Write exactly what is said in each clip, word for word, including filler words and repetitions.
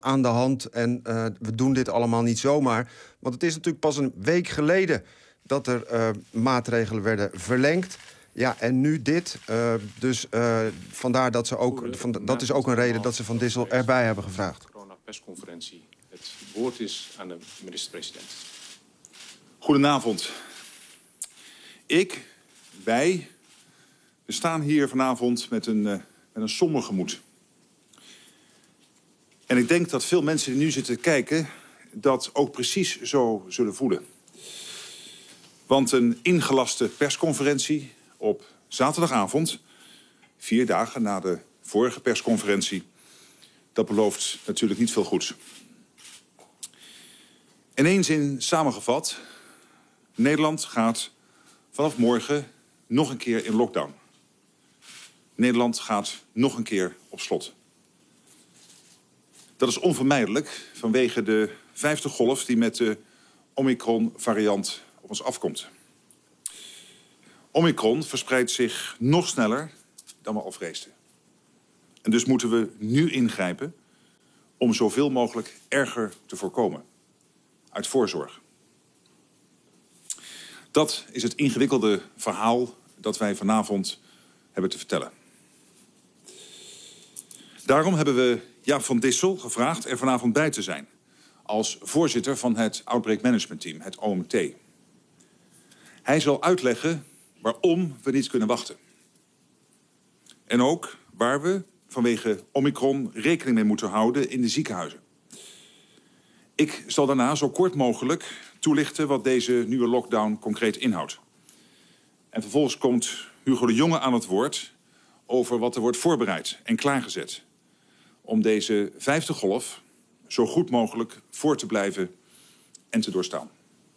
aan de hand en uh, we doen dit allemaal niet zomaar. Want het is natuurlijk pas een week geleden dat er uh, maatregelen werden verlengd. Ja, en nu dit. Uh, dus uh, vandaar dat ze ook... Van, dat is ook een reden dat ze Van Dissel erbij hebben gevraagd. Corona-persconferentie. Het woord is aan de minister-president. Goedenavond. Ik, wij, we staan hier vanavond met een, uh, met een somber gemoed. En ik denk dat veel mensen die nu zitten kijken dat ook precies zo zullen voelen. Want een ingelaste persconferentie op zaterdagavond, vier dagen na de vorige persconferentie, dat belooft natuurlijk niet veel goeds. In één zin samengevat, Nederland gaat vanaf morgen nog een keer in lockdown. Nederland gaat nog een keer op slot. Dat is onvermijdelijk vanwege de vijfde golf die met de Omicron-variant op ons afkomt. Omicron verspreidt zich nog sneller dan we al vreesden. En dus moeten we nu ingrijpen om zoveel mogelijk erger te voorkomen. Uit voorzorg. Dat is het ingewikkelde verhaal dat wij vanavond hebben te vertellen. Daarom hebben we Jaap van Dissel gevraagd er vanavond bij te zijn. Als voorzitter van het Outbreak Management Team, het O M T. Hij zal uitleggen waarom we niet kunnen wachten. En ook waar we vanwege Omicron rekening mee moeten houden in de ziekenhuizen. Ik zal daarna zo kort mogelijk toelichten wat deze nieuwe lockdown concreet inhoudt. En vervolgens komt Hugo de Jonge aan het woord over wat er wordt voorbereid en klaargezet om deze vijfde golf zo goed mogelijk voor te blijven en te doorstaan.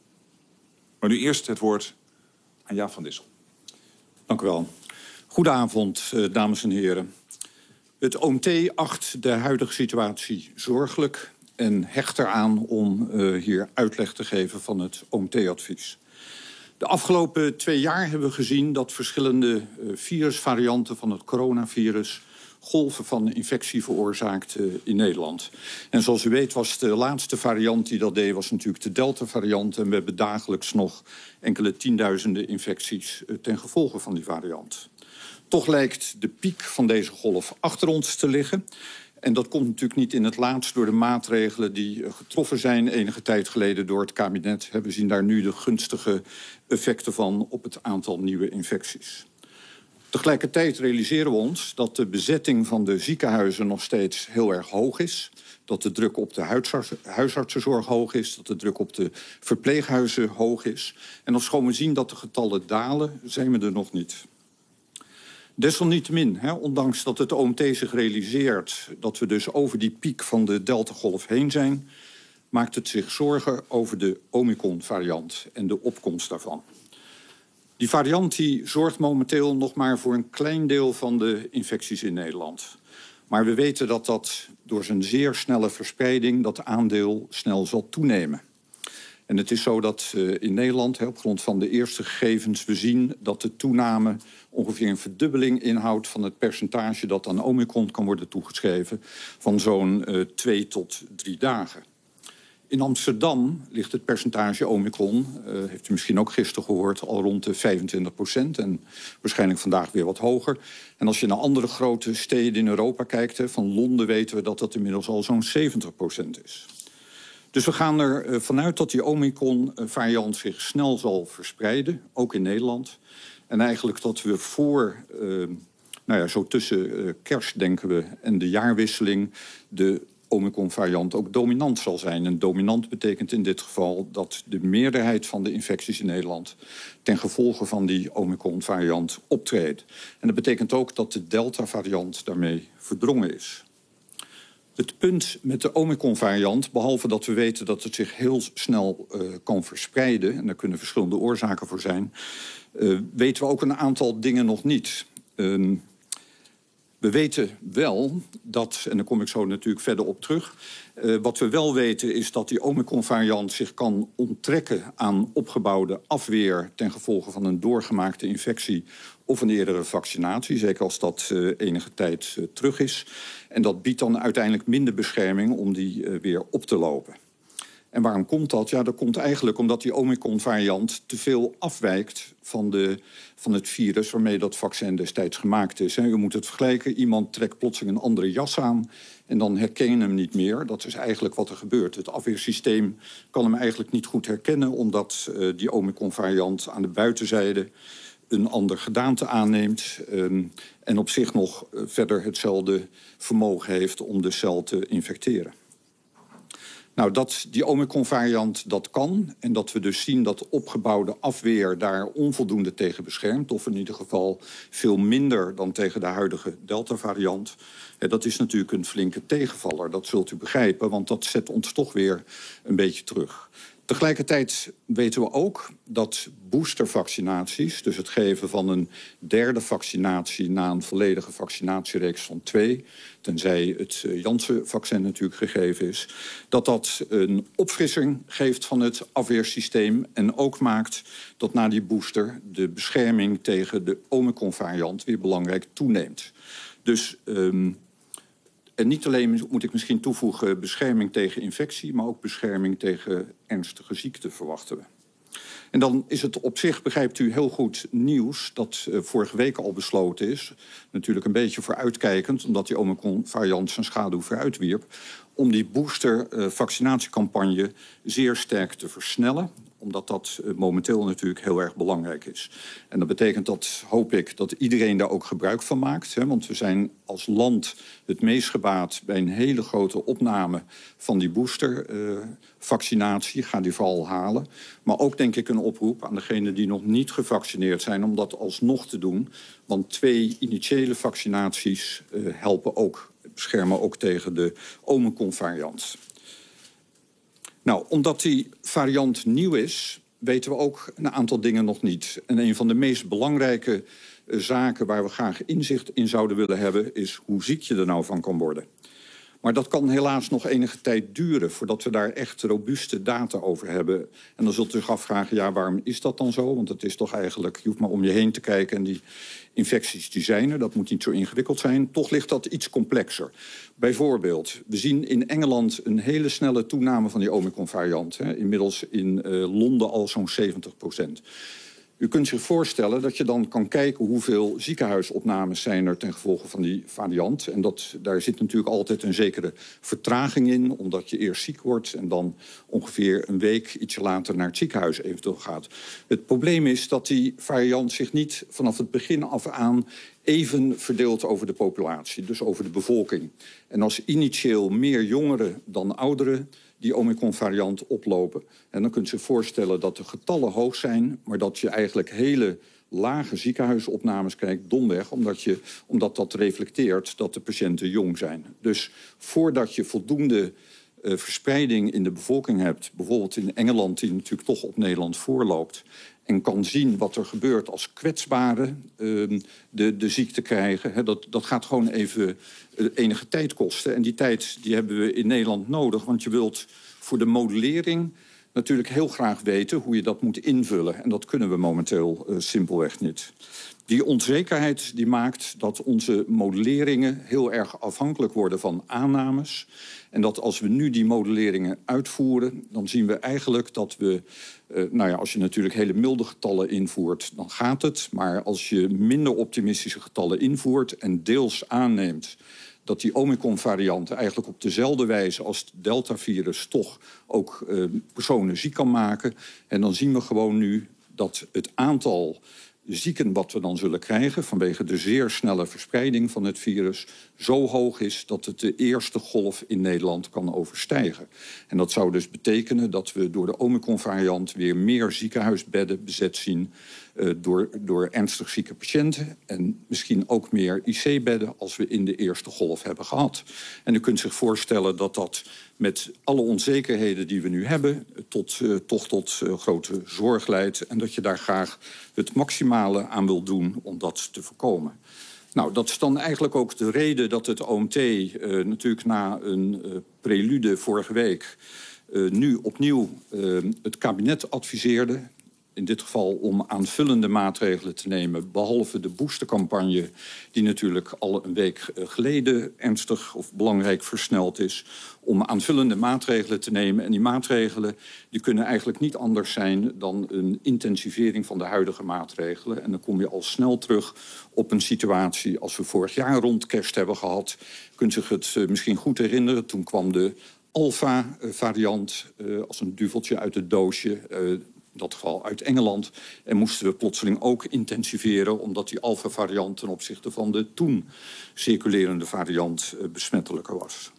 Maar nu eerst het woord aan Jaap van Dissel. Dank u wel. Goedenavond, dames en heren. Het O M T acht de huidige situatie zorgelijk en hecht eraan om uh, hier uitleg te geven van het O M T-advies. De afgelopen twee jaar hebben we gezien dat verschillende uh, virusvarianten van het coronavirus golven van infectie veroorzaakt uh, in Nederland. En zoals u weet was de laatste variant die dat deed was natuurlijk de Delta-variant. En we hebben dagelijks nog enkele tienduizenden infecties uh, ten gevolge van die variant. Toch lijkt de piek van deze golf achter ons te liggen. En dat komt natuurlijk niet in het laatst door de maatregelen die getroffen zijn enige tijd geleden door het kabinet. We zien daar nu de gunstige effecten van op het aantal nieuwe infecties. Tegelijkertijd realiseren we ons dat de bezetting van de ziekenhuizen nog steeds heel erg hoog is. Dat de druk op de huisarts, huisartsenzorg hoog is. Dat de druk op de verpleeghuizen hoog is. En ofschoon we zien dat de getallen dalen, zijn we er nog niet. Desalniettemin, hè, ondanks dat het O M T zich realiseert dat we dus over die piek van de Delta-golf heen zijn, maakt het zich zorgen over de Omicron-variant en de opkomst daarvan. Die variant die zorgt momenteel nog maar voor een klein deel van de infecties in Nederland. Maar we weten dat dat door zijn zeer snelle verspreiding dat aandeel snel zal toenemen. En het is zo dat uh, in Nederland, hè, op grond van de eerste gegevens, we zien dat de toename ongeveer een verdubbeling inhoudt van het percentage dat aan Omicron kan worden toegeschreven van zo'n uh, twee tot drie dagen. In Amsterdam ligt het percentage Omicron, uh, heeft u misschien ook gisteren gehoord, al rond de vijfentwintig procent en waarschijnlijk vandaag weer wat hoger. En als je naar andere grote steden in Europa kijkt, hè, van Londen weten we dat dat inmiddels al zo'n zeventig procent is. Dus we gaan er uh, vanuit dat die Omicron-variant zich snel zal verspreiden, ook in Nederland. En eigenlijk dat we voor, uh, nou ja, zo tussen uh, kerst denken we en de jaarwisseling de Omicron-variant ook dominant zal zijn. En dominant betekent in dit geval dat de meerderheid van de infecties in Nederland ten gevolge van die Omicron-variant optreedt. En dat betekent ook dat de Delta-variant daarmee verdrongen is. Het punt met de Omicron-variant, behalve dat we weten dat het zich heel snel uh, kan verspreiden, en daar kunnen verschillende oorzaken voor zijn, uh, weten we ook een aantal dingen nog niet. Uh, We weten wel dat, en daar kom ik zo natuurlijk verder op terug... Uh, wat we wel weten is dat die Omicron-variant zich kan onttrekken aan opgebouwde afweer ten gevolge van een doorgemaakte infectie of een eerdere vaccinatie, zeker als dat uh, enige tijd uh, terug is. En dat biedt dan uiteindelijk minder bescherming om die uh, weer op te lopen. En waarom komt dat? Ja, dat komt eigenlijk omdat die Omicron-variant te veel afwijkt van, de, van het virus waarmee dat vaccin destijds gemaakt is. U moet het vergelijken. Iemand trekt plotseling een andere jas aan en dan herken je hem niet meer. Dat is eigenlijk wat er gebeurt. Het afweersysteem kan hem eigenlijk niet goed herkennen, omdat uh, die Omicron-variant aan de buitenzijde een ander gedaante aanneemt um, en op zich nog uh, verder hetzelfde vermogen heeft om de cel te infecteren. Nou, dat die Omicron-variant dat kan en dat we dus zien dat opgebouwde afweer daar onvoldoende tegen beschermt, of in ieder geval veel minder dan tegen de huidige Delta-variant, ja, dat is natuurlijk een flinke tegenvaller. Dat zult u begrijpen, want dat zet ons toch weer een beetje terug. Tegelijkertijd weten we ook dat boostervaccinaties, dus het geven van een derde vaccinatie na een volledige vaccinatiereeks van twee, tenzij het Janssen-vaccin natuurlijk gegeven is, dat dat een opfrissing geeft van het afweersysteem en ook maakt dat na die booster de bescherming tegen de Omicron-variant weer belangrijk toeneemt. Dus Um, En niet alleen, moet ik misschien toevoegen, bescherming tegen infectie, maar ook bescherming tegen ernstige ziekten verwachten we. En dan is het op zich, begrijpt u, heel goed nieuws dat uh, vorige week al besloten is, natuurlijk een beetje vooruitkijkend, omdat die Omicron-variant zijn schaduw vooruitwierp, om die booster-vaccinatiecampagne zeer sterk te versnellen, omdat dat uh, momenteel natuurlijk heel erg belangrijk is. En dat betekent dat, hoop ik, dat iedereen daar ook gebruik van maakt. Hè, want we zijn als land het meest gebaat bij een hele grote opname van die boostervaccinatie. Uh, Ga die vooral halen. Maar ook denk ik een oproep aan degenen die nog niet gevaccineerd zijn om dat alsnog te doen. Want twee initiële vaccinaties uh, helpen ook, beschermen ook tegen de Omicron-variant. Nou, omdat die variant nieuw is, weten we ook een aantal dingen nog niet. En een van de meest belangrijke uh, zaken waar we graag inzicht in zouden willen hebben, is hoe ziek je er nou van kan worden. Maar dat kan helaas nog enige tijd duren voordat we daar echt robuuste data over hebben. En dan zult u zich afvragen, ja, waarom is dat dan zo? Want het is toch eigenlijk, je hoeft maar om je heen te kijken en die infecties die zijn er, dat moet niet zo ingewikkeld zijn. Toch ligt dat iets complexer. Bijvoorbeeld, we zien in Engeland een hele snelle toename van die Omicron-variant. Hè. Inmiddels in uh, Londen al zo'n zeventig procent. U kunt zich voorstellen dat je dan kan kijken hoeveel ziekenhuisopnames zijn er ten gevolge van die variant. En dat, daar zit natuurlijk altijd een zekere vertraging in, omdat je eerst ziek wordt en dan ongeveer een week, ietsje later, naar het ziekenhuis eventueel gaat. Het probleem is dat die variant zich niet vanaf het begin af aan even verdeelt over de populatie, dus over de bevolking. En als initieel meer jongeren dan ouderen die Omicron-variant oplopen, en dan kunt je je voorstellen dat de getallen hoog zijn, maar dat je eigenlijk hele lage ziekenhuisopnames krijgt, domweg, omdat, je, omdat dat reflecteert dat de patiënten jong zijn. Dus voordat je voldoende uh, verspreiding in de bevolking hebt, bijvoorbeeld in Engeland, die natuurlijk toch op Nederland voorloopt, en kan zien wat er gebeurt als kwetsbaren uh, de, de ziekte krijgen. He, dat, dat gaat gewoon even uh, enige tijd kosten. En die tijd die hebben we in Nederland nodig. Want je wilt voor de modellering natuurlijk heel graag weten hoe je dat moet invullen. En dat kunnen we momenteel uh, simpelweg niet. Die onzekerheid die maakt dat onze modelleringen heel erg afhankelijk worden van aannames. En dat als we nu die modelleringen uitvoeren, dan zien we eigenlijk dat we, uh, nou ja, als je natuurlijk hele milde getallen invoert, dan gaat het. Maar als je minder optimistische getallen invoert en deels aanneemt dat die Omicron-variant eigenlijk op dezelfde wijze als het Delta-virus toch ook uh, personen ziek kan maken. En dan zien we gewoon nu dat het aantal zieken wat we dan zullen krijgen vanwege de zeer snelle verspreiding van het virus zo hoog is dat het de eerste golf in Nederland kan overstijgen. En dat zou dus betekenen dat we door de Omicron-variant weer meer ziekenhuisbedden bezet zien uh, door, door ernstig zieke patiënten en misschien ook meer I C-bedden als we in de eerste golf hebben gehad. En u kunt zich voorstellen dat dat met alle onzekerheden die we nu hebben tot, uh, toch tot uh, grote zorg leidt en dat je daar graag het maximale aan wil doen om dat te voorkomen. Nou, dat is dan eigenlijk ook de reden dat het O M T uh, natuurlijk na een uh, prelude vorige week uh, nu opnieuw uh, het kabinet adviseerde, in dit geval om aanvullende maatregelen te nemen, behalve de boostercampagne die natuurlijk al een week geleden ernstig of belangrijk versneld is, om aanvullende maatregelen te nemen. En die maatregelen die kunnen eigenlijk niet anders zijn dan een intensivering van de huidige maatregelen. En dan kom je al snel terug op een situatie als we vorig jaar rond kerst hebben gehad. Je kunt zich het uh, misschien goed herinneren, toen kwam de Alpha-variant uh, als een duveltje uit het doosje, uh, in dat geval uit Engeland. En moesten we plotseling ook intensiveren, omdat die alfa-variant ten opzichte van de toen circulerende variant uh, besmettelijker was.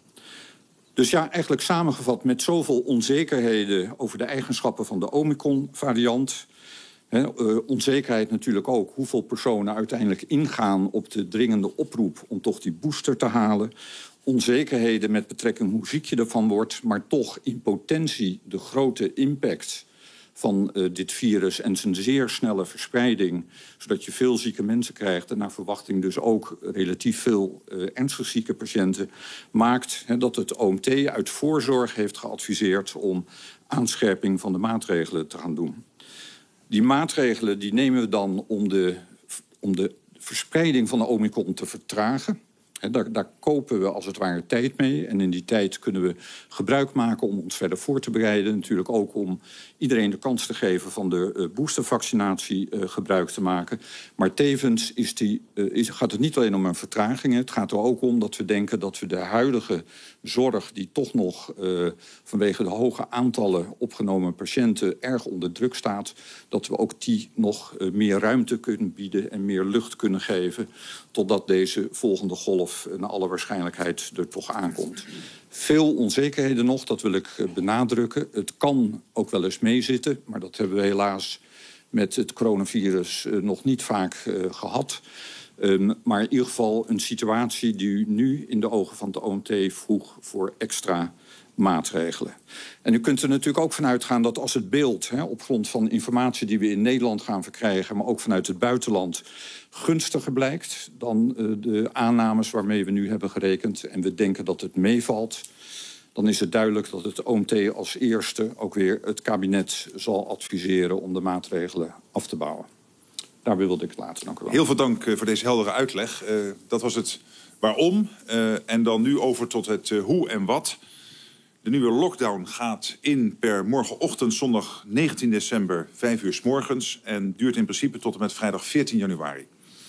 Dus ja, eigenlijk samengevat, met zoveel onzekerheden over de eigenschappen van de Omicron-variant. He, uh, onzekerheid natuurlijk ook hoeveel personen uiteindelijk ingaan op de dringende oproep om toch die booster te halen. Onzekerheden met betrekking hoe ziek je ervan wordt, maar toch in potentie de grote impact van uh, dit virus en zijn zeer snelle verspreiding, zodat je veel zieke mensen krijgt en naar verwachting dus ook relatief veel uh, ernstig zieke patiënten, maakt he, dat het O M T uit voorzorg heeft geadviseerd om aanscherping van de maatregelen te gaan doen. Die maatregelen die nemen we dan om de, om de verspreiding van de Omicron te vertragen. He, daar, daar kopen we als het ware tijd mee. En in die tijd kunnen we gebruik maken om ons verder voor te bereiden. Natuurlijk ook om iedereen de kans te geven van de uh, boostervaccinatie uh, gebruik te maken. Maar tevens is die, uh, is, gaat het niet alleen om een vertraging. Het gaat er ook om dat we denken dat we de huidige zorg, die toch nog uh, vanwege de hoge aantallen opgenomen patiënten erg onder druk staat, dat we ook die nog uh, meer ruimte kunnen bieden en meer lucht kunnen geven, totdat deze volgende golf naar alle waarschijnlijkheid er toch aankomt. Veel onzekerheden nog, dat wil ik benadrukken. Het kan ook wel eens meezitten, maar dat hebben we helaas met het coronavirus uh, nog niet vaak uh, gehad. Um, maar in ieder geval een situatie die nu in de ogen van het O M T vroeg voor extra maatregelen. En u kunt er natuurlijk ook van uitgaan dat als het beeld, hè, op grond van informatie die we in Nederland gaan verkrijgen, maar ook vanuit het buitenland, gunstiger blijkt dan uh, de aannames waarmee we nu hebben gerekend, en we denken dat het meevalt, dan is het duidelijk dat het O M T als eerste ook weer het kabinet zal adviseren om de maatregelen af te bouwen. Daar wilde ik het laten. Dank u wel. Heel veel dank voor deze heldere uitleg. Uh, dat was het waarom. Uh, en dan nu over tot het uh, hoe en wat. De nieuwe lockdown gaat in per morgenochtend zondag negentien december vijf uur 's morgens en duurt in principe tot en met vrijdag veertien januari.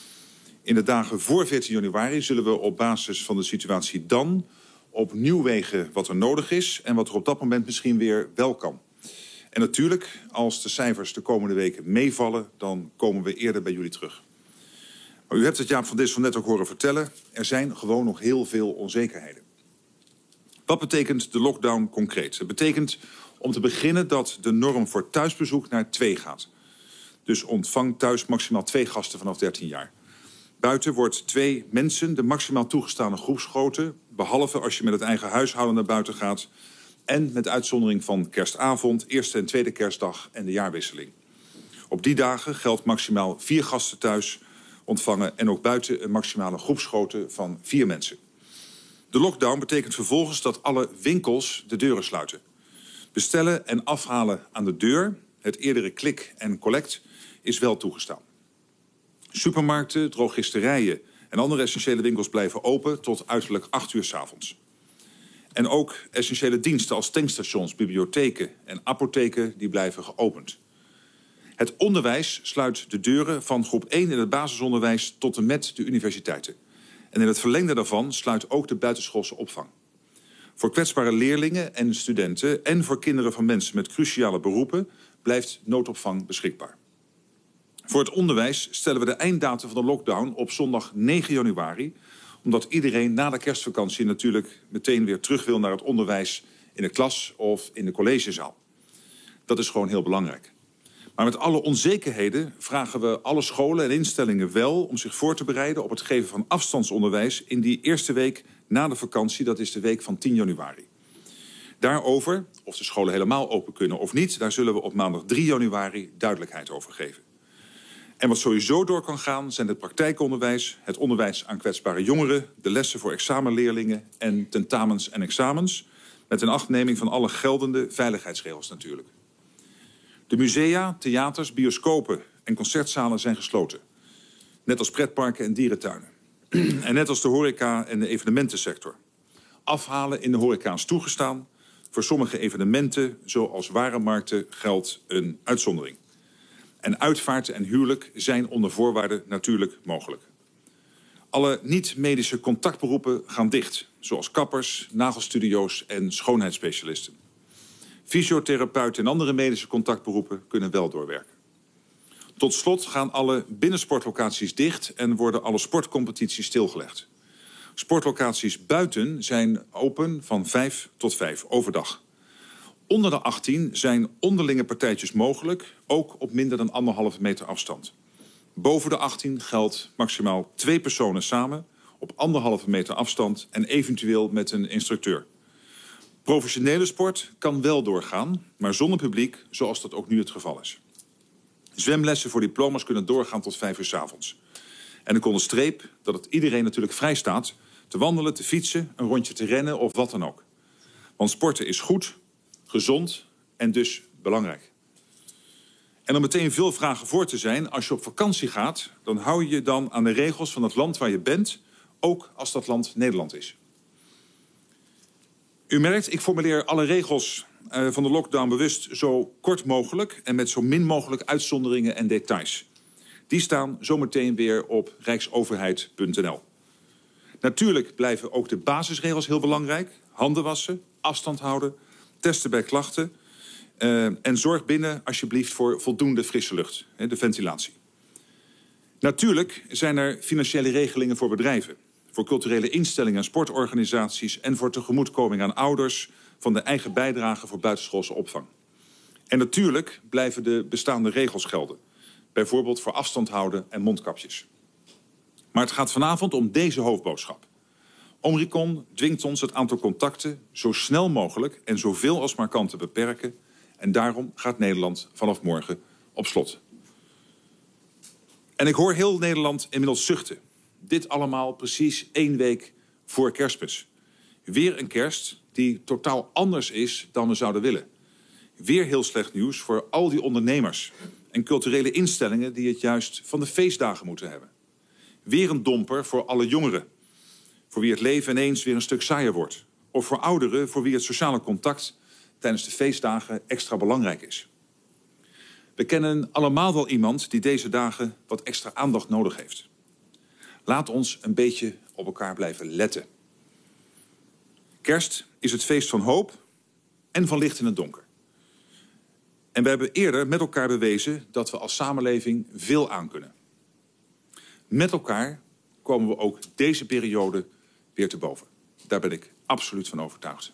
In de dagen voor veertien januari zullen we op basis van de situatie dan opnieuw wegen wat er nodig is en wat er op dat moment misschien weer wel kan. En natuurlijk, als de cijfers de komende weken meevallen, dan komen we eerder bij jullie terug. Maar u hebt het Jaap van Dissel net ook horen vertellen. Er zijn gewoon nog heel veel onzekerheden. Wat betekent de lockdown concreet? Het betekent om te beginnen dat de norm voor thuisbezoek naar twee gaat. Dus ontvang thuis maximaal twee gasten vanaf dertien jaar. Buiten wordt twee mensen de maximaal toegestane groepsgrootte, behalve als je met het eigen huishouden naar buiten gaat, en met uitzondering van kerstavond, eerste en tweede kerstdag en de jaarwisseling. Op die dagen geldt maximaal vier gasten thuis ontvangen en ook buiten een maximale groepsgrootte van vier mensen. De lockdown betekent vervolgens dat alle winkels de deuren sluiten. Bestellen en afhalen aan de deur, het eerdere klik en collect, is wel toegestaan. Supermarkten, drogisterijen en andere essentiële winkels blijven open tot uiterlijk acht uur 's avonds. En ook essentiële diensten als tankstations, bibliotheken en apotheken die blijven geopend. Het onderwijs sluit de deuren van groep één in het basisonderwijs tot en met de universiteiten. En in het verlengde daarvan sluit ook de buitenschoolse opvang. Voor kwetsbare leerlingen en studenten en voor kinderen van mensen met cruciale beroepen blijft noodopvang beschikbaar. Voor het onderwijs stellen we de einddatum van de lockdown op zondag negen januari... omdat iedereen na de kerstvakantie natuurlijk meteen weer terug wil naar het onderwijs in de klas of in de collegezaal. Dat is gewoon heel belangrijk. Maar met alle onzekerheden vragen we alle scholen en instellingen wel om zich voor te bereiden op het geven van afstandsonderwijs in die eerste week na de vakantie, dat is de week van tien januari. Daarover, of de scholen helemaal open kunnen of niet, daar zullen we op maandag drie januari duidelijkheid over geven. En wat sowieso door kan gaan zijn het praktijkonderwijs, het onderwijs aan kwetsbare jongeren, de lessen voor examenleerlingen en tentamens en examens, met een achtneming van alle geldende veiligheidsregels natuurlijk. De musea, theaters, bioscopen en concertzalen zijn gesloten. Net als pretparken en dierentuinen. En net als de horeca en de evenementensector. Afhalen in de horeca is toegestaan. Voor sommige evenementen, zoals warenmarkten, geldt een uitzondering. En uitvaart en huwelijk zijn onder voorwaarden natuurlijk mogelijk. Alle niet-medische contactberoepen gaan dicht, zoals kappers, nagelstudio's en schoonheidsspecialisten. Fysiotherapeuten en andere medische contactberoepen kunnen wel doorwerken. Tot slot gaan alle binnensportlocaties dicht en worden alle sportcompetities stilgelegd. Sportlocaties buiten zijn open van vijf tot vijf overdag. Onder de achttien zijn onderlinge partijtjes mogelijk, ook op minder dan anderhalve meter afstand. Boven de achttien geldt maximaal twee personen samen, op anderhalve meter afstand en eventueel met een instructeur. Professionele sport kan wel doorgaan, maar zonder publiek, zoals dat ook nu het geval is. Zwemlessen voor diploma's kunnen doorgaan tot vijf uur 's avonds. En ik onderstreep dat het iedereen natuurlijk vrij staat te wandelen, te fietsen, een rondje te rennen of wat dan ook. Want sporten is goed, gezond en dus belangrijk. En om meteen veel vragen voor te zijn, als je op vakantie gaat, dan hou je je dan aan de regels van het land waar je bent, ook als dat land Nederland is. U merkt, ik formuleer alle regels uh, van de lockdown bewust zo kort mogelijk en met zo min mogelijk uitzonderingen en details. Die staan zometeen weer op rijksoverheid punt n l. Natuurlijk blijven ook de basisregels heel belangrijk. Handen wassen, afstand houden, testen bij klachten. Uh, en zorg binnen alsjeblieft voor voldoende frisse lucht, hè, de ventilatie. Natuurlijk zijn er financiële regelingen voor bedrijven, voor culturele instellingen en sportorganisaties en voor tegemoetkoming aan ouders van de eigen bijdrage voor buitenschoolse opvang. En natuurlijk blijven de bestaande regels gelden, bijvoorbeeld voor afstand houden en mondkapjes. Maar het gaat vanavond om deze hoofdboodschap. Omicron dwingt ons het aantal contacten zo snel mogelijk en zoveel als maar kan te beperken. En daarom gaat Nederland vanaf morgen op slot. En ik hoor heel Nederland inmiddels zuchten. Dit allemaal precies één week voor Kerstmis. Weer een kerst die totaal anders is dan we zouden willen. Weer heel slecht nieuws voor al die ondernemers en culturele instellingen die het juist van de feestdagen moeten hebben. Weer een domper voor alle jongeren, voor wie het leven ineens weer een stuk saaier wordt. Of voor ouderen voor wie het sociale contact tijdens de feestdagen extra belangrijk is. We kennen allemaal wel iemand die deze dagen wat extra aandacht nodig heeft. Laat ons een beetje op elkaar blijven letten. Kerst is het feest van hoop en van licht in het donker. En we hebben eerder met elkaar bewezen dat we als samenleving veel aankunnen. Met elkaar komen we ook deze periode weer te boven. Daar ben ik absoluut van overtuigd.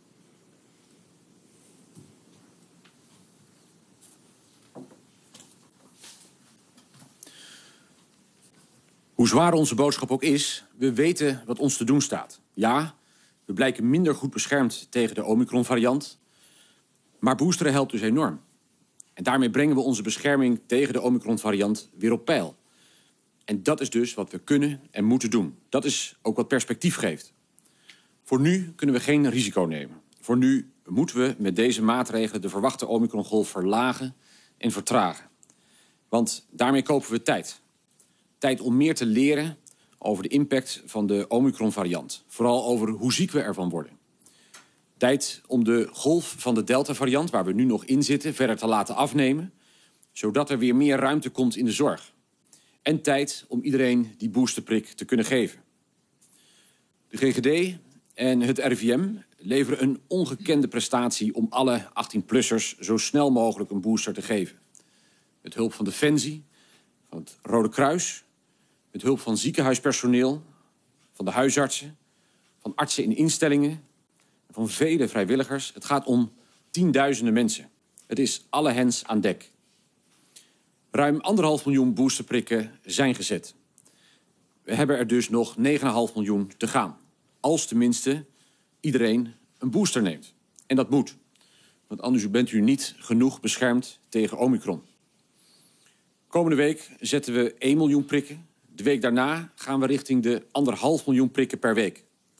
Hoe zwaar onze boodschap ook is, we weten wat ons te doen staat. Ja, we blijken minder goed beschermd tegen de Omicron-variant. Maar boosteren helpt dus enorm. En daarmee brengen we onze bescherming tegen de Omicron-variant weer op peil. En dat is dus wat we kunnen en moeten doen. Dat is ook wat perspectief geeft. Voor nu kunnen we geen risico nemen. Voor nu moeten we met deze maatregelen de verwachte Omicron-golf verlagen en vertragen. Want daarmee kopen we tijd. Tijd om meer te leren over de impact van de Omicron-variant. Vooral over hoe ziek we ervan worden. Tijd om de golf van de Delta-variant, waar we nu nog in zitten, verder te laten afnemen, zodat er weer meer ruimte komt in de zorg. En tijd om iedereen die boosterprik te kunnen geven. De G G D en het R I V M leveren een ongekende prestatie om alle achttien-plussers zo snel mogelijk een booster te geven. Met hulp van Defensie, van het Rode Kruis, met hulp van ziekenhuispersoneel, van de huisartsen, van artsen in instellingen, van vele vrijwilligers. Het gaat om tienduizenden mensen. Het is alle hens aan dek. Ruim anderhalf miljoen boosterprikken zijn gezet. We hebben er dus nog negen komma vijf miljoen te gaan. Als tenminste iedereen een booster neemt. En dat moet. Want anders bent u niet genoeg beschermd tegen Omicron. Komende week zetten we één miljoen prikken. De week daarna gaan we richting de anderhalf miljoen prikken per week.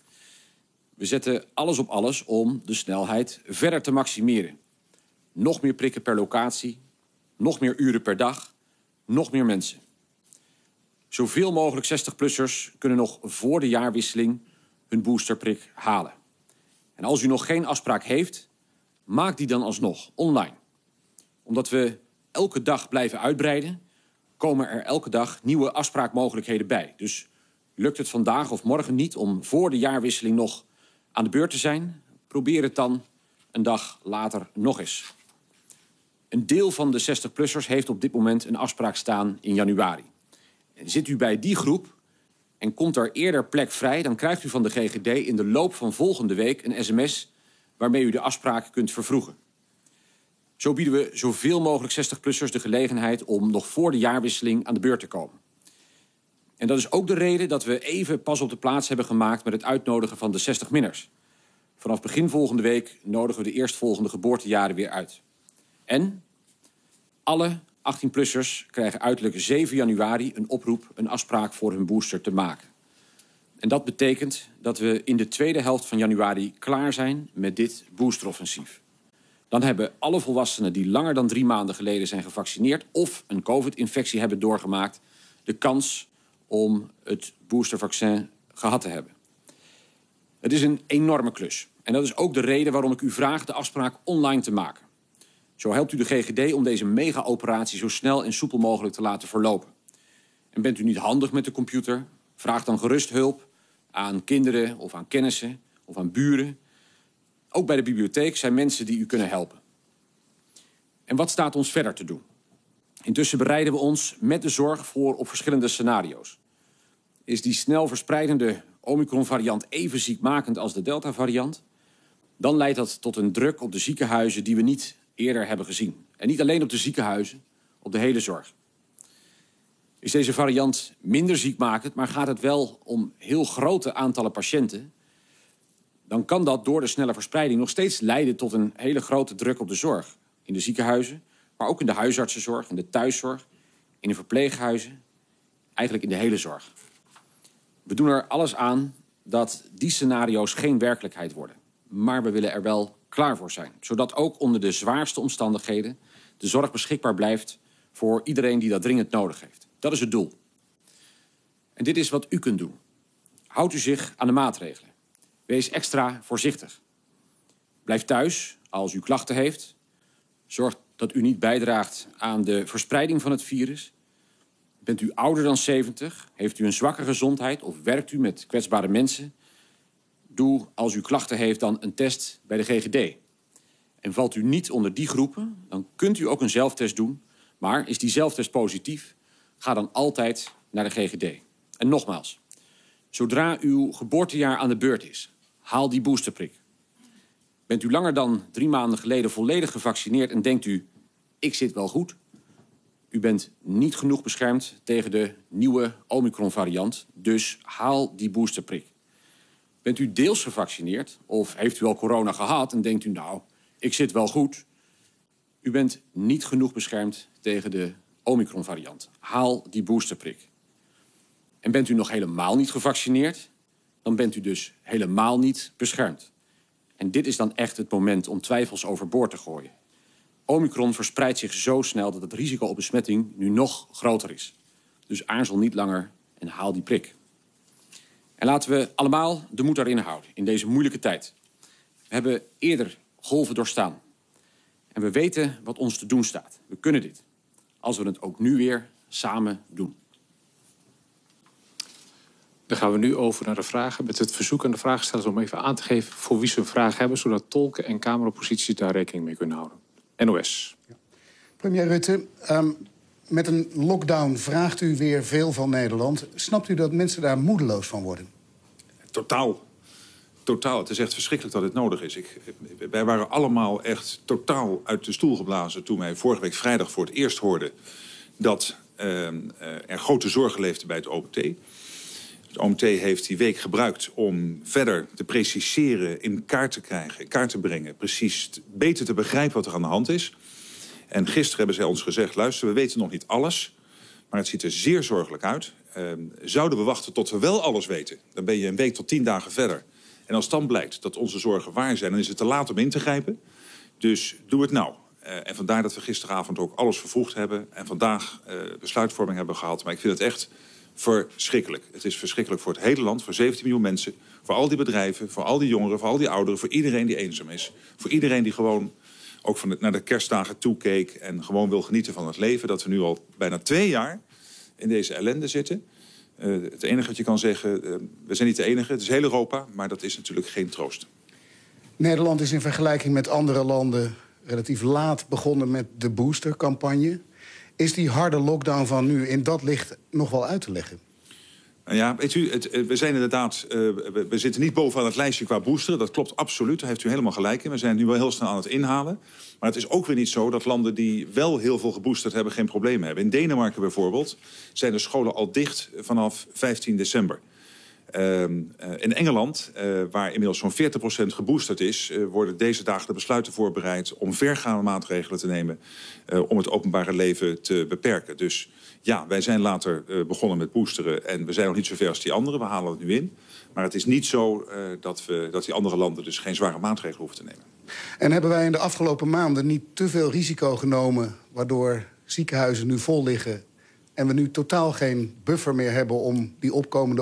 We zetten alles op alles om de snelheid verder te maximeren. Nog meer prikken per locatie, nog meer uren per dag, nog meer mensen. Zoveel mogelijk zestig-plussers kunnen nog voor de jaarwisseling hun boosterprik halen. En als u nog geen afspraak heeft, maak die dan alsnog online. Omdat we elke dag blijven uitbreiden, komen er elke dag nieuwe afspraakmogelijkheden bij. Dus lukt het vandaag of morgen niet om voor de jaarwisseling nog aan de beurt te zijn, probeer het dan een dag later nog eens. Een deel van de zestig-plussers heeft op dit moment een afspraak staan in januari. En zit u bij die groep en komt er eerder plek vrij, dan krijgt u van de G G D in de loop van volgende week een sms waarmee u de afspraak kunt vervroegen. Zo bieden we zoveel mogelijk zestig-plussers de gelegenheid om nog voor de jaarwisseling aan de beurt te komen. En dat is ook de reden dat we even pas op de plaats hebben gemaakt met het uitnodigen van de zestig-minners. Vanaf begin volgende week nodigen we de eerstvolgende geboortejaren weer uit. En alle achttien-plussers krijgen uiterlijk zeven januari een oproep, een afspraak voor hun booster te maken. En dat betekent dat we in de tweede helft van januari klaar zijn met dit boosteroffensief. Dan hebben alle volwassenen die langer dan drie maanden geleden zijn gevaccineerd of een covid-infectie hebben doorgemaakt, de kans om het boostervaccin gehad te hebben. Het is een enorme klus. En dat is ook de reden waarom ik u vraag de afspraak online te maken. Zo helpt u de G G D om deze mega-operatie zo snel en soepel mogelijk te laten verlopen. En bent u niet handig met de computer? Vraag dan gerust hulp aan kinderen of aan kennissen of aan buren. Ook bij de bibliotheek zijn mensen die u kunnen helpen. En wat staat ons verder te doen? Intussen bereiden we ons met de zorg voor op verschillende scenario's. Is die snel verspreidende Omicron-variant even ziekmakend als de Delta-variant? Dan leidt dat tot een druk op de ziekenhuizen die we niet eerder hebben gezien. En niet alleen op de ziekenhuizen, op de hele zorg. Is deze variant minder ziekmakend, maar gaat het wel om heel grote aantallen patiënten, dan kan dat door de snelle verspreiding nog steeds leiden tot een hele grote druk op de zorg. In de ziekenhuizen, maar ook in de huisartsenzorg, in de thuiszorg, in de verpleeghuizen, eigenlijk in de hele zorg. We doen er alles aan dat die scenario's geen werkelijkheid worden. Maar we willen er wel klaar voor zijn. Zodat ook onder de zwaarste omstandigheden de zorg beschikbaar blijft voor iedereen die dat dringend nodig heeft. Dat is het doel. En dit is wat u kunt doen. Houdt u zich aan de maatregelen. Wees extra voorzichtig. Blijf thuis als u klachten heeft. Zorg dat u niet bijdraagt aan de verspreiding van het virus. Bent u ouder dan zeventig? Heeft u een zwakke gezondheid of werkt u met kwetsbare mensen? Doe, als u klachten heeft, dan een test bij de G G D. En valt u niet onder die groepen, dan kunt u ook een zelftest doen. Maar is die zelftest positief, ga dan altijd naar de G G D. En nogmaals, zodra uw geboortejaar aan de beurt is, haal die boosterprik. Bent u langer dan drie maanden geleden volledig gevaccineerd en denkt u, ik zit wel goed? U bent niet genoeg beschermd tegen de nieuwe Omicron-variant, dus haal die boosterprik. Bent u deels gevaccineerd of heeft u al corona gehad en denkt u, nou, ik zit wel goed? U bent niet genoeg beschermd tegen de Omicron-variant. Haal die boosterprik. En bent u nog helemaal niet gevaccineerd, dan bent u dus helemaal niet beschermd. En dit is dan echt het moment om twijfels overboord te gooien. Omicron verspreidt zich zo snel dat het risico op besmetting nu nog groter is. Dus aarzel niet langer en haal die prik. En laten we allemaal de moed erin houden in deze moeilijke tijd. We hebben eerder golven doorstaan. En we weten wat ons te doen staat. We kunnen dit. Als we het ook nu weer samen doen. Dan gaan we nu over naar de vragen. Met het verzoek aan de vraagstellers om even aan te geven voor wie ze een vraag hebben, zodat tolken en Kameropposities daar rekening mee kunnen houden. N O S. Ja. Premier Rutte, um, met een lockdown vraagt u weer veel van Nederland. Snapt u dat mensen daar moedeloos van worden? Totaal. Totaal. Het is echt verschrikkelijk dat het nodig is. Ik, wij waren allemaal echt totaal uit de stoel geblazen toen wij vorige week vrijdag voor het eerst hoorden dat uh, uh, er grote zorgen leefden bij het O M T. Het O M T heeft die week gebruikt om verder te preciseren, in kaart te krijgen, in kaart te brengen, precies beter te begrijpen wat er aan de hand is. En gisteren hebben zij ons gezegd, luister, we weten nog niet alles, Maar het ziet er zeer zorgelijk uit. Uh, zouden we wachten tot we wel alles weten, dan ben je een week tot tien dagen verder. En als dan blijkt dat onze zorgen waar zijn, dan is het te laat om in te grijpen. Dus doe het nou. Uh, en vandaar dat we gisteravond ook alles vervroegd hebben en vandaag uh, besluitvorming hebben gehad. Maar ik vind het echt verschrikkelijk. Het is verschrikkelijk voor het hele land, voor zeventien miljoen mensen, voor al die bedrijven, voor al die jongeren, voor al die ouderen, voor iedereen die eenzaam is. Voor iedereen die gewoon ook van de, naar de kerstdagen toekeek en gewoon wil genieten van het leven. Dat we nu al bijna twee jaar in deze ellende zitten. Uh, het enige wat je kan zeggen, uh, we zijn niet de enige, het is heel Europa, maar dat is natuurlijk geen troost. Nederland is in vergelijking met andere landen relatief laat begonnen met de boostercampagne. Is die harde lockdown van nu in dat licht nog wel uit te leggen? Nou ja, weet u, het, we zijn inderdaad, uh, we, we zitten niet bovenaan het lijstje qua boosteren. Dat klopt absoluut, daar heeft u helemaal gelijk in. We zijn nu wel heel snel aan het inhalen. Maar het is ook weer niet zo dat landen die wel heel veel geboosterd hebben geen problemen hebben. In Denemarken bijvoorbeeld zijn de scholen al dicht vanaf vijftien december. Uh, uh, in Engeland, uh, waar inmiddels zo'n veertig procent geboosterd is, Uh, worden deze dagen de besluiten voorbereid om vergaande maatregelen te nemen Uh, om het openbare leven te beperken. Dus ja, wij zijn later uh, begonnen met boosteren en we zijn nog niet zo ver als die anderen. We halen het nu in. Maar het is niet zo uh, dat, we, dat die andere landen dus geen zware maatregelen hoeven te nemen. En hebben wij in de afgelopen maanden niet te veel risico genomen, waardoor ziekenhuizen nu vol liggen en we nu totaal geen buffer meer hebben om die opkomende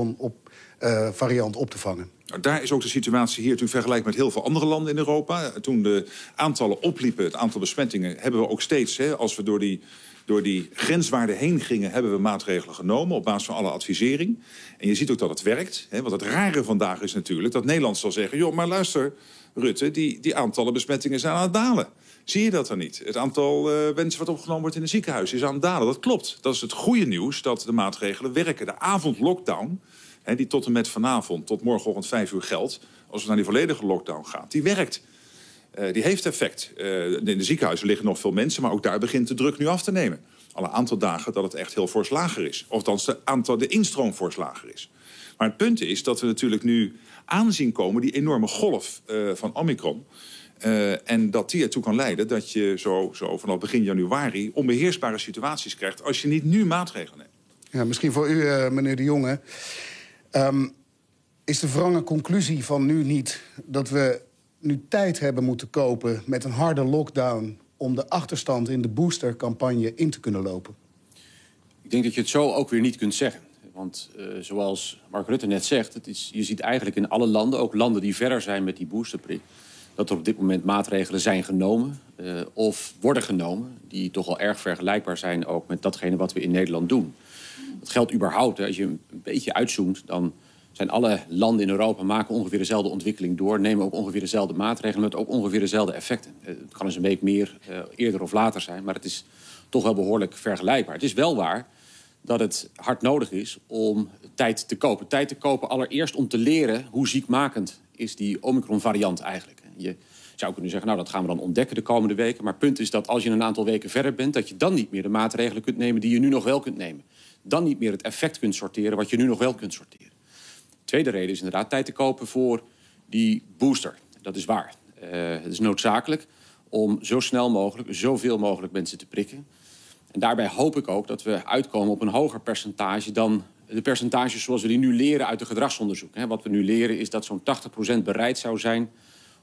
Omicron-variant op, uh, op te vangen? Nou, daar is ook de situatie hier, toen vergelijkt met heel veel andere landen in Europa. Toen de aantallen opliepen, het aantal besmettingen, hebben we ook steeds, hè, als we door die, door die grenswaarden heen gingen, hebben we maatregelen genomen op basis van alle advisering. En je ziet ook dat het werkt. Hè, want het rare vandaag is natuurlijk dat Nederland zal zeggen, joh, maar luister, Rutte, die, die aantallen besmettingen zijn aan het dalen. Zie je dat dan niet? Het aantal uh, mensen wat opgenomen wordt in een ziekenhuis is aan het dalen. Dat klopt. Dat is het goede nieuws, dat de maatregelen werken. De avondlockdown, hè, die tot en met vanavond, tot morgenochtend vijf uur geldt, als we naar die volledige lockdown gaan, die werkt. Uh, die heeft effect. Uh, in de ziekenhuizen liggen nog veel mensen, maar ook daar begint de druk nu af te nemen. Al een aantal dagen dat het echt heel fors lager is. Of althans de, aantal, de instroom fors lager is. Maar het punt is dat we natuurlijk nu aanzien komen die enorme golf uh, van Omicron. Uh, en dat die ertoe kan leiden dat je zo, zo vanaf begin januari onbeheersbare situaties krijgt als je niet nu maatregelen neemt. Ja, misschien voor u, uh, meneer De Jonge. Um, is de wrange conclusie van nu niet dat we nu tijd hebben moeten kopen met een harde lockdown om de achterstand in de boostercampagne in te kunnen lopen? Ik denk dat je het zo ook weer niet kunt zeggen. Want uh, zoals Mark Rutte net zegt, het is, je ziet eigenlijk in alle landen, ook landen die verder zijn met die boosterprik, dat er op dit moment maatregelen zijn genomen uh, of worden genomen die toch al erg vergelijkbaar zijn ook met datgene wat we in Nederland doen. Dat geldt überhaupt. Hè. Als je een beetje uitzoomt, dan zijn alle landen in Europa maken ongeveer dezelfde ontwikkeling door, nemen ook ongeveer dezelfde maatregelen met ook ongeveer dezelfde effecten. Het kan eens een week meer, uh, eerder of later zijn, maar het is toch wel behoorlijk vergelijkbaar. Het is wel waar dat het hard nodig is om tijd te kopen. Tijd te kopen allereerst om te leren hoe ziekmakend is die Omicron-variant eigenlijk. Je zou kunnen zeggen, nou, dat gaan we dan ontdekken de komende weken. Maar het punt is dat als je een aantal weken verder bent, dat je dan niet meer de maatregelen kunt nemen die je nu nog wel kunt nemen. Dan niet meer het effect kunt sorteren wat je nu nog wel kunt sorteren. Tweede reden is inderdaad tijd te kopen voor die booster. Dat is waar. Uh, het is noodzakelijk om zo snel mogelijk, zoveel mogelijk mensen te prikken. En daarbij hoop ik ook dat we uitkomen op een hoger percentage dan de percentages zoals we die nu leren uit de gedragsonderzoek. Wat we nu leren is dat zo'n tachtig procent bereid zou zijn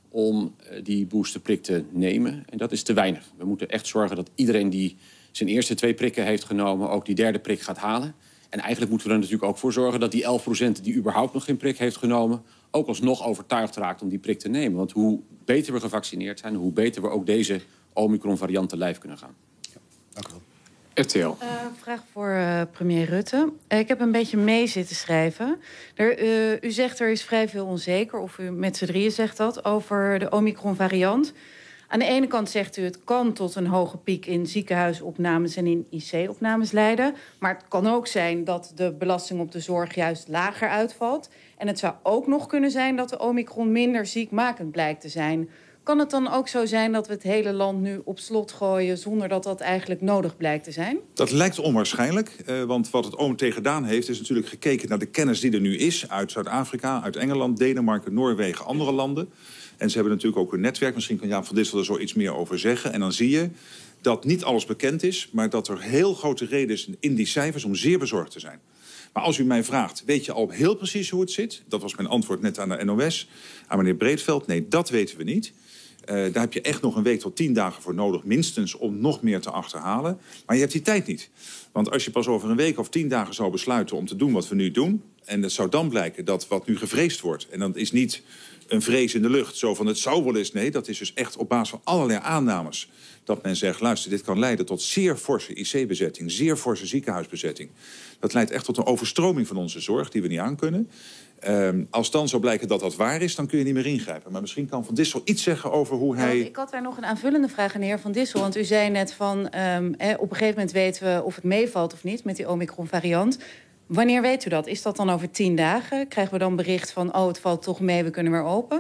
om die boosterprik te nemen. En dat is te weinig. We moeten echt zorgen dat iedereen die zijn eerste twee prikken heeft genomen ook die derde prik gaat halen. En eigenlijk moeten we er natuurlijk ook voor zorgen dat die elf procent die überhaupt nog geen prik heeft genomen ook alsnog overtuigd raakt om die prik te nemen. Want hoe beter we gevaccineerd zijn, hoe beter we ook deze Omicron-variant te lijf kunnen gaan. Ja, dank u wel. R T L. Uh, vraag voor uh, premier Rutte. Uh, ik heb een beetje mee zitten schrijven. Er, uh, u zegt er is vrij veel onzeker, of u met z'n drieën zegt dat, over de Omicron-variant. Aan de ene kant zegt u het kan tot een hoge piek in ziekenhuisopnames en in I C-opnames leiden. Maar het kan ook zijn dat de belasting op de zorg juist lager uitvalt. En het zou ook nog kunnen zijn dat de Omicron minder ziekmakend blijkt te zijn. Kan het dan ook zo zijn dat we het hele land nu op slot gooien zonder dat dat eigenlijk nodig blijkt te zijn? Dat lijkt onwaarschijnlijk, uh, want wat het O M T gedaan heeft is natuurlijk gekeken naar de kennis die er nu is uit Zuid-Afrika, uit Engeland, Denemarken, Noorwegen, andere landen. En ze hebben natuurlijk ook een netwerk, misschien kan Jaap van Dissel er zo iets meer over zeggen. En dan zie je dat niet alles bekend is, maar dat er heel grote reden is in die cijfers om zeer bezorgd te zijn. Maar als u mij vraagt, weet je al heel precies hoe het zit? Dat was mijn antwoord net aan de N O S, aan meneer Breedveld. Nee, dat weten we niet. Uh, daar heb je echt nog een week tot tien dagen voor nodig, minstens, om nog meer te achterhalen. Maar je hebt die tijd niet. Want als je pas over een week of tien dagen zou besluiten om te doen wat we nu doen, en het zou dan blijken dat wat nu gevreesd wordt, en dat is niet een vrees in de lucht, zo van het zou wel eens, nee, dat is dus echt op basis van allerlei aannames, dat men zegt, luister, dit kan leiden tot zeer forse I C-bezetting, zeer forse ziekenhuisbezetting. Dat leidt echt tot een overstroming van onze zorg die we niet aankunnen. Um, als dan zou blijken dat dat waar is, dan kun je niet meer ingrijpen. Maar misschien kan Van Dissel iets zeggen over hoe hij... Ja, ik had daar nog een aanvullende vraag aan de heer Van Dissel. Want u zei net van, um, eh, op een gegeven moment weten we of het meevalt of niet met die Omicron-variant. Wanneer weet u dat? Is dat dan over tien dagen? Krijgen we dan bericht van, oh, het valt toch mee, we kunnen weer open?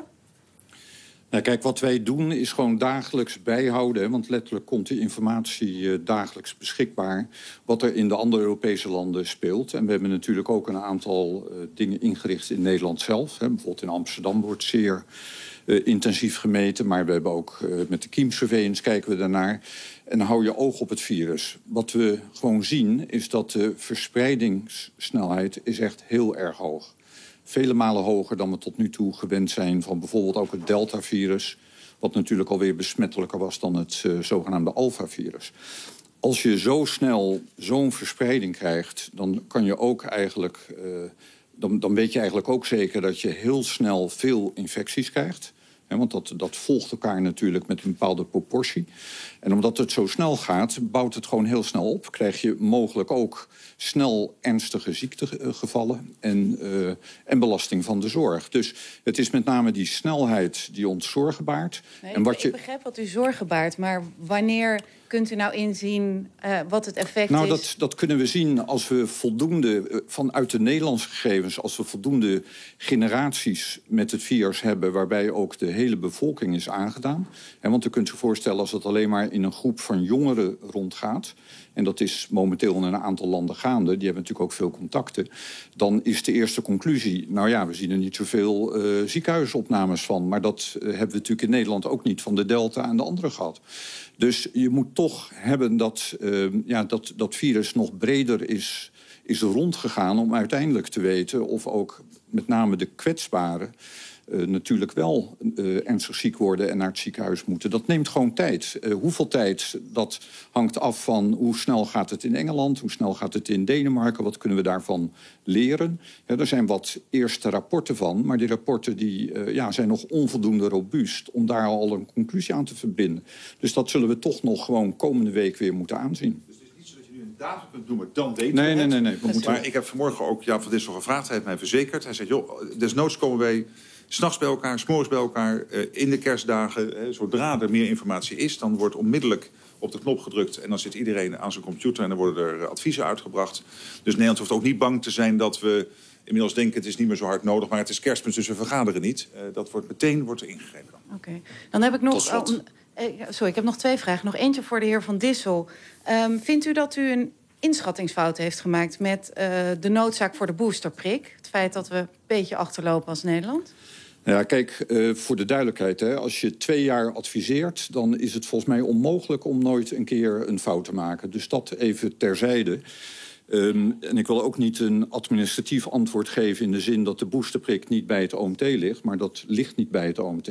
Nou, kijk, wat wij doen is gewoon dagelijks bijhouden, want letterlijk komt die informatie uh, dagelijks beschikbaar, wat er in de andere Europese landen speelt. En we hebben natuurlijk ook een aantal uh, dingen ingericht in Nederland zelf. Hè. Bijvoorbeeld in Amsterdam wordt zeer uh, intensief gemeten, maar we hebben ook uh, met de kiemsurveillance kijken we daarnaar. En hou je oog op het virus. Wat we gewoon zien is dat de verspreidingssnelheid is echt heel erg hoog. Vele malen hoger dan we tot nu toe gewend zijn van bijvoorbeeld ook het Delta-virus, wat natuurlijk alweer besmettelijker was dan het uh, zogenaamde Alpha-virus. Als je zo snel zo'n verspreiding krijgt, dan kan je ook eigenlijk, uh, dan, dan weet je eigenlijk ook zeker dat je heel snel veel infecties krijgt. He, want dat, dat volgt elkaar natuurlijk met een bepaalde proportie. En omdat het zo snel gaat, bouwt het gewoon heel snel op. Krijg je mogelijk ook snel ernstige ziektegevallen en, uh, en belasting van de zorg. Dus het is met name die snelheid die ons zorgen baart. Nee, en wat ik, je... ik begrijp wat u zorgen baart, maar wanneer kunt u nou inzien uh, wat het effect nou, is? Dat, dat kunnen we zien als we voldoende, vanuit de Nederlandse gegevens, als we voldoende generaties met het virus hebben, waarbij ook de hele bevolking is aangedaan. En want u kunt zich voorstellen als het alleen maar in een groep van jongeren rondgaat, en dat is momenteel in een aantal landen gaande, die hebben natuurlijk ook veel contacten, dan is de eerste conclusie, nou ja, we zien er niet zoveel uh, ziekenhuisopnames van, maar dat uh, hebben we natuurlijk in Nederland ook niet van de Delta en de andere gehad. Dus je moet toch hebben dat, uh, ja, dat dat virus nog breder is, is rondgegaan om uiteindelijk te weten of ook met name de kwetsbaren Uh, natuurlijk wel uh, ernstig ziek worden en naar het ziekenhuis moeten. Dat neemt gewoon tijd. Uh, hoeveel tijd, dat hangt af van hoe snel gaat het in Engeland, hoe snel gaat het in Denemarken, wat kunnen we daarvan leren. Ja, er zijn wat eerste rapporten van, maar die rapporten die, uh, ja, zijn nog onvoldoende robuust om daar al een conclusie aan te verbinden. Dus dat zullen we toch nog gewoon komende week weer moeten aanzien. Dus het is niet zo dat je nu een datum kunt noemen, dan weten nee, we nee, het. nee, nee. We moeten... Maar ik heb vanmorgen ook Jan van Dissel gevraagd, hij heeft mij verzekerd. Hij zegt, joh, desnoods komen wij 's nachts bij elkaar, 's morgens bij elkaar, uh, in de kerstdagen. Uh, zodra er meer informatie is, dan wordt onmiddellijk op de knop gedrukt en dan zit iedereen aan zijn computer en dan worden er uh, adviezen uitgebracht. Dus Nederland hoeft ook niet bang te zijn dat we inmiddels denken het is niet meer zo hard nodig, maar het is Kerstmis, dus we vergaderen niet. Uh, dat wordt meteen wordt er ingegrepen. Oké, okay. Dan heb ik nog... Tot slot. Uh, sorry, ik heb nog twee vragen. Nog eentje voor de heer Van Dissel. Um, vindt u dat u een inschattingsfout heeft gemaakt met uh, de noodzaak voor de boosterprik? Het feit dat we een beetje achterlopen als Nederland? Ja, kijk, uh, voor de duidelijkheid, hè, als je twee jaar adviseert, dan is het volgens mij onmogelijk om nooit een keer een fout te maken. Dus dat even terzijde. Um, en ik wil ook niet een administratief antwoord geven in de zin dat de boosterprik niet bij het O M T ligt, maar dat ligt niet bij het O M T.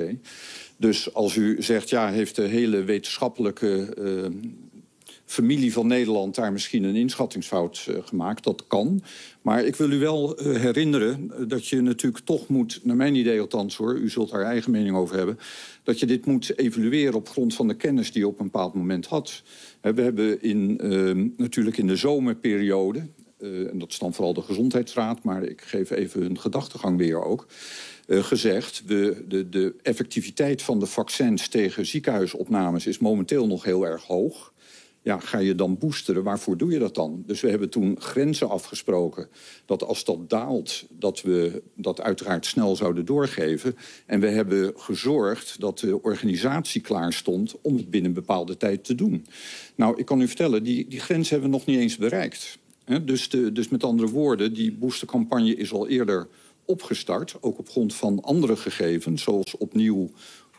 Dus als u zegt, ja, heeft de hele wetenschappelijke uh, familie van Nederland daar misschien een inschattingsfout uh, gemaakt, dat kan. Maar ik wil u wel uh, herinneren dat je natuurlijk toch moet, naar mijn idee althans hoor, u zult daar eigen mening over hebben, dat je dit moet evalueren op grond van de kennis die je op een bepaald moment had. We hebben in, uh, natuurlijk in de zomerperiode, uh, en dat is dan vooral de Gezondheidsraad, maar ik geef even hun gedachtegang weer ook, uh, gezegd, de, de, de effectiviteit van de vaccins tegen ziekenhuisopnames is momenteel nog heel erg hoog. Ja, ga je dan boosteren? Waarvoor doe je dat dan? Dus we hebben toen grenzen afgesproken dat als dat daalt, dat we dat uiteraard snel zouden doorgeven. En we hebben gezorgd dat de organisatie klaar stond om het binnen een bepaalde tijd te doen. Nou, ik kan u vertellen, die, die grens hebben we nog niet eens bereikt. He, dus, de, dus met andere woorden, die boostercampagne is al eerder opgestart, ook op grond van andere gegevens, zoals opnieuw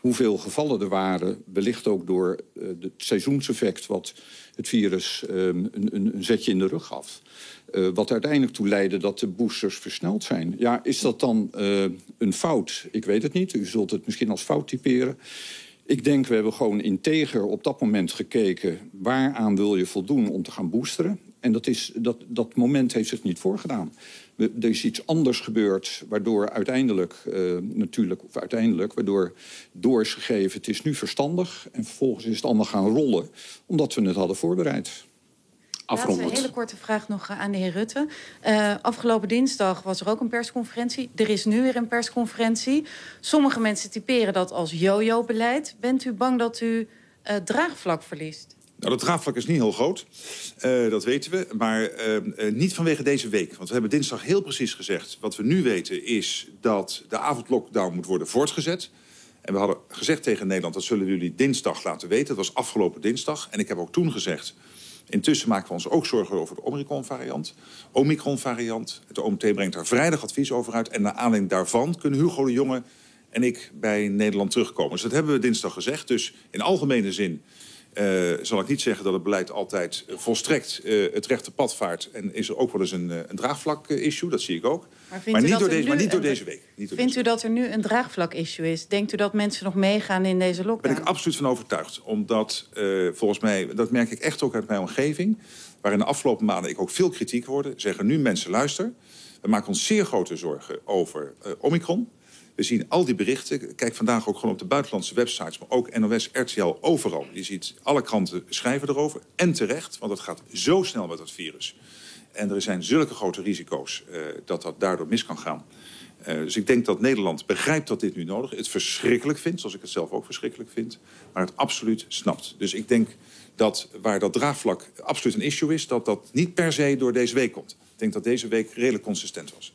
hoeveel gevallen er waren, wellicht ook door uh, het seizoenseffect wat het virus uh, een, een, een zetje in de rug gaf. Uh, wat uiteindelijk toe leidde dat de boosters versneld zijn. Ja, is dat dan uh, een fout? Ik weet het niet. U zult het misschien als fout typeren. Ik denk, we hebben gewoon integer op dat moment gekeken, waaraan wil je voldoen om te gaan boosteren? En dat, is, dat, dat moment heeft zich niet voorgedaan. Er is iets anders gebeurd, waardoor uiteindelijk, uh, natuurlijk, of uiteindelijk, waardoor door is gegeven, het is nu verstandig. En vervolgens is het allemaal gaan rollen, omdat we het hadden voorbereid. Laatste een hele korte vraag nog aan de heer Rutte. Uh, afgelopen dinsdag was er ook een persconferentie. Er is nu weer een persconferentie. Sommige mensen typeren dat als yo-yo-beleid. Bent u bang dat u uh, draagvlak verliest? Nou, dat draagvlak is niet heel groot, uh, dat weten we, maar uh, uh, niet vanwege deze week. Want we hebben dinsdag heel precies gezegd, wat we nu weten is dat de avondlockdown moet worden voortgezet. En we hadden gezegd tegen Nederland, dat zullen jullie dinsdag laten weten. Dat was afgelopen dinsdag. En ik heb ook toen gezegd, intussen maken we ons ook zorgen over de Omicron-variant. Omicron-variant. Het O M T brengt daar vrijdag advies over uit. En naar aanleiding daarvan kunnen Hugo de Jonge en ik bij Nederland terugkomen. Dus dat hebben we dinsdag gezegd. Dus in algemene zin Uh, zal ik niet zeggen dat het beleid altijd uh, volstrekt uh, het rechte pad vaart. En is er ook wel eens een, uh, een draagvlak-issue, dat zie ik ook. Maar, maar, niet, door deze, maar niet door deze week. Niet door vindt deze u dat er nu een draagvlak-issue is? Denkt u dat mensen nog meegaan in deze lockdown? Daar ben ik absoluut van overtuigd. Omdat, uh, volgens mij, dat merk ik echt ook uit mijn omgeving, waar in de afgelopen maanden ik ook veel kritiek hoorde, zeggen nu mensen, luister, we maken ons zeer grote zorgen over uh, Omicron. We zien al die berichten. Kijk vandaag ook gewoon op de buitenlandse websites, maar ook N O S, R T L, overal. Je ziet alle kranten schrijven erover. En terecht, want het gaat zo snel met dat virus. En er zijn zulke grote risico's uh, dat dat daardoor mis kan gaan. Uh, dus ik denk dat Nederland begrijpt dat dit nu nodig is. Het verschrikkelijk vindt, zoals ik het zelf ook verschrikkelijk vind. Maar het absoluut snapt. Dus ik denk dat waar dat draagvlak absoluut een issue is, dat dat niet per se door deze week komt. Ik denk dat deze week redelijk consistent was.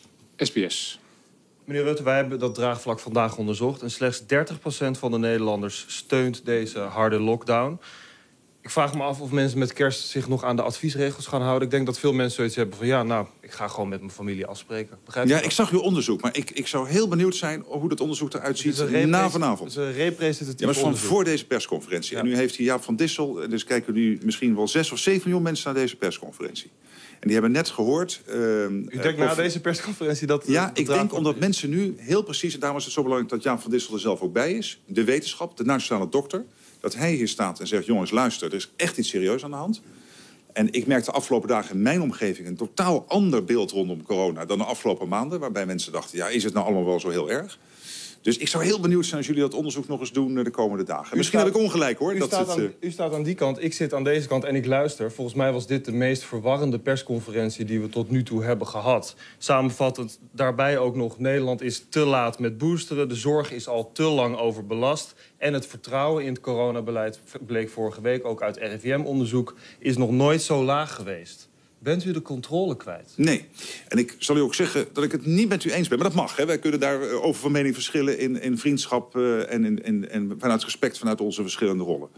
S B S. Meneer Rutte, wij hebben dat draagvlak vandaag onderzocht. En slechts dertig procent van de Nederlanders steunt deze harde lockdown. Ik vraag me af of mensen met kerst zich nog aan de adviesregels gaan houden. Ik denk dat veel mensen zoiets hebben van, ja, nou, ik ga gewoon met mijn familie afspreken. Begrijp je ja, dat? Ik zag uw onderzoek, maar ik, ik zou heel benieuwd zijn hoe dat onderzoek eruit ziet na vanavond. Het is een representatief ja, maar van onderzoek. voor deze persconferentie. Ja. En nu heeft hij Jaap van Dissel, dus kijken nu misschien wel zes of zeven miljoen mensen naar deze persconferentie. En die hebben net gehoord. Uh, U denkt uh, na deze persconferentie dat. Ja, dat ik denk omdat is. mensen nu heel precies, en daarom is het zo belangrijk dat Jaap van Dissel er zelf ook bij is, de wetenschap, de nationale dokter, dat hij hier staat en zegt, jongens, luister, er is echt iets serieus aan de hand. En ik merkte de afgelopen dagen in mijn omgeving een totaal ander beeld rondom corona dan de afgelopen maanden, waarbij mensen dachten, ja, is het nou allemaal wel zo heel erg? Dus ik zou heel benieuwd zijn als jullie dat onderzoek nog eens doen de komende dagen. U Misschien staat, heb ik ongelijk, hoor. U, dat staat het, aan, uh... u staat aan die kant, ik zit aan deze kant en ik luister. Volgens mij was dit de meest verwarrende persconferentie die we tot nu toe hebben gehad. Samenvattend daarbij ook nog, Nederland is te laat met boosteren. De zorg is al te lang overbelast. En het vertrouwen in het coronabeleid, bleek vorige week ook uit R I V M-onderzoek, is nog nooit zo laag geweest. Bent u de controle kwijt? Nee. En ik zal u ook zeggen dat ik het niet met u eens ben. Maar dat mag. Hè. Wij kunnen daar over van mening verschillen in, in vriendschap uh, en, in, in, en vanuit respect vanuit onze verschillende rollen.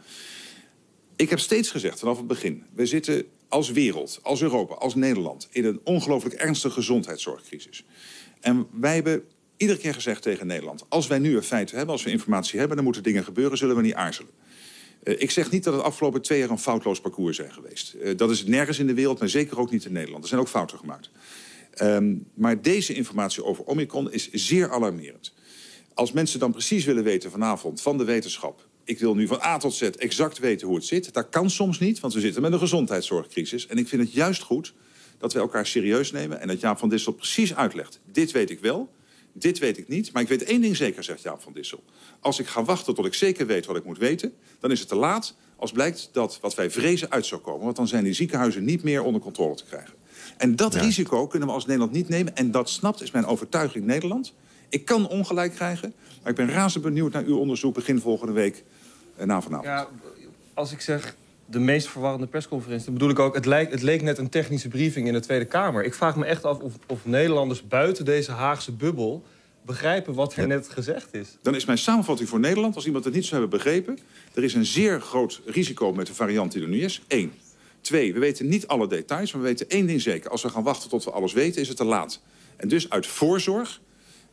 Ik heb steeds gezegd vanaf het begin, we zitten als wereld, als Europa, als Nederland in een ongelooflijk ernstige gezondheidszorgcrisis. En wij hebben iedere keer gezegd tegen Nederland, als wij nu een feit hebben, als we informatie hebben, dan moeten dingen gebeuren, zullen we niet aarzelen. Uh, ik zeg niet dat het afgelopen twee jaar een foutloos parcours zijn geweest. Uh, dat is het nergens in de wereld, maar zeker ook niet in Nederland. Er zijn ook fouten gemaakt. Um, maar deze informatie over Omicron is zeer alarmerend. Als mensen dan precies willen weten vanavond van de wetenschap, ik wil nu van A tot Z exact weten hoe het zit. Dat kan soms niet, want we zitten met een gezondheidszorgcrisis. En ik vind het juist goed dat we elkaar serieus nemen en dat Jaap van Dissel precies uitlegt. Dit weet ik wel, dit weet ik niet. Maar ik weet één ding zeker, zegt Jaap van Dissel. Als ik ga wachten tot ik zeker weet wat ik moet weten, dan is het te laat als blijkt dat wat wij vrezen uit zou komen. Want dan zijn die ziekenhuizen niet meer onder controle te krijgen. En dat ja. risico kunnen we als Nederland niet nemen. En dat snapt, is mijn overtuiging, Nederland. Ik kan ongelijk krijgen, maar ik ben razend benieuwd naar uw onderzoek begin volgende week uh, na vanavond. Ja, als ik zeg de meest verwarrende persconferentie, dan bedoel ik ook, het, lijkt, het leek net een technische briefing in de Tweede Kamer. Ik vraag me echt af of, of Nederlanders buiten deze Haagse bubbel begrijpen wat er ja. net gezegd is. Dan is mijn samenvatting voor Nederland, als iemand het niet zou hebben begrepen, er is een zeer groot risico met de variant die er nu is. Eén. Twee, we weten niet alle details, maar we weten één ding zeker. Als we gaan wachten tot we alles weten, is het te laat. En dus uit voorzorg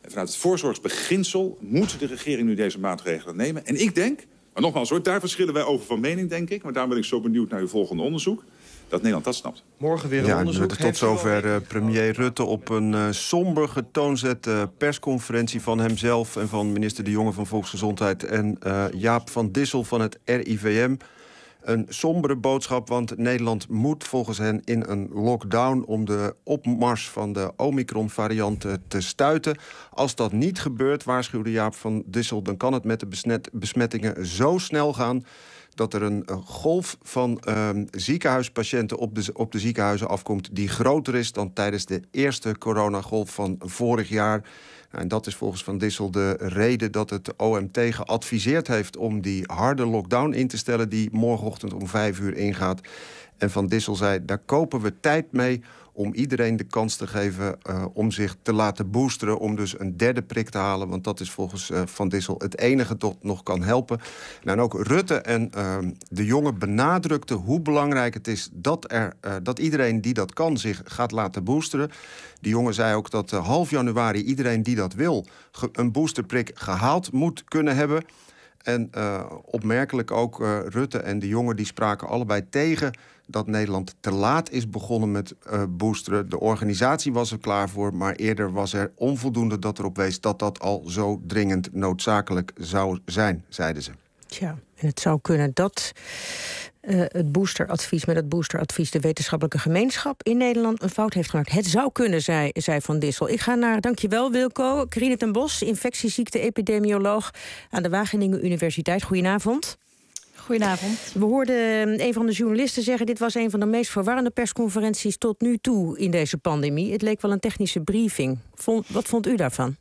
En vanuit het voorzorgsbeginsel moet de regering nu deze maatregelen nemen. En ik denk, maar nogmaals hoor, daar verschillen wij over van mening, denk ik. Maar daar ben ik zo benieuwd naar uw volgende onderzoek. Dat Nederland dat snapt. Morgen weer een ja, onderzoek. Tot zover uh, premier Rutte op een uh, somber getoonzette persconferentie van hemzelf en van minister De Jonge van Volksgezondheid en uh, Jaap van Dissel van het R I V M. Een sombere boodschap, want Nederland moet volgens hen in een lockdown om de opmars van de Omicron-variant te stuiten. Als dat niet gebeurt, waarschuwde Jaap van Dissel, dan kan het met de besmet, besmettingen zo snel gaan dat er een, een golf van uh, ziekenhuispatiënten op de, op de ziekenhuizen afkomt die groter is dan tijdens de eerste coronagolf van vorig jaar. En dat is volgens Van Dissel de reden dat het O M T geadviseerd heeft om die harde lockdown in te stellen die morgenochtend om vijf uur ingaat. En Van Dissel zei, daar kopen we tijd mee om iedereen de kans te geven uh, om zich te laten boosteren, om dus een derde prik te halen. Want dat is volgens uh, Van Dissel het enige dat nog kan helpen. Nou, en ook Rutte en uh, De Jonge benadrukten hoe belangrijk het is dat, er, uh, dat iedereen die dat kan zich gaat laten boosteren. De Jonge zei ook dat uh, half januari iedereen die dat wil een boosterprik gehaald moet kunnen hebben. En uh, opmerkelijk ook uh, Rutte en De Jonge die spraken allebei tegen dat Nederland te laat is begonnen met uh, boosteren. De organisatie was er klaar voor, maar eerder was er onvoldoende dat erop wees dat dat al zo dringend noodzakelijk zou zijn, zeiden ze. Tja, en het zou kunnen dat uh, het boosteradvies met het boosteradvies de wetenschappelijke gemeenschap in Nederland een fout heeft gemaakt. Het zou kunnen, zei, zei Van Dissel. Ik ga naar, dankjewel Wilco, Carine ten Bos, infectieziekte-epidemioloog aan de Wageningen Universiteit. Goedenavond. Goedenavond. We hoorden een van de journalisten zeggen, dit was een van de meest verwarrende persconferenties tot nu toe in deze pandemie. Het leek wel een technische briefing. Vond, wat vond u daarvan?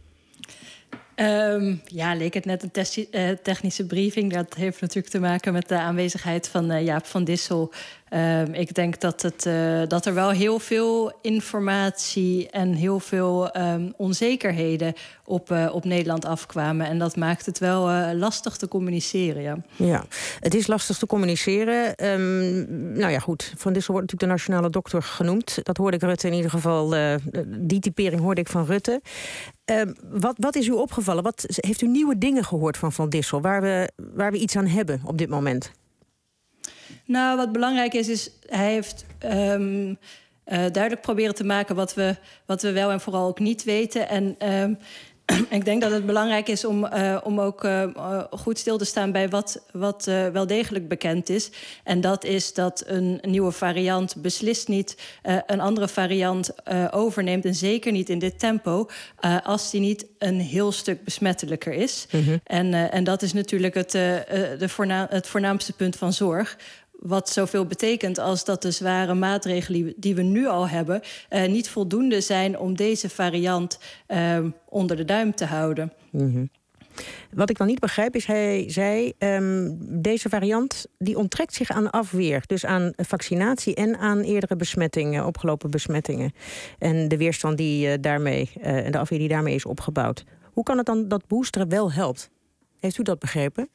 Um, ja, leek het net een testi- uh, technische briefing. Dat heeft natuurlijk te maken met de aanwezigheid van uh, Jaap van Dissel. Um, ik denk dat, het, uh, dat er wel heel veel informatie en heel veel um, onzekerheden op, uh, op Nederland afkwamen. En dat maakt het wel uh, lastig te communiceren, ja. Ja, het is lastig te communiceren. Um, nou ja, goed. Van Dissel wordt natuurlijk de nationale dokter genoemd. Dat hoorde ik Rutte in ieder geval. Uh, die typering hoorde ik van Rutte. Um, wat, wat is u opgevallen? Wat, heeft u nieuwe dingen gehoord van Van Dissel waar we, waar we iets aan hebben op dit moment? Nou, wat belangrijk is, is hij heeft um, uh, duidelijk proberen te maken wat we, wat we wel en vooral ook niet weten. En um, ik denk dat het belangrijk is om, uh, om ook uh, goed stil te staan bij wat, wat uh, wel degelijk bekend is. En dat is dat een nieuwe variant beslist niet uh, een andere variant uh, overneemt. En zeker niet in dit tempo, uh, als die niet een heel stuk besmettelijker is. Mm-hmm. En, uh, en dat is natuurlijk het, uh, de voornaam, het voornaamste punt van zorg. Wat zoveel betekent als dat de zware maatregelen die we nu al hebben Uh, niet voldoende zijn om deze variant uh, onder de duim te houden. Mm-hmm. Wat ik dan niet begrijp is, hij zei, um, deze variant die onttrekt zich aan afweer. Dus aan vaccinatie en aan eerdere besmettingen, opgelopen besmettingen. En de weerstand die uh, daarmee, uh, en de afweer die daarmee is opgebouwd. Hoe kan het dan dat boosteren wel helpt? Heeft u dat begrepen?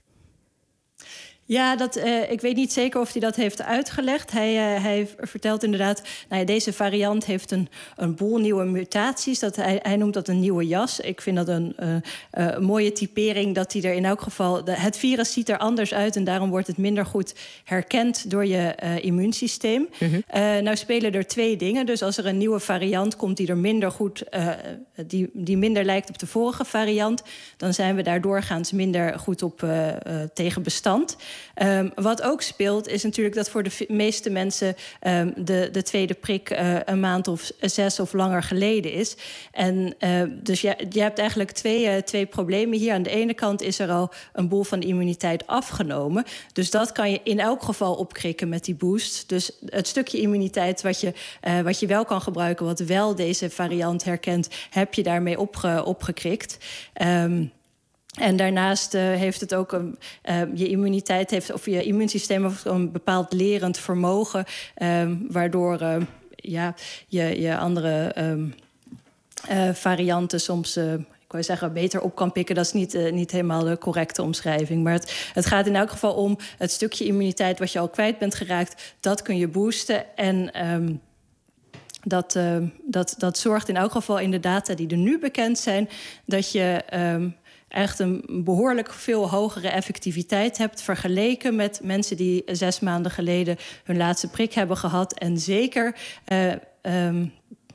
Ja, dat, uh, ik weet niet zeker of hij dat heeft uitgelegd. Hij, uh, hij vertelt inderdaad, nou ja, deze variant heeft een, een boel nieuwe mutaties. Dat hij, hij noemt dat een nieuwe jas. Ik vind dat een uh, uh, mooie typering dat hij er in elk geval... De, het virus ziet er anders uit en daarom wordt het minder goed herkend door je uh, immuunsysteem. Mm-hmm. Uh, nou spelen er twee dingen. Dus als er een nieuwe variant komt die er minder goed... Uh, die, die minder lijkt op de vorige variant, dan zijn we daar doorgaans minder goed op uh, uh, tegen bestand. Um, wat ook speelt is natuurlijk dat voor de v- meeste mensen um, de, de tweede prik uh, een maand of zes of langer geleden is. En uh, dus je, je hebt eigenlijk twee, uh, twee problemen hier. Aan de ene kant is er al een boel van de immuniteit afgenomen. Dus dat kan je in elk geval opkrikken met die boost. Dus het stukje immuniteit wat je, uh, wat je wel kan gebruiken, wat wel deze variant herkent, heb je daarmee opge, opgekrikt. Um, En daarnaast uh, heeft het ook een, uh, je immuniteit heeft, of je immuunsysteem heeft een bepaald lerend vermogen, um, waardoor uh, ja, je, je andere um, uh, varianten soms, uh, ik wou zeggen, beter op kan pikken. Dat is niet, uh, niet helemaal de correcte omschrijving. Maar het, het gaat in elk geval om het stukje immuniteit wat je al kwijt bent geraakt. Dat kun je boosten en Um, dat, uh, dat, dat zorgt in elk geval in de data die er nu bekend zijn, dat je um, echt een behoorlijk veel hogere effectiviteit hebt vergeleken met mensen die zes maanden geleden hun laatste prik hebben gehad. En zeker uh, um,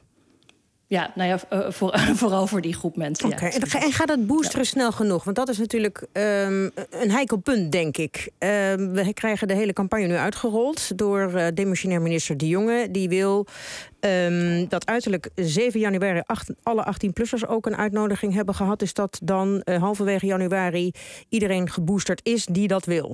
ja, nou ja, uh, voor, vooral voor die groep mensen. Okay. Ja. En gaat het boosteren ja. snel genoeg? Want dat is natuurlijk um, een heikel punt, denk ik. Uh, we krijgen de hele campagne nu uitgerold door uh, demissionair minister De Jonge. Die wil um, dat uiterlijk zeven januari acht, alle achttien-plussers ook een uitnodiging hebben gehad. Is dat dan uh, halverwege januari iedereen geboosterd is die dat wil?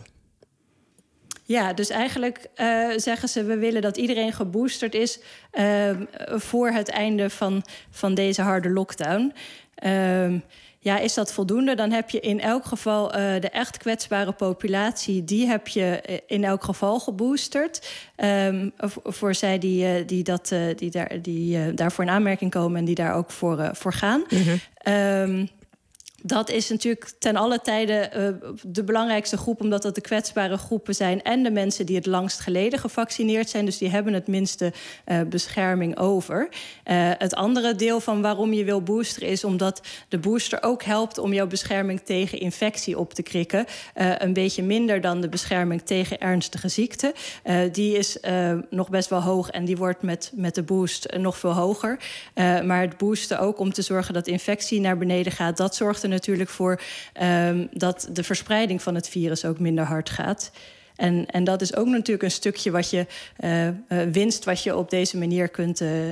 Ja, dus eigenlijk uh, zeggen ze, we willen dat iedereen geboosterd is uh, voor het einde van, van deze harde lockdown. Uh, ja, is dat voldoende? Dan heb je in elk geval uh, de echt kwetsbare populatie, die heb je in elk geval geboosterd. Um, voor zij die, uh, die, dat, uh, die, daar, die uh, daarvoor in aanmerking komen en die daar ook voor, uh, voor gaan. Mm-hmm. Um, Dat is natuurlijk ten alle tijde uh, de belangrijkste groep, omdat dat de kwetsbare groepen zijn en de mensen die het langst geleden gevaccineerd zijn. Dus die hebben het minste uh, bescherming over. Uh, het andere deel van waarom je wil boosteren is omdat de booster ook helpt om jouw bescherming tegen infectie op te krikken. Uh, een beetje minder dan de bescherming tegen ernstige ziekten. Uh, die is uh, nog best wel hoog en die wordt met, met de boost uh, nog veel hoger. Uh, maar het boosten ook om te zorgen dat infectie naar beneden gaat, dat zorgt er natuurlijk voor um, dat de verspreiding van het virus ook minder hard gaat. En, en dat is ook natuurlijk een stukje wat je uh, uh, winst wat je op deze manier kunt uh, uh,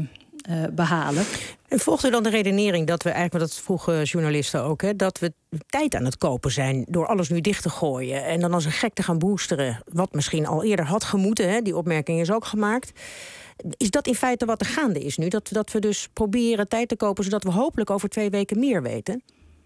uh, behalen. En volgt u dan de redenering dat we eigenlijk, dat vroegen journalisten ook, hè, dat we tijd aan het kopen zijn door alles nu dicht te gooien en dan als een gek te gaan boosteren, wat misschien al eerder had gemoeten, hè, die opmerking is ook gemaakt. Is dat in feite wat er gaande is nu? Dat, dat we dus proberen tijd te kopen, zodat we hopelijk over twee weken meer weten?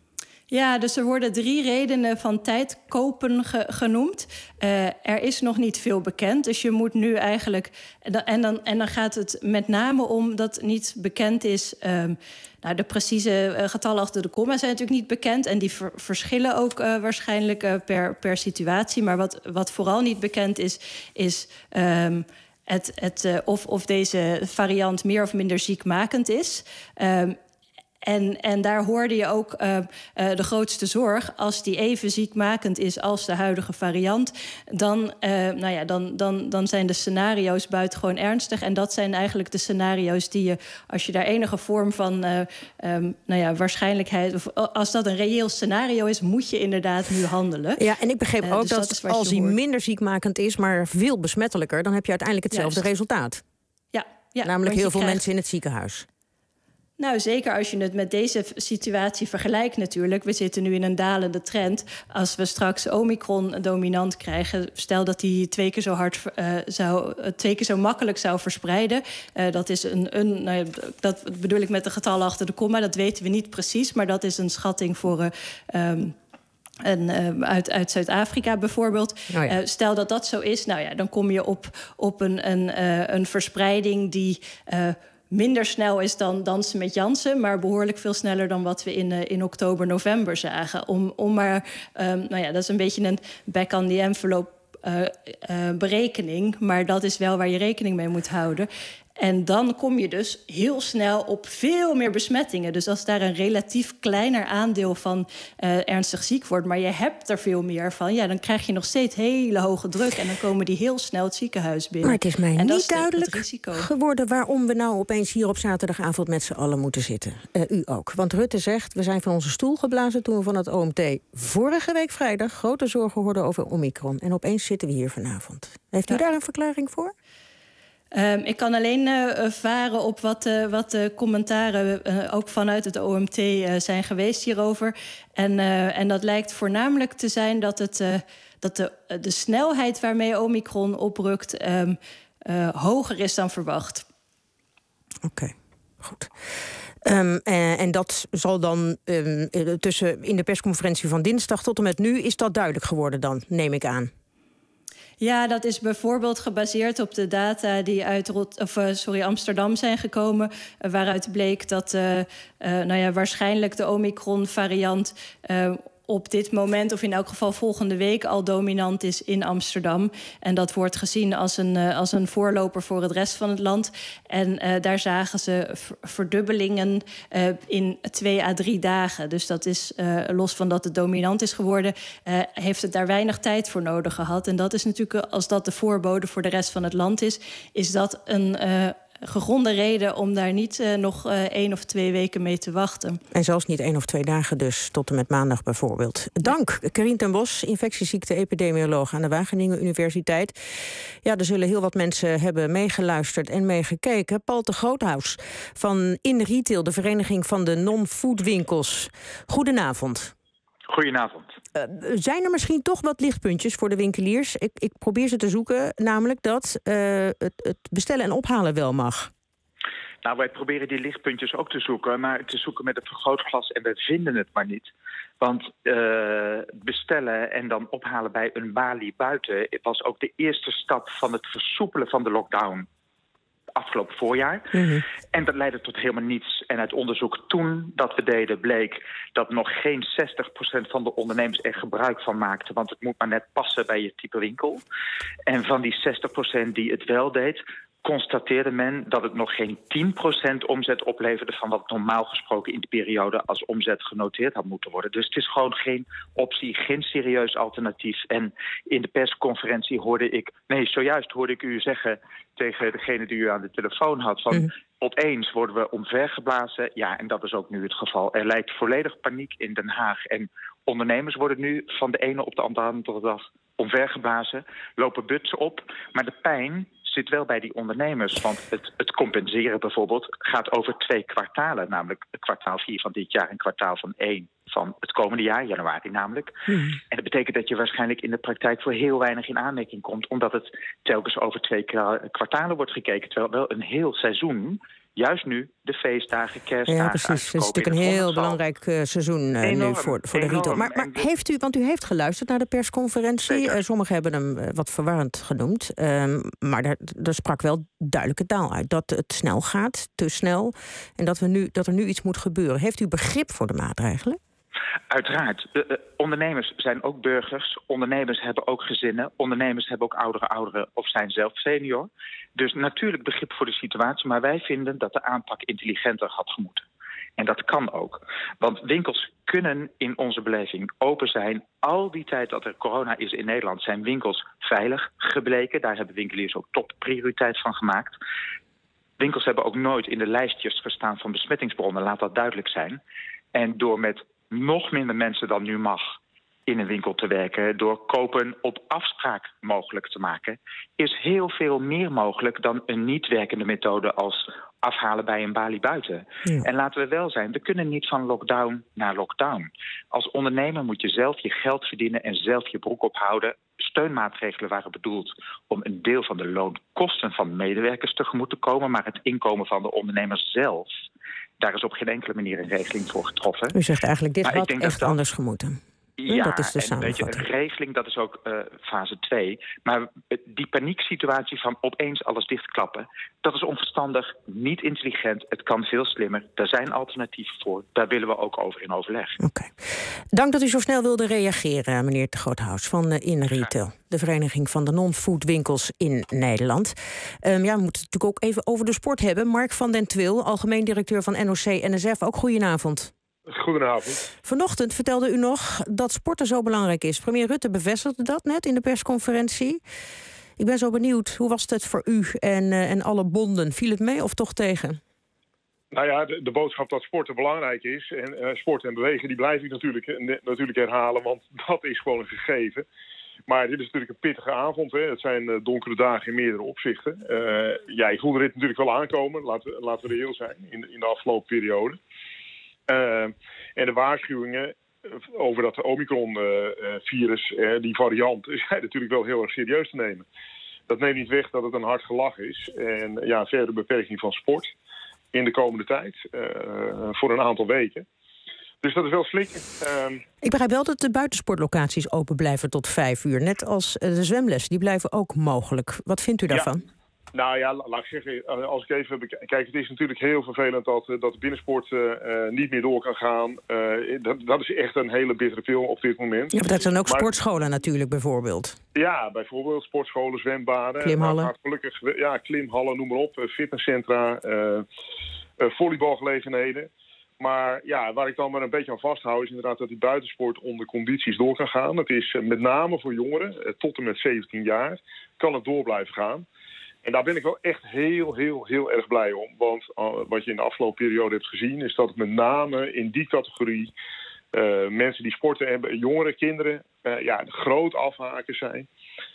Ja, dus er worden drie redenen van tijd kopen ge- genoemd. Uh, er is nog niet veel bekend, dus je moet nu eigenlijk... En dan, en dan gaat het met name om dat niet bekend is... Um, nou, de precieze uh, getallen achter de komma zijn natuurlijk niet bekend... en die ver- verschillen ook uh, waarschijnlijk uh, per, per situatie. Maar wat, wat vooral niet bekend is, is... Um, Het, het, uh, of, of deze variant meer of minder ziekmakend is. Um, en, en daar hoorde je ook uh, uh, de grootste zorg. Als die even ziekmakend is als de huidige variant... dan, uh, nou ja, dan, dan, dan zijn de scenario's buitengewoon ernstig. En dat zijn eigenlijk de scenario's die je... als je daar enige vorm van uh, um, nou ja, waarschijnlijkheid... of als dat een reëel scenario is, moet je inderdaad nu handelen. Ja, en ik begreep uh, ook dus dat, dat als hij minder ziekmakend is... maar veel besmettelijker, dan heb je uiteindelijk hetzelfde Juist. resultaat. Ja, ja, Namelijk heel veel krijgt... mensen in het ziekenhuis. Nou, zeker als je het met deze situatie vergelijkt natuurlijk. We zitten nu in een dalende trend. Als we straks Omicron dominant krijgen... stel dat die twee keer zo hard uh, zou, twee keer zo makkelijk zou verspreiden. Uh, dat is een, een nou ja, dat bedoel ik met de getallen achter de komma. Dat weten we niet precies, maar dat is een schatting voor... Uh, um, En, uh, uit, uit Zuid-Afrika bijvoorbeeld. Oh ja. uh, stel dat dat zo is, nou ja, dan kom je op, op een, een, uh, een verspreiding die... Uh, minder snel is dan dansen met Jansen... maar behoorlijk veel sneller dan wat we in, uh, in oktober, november zagen. Om, om maar, um, nou ja, dat is een beetje een back on the envelope uh, uh, berekening... maar dat is wel waar je rekening mee moet houden... En dan kom je dus heel snel op veel meer besmettingen. Dus als daar een relatief kleiner aandeel van uh, ernstig ziek wordt... maar je hebt er veel meer van... ja, dan krijg je nog steeds hele hoge druk... en dan komen die heel snel het ziekenhuis binnen. Maar het is mij en niet de, duidelijk geworden... waarom we nou opeens hier op zaterdagavond met z'n allen moeten zitten. Uh, u ook. Want Rutte zegt, we zijn van onze stoel geblazen... toen we van het O M T vorige week vrijdag grote zorgen hoorden over Omicron. En opeens zitten we hier vanavond. Heeft u ja. daar een verklaring voor? Um, ik kan alleen uh, varen op wat, uh, wat de commentaren uh, ook vanuit het O M T uh, zijn geweest hierover. En, uh, en dat lijkt voornamelijk te zijn dat, het, uh, dat de, de snelheid waarmee Omicron oprukt um, uh, hoger is dan verwacht. Oké, okay, goed. Um, en, en dat zal dan um, tussen in de persconferentie van dinsdag tot en met nu... is dat duidelijk geworden dan, neem ik aan. Ja, dat is bijvoorbeeld gebaseerd op de data die uit Rot- of, uh, sorry, Amsterdam zijn gekomen... Uh, waaruit bleek dat uh, uh, nou ja, waarschijnlijk de Omicron-variant... Uh, op dit moment, of in elk geval volgende week, al dominant is in Amsterdam. En dat wordt gezien als een, uh, als een voorloper voor het rest van het land. En uh, daar zagen ze verdubbelingen uh, in twee à drie dagen. Dus dat is, uh, los van dat het dominant is geworden, uh, heeft het daar weinig tijd voor nodig gehad. En dat is natuurlijk, als dat de voorbode voor de rest van het land is, is dat een uh, gegronde reden om daar niet uh, nog uh, één of twee weken mee te wachten. En zelfs niet één of twee dagen dus, tot en met maandag bijvoorbeeld. Dank, Karien ten Bos, infectieziekte-epidemioloog aan de Wageningen Universiteit. Ja, er zullen heel wat mensen hebben meegeluisterd en meegekeken. Paul de Groothuis van In Retail, de vereniging van de non-foodwinkels. Goedenavond. Goedenavond. Uh, zijn er misschien toch wat lichtpuntjes voor de winkeliers? Ik, ik probeer ze te zoeken, namelijk dat uh, het, het bestellen en ophalen wel mag. Nou, wij proberen die lichtpuntjes ook te zoeken, maar te zoeken met een vergrootglas en we vinden het maar niet. Want uh, bestellen en dan ophalen bij een balie buiten was ook de eerste stap van het versoepelen van de lockdown afgelopen voorjaar. Mm-hmm. En dat leidde tot helemaal niets. En uit onderzoek toen dat we deden bleek dat nog geen zestig procent van de ondernemers er gebruik van maakten. Want het moet maar net passen bij je type winkel. En van die zestig procent die het wel deed, constateerde men dat het nog geen tien procent omzet opleverde van wat normaal gesproken in de periode als omzet genoteerd had moeten worden. Dus het is gewoon geen optie, geen serieus alternatief. En in de persconferentie hoorde ik, nee, zojuist hoorde ik u zeggen tegen degene die u aan de telefoon had, van mm. opeens worden we omvergeblazen. Ja, en dat is ook nu het geval. Er lijkt volledig paniek in Den Haag. En ondernemers worden nu van de ene op de andere dag omvergeblazen, lopen butsen op. Maar de pijn zit wel bij die ondernemers. Want het, het compenseren bijvoorbeeld gaat over twee kwartalen. Namelijk kwartaal vier van dit jaar en kwartaal van één van het komende jaar, januari namelijk. Hmm. En dat betekent dat je waarschijnlijk in de praktijk voor heel weinig in aanmerking komt, omdat het telkens over twee kwartalen wordt gekeken. Terwijl wel een heel seizoen, juist nu, de feestdagen, kerstdagen. Ja, precies. Het is natuurlijk een heel belangrijk uh, seizoen uh, enorm, nu voor, voor de retail. Maar, maar dus heeft u, want u heeft geluisterd naar de persconferentie. Uh, sommigen hebben hem uh, wat verwarrend genoemd. Uh, maar daar, daar sprak wel duidelijke taal uit. Dat het snel gaat, te snel. En dat, we nu, dat er nu iets moet gebeuren. Heeft u begrip voor de maatregelen? Uiteraard. De, uh, ondernemers zijn ook burgers. Ondernemers hebben ook gezinnen. Ondernemers hebben ook oudere ouderen of zijn zelf senior. Dus natuurlijk begrip voor de situatie. Maar wij vinden dat de aanpak intelligenter had gemoeten. En dat kan ook. Want winkels kunnen in onze beleving open zijn. Al die tijd dat er corona is in Nederland zijn winkels veilig gebleken. Daar hebben winkeliers ook topprioriteit van gemaakt. Winkels hebben ook nooit in de lijstjes gestaan van besmettingsbronnen. Laat dat duidelijk zijn. En door met nog minder mensen dan nu mag in een winkel te werken, door kopen op afspraak mogelijk te maken, is heel veel meer mogelijk dan een niet werkende methode als afhalen bij een balie buiten. Ja. En laten we wel zijn, we kunnen niet van lockdown naar lockdown. Als ondernemer moet je zelf je geld verdienen en zelf je broek ophouden. Steunmaatregelen waren bedoeld om een deel van de loonkosten van medewerkers tegemoet te komen, maar het inkomen van de ondernemers zelf, daar is op geen enkele manier een regeling voor getroffen. U zegt eigenlijk, dit maar had echt dat anders gemoeten. Ja, dat is de en weet je, een regeling, dat is ook uh, fase twee. Maar die panieksituatie van opeens alles dichtklappen, dat is onverstandig, niet intelligent. Het kan veel slimmer. Daar zijn alternatieven voor. Daar willen we ook over in overleg. Oké. Okay. Dank dat u zo snel wilde reageren, meneer de Groothuis van uh, In Retail. De vereniging van de non-foodwinkels in Nederland. Um, ja, we moeten het natuurlijk ook even over de sport hebben. Mark van den Twil, algemeen directeur van N O C N S F. Ook goedenavond. Goedenavond. Vanochtend vertelde u nog dat sporten zo belangrijk is. Premier Rutte bevestigde dat net in de persconferentie. Ik ben zo benieuwd, hoe was het voor u en, uh, en alle bonden? Viel het mee of toch tegen? Nou ja, de, de boodschap dat sporten belangrijk is en uh, sport en bewegen, die blijf ik natuurlijk, uh, natuurlijk herhalen, want dat is gewoon een gegeven. Maar dit is natuurlijk een pittige avond. Hè. Het zijn uh, donkere dagen in meerdere opzichten. Uh, ja, ik voelde dit natuurlijk wel aankomen, laten, laten we reëel zijn, in, in de afgelopen periode. Uh, en de waarschuwingen over dat Omicron-virus, uh, uh, die variant, zijn natuurlijk wel heel erg serieus te nemen. Dat neemt niet weg dat het een hard gelach is. En ja, verder beperking van sport in de komende tijd, uh, voor een aantal weken. Dus dat is wel slikken. Uh, Ik begrijp wel dat de buitensportlocaties open blijven tot vijf uur. Net als de zwemles, die blijven ook mogelijk. Wat vindt u daarvan? Ja. Nou ja, laat ik zeggen, als ik even bekijk... Kijk, het is natuurlijk heel vervelend dat, dat de binnensport uh, niet meer door kan gaan. Uh, dat, dat is echt een hele bittere pil op dit moment. Ja, maar dat zijn ook maar, sportscholen natuurlijk bijvoorbeeld. Ja, bijvoorbeeld sportscholen, zwembaden. Klimhallen. Nou, gelukkig, ja, klimhallen, noem maar op. Fitnesscentra, uh, uh, volleybalgelegenheden. Maar ja, waar ik dan maar een beetje aan vasthoud... is inderdaad dat die buitensport onder condities door kan gaan. Het is uh, met name voor jongeren, uh, tot en met zeventien jaar... kan het door blijven gaan. En daar ben ik wel echt heel, heel, heel erg blij om. Want uh, wat je in de afgelopen periode hebt gezien... is dat het met name in die categorie... Uh, mensen die sporten hebben, jongeren, kinderen... Uh, ja, groot afhaken zijn.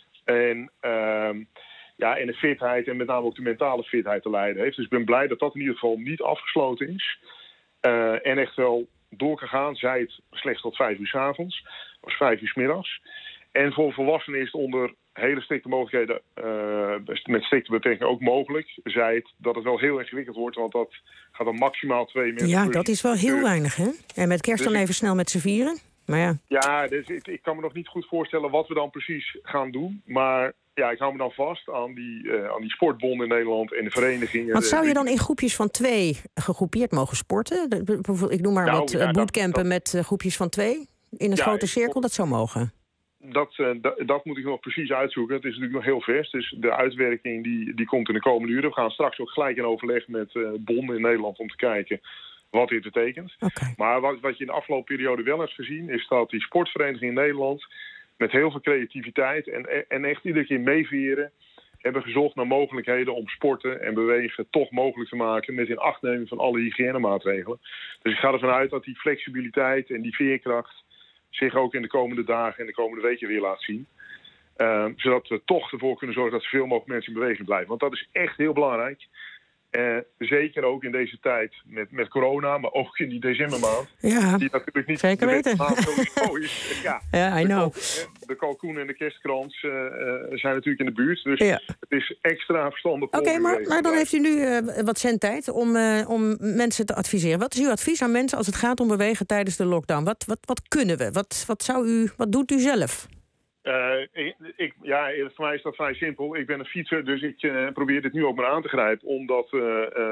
En, uh, ja, en de fitheid en met name ook de mentale fitheid te leiden heeft. Dus ik ben blij dat dat in ieder geval niet afgesloten is. Uh, en echt wel door kan gaan. Zij het slechts tot vijf uur 's avonds. Of vijf uur 's middags. En voor volwassenen is het onder hele strikte mogelijkheden, uh, met strikte beperkingen ook mogelijk. Zij het dat het wel heel ingewikkeld wordt, want dat gaat dan maximaal twee mensen. Ja, dat is wel heel weinig, hè? En met kerst dus dan even snel met z'n vieren. Maar ja, ja dus ik, ik kan me nog niet goed voorstellen wat we dan precies gaan doen. Maar ja, ik hou me dan vast aan die, uh, aan die sportbonden in Nederland en de verenigingen. Want zou je dan in groepjes van twee gegroepeerd mogen sporten? Ik noem maar nou, wat ja, bootcampen dat, dat, met groepjes van twee in een ja, grote cirkel, dat zou mogen. Dat, uh, dat, dat moet ik nog precies uitzoeken. Het is natuurlijk nog heel vers. Dus de uitwerking die, die komt in de komende uren. We gaan straks ook gelijk in overleg met uh, bonden in Nederland om te kijken wat dit betekent. Okay. Maar wat, wat je in de afgelopen periode wel hebt gezien... is dat die sportverenigingen in Nederland met heel veel creativiteit... en, en echt iedere keer meevieren... hebben gezocht naar mogelijkheden om sporten en bewegen toch mogelijk te maken... met in acht nemen van alle hygiënemaatregelen. Dus ik ga ervan uit dat die flexibiliteit en die veerkracht... zich ook in de komende dagen en de komende weken weer laat zien. Uh, zodat we toch ervoor kunnen zorgen dat zoveel mogelijk mensen in beweging blijven. Want dat is echt heel belangrijk. Uh, zeker ook in deze tijd met, met corona, maar ook in die decembermaand. Ja, die natuurlijk niet zeker de weten. Maand sowieso is. Ja, ja, I know. De, de kalkoen en de kerstkrans uh, zijn natuurlijk in de buurt. Dus ja. Het is extra verstandig. Oké, okay, maar, maar dan heeft u nu uh, wat zendtijd om, uh, om mensen te adviseren. Wat is uw advies aan mensen als het gaat om bewegen tijdens de lockdown? Wat, wat, wat kunnen we? Wat, wat, zou u, wat doet u zelf? Uh, ik, ik, ja, voor mij is dat vrij simpel. Ik ben een fietser, dus ik uh, probeer dit nu ook maar aan te grijpen... om dat uh,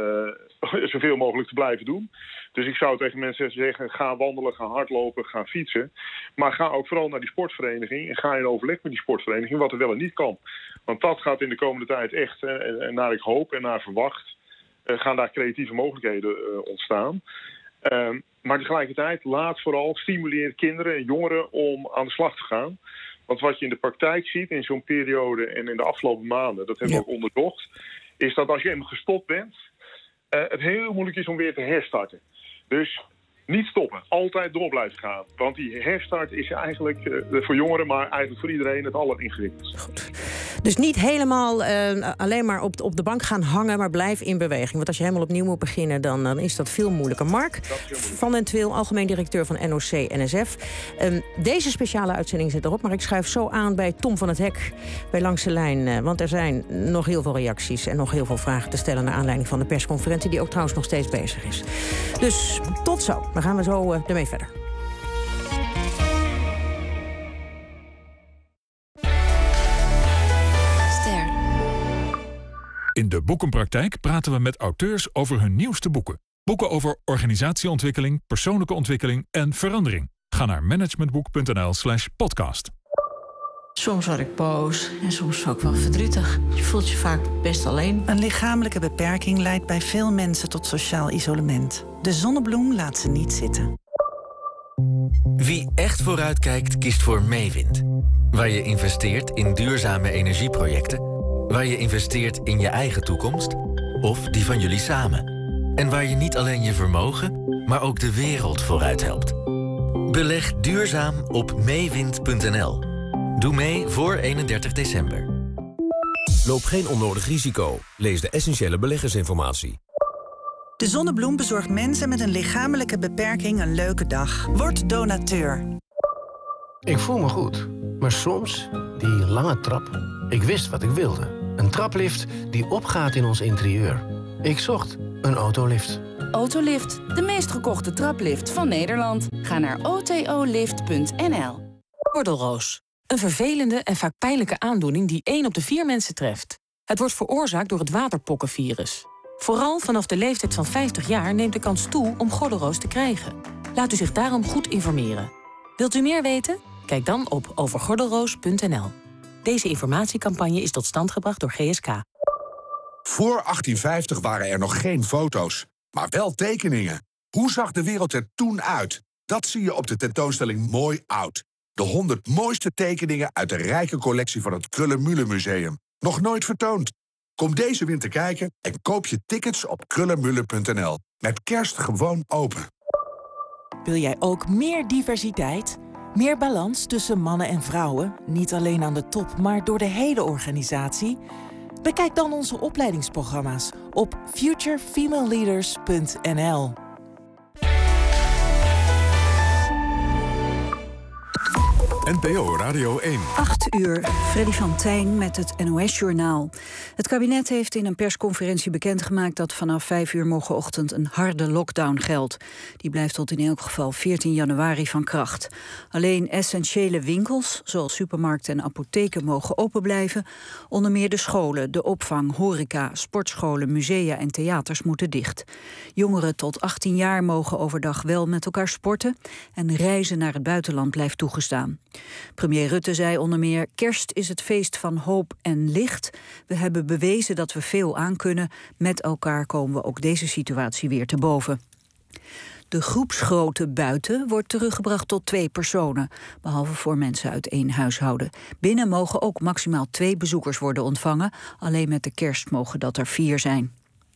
uh, zoveel mogelijk te blijven doen. Dus ik zou tegen mensen zeggen, ga wandelen, ga hardlopen, ga fietsen. Maar ga ook vooral naar die sportvereniging... en ga in overleg met die sportvereniging wat er wel en niet kan. Want dat gaat in de komende tijd echt, uh, naar ik hoop en naar verwacht... Uh, gaan daar creatieve mogelijkheden uh, ontstaan... Uh, maar tegelijkertijd laat vooral stimuleren kinderen en jongeren om aan de slag te gaan... Want wat je in de praktijk ziet in zo'n periode en in de afgelopen maanden... dat hebben we ja. ook onderzocht... is dat als je eenmaal gestopt bent... Uh, het heel moeilijk is om weer te herstarten. Dus niet stoppen, altijd door blijven gaan. Want die herstart is eigenlijk uh, voor jongeren... maar eigenlijk voor iedereen het alleringewikkeldste. Goed. Dus niet helemaal uh, alleen maar op, op de bank gaan hangen... maar blijf in beweging. Want als je helemaal opnieuw moet beginnen... dan, dan is dat veel moeilijker. Mark van den Twil, algemeen directeur van N O C N S F. Um, deze speciale uitzending zit erop... maar ik schuif zo aan bij Tom van het Hek bij Langs de Lijn. Uh, want er zijn nog heel veel reacties... en nog heel veel vragen te stellen... naar aanleiding van de persconferentie... die ook trouwens nog steeds bezig is. Dus tot zo. Dan gaan we zo uh, ermee verder. In de Boekenpraktijk praten we met auteurs over hun nieuwste boeken. Boeken over organisatieontwikkeling, persoonlijke ontwikkeling en verandering. Ga naar managementboek.nl slash podcast. Soms word ik boos en soms ook wel verdrietig. Je voelt je vaak best alleen. Een lichamelijke beperking leidt bij veel mensen tot sociaal isolement. De zonnebloem laat ze niet zitten. Wie echt vooruitkijkt, kiest voor Meewind. Waar je investeert in duurzame energieprojecten... waar je investeert in je eigen toekomst of die van jullie samen. En waar je niet alleen je vermogen, maar ook de wereld vooruit helpt. Beleg duurzaam op meewind punt n l. Doe mee voor eenendertig december. Loop geen onnodig risico. Lees de essentiële beleggersinformatie. De Zonnebloem bezorgt mensen met een lichamelijke beperking een leuke dag. Word donateur. Ik voel me goed, maar soms die lange trap. Ik wist wat ik wilde. Een traplift die opgaat in ons interieur. Ik zocht een autolift. Autolift, de meest gekochte traplift van Nederland. Ga naar otolift punt n l. Gordelroos. Een vervelende en vaak pijnlijke aandoening die één op de vier mensen treft. Het wordt veroorzaakt door het waterpokkenvirus. Vooral vanaf de leeftijd van vijftig jaar neemt de kans toe om gordelroos te krijgen. Laat u zich daarom goed informeren. Wilt u meer weten? Kijk dan op over gordelroos punt n l. Deze informatiecampagne is tot stand gebracht door G S K. Voor achttien vijftig waren er nog geen foto's, maar wel tekeningen. Hoe zag de wereld er toen uit? Dat zie je op de tentoonstelling Mooi Oud. De honderd mooiste tekeningen uit de rijke collectie van het Kröller-Müller Museum. Nog nooit vertoond. Kom deze winter kijken en koop je tickets op kröller-müller punt n l. Met kerst gewoon open. Wil jij ook meer diversiteit? Meer balans tussen mannen en vrouwen? Niet alleen aan de top, maar door de hele organisatie? Bekijk dan onze opleidingsprogramma's op future female leaders punt n l. N P O Radio één. acht uur, Freddy van Tijn met het N O S-journaal. Het kabinet heeft in een persconferentie bekendgemaakt dat vanaf vijf uur morgenochtend een harde lockdown geldt. Die blijft tot in elk geval veertien januari van kracht. Alleen essentiële winkels, zoals supermarkten en apotheken, mogen open blijven. Onder meer de scholen, de opvang, horeca, sportscholen, musea en theaters moeten dicht. Jongeren tot achttien jaar mogen overdag wel met elkaar sporten en reizen naar het buitenland blijft toegestaan. Premier Rutte zei onder meer: kerst is het feest van hoop en licht. We hebben bewezen dat we veel aankunnen. Met elkaar komen we ook deze situatie weer te boven. De groepsgrootte buiten wordt teruggebracht tot twee personen, behalve voor mensen uit één huishouden. Binnen mogen ook maximaal twee bezoekers worden ontvangen. Alleen met de kerst mogen dat er vier zijn.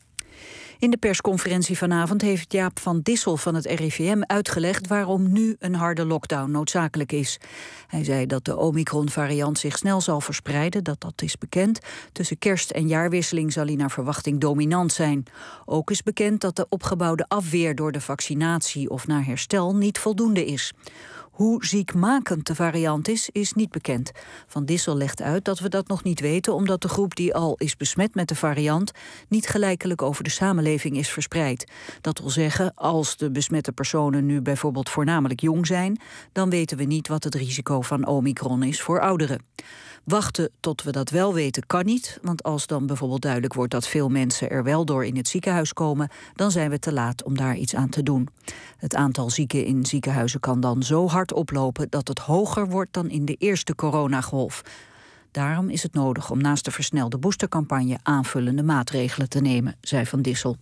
In de persconferentie vanavond heeft Jaap van Dissel van het R I V M uitgelegd waarom nu een harde lockdown noodzakelijk is. Hij zei dat de Omicron-variant zich snel zal verspreiden, dat dat is bekend. Tussen kerst en jaarwisseling zal hij naar verwachting dominant zijn. Ook is bekend dat de opgebouwde afweer door de vaccinatie of na herstel niet voldoende is. Hoe ziekmakend de variant is, is niet bekend. Van Dissel legt uit dat we dat nog niet weten, omdat de groep die al is besmet met de variant niet gelijkelijk over de samenleving is verspreid. Dat wil zeggen, als de besmette personen nu bijvoorbeeld voornamelijk jong zijn, dan weten we niet wat het risico van Omicron is voor ouderen. Wachten tot we dat wel weten kan niet, want als dan bijvoorbeeld duidelijk wordt dat veel mensen er wel door in het ziekenhuis komen, dan zijn we te laat om daar iets aan te doen. Het aantal zieken in ziekenhuizen kan dan zo hard oplopen dat het hoger wordt dan in de eerste coronagolf. Daarom is het nodig om naast de versnelde boostercampagne aanvullende maatregelen te nemen, zei Van Dissel.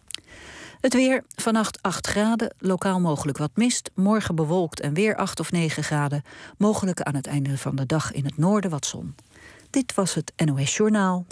Het weer, vannacht acht graden, lokaal mogelijk wat mist. Morgen bewolkt en weer acht of negen graden. Mogelijk aan het einde van de dag in het noorden wat zon. Dit was het N O S-journaal.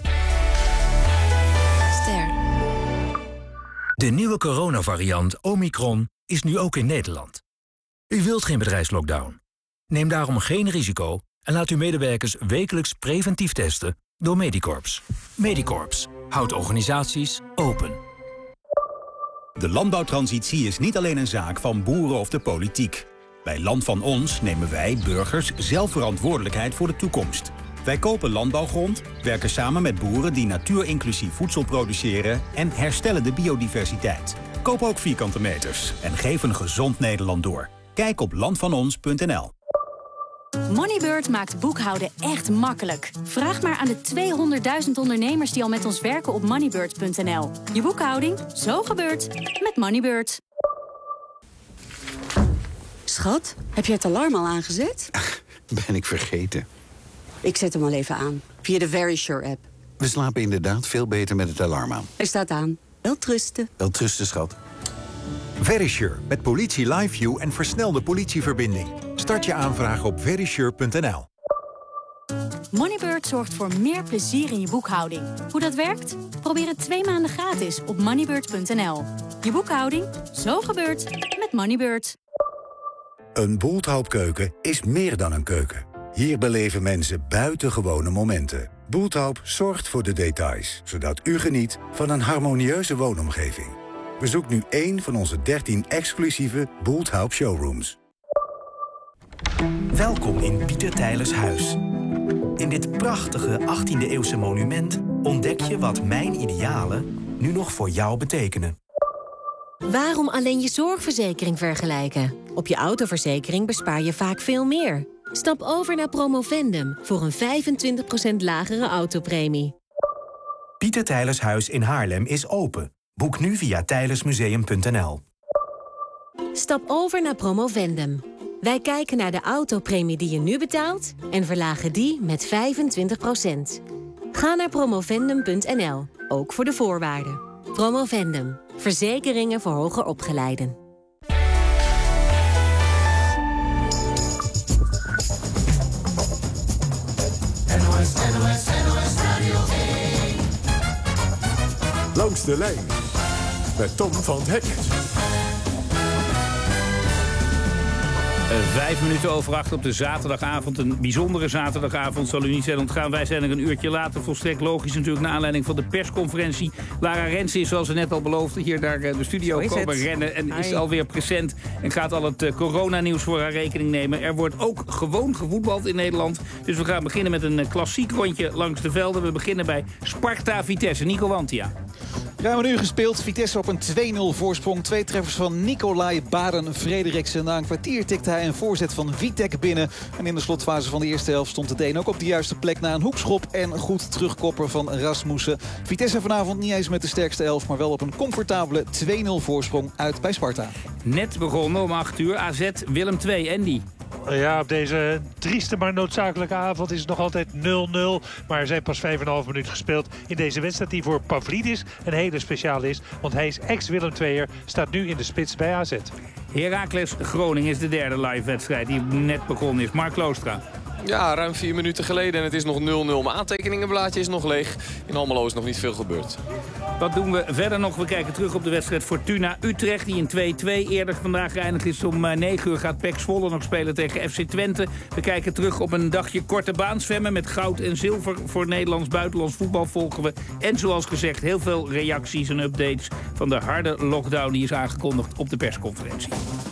Ster. De nieuwe coronavariant Omicron is nu ook in Nederland. U wilt geen bedrijfslockdown. Neem daarom geen risico en laat uw medewerkers wekelijks preventief testen door Medicorps. Medicorps houdt organisaties open. De landbouwtransitie is niet alleen een zaak van boeren of de politiek. Bij Land van Ons nemen wij, burgers, zelf verantwoordelijkheid voor de toekomst. Wij kopen landbouwgrond, werken samen met boeren die natuurinclusief voedsel produceren en herstellen de biodiversiteit. Koop ook vierkante meters en geef een gezond Nederland door. Kijk op land van ons punt n l. Moneybird maakt boekhouden echt makkelijk. Vraag maar aan de tweehonderdduizend ondernemers die al met ons werken op moneybird punt n l. Je boekhouding, zo gebeurt, met Moneybird. Schat, heb je het alarm al aangezet? Ben ik vergeten. Ik zet hem al even aan, via de Verisure-app. We slapen inderdaad veel beter met het alarm aan. Hij staat aan. Welterusten. Welterusten, schat. Verisure, met politie LiveView en versnelde politieverbinding. Start je aanvraag op verisure punt n l. Moneybird zorgt voor meer plezier in je boekhouding. Hoe dat werkt? Probeer het twee maanden gratis op moneybird punt n l. Je boekhouding, zo gebeurt, met Moneybird. Een Bulthoub-keuken is meer dan een keuken. Hier beleven mensen buitengewone momenten. Bulthoub zorgt voor de details, zodat u geniet van een harmonieuze woonomgeving. Bezoek nu één van onze dertien exclusieve Bulthoub showrooms. Welkom in Pieter Teylers huis. In dit prachtige achttiende-eeuwse monument ontdek je wat mijn idealen nu nog voor jou betekenen. Waarom alleen je zorgverzekering vergelijken? Op je autoverzekering bespaar je vaak veel meer. Stap over naar Promovendum voor een vijfentwintig procent lagere autopremie. Pieter Teylers Huis in Haarlem is open. Boek nu via tijlersmuseum punt n l. Stap over naar Promovendum. Wij kijken naar de autopremie die je nu betaalt en verlagen die met vijfentwintig procent. Ga naar promovendum punt n l, ook voor de voorwaarden. Promovendum, verzekeringen voor hoger opgeleiden. N O S, N O S, N O S Radio één. Langs de lijn met Tom van Hek. Vijf minuten over acht op de zaterdagavond. Een bijzondere zaterdagavond, zal u niet zijn ontgaan. Wij zijn er een uurtje later, volstrekt logisch natuurlijk... naar aanleiding van de persconferentie. Lara Rensen is, zoals ze net al beloofde, hier naar de studio komen rennen... en is alweer present en gaat al het uh, coronanieuws voor haar rekening nemen. Er wordt ook gewoon gevoetbald in Nederland. Dus we gaan beginnen met een uh, klassiek rondje langs de velden. We beginnen bij Sparta-Vitesse. Nico Wantia. Ruim een uur gespeeld. Vitesse op een twee nul voorsprong. Twee treffers van Nicolai Baden-Frederiksen. Na een kwartier tikte hij een voorzet van Vitek binnen. En in de slotfase van de eerste helft stond de Deen ook op de juiste plek... na een hoekschop en goed terugkoppen van Rasmussen. Vitesse vanavond niet eens met de sterkste elf... maar wel op een comfortabele twee nul voorsprong uit bij Sparta. Net begonnen om acht uur. A Z Willem twee. Andy. Ja, op deze trieste maar noodzakelijke avond is het nog altijd nul nul. Maar er zijn pas vijf en een half minuut gespeeld in deze wedstrijd... die voor Pavlidis een hele speciale is. Want hij is ex-Willem tweeër, staat nu in de spits bij A Z. Heracles Groningen is de derde live wedstrijd die net begonnen is. Mark Loostra. Ja, ruim vier minuten geleden en het is nog nul nul. Mijn aantekeningenblaadje is nog leeg. In Almelo is nog niet veel gebeurd. Wat doen we verder nog? We kijken terug op de wedstrijd Fortuna-Utrecht... die in twee twee eerder vandaag geëindigd is. Om negen uur gaat P E C Zwolle nog spelen tegen F C Twente. We kijken terug op een dagje korte baan zwemmen... met goud en zilver voor Nederlands buitenlands voetbal volgen we. En zoals gezegd, heel veel reacties en updates... van de harde lockdown die is aangekondigd op de persconferentie.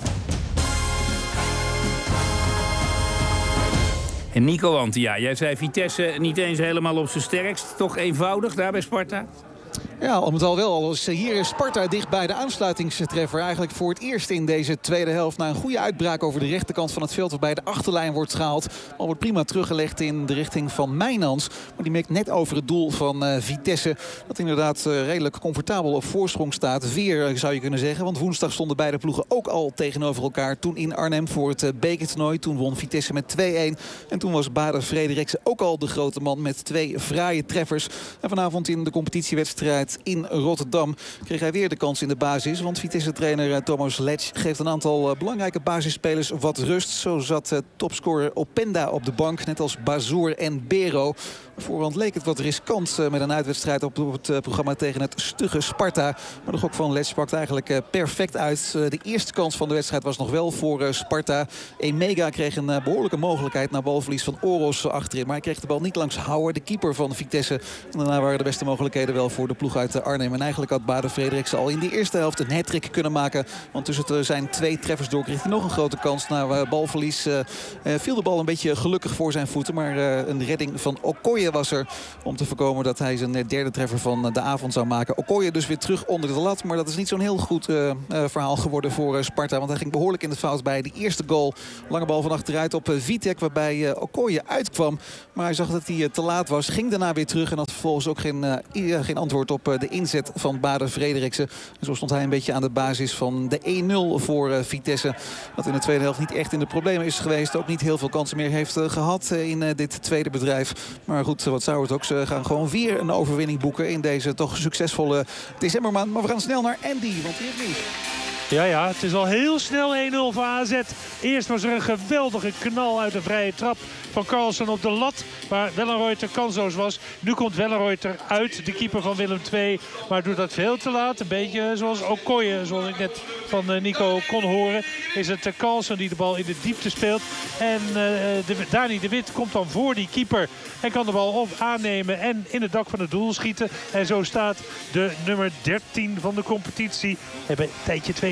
En Nico Wantia, jij zei Vitesse niet eens helemaal op zijn sterkst. Toch eenvoudig daar bij Sparta? Ja, al met al wel. Dus hier is Sparta dicht bij de aansluitingstreffer. Eigenlijk voor het eerst in deze tweede helft. Na een goede uitbraak over de rechterkant van het veld... waarbij de achterlijn wordt gehaald. Al wordt prima teruggelegd in de richting van Mijnans. Maar die mikt net over het doel van uh, Vitesse. Dat inderdaad uh, redelijk comfortabel op voorsprong staat. Weer uh, zou je kunnen zeggen. Want woensdag stonden beide ploegen ook al tegenover elkaar. Toen in Arnhem voor het uh, bekertoernooi. Toen won Vitesse met twee een. En toen was Baden-Frederiksen ook al de grote man met twee fraaie treffers. En vanavond in de competitiewedstrijd in Rotterdam kreeg hij weer de kans in de basis. Want Vitesse-trainer Thomas Letch geeft een aantal belangrijke basisspelers wat rust. Zo zat uh, topscorer Openda op de bank, net als Bazoer en Bero. Voorhand leek het wat riskant uh, met een uitwedstrijd op, op het uh, programma tegen het stugge Sparta. Maar de gok van Letch pakt eigenlijk uh, perfect uit. Uh, de eerste kans van de wedstrijd was nog wel voor uh, Sparta. Emega kreeg een uh, behoorlijke mogelijkheid na balverlies van Oros achterin. Maar hij kreeg de bal niet langs Houwer, de keeper van Vitesse. En daarna waren de beste mogelijkheden wel voor de ploeg uit Arnhem. En eigenlijk had Baden-Frederiksen al in de eerste helft een hat-trick kunnen maken. Want tussen zijn twee treffers door kreeg hij nog een grote kans. Na uh, balverlies uh, uh, viel de bal een beetje gelukkig voor zijn voeten. Maar uh, een redding van Okoye was er om te voorkomen dat hij zijn derde treffer van de avond zou maken. Okoye dus weer terug onder de lat. Maar dat is niet zo'n heel goed uh, uh, verhaal geworden voor uh, Sparta. Want hij ging behoorlijk in de fout bij de eerste goal. Lange bal van achteruit op uh, Vitek, waarbij uh, Okoye uitkwam. Maar hij zag dat hij uh, te laat was. Ging daarna weer terug en had vervolgens ook geen, uh, geen antwoord op uh, de inzet van Baden-Frederiksen. En zo stond hij een beetje aan de basis van de een nul voor uh, Vitesse. Dat in de tweede helft niet echt in de problemen is geweest. Ook niet heel veel kansen meer heeft uh, gehad uh, in uh, dit tweede bedrijf. Maar goed, uh, wat zou het ook. Ze gaan gewoon weer een overwinning boeken in deze toch succesvolle decembermaand. Maar we gaan snel naar Andy, want die heeft niet. Ja, ja, het is al heel snel een nul voor A Z. Eerst was er een geweldige knal uit de vrije trap van Carlsen op de lat, waar Wellenreuter kansloos was. Nu komt Wellenreuter uit, de keeper van Willem twee, maar doet dat veel te laat. Een beetje zoals Okoye, zoals ik net van Nico kon horen, is het Carlsen die de bal in de diepte speelt. En uh, de, Dani de Wit komt dan voor die keeper en kan de bal op aannemen en in het dak van het doel schieten. En zo staat de nummer dertien van de competitie. We hebben een tijdje twee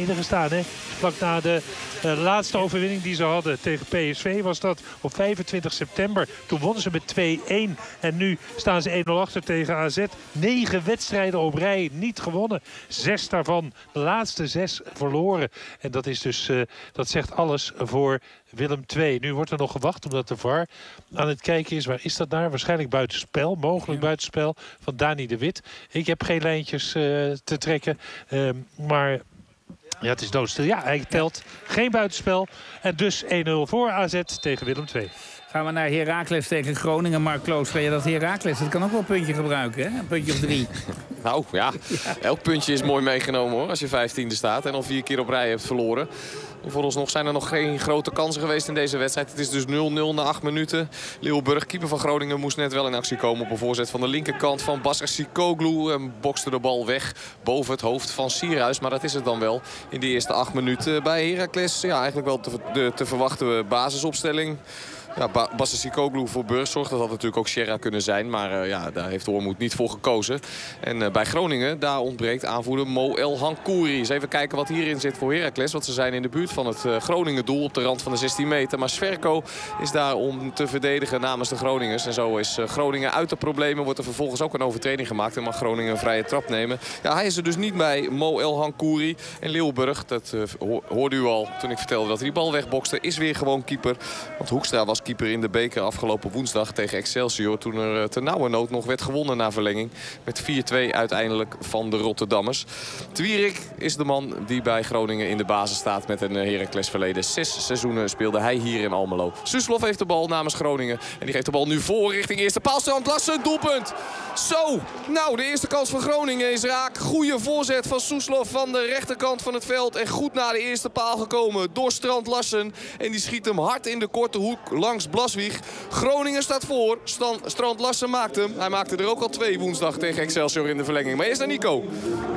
tweede gestaan. Hè? Vlak na de uh, laatste overwinning die ze hadden tegen P S V was dat op vijfentwintig september. Toen wonnen ze met twee-een. En nu staan ze één nul achter tegen A Z. Negen wedstrijden op rij niet gewonnen. Zes daarvan, de laatste zes verloren. En dat is dus, uh, dat zegt alles voor Willem twee. Nu wordt er nog gewacht omdat de V A R aan het kijken is. Waar is dat naar? Waarschijnlijk buitenspel. Mogelijk ja. buitenspel van Dani de Wit. Ik heb geen lijntjes uh, te trekken. Uh, maar ja, het is doodstil. Ja, hij telt geen buitenspel. En dus één nul voor A Z tegen Willem twee. Gaan we naar Heracles tegen Groningen. Mark Kloos, ja, dat Heracles, dat kan ook wel een puntje gebruiken, hè? Een puntje of drie. Nou ja, elk puntje is mooi meegenomen hoor. Als je vijftiende staat en al vier keer op rij hebt verloren. Vooralsnog zijn er nog geen grote kansen geweest in deze wedstrijd. Het is dus nul nul na acht minuten. Leeuwburg, keeper van Groningen, moest net wel in actie komen op een voorzet van de linkerkant van Basacicoglu. En bokste de bal weg boven het hoofd van Sierhuis. Maar dat is het dan wel in de eerste acht minuten bij Heracles. Ja, eigenlijk wel te, de, te verwachten basisopstelling. Ja, ba Basacicoglu voor Burgzorg, dat had natuurlijk ook Sierra kunnen zijn. Maar uh, ja, daar heeft Wormoed niet voor gekozen. En uh, bij Groningen, daar ontbreekt aanvoerder Mo El Hankouri. Eens even kijken wat hierin zit voor Heracles. Want ze zijn in de buurt van het uh, Groningen doel op de rand van de zestien meter. Maar Sverko is daar om te verdedigen namens de Groningers. En zo is uh, Groningen uit de problemen. Wordt er vervolgens ook een overtreding gemaakt. En mag Groningen een vrije trap nemen. Ja, hij is er dus niet bij, Mo El Hankouri. En Leeuwburg, dat uh, hoorde u al toen ik vertelde dat hij die bal wegbokste, is weer gewoon keeper. Want Hoekstra was keeper in de beker afgelopen woensdag tegen Excelsior. Toen er uh, ternauwernood nog werd gewonnen na verlenging. Met vier twee uiteindelijk van de Rotterdammers. Twierik is de man die bij Groningen in de basis staat met een uh, Heracles verleden. Zes seizoenen speelde hij hier in Almelo. Suslov heeft de bal namens Groningen. En die geeft de bal nu voor richting eerste paal. Strand Larsen, doelpunt. Zo, nou de eerste kans van Groningen is raak. Goede voorzet van Suslov van de rechterkant van het veld. En goed naar de eerste paal gekomen door Strand Larsen. En die schiet hem hard in de korte hoek langs Blaswieg. Groningen staat voor. Stan, Strand Larsen maakt hem. Hij maakte er ook al twee woensdag tegen Excelsior in de verlenging. Maar eerst naar Nico.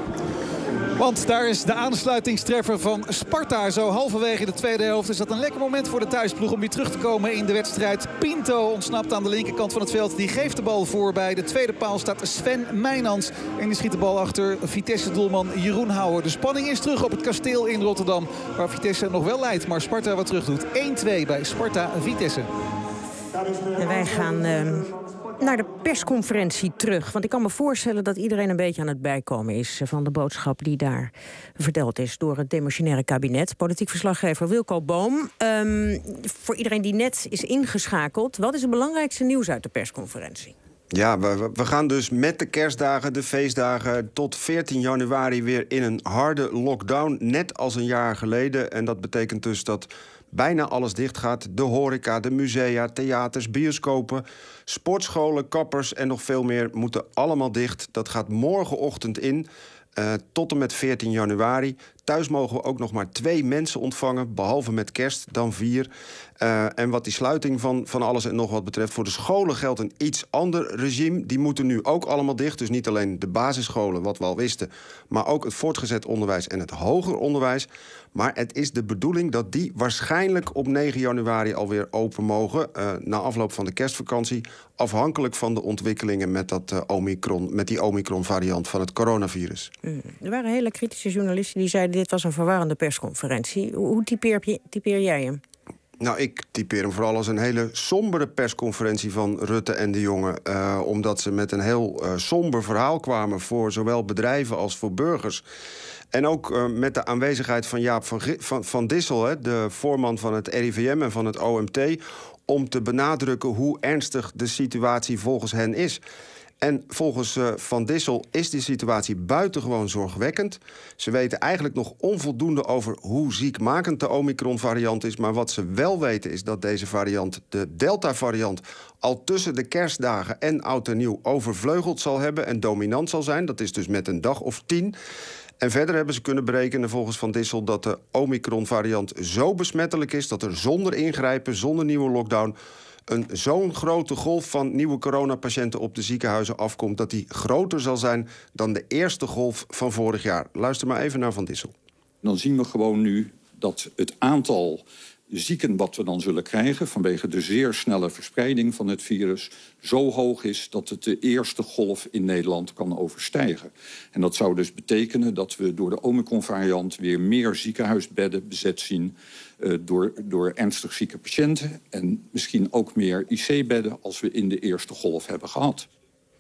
Want daar is de aansluitingstreffer van Sparta. Zo halverwege de tweede helft is dat een lekker moment voor de thuisploeg om weer terug te komen in de wedstrijd. Pinto ontsnapt aan de linkerkant van het veld. Die geeft de bal voor. Bij de tweede paal staat Sven Meijnans. En die schiet de bal achter Vitesse-doelman Jeroen Houwer. De spanning is terug op het kasteel in Rotterdam. Waar Vitesse nog wel leidt, maar Sparta wat terug doet. één twee bij Sparta-Vitesse. En wij gaan uh, naar de persconferentie terug. Want ik kan me voorstellen dat iedereen een beetje aan het bijkomen is van de boodschap die daar verteld is door het demissionaire kabinet. Politiek verslaggever Wilco Boom. Um, voor iedereen die net is ingeschakeld, wat is het belangrijkste nieuws uit de persconferentie? Ja, we, we gaan dus met de kerstdagen, de feestdagen, tot veertien januari weer in een harde lockdown. Net als een jaar geleden. En dat betekent dus dat bijna alles dicht gaat. De horeca, de musea, theaters, bioscopen, sportscholen, kappers en nog veel meer moeten allemaal dicht. Dat gaat morgenochtend in, uh, tot en met veertien januari. Thuis mogen we ook nog maar twee mensen ontvangen, behalve met kerst, dan vier. Uh, en wat die sluiting van, van alles en nog wat betreft, voor de scholen geldt een iets ander regime. Die moeten nu ook allemaal dicht. Dus niet alleen de basisscholen, wat we al wisten, maar ook het voortgezet onderwijs en het hoger onderwijs. Maar het is de bedoeling dat die waarschijnlijk op negen januari alweer open mogen, Uh, na afloop van de kerstvakantie. Afhankelijk van de ontwikkelingen met, dat, uh, Omicron, met die Omicron-variant van het coronavirus. Mm. Er waren hele kritische journalisten die zeiden dit was een verwarrende persconferentie. Hoe typeer, je, typeer jij hem? Nou, ik typeer hem vooral als een hele sombere persconferentie van Rutte en de Jonge. Uh, omdat ze met een heel uh, somber verhaal kwamen voor zowel bedrijven als voor burgers. En ook uh, met de aanwezigheid van Jaap van, van, van Dissel, hè, de voorman van het R I V M en van het O M T, om te benadrukken hoe ernstig de situatie volgens hen is. En volgens uh, Van Dissel is die situatie buitengewoon zorgwekkend. Ze weten eigenlijk nog onvoldoende over hoe ziekmakend de Omicron-variant is. Maar wat ze wel weten is dat deze variant, de Delta-variant, al tussen de kerstdagen en oud en nieuw overvleugeld zal hebben en dominant zal zijn. Dat is dus met een dag of tien. En verder hebben ze kunnen berekenen volgens Van Dissel dat de Omicron-variant zo besmettelijk is dat er zonder ingrijpen, zonder nieuwe lockdown, een zo'n grote golf van nieuwe coronapatiënten op de ziekenhuizen afkomt dat die groter zal zijn dan de eerste golf van vorig jaar. Luister maar even naar Van Dissel. Dan zien we gewoon nu dat het aantal zieken wat we dan zullen krijgen vanwege de zeer snelle verspreiding van het virus zo hoog is dat het de eerste golf in Nederland kan overstijgen. En dat zou dus betekenen dat we door de Omicron-variant weer meer ziekenhuisbedden bezet zien uh, door, door ernstig zieke patiënten en misschien ook meer I C-bedden als we in de eerste golf hebben gehad.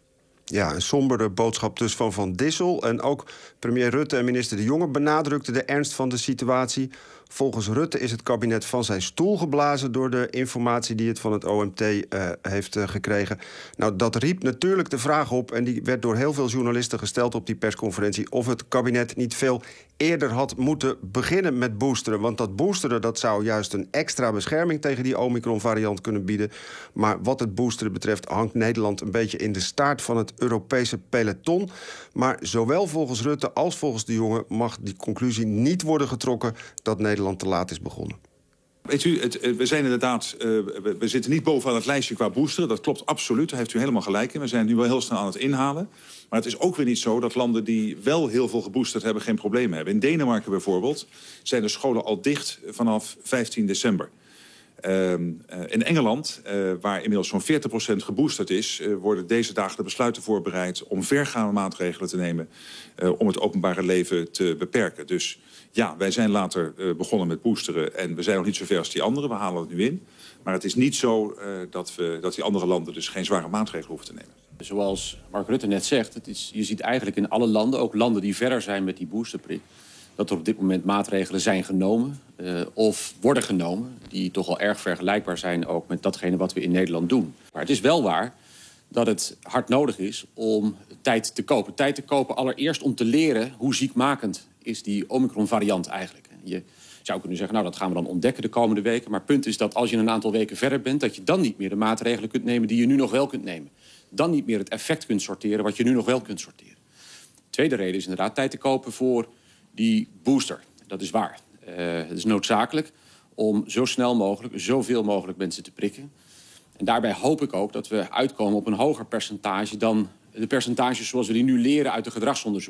Ja, een sombere boodschap dus van Van Dissel. En ook premier Rutte en minister De Jonge benadrukten de ernst van de situatie. Volgens Rutte is het kabinet van zijn stoel geblazen door de informatie die het van het O M T uh, heeft uh, gekregen. Nou, dat riep natuurlijk de vraag op, en die werd door heel veel journalisten gesteld op die persconferentie, of het kabinet niet veel eerder had moeten beginnen met boosteren. Want dat boosteren, dat zou juist een extra bescherming tegen die Omicron-variant kunnen bieden. Maar wat het boosteren betreft hangt Nederland een beetje in de staart van het Europese peloton. Maar zowel volgens Rutte als volgens De Jonge mag die conclusie niet worden getrokken dat Nederland te laat is begonnen. Weet u, het, we zijn inderdaad, uh, we, we zitten niet bovenaan het lijstje qua boosteren. Dat klopt absoluut, daar heeft u helemaal gelijk in. We zijn nu wel heel snel aan het inhalen. Maar het is ook weer niet zo dat landen die wel heel veel geboosterd hebben geen problemen hebben. In Denemarken bijvoorbeeld zijn de scholen al dicht vanaf vijftien december. Uh, uh, in Engeland, uh, waar inmiddels zo'n veertig procent geboosterd is, Uh, worden deze dagen de besluiten voorbereid om vergaande maatregelen te nemen uh, om het openbare leven te beperken. Dus ja, wij zijn later uh, begonnen met boosteren en we zijn nog niet zo ver als die anderen. We halen het nu in. Maar het is niet zo uh, dat, we, dat die andere landen dus geen zware maatregelen hoeven te nemen. Zoals Mark Rutte net zegt, het is, je ziet eigenlijk in alle landen, ook landen die verder zijn met die boosterprik, dat er op dit moment maatregelen zijn genomen uh, of worden genomen die toch al erg vergelijkbaar zijn ook met datgene wat we in Nederland doen. Maar het is wel waar dat het hard nodig is om tijd te kopen. Tijd te kopen allereerst om te leren hoe ziekmakend is die Omicron-variant eigenlijk. Je zou kunnen zeggen, nou dat gaan we dan ontdekken de komende weken. Maar het punt is dat als je een aantal weken verder bent, dat je dan niet meer de maatregelen kunt nemen die je nu nog wel kunt nemen. Dan niet meer het effect kunt sorteren wat je nu nog wel kunt sorteren. De tweede reden is inderdaad tijd te kopen voor die booster. Dat is waar. Uh, het is noodzakelijk om zo snel mogelijk, zoveel mogelijk mensen te prikken. En daarbij hoop ik ook dat we uitkomen op een hoger percentage dan de percentages zoals we die nu leren uit de gedragsonderzoek.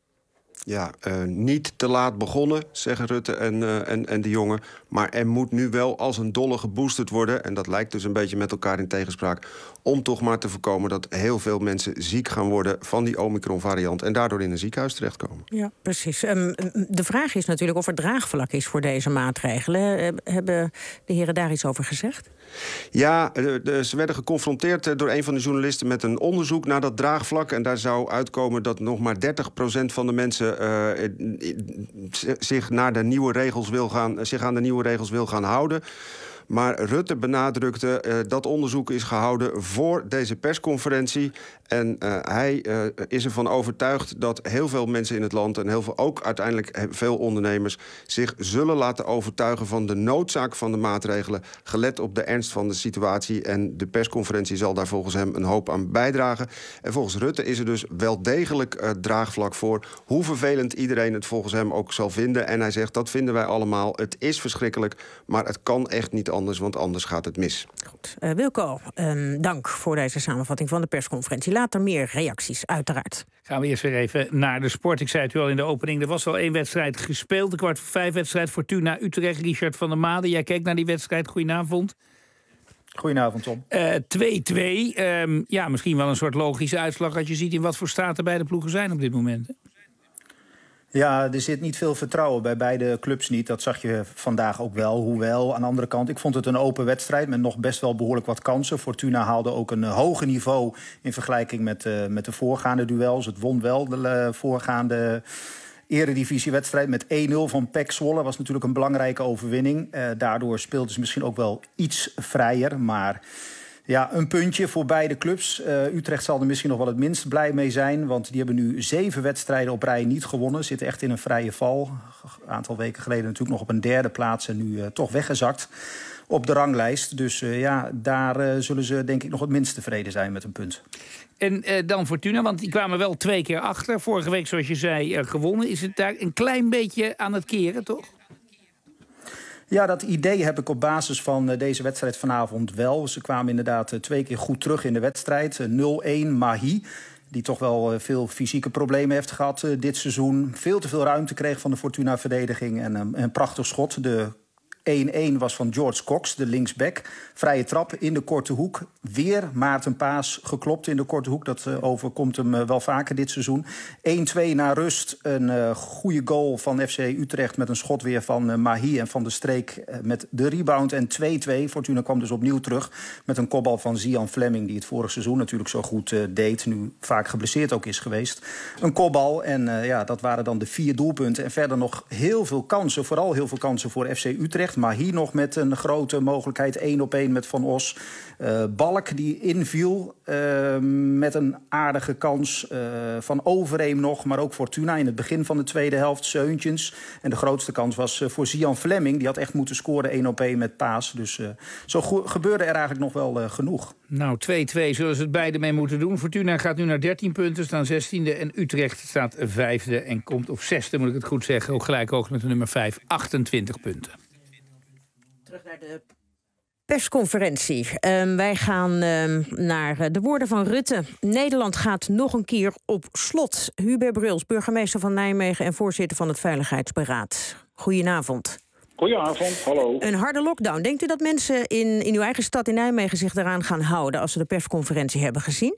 Ja, uh, niet te laat begonnen, zeggen Rutte en, uh, en, en De Jonge. Maar er moet nu wel als een dolle geboosterd worden, en dat lijkt dus een beetje met elkaar in tegenspraak, om toch maar te voorkomen dat heel veel mensen ziek gaan worden van die Omicron-variant en daardoor in een ziekenhuis terechtkomen. Ja, precies. Um, de vraag is natuurlijk of er draagvlak is voor deze maatregelen. Hebben de heren daar iets over gezegd? Ja, de, de, ze werden geconfronteerd door een van de journalisten met een onderzoek naar dat draagvlak. En daar zou uitkomen dat nog maar dertig procent van de mensen uh, zich, naar de nieuwe regels wil gaan, zich aan de nieuwe regels wil gaan houden. Maar Rutte benadrukte uh, dat onderzoek is gehouden voor deze persconferentie. En uh, hij uh, is ervan overtuigd dat heel veel mensen in het land en heel veel, ook uiteindelijk veel ondernemers zich zullen laten overtuigen van de noodzaak van de maatregelen, gelet op de ernst van de situatie. En de persconferentie zal daar volgens hem een hoop aan bijdragen. En volgens Rutte is er dus wel degelijk uh, draagvlak voor, hoe vervelend iedereen het volgens hem ook zal vinden. En hij zegt, dat vinden wij allemaal. Het is verschrikkelijk, maar het kan echt niet anders, want anders gaat het mis. Goed. Uh, Wilco, um, dank voor deze samenvatting van de persconferentie. Later meer reacties, uiteraard. Gaan we eerst weer even naar de sport. Ik zei het u al in de opening, er was al één wedstrijd gespeeld. De kwart voor vijf wedstrijd Fortuna Utrecht. Richard van der Made, jij keek naar die wedstrijd. Goedenavond. Goedenavond, Tom. twee-twee. Uh, um, ja, misschien wel een soort logische uitslag als je ziet in wat voor staat er beide ploegen zijn op dit moment. Hè? Ja, er zit niet veel vertrouwen bij beide clubs niet. Dat zag je vandaag ook wel. Hoewel, aan de andere kant, ik vond het een open wedstrijd met nog best wel behoorlijk wat kansen. Fortuna haalde ook een uh, hoger niveau in vergelijking met, uh, met de voorgaande duels. Het won wel de uh, voorgaande eredivisiewedstrijd met één nul van P E C Zwolle. Was natuurlijk een belangrijke overwinning. Uh, daardoor speelden ze misschien ook wel iets vrijer, maar ja, een puntje voor beide clubs. Uh, Utrecht zal er misschien nog wel het minst blij mee zijn, want die hebben nu zeven wedstrijden op rij niet gewonnen. Zitten echt in een vrije val. Een aantal weken geleden natuurlijk nog op een derde plaats en nu uh, toch weggezakt op de ranglijst. Dus uh, ja, daar uh, zullen ze denk ik nog het minst tevreden zijn met een punt. En uh, dan Fortuna, want die kwamen wel twee keer achter. Vorige week, zoals je zei, uh, gewonnen. Is het daar een klein beetje aan het keren, toch? Ja, dat idee heb ik op basis van uh, deze wedstrijd vanavond wel. Ze kwamen inderdaad uh, twee keer goed terug in de wedstrijd. Uh, nul-één Mahi, die toch wel uh, veel fysieke problemen heeft gehad uh, dit seizoen. Veel te veel ruimte kreeg van de Fortuna-verdediging en uh, een prachtig schot. De één-één was van George Cox, de linksback. Vrije trap in de korte hoek. Weer Maarten Paas geklopt in de korte hoek. Dat uh, overkomt hem uh, wel vaker dit seizoen. één-twee na rust. Een uh, goede goal van F C Utrecht met een schot weer van uh, Mahi en Van der Streek uh, met de rebound. En twee-twee. Fortuna kwam dus opnieuw terug met een kopbal van Zian Fleming, die het vorig seizoen natuurlijk zo goed uh, deed. Nu vaak geblesseerd ook is geweest. Een kopbal en uh, ja, dat waren dan de vier doelpunten. En verder nog heel veel kansen. Vooral heel veel kansen voor F C Utrecht. Maar hier nog met een grote mogelijkheid. één op één met Van Os. Uh, Balk die inviel uh, met een aardige kans. Uh, van Overeem nog. Maar ook Fortuna in het begin van de tweede helft. Seuntjens. En de grootste kans was uh, voor Zian Fleming. Die had echt moeten scoren één op één met Paas. Dus uh, zo gebeurde er eigenlijk nog wel uh, genoeg. Nou, twee-twee zullen ze het beide mee moeten doen. Fortuna gaat nu naar dertien punten, staan zestiende. En Utrecht staat vijfde en komt op zesde, moet ik het goed zeggen. Ook gelijk hoog met de nummer vijf, achtentwintig punten. Terug naar de persconferentie. Um, wij gaan um, naar de woorden van Rutte. Nederland gaat nog een keer op slot. Hubert Bruls, burgemeester van Nijmegen en voorzitter van het Veiligheidsberaad. Goedenavond. Goedenavond, hallo. Een harde lockdown. Denkt u dat mensen in, in uw eigen stad in Nijmegen zich daaraan gaan houden als ze de persconferentie hebben gezien?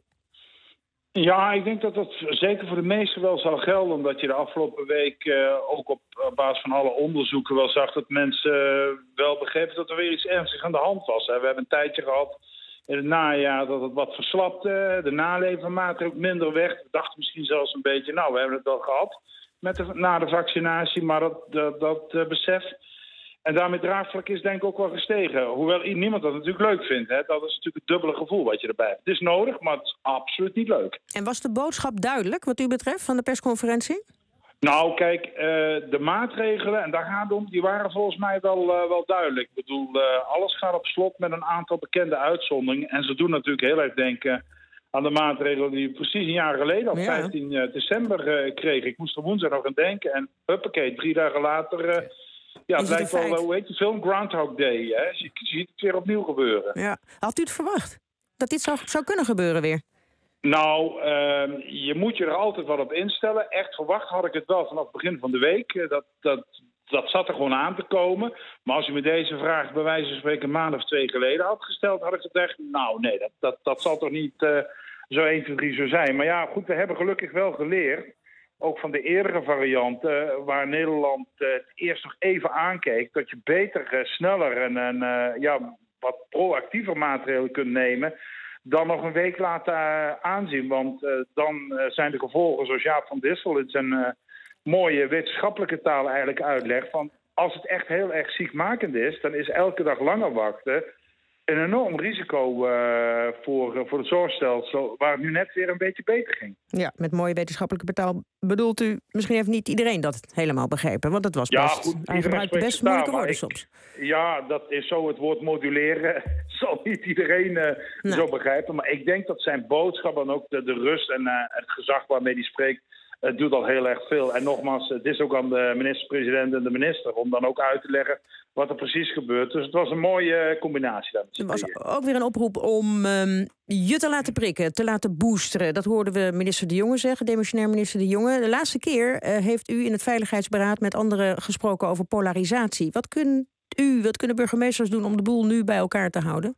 Ja, ik denk dat dat zeker voor de meesten wel zal gelden. Omdat je de afgelopen week uh, ook op, op basis van alle onderzoeken wel zag dat mensen uh, wel begrepen dat er weer iets ernstigs aan de hand was. Hè. We hebben een tijdje gehad in het najaar dat het wat verslapte. De nalevenmaatregelen ook minder weg. We dachten misschien zelfs een beetje, nou, we hebben het al gehad met de, na de vaccinatie. Maar dat, dat, dat uh, besef... En daarmee draagvlak is denk ik ook wel gestegen. Hoewel niemand dat natuurlijk leuk vindt. Hè. Dat is natuurlijk het dubbele gevoel wat je erbij hebt. Het is nodig, maar het is absoluut niet leuk. En was de boodschap duidelijk wat u betreft van de persconferentie? Nou, kijk, uh, de maatregelen, en daar gaat het om, die waren volgens mij wel, uh, wel duidelijk. Ik bedoel, uh, alles gaat op slot met een aantal bekende uitzonderingen. En ze doen natuurlijk heel erg denken aan de maatregelen die precies een jaar geleden, op ja. vijftien december, uh, kregen. Ik moest er woensdag nog aan denken. En huppakee, drie dagen later... Uh, Ja, het lijkt wel, hoe heet de film? Groundhog Day. Hè? Je ziet het weer opnieuw gebeuren. Ja. Had u het verwacht? Dat dit zou, zou kunnen gebeuren weer? Nou, uh, je moet je er altijd wat op instellen. Echt verwacht had ik het wel vanaf het begin van de week. Dat, dat, dat zat er gewoon aan te komen. Maar als u me deze vraag bij wijze van spreken een maand of twee geleden had gesteld, had ik gezegd, nou nee, dat, dat, dat zal toch niet uh, zo één, twee, drie zo zijn. Maar ja, goed, we hebben gelukkig wel geleerd. Ook van de eerdere varianten, waar Nederland uh, het eerst nog even aankeek, dat je beter, uh, sneller en, en uh, ja, wat proactiever maatregelen kunt nemen dan nog een week laten uh, aanzien. Want uh, dan uh, zijn de gevolgen, zoals Jaap van Dissel in zijn uh, mooie wetenschappelijke taal eigenlijk uitlegt, van als het echt heel erg ziekmakend is, dan is elke dag langer wachten een enorm risico uh, voor, uh, voor het zorgstelsel, waar het nu net weer een beetje beter ging. Ja, met mooie wetenschappelijke taal bedoelt u, misschien heeft niet iedereen dat helemaal begrepen, want het was ja, best, goed, hij gebruikt best moeilijke woorden ik, soms. Ja, dat is zo, het woord moduleren zal niet iedereen uh, nee. zo begrijpen, maar ik denk dat zijn boodschap en ook de, de rust en uh, het gezag waarmee hij spreekt, het doet al heel erg veel. En nogmaals, het is ook aan de minister-president en de minister om dan ook uit te leggen wat er precies gebeurt. Dus het was een mooie combinatie. Er was ook weer een oproep om um, je te laten prikken, te laten boosteren. Dat hoorden we minister De Jonge zeggen, demissionair minister De Jonge. De laatste keer uh, heeft u in het Veiligheidsberaad met anderen gesproken over polarisatie. Wat kunt u, wat kunnen burgemeesters doen om de boel nu bij elkaar te houden?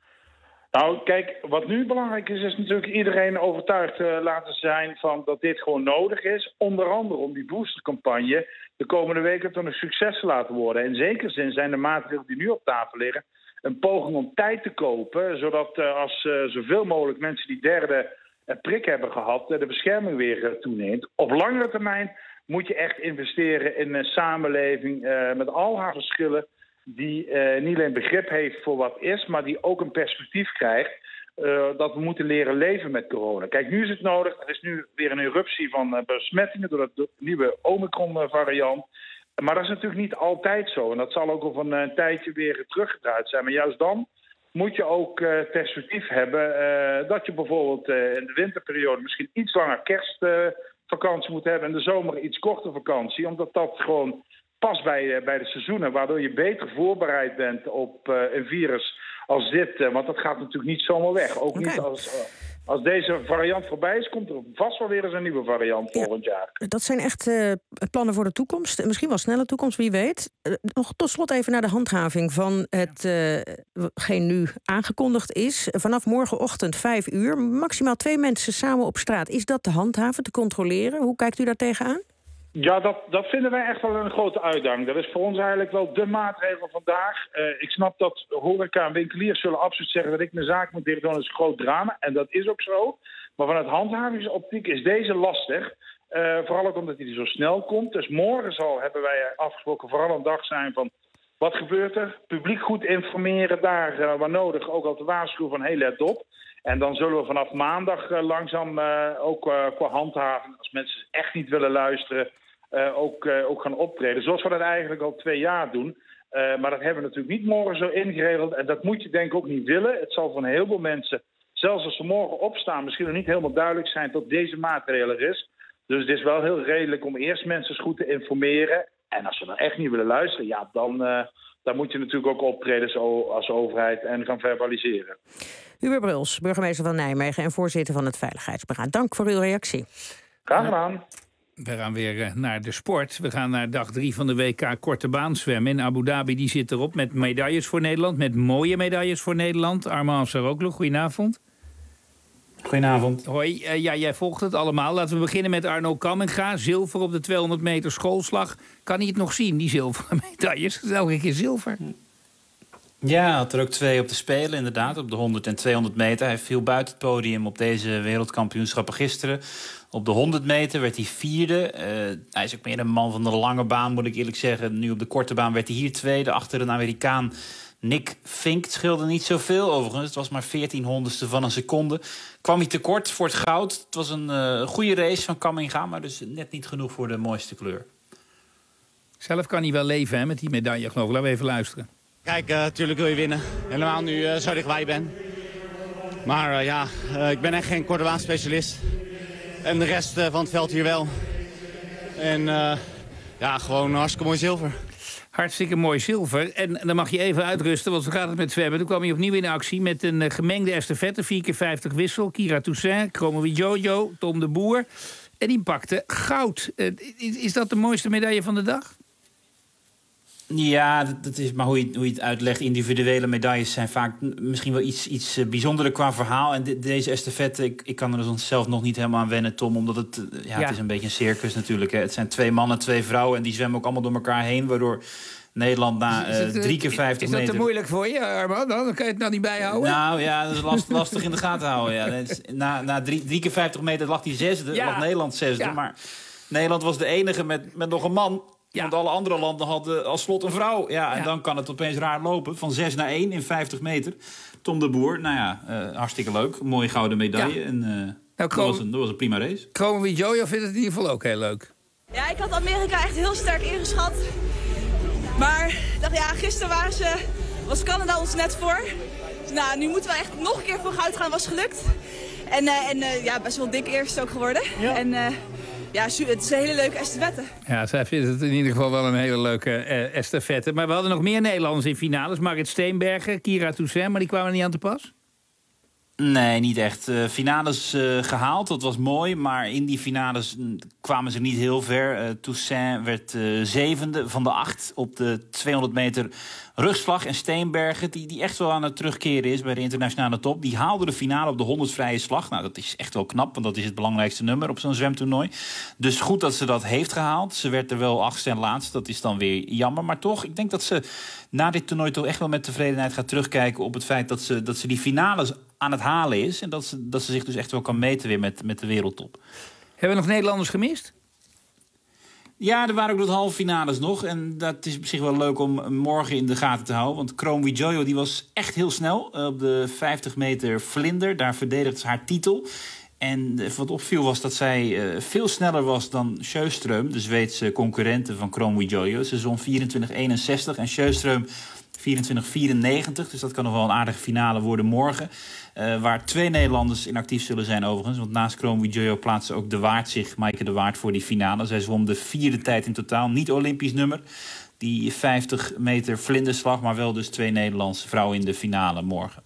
Nou, kijk, wat nu belangrijk is, is natuurlijk iedereen overtuigd uh, laten zijn van dat dit gewoon nodig is. Onder andere om die boostercampagne de komende weken tot een succes te laten worden. In zekere zin zijn de maatregelen die nu op tafel liggen een poging om tijd te kopen, zodat uh, als uh, zoveel mogelijk mensen die derde uh, prik hebben gehad, uh, de bescherming weer uh, toeneemt. Op langere termijn moet je echt investeren in een samenleving uh, met al haar verschillen, die uh, niet alleen begrip heeft voor wat is, maar die ook een perspectief krijgt uh, dat we moeten leren leven met corona. Kijk, nu is het nodig. Er is nu weer een eruptie van uh, besmettingen door de nieuwe Omicron-variant. Maar dat is natuurlijk niet altijd zo. En dat zal ook over een uh, tijdje weer teruggedraaid zijn. Maar juist dan moet je ook uh, perspectief hebben uh, dat je bijvoorbeeld uh, in de winterperiode misschien iets langer kerstvakantie uh, moet hebben en de zomer iets korter vakantie, omdat dat gewoon past bij, uh, bij de seizoenen, waardoor je beter voorbereid bent op uh, een virus als dit. Uh, want dat gaat natuurlijk niet zomaar weg. Ook okay. niet als... Uh, als deze variant voorbij is, komt er vast wel weer eens een nieuwe variant volgend jaar. Dat zijn echt uh, plannen voor de toekomst. Misschien wel snelle toekomst, wie weet. Uh, nog tot slot even naar de handhaving van hetgeen uh, nu aangekondigd is. Vanaf morgenochtend vijf uur, maximaal twee mensen samen op straat. Is dat te handhaven, te controleren? Hoe kijkt u daar tegenaan? Ja, dat, dat vinden wij echt wel een grote uitdaging. Dat is voor ons eigenlijk wel de maatregel vandaag. Uh, ik snap dat horeca en winkeliers zullen absoluut zeggen dat ik mijn zaak moet dicht doen. Dat is een groot drama. En dat is ook zo. Maar vanuit handhavingsoptiek is deze lastig. Uh, vooral ook omdat hij zo snel komt. Dus morgen zal, hebben wij afgesproken, vooral een dag zijn van wat gebeurt er? Publiek goed informeren, daar uh, waar nodig ook al te waarschuwen van hey, let op. En dan zullen we vanaf maandag uh, langzaam uh, ook uh, qua handhaving, als mensen echt niet willen luisteren, Uh, ook, uh, ook gaan optreden. Zoals we dat eigenlijk al twee jaar doen. Uh, maar dat hebben we natuurlijk niet morgen zo ingeregeld. En dat moet je denk ik ook niet willen. Het zal van heel veel mensen, zelfs als ze morgen opstaan, misschien nog niet helemaal duidelijk zijn dat deze maatregel er is. Dus het is wel heel redelijk om eerst mensen goed te informeren. En als ze dan echt niet willen luisteren, ja, dan, uh, dan moet je natuurlijk ook optreden als overheid en gaan verbaliseren. Hubert Bruls, burgemeester van Nijmegen en voorzitter van het Veiligheidsberaad. Dank voor uw reactie. Graag gedaan. We gaan weer naar de sport. We gaan naar dag drie van de W K korte baan zwemmen. En Abu Dhabi die zit erop met medailles voor Nederland. Met mooie medailles voor Nederland. Armand Saroglu, goedenavond. Goedenavond. Hoi, uh, ja, jij volgt het allemaal. Laten we beginnen met Arno Kamminga. Zilver op de tweehonderd meter schoolslag. Kan hij het nog zien, die zilveren medailles? Dat is elke keer zilver. Ja, hij had er ook twee op de Spelen, inderdaad. Op de honderd en tweehonderd meter. Hij viel buiten het podium op deze wereldkampioenschappen gisteren. Op de honderd meter werd hij vierde. Uh, hij is ook meer een man van de lange baan, moet ik eerlijk zeggen. Nu op de korte baan werd hij hier tweede. Achter een Amerikaan, Nick Fink. Het scheelde niet zoveel overigens. Het was maar veertien honderdste van een seconde. Kwam hij tekort voor het goud. Het was een uh, goede race van Kamminga, maar dus net niet genoeg voor de mooiste kleur. Zelf kan hij wel leven, hè, met die medaille, geloof ik. Laten we even luisteren. Kijk, uh, natuurlijk wil je winnen. Helemaal nu uh, zo dichtbij ben. Maar uh, ja, uh, ik ben echt geen korte baan specialist. En de rest uh, van het veld hier wel. En uh, ja, gewoon hartstikke mooi zilver. Hartstikke mooi zilver. En dan mag je even uitrusten, want zo gaat het met zwemmen. Toen kwam hij opnieuw in actie met een uh, gemengde estafette. vier keer vijftig wissel. Kira Toussaint, Kromowidjojo, Tom de Boer. En die pakte goud. Uh, is, is dat de mooiste medaille van de dag? Ja, dat is maar hoe je, hoe je het uitlegt. Individuele medailles zijn vaak misschien wel iets, iets bijzonderder qua verhaal. En de, deze estafette, ik, ik kan er zelf nog niet helemaal aan wennen, Tom. Omdat het, ja, ja. het is een beetje een circus natuurlijk. Hè. Het zijn twee mannen, twee vrouwen en die zwemmen ook allemaal door elkaar heen. Waardoor Nederland na uh, drie keer vijftig meter... Is dat te moeilijk voor je, Armand? Dan kan je het nou niet bijhouden? Nou ja, dat is last, lastig in de gaten houden. Ja. Na, na drie, drie keer vijftig meter lag hij zesde, ja. lag Nederland zesde. Ja. Maar Nederland was de enige met, met nog een man... Ja. Want alle andere landen hadden als slot een vrouw. Ja, en ja. dan kan het opeens raar lopen. Van zes naar één in vijftig meter. Tom de Boer, nou ja, uh, hartstikke leuk. Een mooie gouden medaille. Ja. En uh, nou, dat, was een, dat was een prima race. Kromowidjojo vindt het in ieder geval ook heel leuk. Ja, ik had Amerika echt heel sterk ingeschat. Maar ik dacht, ja, gisteren waren ze, was Canada ons net voor. Dus nou, nu moeten we echt nog een keer voor goud gaan. Was gelukt. En, uh, en uh, ja, best wel dik eerst ook geworden. Ja. En, uh, Ja, het is een hele leuke estafette. Ja, zij vindt het in ieder geval wel een hele leuke uh, estafette. Maar we hadden nog meer Nederlanders in finales. Marit Steenbergen, Kira Toussaint, maar die kwamen niet aan te pas? Nee, niet echt. Uh, finales uh, gehaald, dat was mooi. Maar in die finales kwamen ze niet heel ver. Uh, Toussaint werd uh, zevende van de acht op de tweehonderd meter rugslag. En Steenbergen, die, die echt wel aan het terugkeren is bij de internationale top... die haalde de finale op de honderd vrije slag. Nou, dat is echt wel knap, want dat is het belangrijkste nummer op zo'n zwemtoernooi. Dus goed dat ze dat heeft gehaald. Ze werd er wel achtste en laatste, dat is dan weer jammer. Maar toch, ik denk dat ze na dit toernooi toch echt wel met tevredenheid gaat terugkijken... op het feit dat ze, dat ze die finales aan het halen is. En dat ze, dat ze zich dus echt wel kan meten weer met, met de wereldtop. Hebben we nog Nederlanders gemist? Ja, er waren ook nog halve finales nog. En dat is op zich wel leuk om morgen in de gaten te houden. Want Kromowidjojo die was echt heel snel op de vijftig meter vlinder. Daar verdedigde ze haar titel. En wat opviel was dat zij uh, veel sneller was dan Sjöström, de Zweedse concurrente van Kromowidjojo. Ze zwom vierentwintig eenenzestig en Sjöström vierentwintig vierennegentig. Dus dat kan nog wel een aardige finale worden morgen. Uh, waar twee Nederlanders in actief zullen zijn overigens. Want naast Kromowidjojo plaatste ook De Waard zich, Maaike De Waard, voor die finale. Zij zwom de vierde tijd in totaal. Niet Olympisch nummer. Die vijftig meter vlinderslag, maar wel dus twee Nederlandse vrouwen in de finale morgen.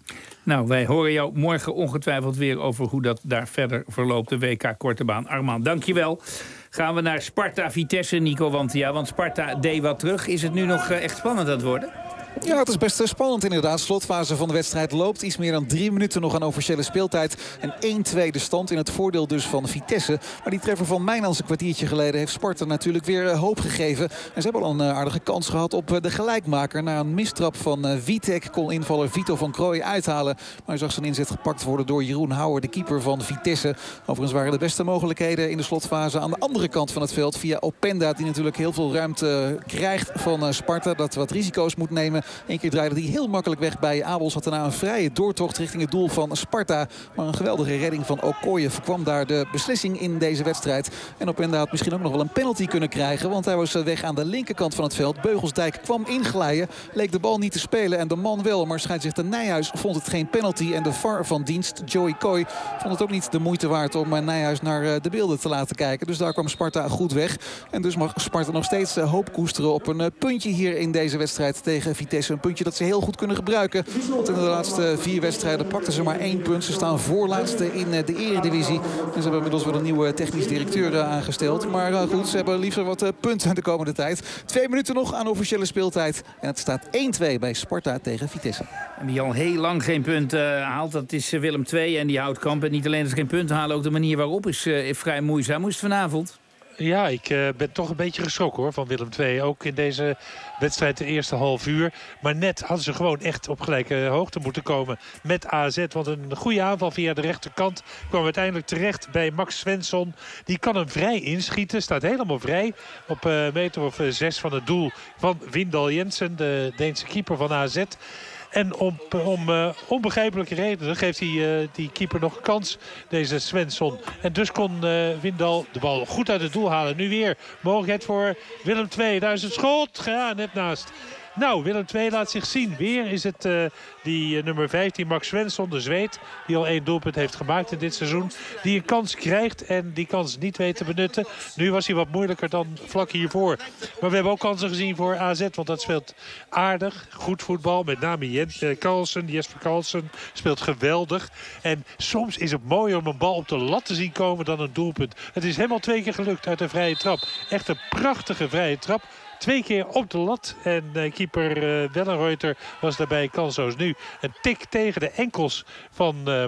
Nou, wij horen jou morgen ongetwijfeld weer over hoe dat daar verder verloopt. De W K Korte Baan. Armand, dankjewel. Gaan we naar Sparta-Vitesse, Nico. Want, ja, want Sparta deed wat terug. Is het nu nog uh, echt spannend aan het worden? Ja, het is best spannend inderdaad. Slotfase van de wedstrijd loopt. Iets meer dan drie minuten nog aan officiële speeltijd. En één twee de stand in het voordeel dus van Vitesse. Maar die treffer van Mijnans een kwartiertje geleden heeft Sparta natuurlijk weer uh, hoop gegeven. En ze hebben al een uh, aardige kans gehad op uh, de gelijkmaker. Na een mistrap van uh, Witek kon invaller Vito van Krooij uithalen. Maar hij zag zijn inzet gepakt worden door Jeroen Houwer, de keeper van Vitesse. Overigens waren de beste mogelijkheden in de slotfase aan de andere kant van het veld. Via Openda, die natuurlijk heel veel ruimte uh, krijgt van uh, Sparta. Dat wat risico's moet nemen. Eén keer draaide hij heel makkelijk weg bij Abels. Had daarna een vrije doortocht richting het doel van Sparta. Maar een geweldige redding van Okoye voorkwam daar de beslissing in deze wedstrijd. En Openda had misschien ook nog wel een penalty kunnen krijgen. Want hij was weg aan de linkerkant van het veld. Beugelsdijk kwam inglijden. Leek de bal niet te spelen en de man wel. Maar scheidsrechter Nijhuis vond het geen penalty. En de V A R van dienst, Joey Coy, vond het ook niet de moeite waard om Nijhuis naar de beelden te laten kijken. Dus daar kwam Sparta goed weg. En dus mag Sparta nog steeds hoop koesteren op een puntje hier in deze wedstrijd tegen Vitesse. Een puntje dat ze heel goed kunnen gebruiken. Want in de laatste vier wedstrijden pakten ze maar één punt. Ze staan voorlaatste in de eredivisie. En ze hebben inmiddels wel een nieuwe technisch directeur aangesteld. Maar goed, ze hebben liever wat punten de komende tijd. Twee minuten nog aan officiële speeltijd. En het staat één twee bij Sparta tegen Vitesse. En die al heel lang geen punt uh, haalt, dat is Willem twee. En die houdt kamp. En niet alleen dat ze geen punt halen, ook de manier waarop is uh, vrij moeizaam. Hoe is het vanavond? Ja, ik uh, ben toch een beetje geschrokken hoor van Willem twee. Ook in deze wedstrijd de eerste half uur. Maar net hadden ze gewoon echt op gelijke hoogte moeten komen met A Z. Want een goede aanval via de rechterkant kwam uiteindelijk terecht bij Max Svensson. Die kan hem vrij inschieten. Staat helemaal vrij op een uh, meter of uh, zes van het doel van Windal Jensen, de Deense keeper van A Z. En om, om uh, onbegrijpelijke redenen geeft hij uh, die keeper nog een kans, deze Svensson. En dus kon uh, Windal de bal goed uit het doel halen. Nu weer mogelijkheid voor Willem twee. Daar is het schot. Ja, net naast. Nou, Willem twee laat zich zien. Weer is het uh, die uh, nummer vijftien, Max Svensson, de Zweed, die al één doelpunt heeft gemaakt in dit seizoen, die een kans krijgt en die kans niet weet te benutten. Nu was hij wat moeilijker dan vlak hiervoor. Maar we hebben ook kansen gezien voor A Z, want dat speelt aardig. Goed voetbal, met name Jens uh, Carlsen, Jesper Carlsen speelt geweldig. En soms is het mooier om een bal op de lat te zien komen dan een doelpunt. Het is hem al twee keer gelukt uit een vrije trap. Echt een prachtige vrije trap. Twee keer op de lat. En uh, keeper uh, Wellenreuter was daarbij kansloos. Nu een tik tegen de enkels van Uh,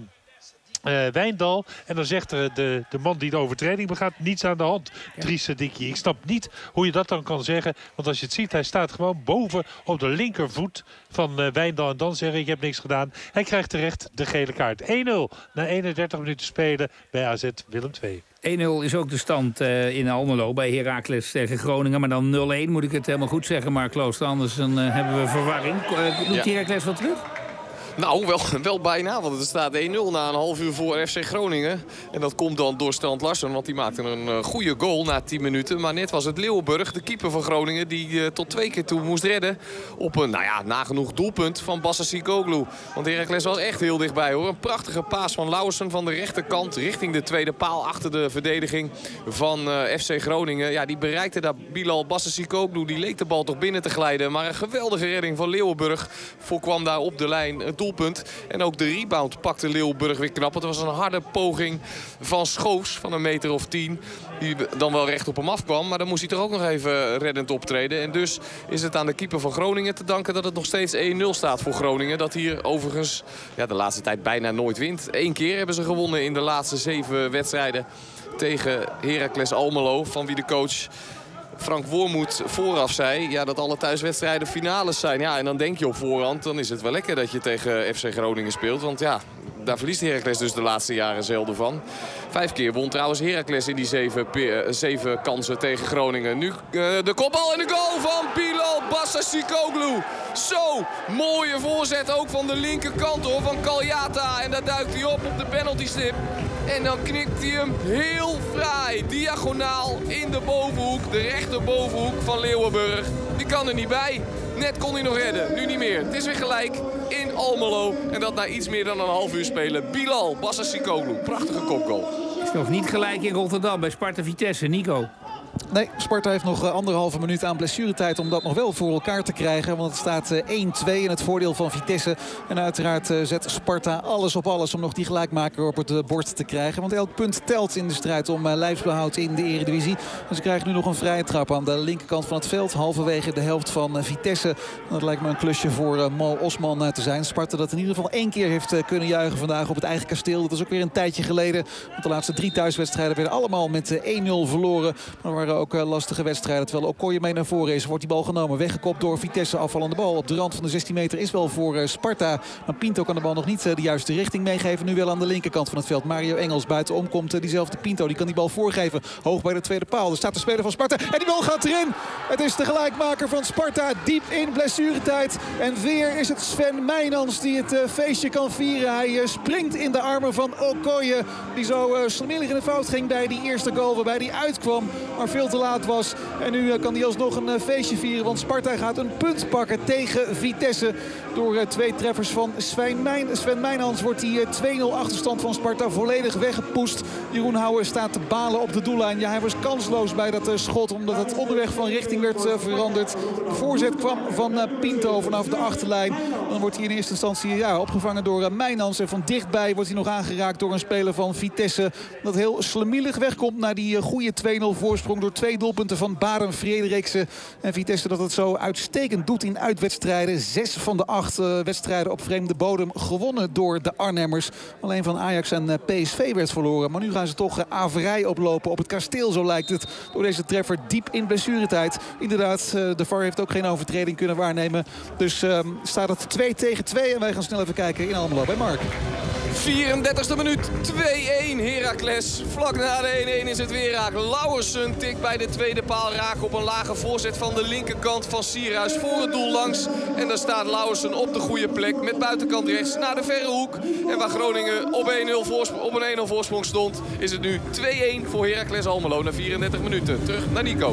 Uh, Wijndal. En dan zegt uh, de, de man die de overtreding begaat, niets aan de hand. Dries Sadiki. Ik snap niet hoe je dat dan kan zeggen. Want als je het ziet, hij staat gewoon boven op de linkervoet van uh, Wijndal. En dan zeggen, ik heb niks gedaan. Hij krijgt terecht de gele kaart. één nul na eenendertig minuten spelen bij A Z Willem twee. één nul is ook de stand uh, in Almelo bij Heracles tegen Groningen. Maar dan nul één moet ik het helemaal goed zeggen, Mark Klooster. Anders dan, uh, hebben we verwarring. Uh, doet ja. Heracles wat terug? Nou, wel, wel bijna, want het staat één nul na een half uur voor F C Groningen. En dat komt dan door Strand Larsen, want die maakte een uh, goede goal na tien minuten. Maar net was het Leeuwenburg, de keeper van Groningen, die uh, tot twee keer toe moest redden op een, nou ja, nagenoeg doelpunt van Basasikoglu. Want Heracles was echt heel dichtbij hoor. Een prachtige paas van Lauwersen van de rechterkant richting de tweede paal achter de verdediging van uh, F C Groningen. Ja, die bereikte daar Bilal Basasikoglu, die leek de bal toch binnen te glijden. Maar een geweldige redding van Leeuwenburg voorkwam daar op de lijn het doelpunt. En ook de rebound pakte Leeuwenburg weer knap. Het was een harde poging van Schoofs van een meter of tien. Die dan wel recht op hem afkwam. Maar dan moest hij toch ook nog even reddend optreden. En dus is het aan de keeper van Groningen te danken dat het nog steeds één nul staat voor Groningen. Dat hier overigens ja, de laatste tijd bijna nooit wint. Eén keer hebben ze gewonnen in de laatste zeven wedstrijden tegen Heracles Almelo. Van wie de coach Frank Wormoed vooraf zei ja, dat alle thuiswedstrijden finales zijn. Ja, en dan denk je op voorhand, dan is het wel lekker dat je tegen F C Groningen speelt. Want ja, daar verliest Heracles dus de laatste jaren zelden van. Vijf keer won trouwens Heracles in die zeven, zeven kansen tegen Groningen. Nu uh, de kopbal en de goal van Bilal Basasikoglu. Zo, mooie voorzet ook van de linkerkant hoor, van Cagliata. En daar duikt hij op op de penaltystip. En dan knikt hij hem heel fraai, diagonaal in de bovenhoek. De rechterbovenhoek van Leeuwenburg. Die kan er niet bij. Net kon hij nog redden, nu niet meer. Het is weer gelijk in Almelo. En dat na iets meer dan een half uur spelen. Bilal Basasikoglu, prachtige kopgoal. Het is nog niet gelijk in Rotterdam bij Sparta Vitesse, Nico. Nee, Sparta heeft nog anderhalve minuut aan blessuretijd om dat nog wel voor elkaar te krijgen. Want het staat één twee in het voordeel van Vitesse. En uiteraard zet Sparta alles op alles om nog die gelijkmaker op het bord te krijgen. Want elk punt telt in de strijd om lijfsbehoud in de Eredivisie. En ze krijgen nu nog een vrije trap aan de linkerkant van het veld. Halverwege de helft van Vitesse. Dat lijkt me een klusje voor Mo Osman te zijn. Sparta dat in ieder geval één keer heeft kunnen juichen vandaag op het eigen kasteel. Dat is ook weer een tijdje geleden. Want de laatste drie thuiswedstrijden werden allemaal met één nul verloren. Maar waren ook lastige wedstrijden. Terwijl Okoye mee naar voren is. Wordt die bal genomen. Weggekopt door Vitesse. Afvallende bal op de rand van de zestien meter is wel voor Sparta. Maar Pinto kan de bal nog niet de juiste richting meegeven. Nu wel aan de linkerkant van het veld. Mario Engels buitenom komt diezelfde Pinto. Die kan die bal voorgeven. Hoog bij de tweede paal. Er staat de speler van Sparta. En die bal gaat erin. Het is de gelijkmaker van Sparta. Diep in blessuretijd. En weer is het Sven Meijnans die het uh, feestje kan vieren. Hij uh, springt in de armen van Okoye. Die zo uh, slimmelig in de fout ging bij die eerste goal. Waarbij die uitkwam. Maar veel te laat was. En nu uh, kan hij alsnog een uh, feestje vieren. Want Sparta gaat een punt pakken tegen Vitesse. Door uh, twee treffers van Sven, Mijn, Sven Meijnans wordt die uh, twee nul achterstand van Sparta volledig weggepoest. Jeroen Houwer staat te balen op de doellijn. Ja, hij was kansloos bij dat uh, schot. Omdat het onderweg van richting werd uh, veranderd. De voorzet kwam van uh, Pinto vanaf de achterlijn. Dan wordt hij in eerste instantie ja, opgevangen door uh, Meijnans. En van dichtbij wordt hij nog aangeraakt door een speler van Vitesse. Dat heel slemielig wegkomt naar die uh, goede twee nul voorsprong. Door twee doelpunten van Baren Frederiksen. En Vitesse dat het zo uitstekend doet in uitwedstrijden. Zes van de acht uh, wedstrijden op vreemde bodem gewonnen door de Arnhemmers. Alleen van Ajax en uh, P S V werd verloren. Maar nu gaan ze toch uh, averij oplopen op het kasteel, zo lijkt het. Door deze treffer diep in blessuretijd. Inderdaad, uh, de V A R heeft ook geen overtreding kunnen waarnemen. Dus uh, staat het twee tegen twee. En wij gaan snel even kijken in Almelo bij Mark. vierendertigste minuut, twee-één Heracles. Vlak na de één-één is het weer raak. Lauwersen tikt bij de tweede paal raak op een lage voorzet van de linkerkant van Sierhuis voor het doel langs. En daar staat Lauwersen op de goede plek met buitenkant rechts naar de verre hoek. En waar Groningen op, één nul voorsprong, op een één nul voorsprong stond, is het nu twee-één voor Heracles Almelo na vierendertig minuten. Terug naar Nico.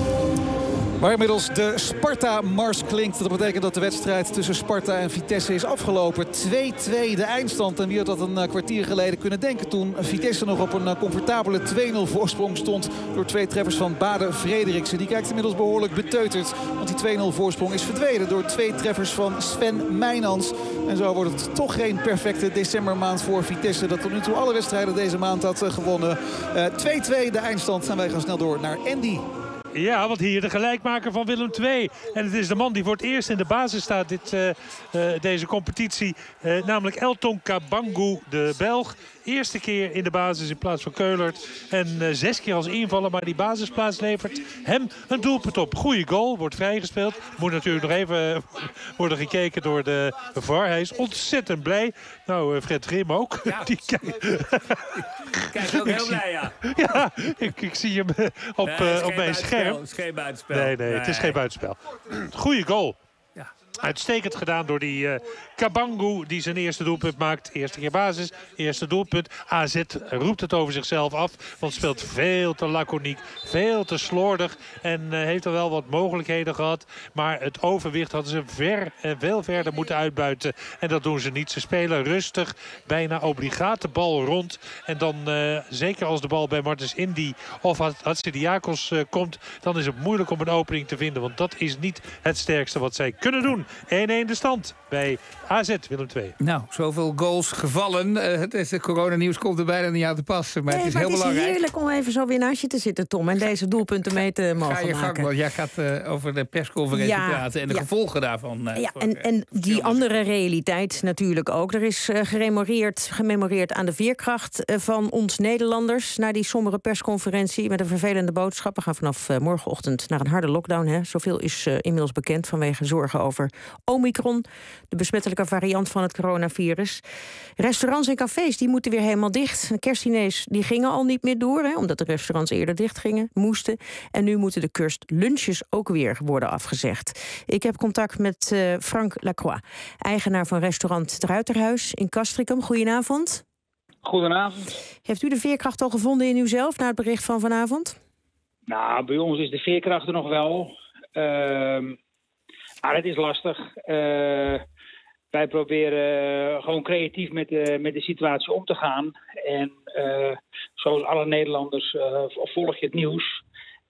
Maar inmiddels de Sparta-mars klinkt. Dat betekent dat de wedstrijd tussen Sparta en Vitesse is afgelopen. twee twee de eindstand. En wie had dat een kwartier geleden kunnen denken toen Vitesse nog op een comfortabele twee nul voorsprong stond. Door twee treffers van Baren Frederiksen. Die kijkt inmiddels behoorlijk beteuterd. Want die twee nul voorsprong is verdwenen door twee treffers van Sven Meijnans. En zo wordt het toch geen perfecte decembermaand voor Vitesse. Dat tot nu toe alle wedstrijden deze maand had gewonnen. twee twee de eindstand. En wij gaan snel door naar Andy. Ja, want hier de gelijkmaker van Willem twee. En het is de man die voor het eerst in de basis staat dit, uh, uh, deze competitie. Uh, namelijk Elton Kabangu, de Belg. Eerste keer in de basis in plaats van Keulert. En uh, zes keer als invaller, maar die basisplaats levert hem een doelpunt op. Goeie goal, wordt vrijgespeeld. Moet natuurlijk nog even uh, worden gekeken door de V A R. Hij is ontzettend blij. Nou, uh, Fred Grim ook. Ja. Die Kijk, ook heel blij, ja. Ja, ik, ik zie hem uh, op, uh, op mijn scherm. Het is geen buitenspel. Nee, nee, het is geen buitenspel. Goeie goal. Ja. Uitstekend gedaan door die uh, Kabangu die zijn eerste doelpunt maakt. Eerste keer basis, eerste doelpunt. A Z roept het over zichzelf af. Want speelt veel te laconiek, veel te slordig. En uh, heeft er wel wat mogelijkheden gehad. Maar het overwicht hadden ze ver en veel verder moeten uitbuiten. En dat doen ze niet. Ze spelen rustig, bijna obligaat de bal rond. En dan, uh, zeker als de bal bij Martens Indy of Hatsidiakos uh, komt, dan is het moeilijk om een opening te vinden. Want dat is niet het sterkste wat zij kunnen doen. één-één de stand bij A Z Willem twee. Nou, zoveel goals gevallen. Uh, het is, de coronanieuws komt er bijna niet aan te passen. Maar nee, het is maar heel het is belangrijk. heerlijk om even zo weer naast je te zitten, Tom. En deze doelpunten mee te mogen Ga je gang, maken. want jij gaat uh, over de persconferentie Ja, praten en de ja. gevolgen daarvan. Uh, Ja, voor, en, en die andere realiteit natuurlijk ook. Er is uh, gememoreerd, gememoreerd aan de veerkracht uh, van ons Nederlanders na die sombere persconferentie met een vervelende boodschap. We gaan vanaf uh, morgenochtend naar een harde lockdown. Hè. Zoveel is uh, inmiddels bekend vanwege zorgen over Omicron, de besmettelijke variant van het coronavirus. Restaurants en cafés die moeten weer helemaal dicht. De kerstdiners die gingen al niet meer door, hè, omdat de restaurants eerder dicht gingen, moesten. En nu moeten de kerstlunches ook weer worden afgezegd. Ik heb contact met uh, Frank Lacroix, eigenaar van restaurant Het Ruiterhuis in Castricum. Goedenavond. Goedenavond. Heeft u de veerkracht al gevonden in uzelf na het bericht van vanavond? Nou, bij ons is de veerkracht er nog wel. Uh, maar het is lastig. Uh, wij proberen gewoon creatief met de, met de situatie om te gaan. En uh, zoals alle Nederlanders uh, volg je het nieuws.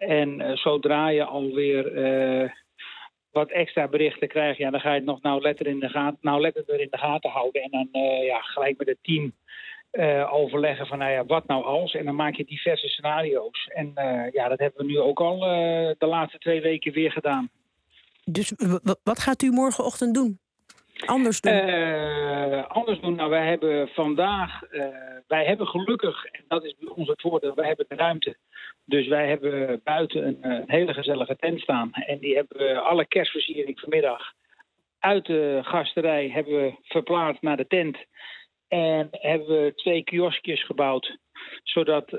En uh, zodra je alweer uh, wat extra berichten krijgt, ja, dan ga je het nog nauwletter in de gaten, nauwlettender in de gaten houden. En dan uh, ja, gelijk met het team uh, overleggen van, nou ja, wat nou als? En dan maak je diverse scenario's. En uh, ja, dat hebben we nu ook al uh, de laatste twee weken weer gedaan. Dus w- wat gaat u morgenochtend doen? Anders doen? Uh, anders doen. Nou, wij hebben vandaag, uh, wij hebben gelukkig, en dat is bij ons het voordeel, wij hebben de ruimte. Dus wij hebben buiten een, een hele gezellige tent staan. En die hebben we alle kerstversiering vanmiddag uit de gasterij hebben we verplaatst naar de tent. En hebben we twee kioskjes gebouwd. Zodat uh,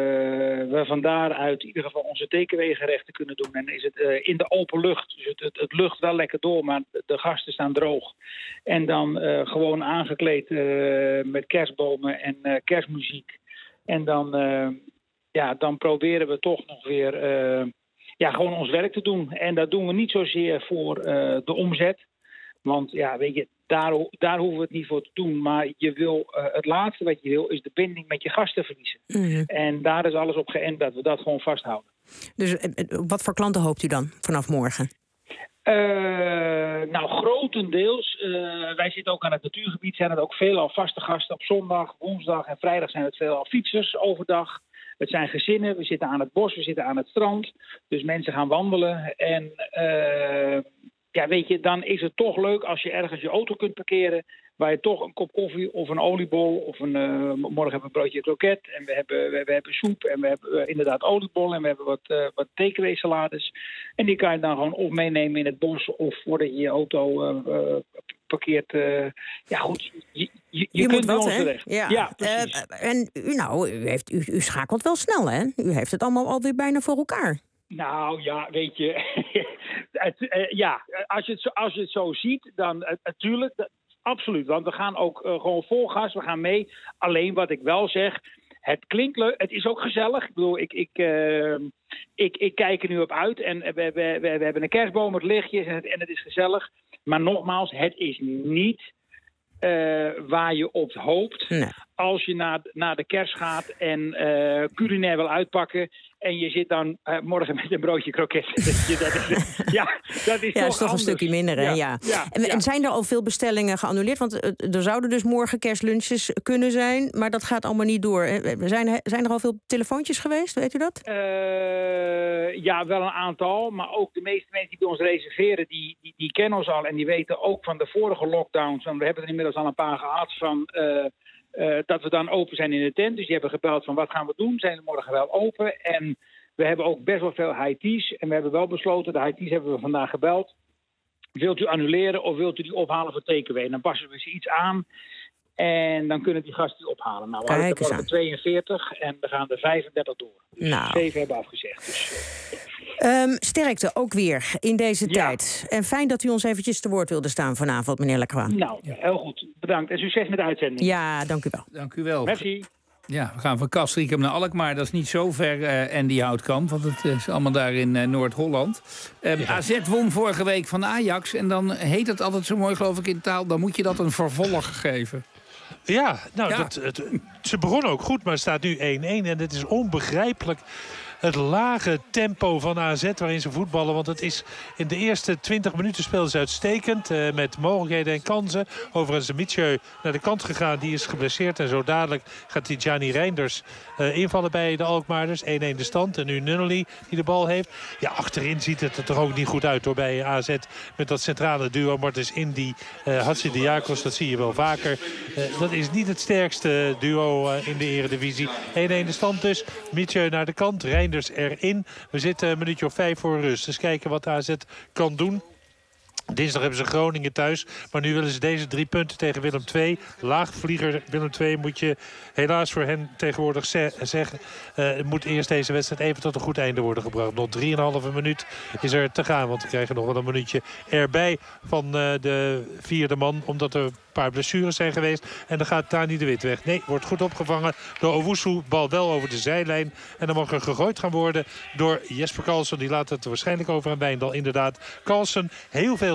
we van daaruit in ieder geval onze takeaway-gerechten kunnen doen. En is het uh, in de open lucht. Dus het, het, het lucht wel lekker door, maar de gasten staan droog. En dan uh, gewoon aangekleed uh, met kerstbomen en uh, kerstmuziek. En dan, uh, ja, dan proberen we toch nog weer uh, ja, gewoon ons werk te doen. En dat doen we niet zozeer voor uh, de omzet. Want ja, weet je, daar, daar hoeven we het niet voor te doen. Maar je wil, uh, het laatste wat je wil is de binding met je gasten verliezen. Mm-hmm. En daar is alles op geënt dat we dat gewoon vasthouden. Dus uh, wat voor klanten hoopt u dan vanaf morgen? Uh, nou, grotendeels. Uh, wij zitten ook aan het natuurgebied. Zijn het ook veelal vaste gasten op zondag, woensdag en vrijdag zijn het veelal fietsers overdag. Het zijn gezinnen. We zitten aan het bos, we zitten aan het strand. Dus mensen gaan wandelen. En uh, ja, weet je, dan is het toch leuk als je ergens je auto kunt parkeren, waar je toch een kop koffie of een oliebol of een, uh, morgen hebben we een broodje kroket en we hebben, we, we hebben soep en we hebben uh, inderdaad oliebol en we hebben wat, uh, wat takeaway salades. En die kan je dan gewoon of meenemen in het bos of voordat je je auto uh, uh, parkeert. Uh, ja goed, je, je, je, je kunt moet wat, bij ons hè? terecht. Ja, ja precies. Uh, en u, nou, u, heeft, u, u schakelt wel snel, hè? U heeft het allemaal alweer bijna voor elkaar. Nou ja, weet je, het, uh, ja, als je, het zo, als je het zo ziet, dan natuurlijk, uh, absoluut. Want we gaan ook uh, gewoon vol gas, we gaan mee. Alleen wat ik wel zeg, het klinkt leuk, het is ook gezellig. Ik bedoel, ik, ik, uh, ik, ik kijk er nu op uit en we, we, we, we hebben een kerstboom met lichtjes en het, en het is gezellig. Maar nogmaals, het is niet uh, waar je op hoopt. Nee. Als je naar, naar de kerst gaat en uh, culinair wil uitpakken en je zit dan uh, morgen met een broodje kroket. dat is, ja, dat is ja, toch, is toch een stukje minder, hè? Ja. Ja. Ja, en, ja. en zijn er al veel bestellingen geannuleerd? Want uh, er zouden dus morgen kerstlunches kunnen zijn, maar dat gaat allemaal niet door. Zijn, zijn er al veel telefoontjes geweest, weet u dat? Uh, ja, wel een aantal, maar ook de meeste mensen die bij ons reserveren, die, die, die kennen ons al en die weten ook van de vorige lockdowns. Want we hebben er inmiddels al een paar gehad van Uh, Uh, dat we dan open zijn in de tent. Dus die hebben gebeld van wat gaan we doen? Zijn we morgen wel open? En we hebben ook best wel veel high teas. En we hebben wel besloten, de high teas hebben we vandaag gebeld. Wilt u annuleren of wilt u die ophalen voor takeaway? En dan passen we ze iets aan. En dan kunnen die gasten die ophalen. Nou, we hadden er morgen tweeënveertig en we gaan er vijfendertig door. Dus nou. zeven hebben afgezegd. Dus, um, sterkte ook weer in deze ja. tijd. En fijn dat u ons eventjes te woord wilde staan vanavond, meneer Lacroix. Nou, heel goed. Bedankt. En succes met de uitzending. Ja, dank u wel. Dank u wel. Merci. Ja, we gaan van Castricum naar Alkmaar. Dat is niet zo ver, uh, Andy Houtkamp, want het is allemaal daar in uh, Noord-Holland. Uh, ja. A Z won vorige week van Ajax. En dan heet het altijd zo mooi, geloof ik, in taal. Dan moet je dat een vervolg geven. Ja, nou, ja. Dat, het, ze begonnen ook goed, maar het staat nu één-één. En het is onbegrijpelijk het lage tempo van A Z waarin ze voetballen. Want het is in de eerste twintig minuten speelden ze uitstekend. Uh, met mogelijkheden en kansen. Overigens is Mitchell naar de kant gegaan. Die is geblesseerd. En zo dadelijk gaat die Gianni Reinders uh, invallen bij de Alkmaarders. één-één de stand. En nu Nunnally die de bal heeft. Ja, achterin ziet het er toch ook niet goed uit hoor bij A Z. Met dat centrale duo Martens Indy, uh, Hatzidiakos. Dat zie je wel vaker. Uh, dat is niet het sterkste duo uh, in de eredivisie. één-één de stand dus. Mitchell naar de kant. Reinders erin. We zitten een minuutje of vijf voor rust. Dus kijken wat A Z kan doen. Dinsdag hebben ze Groningen thuis. Maar nu willen ze deze drie punten tegen Willem twee. Laagvlieger Willem twee moet je helaas voor hen tegenwoordig ze- zeggen. Uh, moet eerst deze wedstrijd even tot een goed einde worden gebracht. Nog drieënhalve minuut is er te gaan. Want we krijgen nog wel een minuutje erbij van uh, de vierde man. Omdat er een paar blessures zijn geweest. En dan gaat Tani de Wit weg. Nee, wordt goed opgevangen door Owusu. Bal wel over de zijlijn. En dan mag er gegooid gaan worden door Jesper Karlsson. Die laat het waarschijnlijk over aan Wijndal. Inderdaad, Karlsson heel veel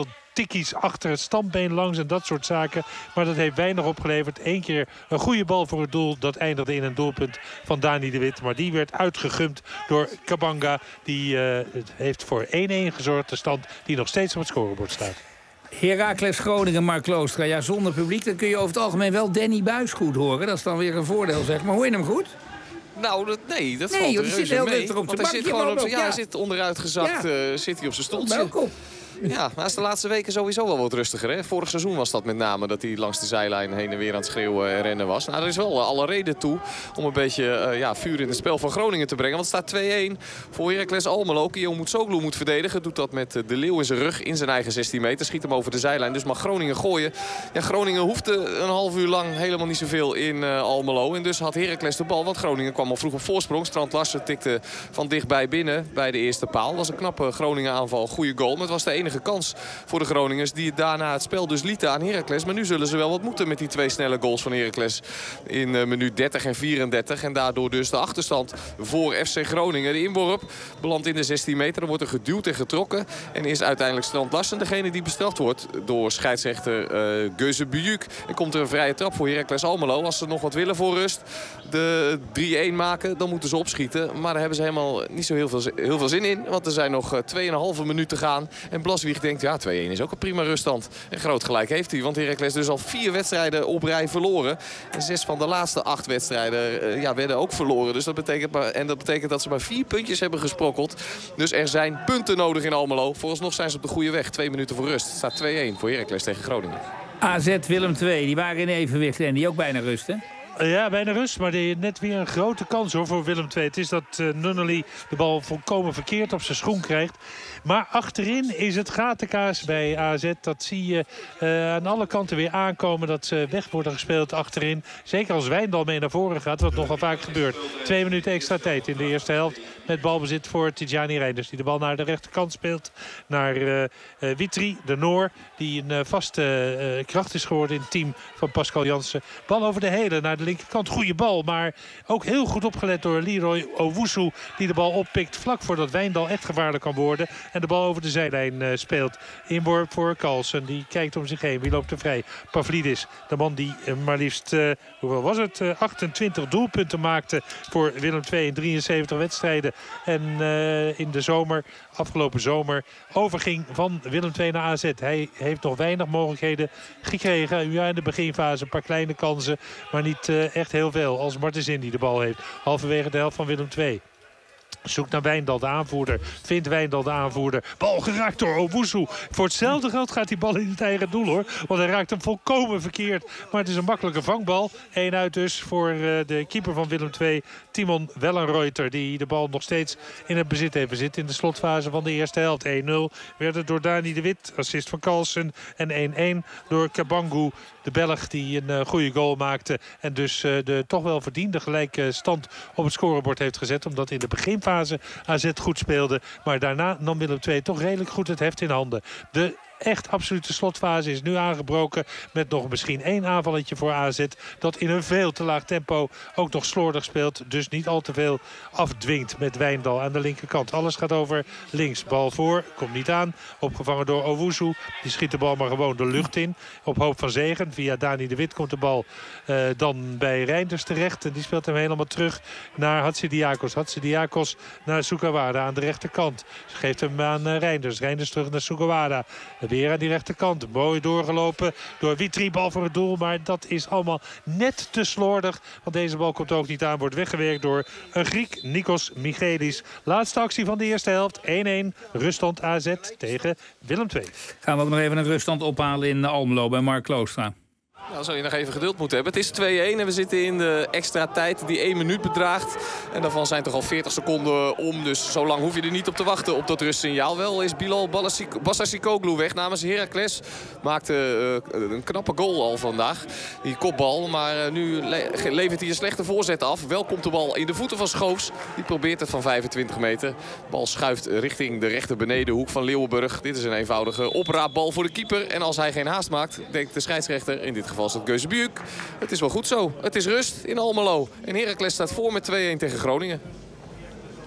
veel tikkies achter het standbeen langs en dat soort zaken. Maar dat heeft weinig opgeleverd. Eén keer een goede bal voor het doel. Dat eindigde in een doelpunt van Dani de Wit. Maar die werd uitgegumd door Kabanga. Die uh, heeft voor één-één gezorgd. De stand die nog steeds op het scorebord staat. Heracles Groningen, Mark Kloostra. Ja, zonder publiek dan kun je over het algemeen wel Danny Buis goed horen. Dat is dan weer een voordeel, zeg maar. Hoor je hem goed? Nou, dat, nee, dat nee, valt er reuze heel mee. Op Want hij zit gewoon op zijn, ja, ja. Hij zit onderuit gezakt, ja. uh, zit hij op zijn stoeltje. Welkom. Ja, maar is de laatste weken sowieso wel wat rustiger. Hè? Vorig seizoen was dat met name dat hij langs de zijlijn heen en weer aan het schreeuwen en rennen was. Nou, er is wel alle reden toe om een beetje uh, ja, vuur in het spel van Groningen te brengen. Want het staat twee-één voor Heracles Almelo. Kio Mutsoglu moet verdedigen. Doet dat met De Leeuw in zijn rug in zijn eigen zestien meter. Schiet hem over de zijlijn. Dus mag Groningen gooien. Ja, Groningen hoefde een half uur lang helemaal niet zoveel in uh, Almelo. En dus had Heracles de bal. Want Groningen kwam al vroeg op voorsprong. Strand Larsen tikte van dichtbij binnen bij de eerste paal. Dat was een knappe Groningen aanval. Goede goal. Maar het was de enige kans voor de Groningers die het daarna het spel dus lieten aan Heracles. Maar nu zullen ze wel wat moeten met die twee snelle goals van Heracles in uh, minuut dertig en vierendertig. En daardoor dus de achterstand voor F C Groningen. De inworp belandt in de zestien meter. Dan wordt er geduwd en getrokken. En is uiteindelijk Strand Larsen degene die bestraft wordt door scheidsrechter uh, Geuze Bujuk. En komt er een vrije trap voor Heracles Almelo. Als ze nog wat willen voor rust, de drie-één maken, dan moeten ze opschieten. Maar daar hebben ze helemaal niet zo heel veel, heel veel zin in. Want er zijn nog twee en een halve minuut te gaan. En Blaswieg denkt, ja, twee-één is ook een prima ruststand. En groot gelijk heeft hij, want Heracles dus al vier wedstrijden op rij verloren. En zes van de laatste acht wedstrijden uh, ja, werden ook verloren. Dus dat betekent maar, en dat betekent dat ze maar vier puntjes hebben gesprokkeld. Dus er zijn punten nodig in Almelo. Vooralsnog zijn ze op de goede weg. Twee minuten voor rust. Het staat twee-één voor Heracles tegen Groningen. A Z Willem twee, die waren in evenwicht en die ook bijna rust, hè? Ja, bijna rust, maar die net weer een grote kans hoor, voor Willem twee. Het is dat uh, Nunnally de bal volkomen verkeerd op zijn schoen krijgt. Maar achterin is het gatenkaas bij A Z. Dat zie je uh, aan alle kanten weer aankomen. Dat ze weg worden gespeeld achterin. Zeker als Wijndal mee naar voren gaat, wat nogal vaak gebeurt. Twee minuten extra tijd in de eerste helft. Met balbezit voor Tidjani Reinders. Die de bal naar de rechterkant speelt. Naar uh, uh, Witry, de Noor. Die een uh, vaste uh, kracht is geworden in het team van Pascal Jansen. Bal over de hele naar de linkerkant. Goede bal, maar ook heel goed opgelet door Leroy Owusu. Die de bal oppikt vlak voordat Wijndal echt gevaarlijk kan worden. En de bal over de zijlijn uh, speelt. Inworp voor Carlsen. Die kijkt om zich heen. Wie loopt er vrij? Pavlidis. De man die uh, maar liefst, uh, hoeveel was het? Uh, achtentwintig doelpunten maakte voor Willem twee in drieënzeventig wedstrijden. En uh, in de zomer, afgelopen zomer, overging van Willem twee naar A Z. Hij heeft nog weinig mogelijkheden gekregen. Ja, in de beginfase een paar kleine kansen. Maar niet uh, echt heel veel als Martens die de bal heeft. Halverwege de helft van Willem twee. Zoekt naar Wijndal, de aanvoerder. Vindt Wijndal de aanvoerder. Bal geraakt door Owusu. Voor hetzelfde geld gaat die bal in het eigen doel hoor. Want hij raakt hem volkomen verkeerd. Maar het is een makkelijke vangbal. Eén uit dus voor uh, de keeper van Willem twee. Timon Wellenreuter. Die de bal nog steeds in het bezit even zit. In de slotfase van de eerste helft. één nul werd het door Dani de Wit. Assist van Carlsen. En één-één door Kabangu. De Belg die een uh, goede goal maakte. En dus uh, de toch wel verdiende gelijke stand op het scorebord heeft gezet. Omdat in de beginfase A Z goed speelde. Maar daarna nam Willem twee toch redelijk goed het heft in handen. De echt absolute slotfase is nu aangebroken. Met nog misschien één aanvalletje voor A Z. Dat in een veel te laag tempo ook nog slordig speelt. Dus niet al te veel afdwingt met Wijndal aan de linkerkant. Alles gaat over links. Bal voor. Komt niet aan. Opgevangen door Owusu. Die schiet de bal maar gewoon de lucht in. Op hoop van zegen. Via Dani de Wit komt de bal uh, dan bij Reinders terecht. En die speelt hem helemaal terug naar Hatsidiakos. Hatsidiakos naar Sugawara aan de rechterkant. Ze geeft hem aan uh, Reinders. Reinders terug naar Sugawara. Weer aan die rechterkant. Mooi doorgelopen door Witry. Bal voor het doel. Maar dat is allemaal net te slordig. Want deze bal komt ook niet aan. Wordt weggewerkt door een Griek. Nikos Michelis. Laatste actie van de eerste helft. één-één. Ruststand A Z tegen Willem twee. Gaan we ook nog even een ruststand ophalen in Almelo bij Mark Kloostra. Nou, dan zal je nog even geduld moeten hebben. Het is twee-één en we zitten in de extra tijd die één minuut bedraagt. En daarvan zijn toch al veertig seconden om. Dus zo lang hoef je er niet op te wachten op dat rustsignaal. Wel is Bilal Bassassikoglu weg namens Heracles. Maakte uh, een knappe goal al vandaag. Die kopbal. Maar uh, nu le levert hij een slechte voorzet af. Wel komt de bal in de voeten van Schoofs. Die probeert het van vijfentwintig meter. De bal schuift richting de rechter benedenhoek van Leeuwenburg. Dit is een eenvoudige opraapbal voor de keeper. En als hij geen haast maakt, denkt de scheidsrechter in dit geval geval is dat Geuze Bujuk. Het is wel goed zo. Het is rust in Almelo. En Heracles staat voor met twee-één tegen Groningen.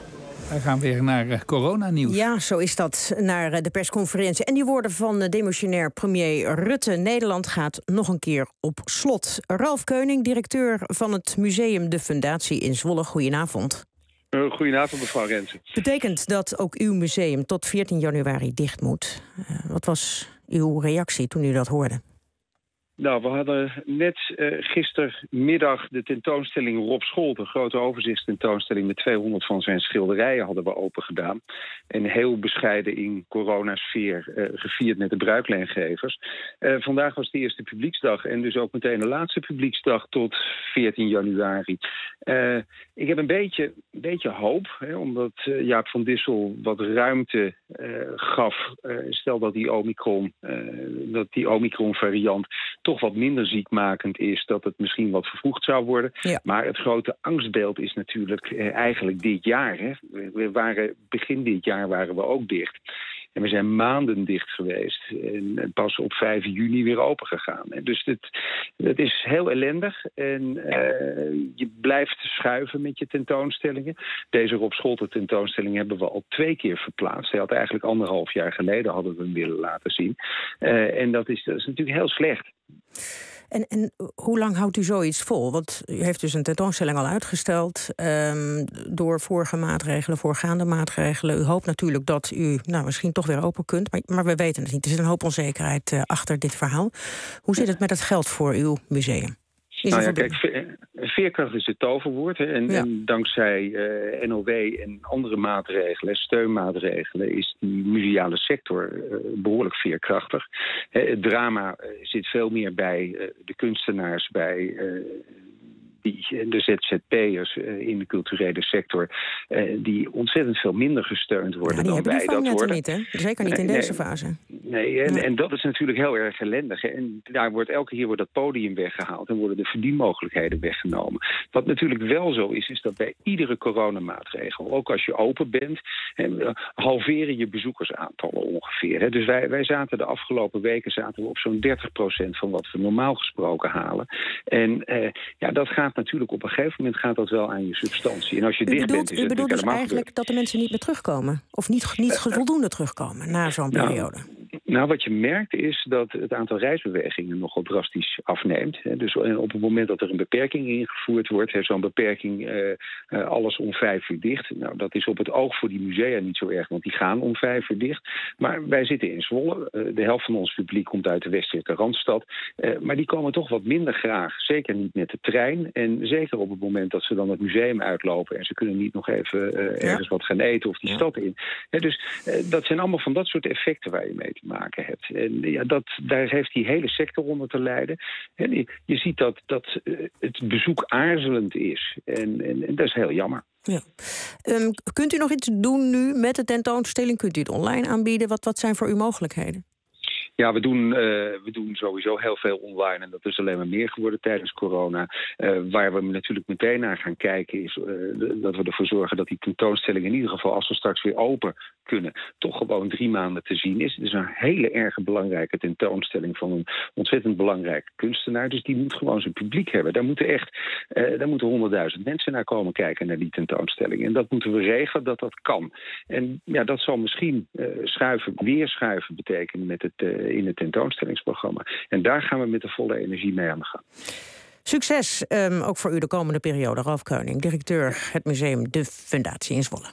Wij gaan weer naar uh, coronanieuws. Ja, zo is dat, naar uh, de persconferentie. En die woorden van uh, demissionair premier Rutte. Nederland gaat nog een keer op slot. Ralf Keuning, directeur van het museum De Fundatie in Zwolle. Goedenavond. Uh, goedenavond, mevrouw Rensen. Betekent dat ook uw museum tot veertien januari dicht moet? Uh, wat was uw reactie toen u dat hoorde? Nou, we hadden net uh, gistermiddag de tentoonstelling Rob Scholten, een grote overzichtstentoonstelling met tweehonderd van zijn schilderijen hadden we open gedaan. En heel bescheiden in coronasfeer uh, gevierd met de bruikleengevers. Uh, vandaag was de eerste publieksdag en dus ook meteen de laatste publieksdag tot veertien januari. Uh, ik heb een beetje, een beetje hoop, hè, omdat uh, Jaap van Dissel wat ruimte uh, gaf. Uh, stel dat die Omicron, uh, dat die Omicron variant toch wat minder ziekmakend is, dat het misschien wat vervroegd zou worden. Ja. Maar het grote angstbeeld is natuurlijk eh, eigenlijk dit jaar. Hè. We waren, begin dit jaar waren we ook dicht. En we zijn maanden dicht geweest. En pas op vijf juni weer open gegaan. Dus het, het is heel ellendig. En uh, je blijft schuiven met je tentoonstellingen. Deze Rob Scholten tentoonstelling hebben we al twee keer verplaatst. Hij had eigenlijk anderhalf jaar geleden hadden we hem willen laten zien. Uh, en dat is, dat is natuurlijk heel slecht. En, en hoe lang houdt u zoiets vol? Want u heeft dus een tentoonstelling al uitgesteld um, door vorige maatregelen, voorgaande maatregelen. U hoopt natuurlijk dat u nou, misschien toch weer open kunt, maar, maar we weten het niet. Er zit een hoop onzekerheid uh, achter dit verhaal. Hoe zit het met het geld voor uw museum? Nou ja, kijk, veerkracht is het toverwoord. Hè, en, ja. en dankzij uh, N O W en andere maatregelen, steunmaatregelen, is die museale sector uh, behoorlijk veerkrachtig. Hè, het drama uh, zit veel meer bij uh, de kunstenaars, bij Uh, de Z Z P'ers in de culturele sector, die ontzettend veel minder gesteund worden ja, dan wij dat worden. Niet, hè? Zeker niet in nee, deze fase. Nee, en, en dat is natuurlijk heel erg ellendig. En daar wordt elke keer wordt dat podium weggehaald en worden de verdienmogelijkheden weggenomen. Wat natuurlijk wel zo is, is dat bij iedere coronamaatregel, ook als je open bent, halveren je bezoekersaantallen ongeveer. Hè. Dus wij, wij zaten de afgelopen weken zaten we op zo'n dertig procent van wat we normaal gesproken halen. En eh, ja, dat gaat natuurlijk op een gegeven moment gaat dat wel aan je substantie. En als je u dicht bedoelt, bent, is u het bedoelt dus eigenlijk gebeurd. dat de mensen niet meer terugkomen? Of niet, niet voldoende terugkomen na zo'n nou, periode? Nou, wat je merkt is dat het aantal reisbewegingen nogal drastisch afneemt. Dus op het moment dat er een beperking ingevoerd wordt, zo'n beperking uh, uh, alles om vijf uur dicht. Nou, dat is op het oog voor die musea niet zo erg, want die gaan om vijf uur dicht. Maar wij zitten in Zwolle. Uh, de helft van ons publiek komt uit de westelijke Randstad. Uh, maar die komen toch wat minder graag. Zeker niet met de trein. En zeker op het moment dat ze dan het museum uitlopen en ze kunnen niet nog even uh, ergens ja. wat gaan eten of die ja. stad in. Ja, dus uh, dat zijn allemaal van dat soort effecten waar je mee te maken hebt. En ja, dat, daar heeft die hele sector onder te lijden. En je, je ziet dat, dat uh, het bezoek aarzelend is. En, en, en dat is heel jammer. Ja. Um, kunt u nog iets doen nu met de tentoonstelling? Kunt u het online aanbieden? Wat, wat zijn voor u mogelijkheden? Ja, we doen, uh, we doen sowieso heel veel online en dat is alleen maar meer geworden tijdens corona. Uh, waar we natuurlijk meteen naar gaan kijken is uh, de, dat we ervoor zorgen dat die tentoonstelling in ieder geval als we straks weer open kunnen, toch gewoon drie maanden te zien is. Het is een hele erg belangrijke tentoonstelling van een ontzettend belangrijke kunstenaar. Dus die moet gewoon zijn publiek hebben. Daar moeten echt, uh, daar moeten honderdduizend mensen naar komen kijken naar die tentoonstelling. En dat moeten we regelen dat dat kan. En ja, dat zal misschien uh, schuiven, weer schuiven betekenen met het uh, in het tentoonstellingsprogramma. En daar gaan we met de volle energie mee aan de gang. Succes um, ook voor u de komende periode. Ralf Keuning, directeur het museum De Fundatie in Zwolle.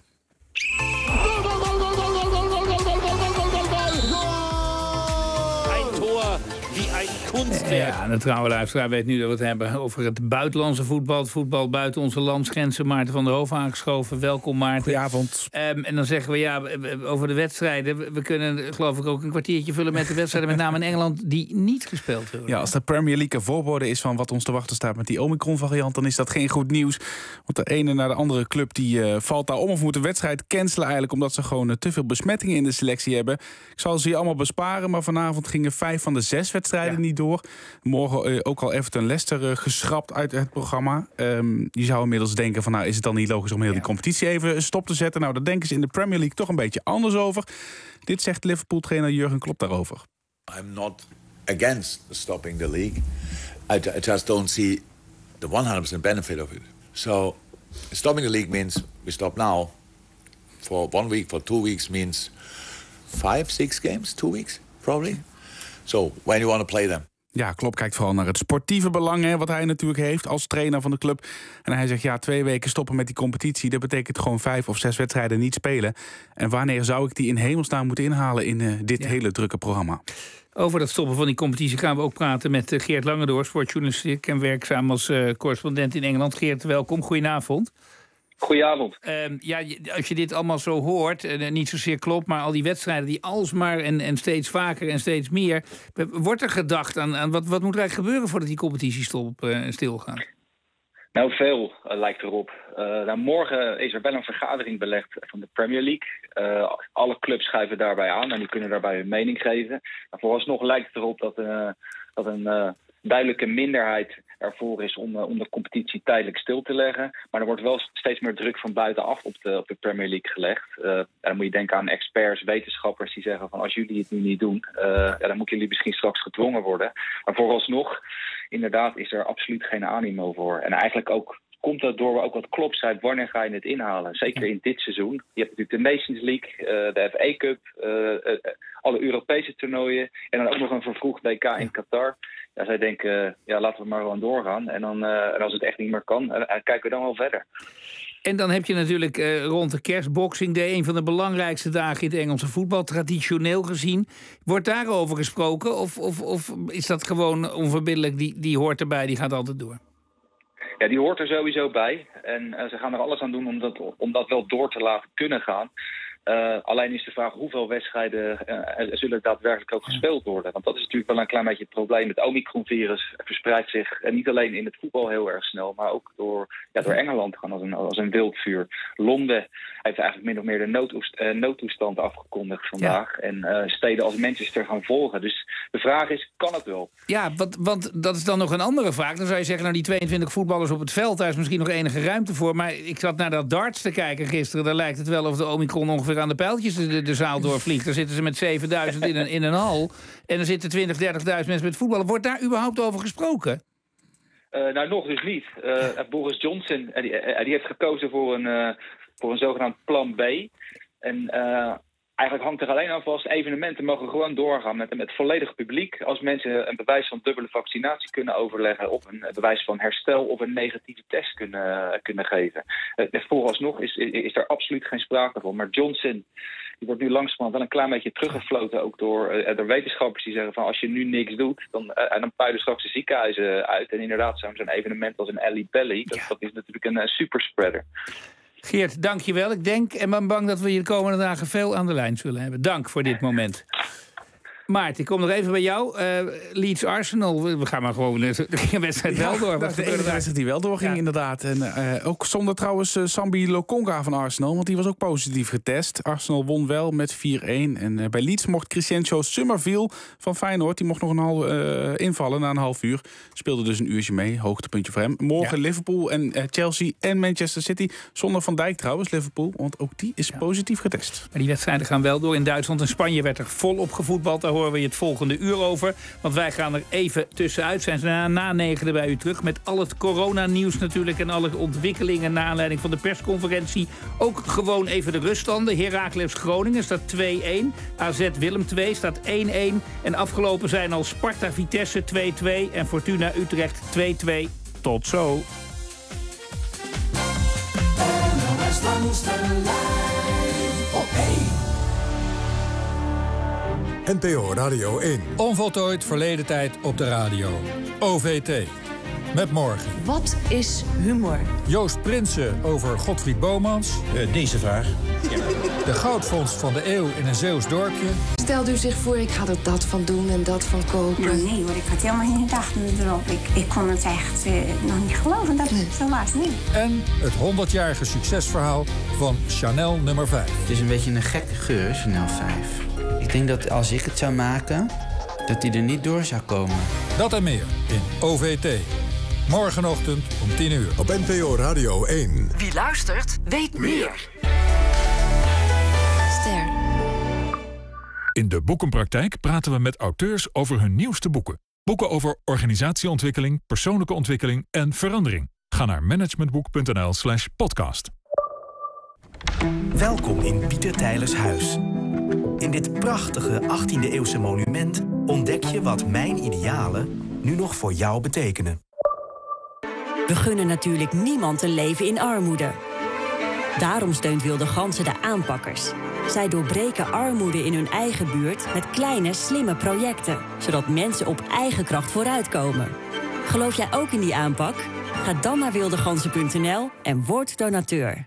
Ja, de trouwe luisteraar weet nu dat we het hebben over het buitenlandse voetbal. Het voetbal buiten onze landsgrenzen. Maarten van der Hoofd aangeschoven. Welkom, Maarten. Goedenavond. Um, en dan zeggen we ja, over de wedstrijden. We kunnen geloof ik ook een kwartiertje vullen met de wedstrijden. Met name in Engeland die niet gespeeld worden. Ja, als de Premier League een voorbode is van wat ons te wachten staat met die Omicron-variant, dan is dat geen goed nieuws. Want de ene naar de andere club die uh, valt daar om of moet de wedstrijd cancelen eigenlijk omdat ze gewoon uh, te veel besmettingen in de selectie hebben. Ik zal ze hier allemaal besparen, maar vanavond gingen vijf van de zes wedstrijden ja. niet door. Morgen uh, ook al Everton Leicester uh, geschrapt uit het programma. Um, je zou inmiddels denken van nou is het dan niet logisch om heel ja. die competitie even stop te zetten. Nou, daar denken ze in de Premier League toch een beetje anders over. Dit zegt Liverpool-trainer Jurgen Klopp daarover. I'm not against stopping the league. I, I just don't see the one hundred percent benefit of it. So stopping the league means we stop now. for one week, for two weeks means five, six games, two weeks, probably. So when you want to play them. Ja, Klopp kijkt vooral naar het sportieve belang, hè, wat hij natuurlijk heeft als trainer van de club. En hij zegt, ja, twee weken stoppen met die competitie, dat betekent gewoon vijf of zes wedstrijden niet spelen. En wanneer zou ik die in hemelsnaam moeten inhalen in uh, dit ja. hele drukke programma? Over dat stoppen van die competitie gaan we ook praten met uh, Geert Langendoor, sportjournalistiek en werkzaam als uh, correspondent in Engeland. Geert, welkom, goedenavond. Goedenavond. Uh, ja, als je dit allemaal zo hoort, uh, niet zozeer Klopp, maar al die wedstrijden die alsmaar en, en steeds vaker en steeds meer, wordt er gedacht aan, aan wat, wat moet er eigenlijk gebeuren voordat die competitie stop, uh, stilgaat? Nou, veel uh, lijkt erop. Uh, nou, morgen is er wel een vergadering belegd van de Premier League. Uh, alle clubs schuiven daarbij aan en die kunnen daarbij hun mening geven. Maar vooralsnog lijkt het erop dat, uh, dat een uh, duidelijke minderheid ervoor is om, uh, om de competitie tijdelijk stil te leggen. Maar er wordt wel steeds meer druk van buitenaf op de, op de Premier League gelegd. Uh, dan moet je denken aan experts, wetenschappers die zeggen van als jullie het nu niet doen, uh, ja, dan moeten jullie misschien straks gedwongen worden. Maar vooralsnog, inderdaad, is er absoluut geen animo voor. En eigenlijk ook komt dat door ook wat Klopp zei, wanneer ga je het inhalen? Zeker in dit seizoen. Je hebt natuurlijk de Nations League, uh, de F A Cup, uh, uh, alle Europese toernooien en dan ook nog een vervroegd W K in Qatar. Ja, zij denken, uh, ja, laten we maar gewoon doorgaan. En, dan, uh, en als het echt niet meer kan, uh, kijken we dan wel verder. En dan heb je natuurlijk uh, rond de kerstboxing Day, een van de belangrijkste dagen in het Engelse voetbal, traditioneel gezien. Wordt daarover gesproken of, of, of is dat gewoon onverbiddelijk, die, die hoort erbij, die gaat altijd door? Ja, die hoort er sowieso bij. En uh, ze gaan er alles aan doen om dat, om dat wel door te laten kunnen gaan. Uh, alleen is de vraag hoeveel wedstrijden uh, zullen daadwerkelijk ook gespeeld worden. Want dat is natuurlijk wel een klein beetje het probleem. Het Omicron-virus verspreidt zich uh, niet alleen in het voetbal heel erg snel, maar ook door, ja, door Engeland gaan als een, als een wildvuur. Londen heeft eigenlijk min of meer de noodtoestand, uh, noodtoestand afgekondigd vandaag. Ja. En uh, steden als Manchester gaan volgen. Dus de vraag is, kan het wel? Ja, want, want dat is dan nog een andere vraag. Dan zou je zeggen, nou die tweeëntwintig voetballers op het veld, daar is misschien nog enige ruimte voor. Maar ik zat naar dat darts te kijken gisteren. Daar lijkt het wel of de Omicron ongeveer aan de pijltjes de, de zaal doorvliegt. Dan zitten ze met zevenduizend in een, in een hal. En er zitten twintig, dertigduizend mensen met voetballen. Wordt daar überhaupt over gesproken? Uh, nou, nog dus niet. Uh, Boris Johnson uh, die, uh, die heeft gekozen voor een, uh, voor een zogenaamd plan B. En uh, eigenlijk hangt er alleen aan vast, evenementen mogen gewoon doorgaan met, met volledig publiek. Als mensen een bewijs van dubbele vaccinatie kunnen overleggen, of een bewijs van herstel of een negatieve test kunnen, kunnen geven. Uh, vooralsnog is, is, is er absoluut geen sprake van. Maar Johnson, die wordt nu langzamerhand wel een klein beetje teruggefloten ook door, uh, door wetenschappers die zeggen van als je nu niks doet, dan, uh, dan puilen straks de ziekenhuizen uit. En inderdaad, zo'n zo'n evenement als een Alley Belly, dat, dat is natuurlijk een uh, superspreader. Geert, dank je wel. Ik denk en ben bang dat we je de komende dagen veel aan de lijn zullen hebben. Dank voor dit moment. Maarten, ik kom nog even bij jou. Uh, Leeds Arsenal, we gaan maar gewoon de wedstrijd wel door. Ja, dat is de enige wedstrijd die wel doorging, ja. Inderdaad. En uh, ook zonder trouwens uh, Sambi Lokonga van Arsenal, want die was ook positief getest. Arsenal won wel met vier-een. En uh, bij Leeds mocht Crescencio Summerville van Feyenoord, die mocht nog een half uh, invallen na een half uur. Speelde dus een uurtje mee, hoogtepuntje voor hem. Morgen ja. Liverpool en uh, Chelsea en Manchester City. Zonder Van Dijk trouwens, Liverpool, want ook die is ja. positief getest. Maar die wedstrijden gaan wel door. In Duitsland en Spanje werd er volop gevoetbald. Daar horen we je het volgende uur over. Want wij gaan er even tussenuit. Zijn ze na, na negende bij u terug. Met al het coronanieuws natuurlijk. En alle ontwikkelingen naar aanleiding van de persconferentie. Ook gewoon even de ruststanden. Heracles Groningen staat twee-een. A Z Willem twee staat één-één. En afgelopen zijn al Sparta Vitesse twee-twee. En Fortuna Utrecht twee-twee. Tot zo. N O S langs de lijn op één. N P O Radio één. Onvoltooid verleden tijd op de radio. O V T. Met morgen. Wat is humor? Joost Prinsen over Godfried Bomans. Uh, deze vraag. Ja. De goudvondst van de eeuw in een Zeeuws dorpje. Stelde u zich voor, ik ga er dat van doen en dat van kopen. Nou, nee hoor, ik had helemaal geen gedachten erop. Ik, ik kon het echt uh, nog niet geloven dat het zo was, nee. En het honderdjarige succesverhaal van Chanel nummer vijf. Het is een beetje een gekke geur, Chanel vijf. Ik denk dat als ik het zou maken, dat die er niet door zou komen. Dat en meer in O V T. Morgenochtend om tien uur. Op N P O Radio één. Wie luistert, weet meer. Ster. In de Boekenpraktijk praten we met auteurs over hun nieuwste boeken. Boeken over organisatieontwikkeling, persoonlijke ontwikkeling en verandering. Ga naar managementboek punt n l slash podcast. Welkom in Pieter Teylers huis. In dit prachtige achttiende-eeuwse monument ontdek je wat mijn idealen nu nog voor jou betekenen. We gunnen natuurlijk niemand een leven in armoede. Daarom steunt Wilde Ganzen de aanpakkers. Zij doorbreken armoede in hun eigen buurt met kleine, slimme projecten, zodat mensen op eigen kracht vooruitkomen. Geloof jij ook in die aanpak? Ga dan naar wildeganzen punt n l en word donateur.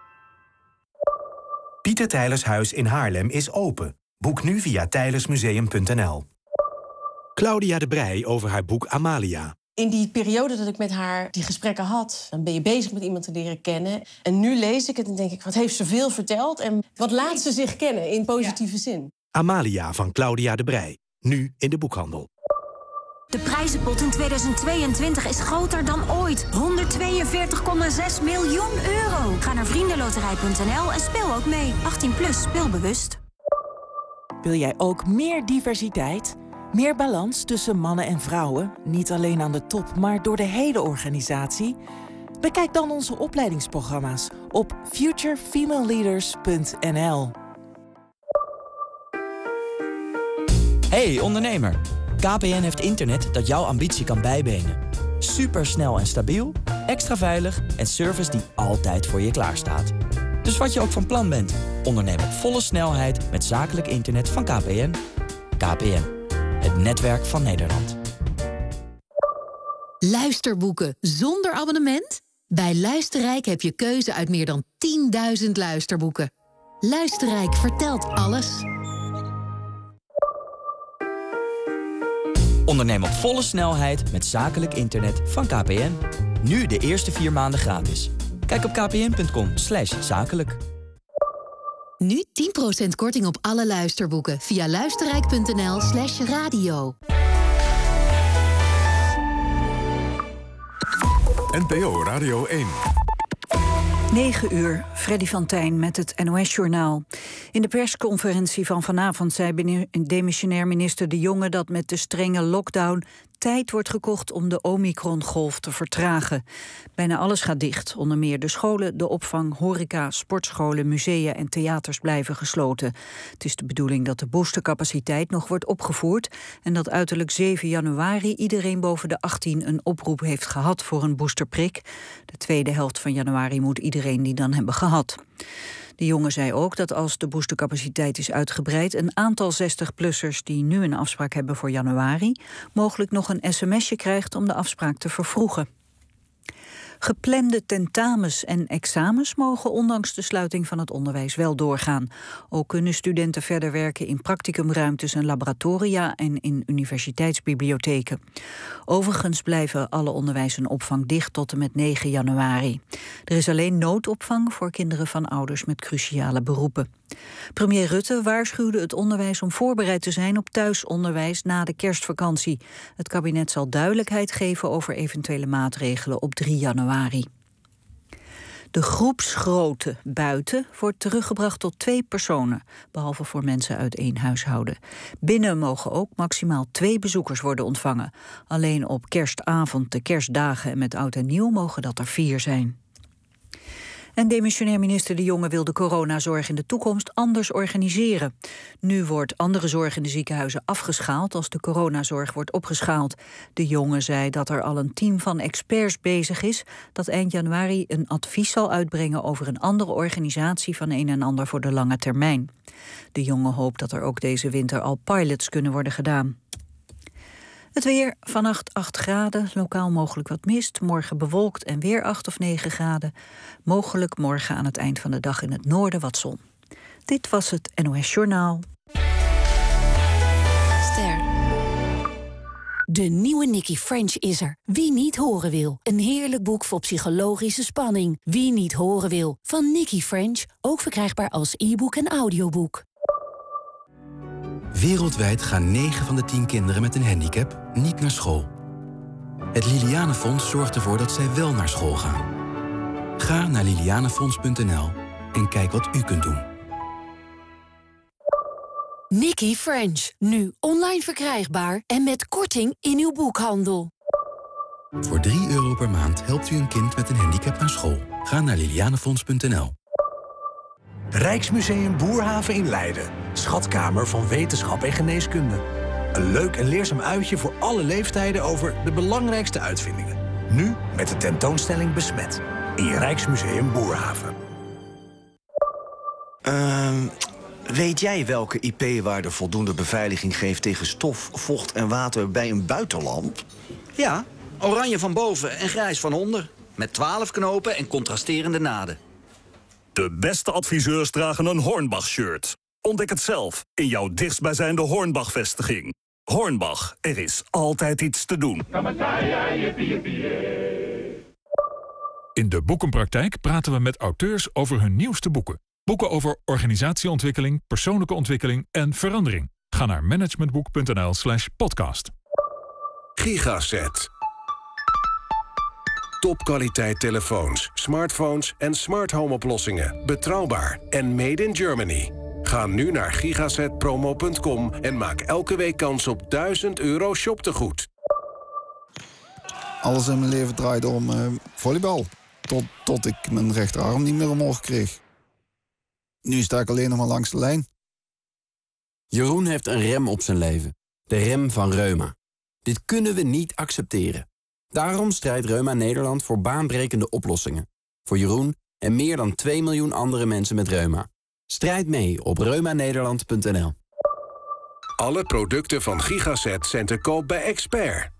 Pieter Teylers huis in Haarlem is open. Boek nu via teylersmuseum punt n l. Claudia de Breij over haar boek Amalia. In die periode dat ik met haar die gesprekken had, dan ben je bezig met iemand te leren kennen. En nu lees ik het en denk ik, wat heeft ze veel verteld? En wat laat ze zich kennen in positieve zin? Amalia van Claudia de Breij. Nu in de boekhandel. De prijzenpot in tweeduizend tweeëntwintig is groter dan ooit. honderdtweeënveertig komma zes miljoen euro. Ga naar vriendenloterij punt n l en speel ook mee. achttien plus, speelbewust. Wil jij ook meer diversiteit? Meer balans tussen mannen en vrouwen? Niet alleen aan de top, maar door de hele organisatie? Bekijk dan onze opleidingsprogramma's op future female leaders punt n l. Hey ondernemer, K P N heeft internet dat jouw ambitie kan bijbenen. Supersnel en stabiel, extra veilig en service die altijd voor je klaarstaat. Dus wat je ook van plan bent, onderneem op volle snelheid met zakelijk internet van K P N. K P N, het netwerk van Nederland. Luisterboeken zonder abonnement? Bij Luisterrijk heb je keuze uit meer dan tienduizend luisterboeken. Luisterrijk vertelt alles. Onderneem op volle snelheid met zakelijk internet van K P N. Nu de eerste vier maanden gratis. Kijk op kpn punt com slash zakelijk. Nu tien procent korting op alle luisterboeken via luisterrijk punt n l slash radio. N P O Radio één. negen uur, Freddy van Tijn met het N O S-journaal. In de persconferentie van vanavond zei demissionair minister De Jonge dat met de strenge lockdown tijd wordt gekocht om de Omicron-golf te vertragen. Bijna alles gaat dicht, onder meer de scholen, de opvang, horeca, sportscholen, musea en theaters blijven gesloten. Het is de bedoeling dat de boostercapaciteit nog wordt opgevoerd en dat uiterlijk zeven januari iedereen boven de achttien een oproep heeft gehad voor een boosterprik. De tweede helft van januari moet iedereen die dan hebben gehad. De Jonge zei ook dat als de boostercapaciteit is uitgebreid, een aantal zestig-plussers die nu een afspraak hebben voor januari mogelijk nog een sms'je krijgt om de afspraak te vervroegen. Geplande tentamens en examens mogen ondanks de sluiting van het onderwijs wel doorgaan. Ook kunnen studenten verder werken in practicumruimtes en laboratoria en in universiteitsbibliotheken. Overigens blijven alle onderwijs en opvang dicht tot en met negen januari. Er is alleen noodopvang voor kinderen van ouders met cruciale beroepen. Premier Rutte waarschuwde het onderwijs om voorbereid te zijn op thuisonderwijs na de kerstvakantie. Het kabinet zal duidelijkheid geven over eventuele maatregelen op drie januari. De groepsgrootte buiten wordt teruggebracht tot twee personen, behalve voor mensen uit één huishouden. Binnen mogen ook maximaal twee bezoekers worden ontvangen. Alleen op kerstavond, de kerstdagen en met oud en nieuw mogen dat er vier zijn. En demissionair minister De Jonge wil de coronazorg in de toekomst anders organiseren. Nu wordt andere zorg in de ziekenhuizen afgeschaald als de coronazorg wordt opgeschaald. De Jonge zei dat er al een team van experts bezig is dat eind januari een advies zal uitbrengen over een andere organisatie van een en ander voor de lange termijn. De Jonge hoopt dat er ook deze winter al pilots kunnen worden gedaan. Het weer, vannacht acht graden, lokaal mogelijk wat mist. Morgen bewolkt en weer acht of negen graden. Mogelijk morgen aan het eind van de dag in het noorden wat zon. Dit was het N O S-journaal. Ster. De nieuwe Nicky French is er. Wie niet horen wil. Een heerlijk boek vol psychologische spanning. Wie niet horen wil. Van Nicky French, ook verkrijgbaar als e-book en audioboek. Wereldwijd gaan negen van de tien kinderen met een handicap niet naar school. Het Lilianenfonds zorgt ervoor dat zij wel naar school gaan. Ga naar lilianenfonds punt n l en kijk wat u kunt doen. Nicky French, nu online verkrijgbaar en met korting in uw boekhandel. Voor drie euro per maand helpt u een kind met een handicap naar school. Ga naar lilianenfonds punt n l. Rijksmuseum Boerhaven in Leiden. Schatkamer van wetenschap en geneeskunde. Een leuk en leerzaam uitje voor alle leeftijden over de belangrijkste uitvindingen. Nu met de tentoonstelling Besmet. In je Rijksmuseum Boerhaven. Uh, weet jij welke I P-waarde voldoende beveiliging geeft tegen stof, vocht en water bij een buitenlamp? Ja, oranje van boven en grijs van onder. Met twaalf knopen en contrasterende naden. De beste adviseurs dragen een Hornbach-shirt. Ontdek het zelf in jouw dichtstbijzijnde Hornbach-vestiging. Hornbach, er is altijd iets te doen. In de Boekenpraktijk praten we met auteurs over hun nieuwste boeken. Boeken over organisatieontwikkeling, persoonlijke ontwikkeling en verandering. Ga naar managementboek.nl slash podcast. Gigaset. Topkwaliteit telefoons, smartphones en smart home oplossingen. Betrouwbaar en made in Germany. Ga nu naar gigaset promo punt com en maak elke week kans op duizend euro shoptegoed. Alles in mijn leven draaide om uh, volleybal. Tot, tot ik mijn rechterarm niet meer omhoog kreeg. Nu sta ik alleen nog maar langs de lijn. Jeroen heeft een rem op zijn leven. De rem van reuma. Dit kunnen we niet accepteren. Daarom strijdt Reuma Nederland voor baanbrekende oplossingen. Voor Jeroen en meer dan twee miljoen andere mensen met reuma. Strijd mee op reuma nederland punt n l. Alle producten van Gigaset zijn te koop bij Expert.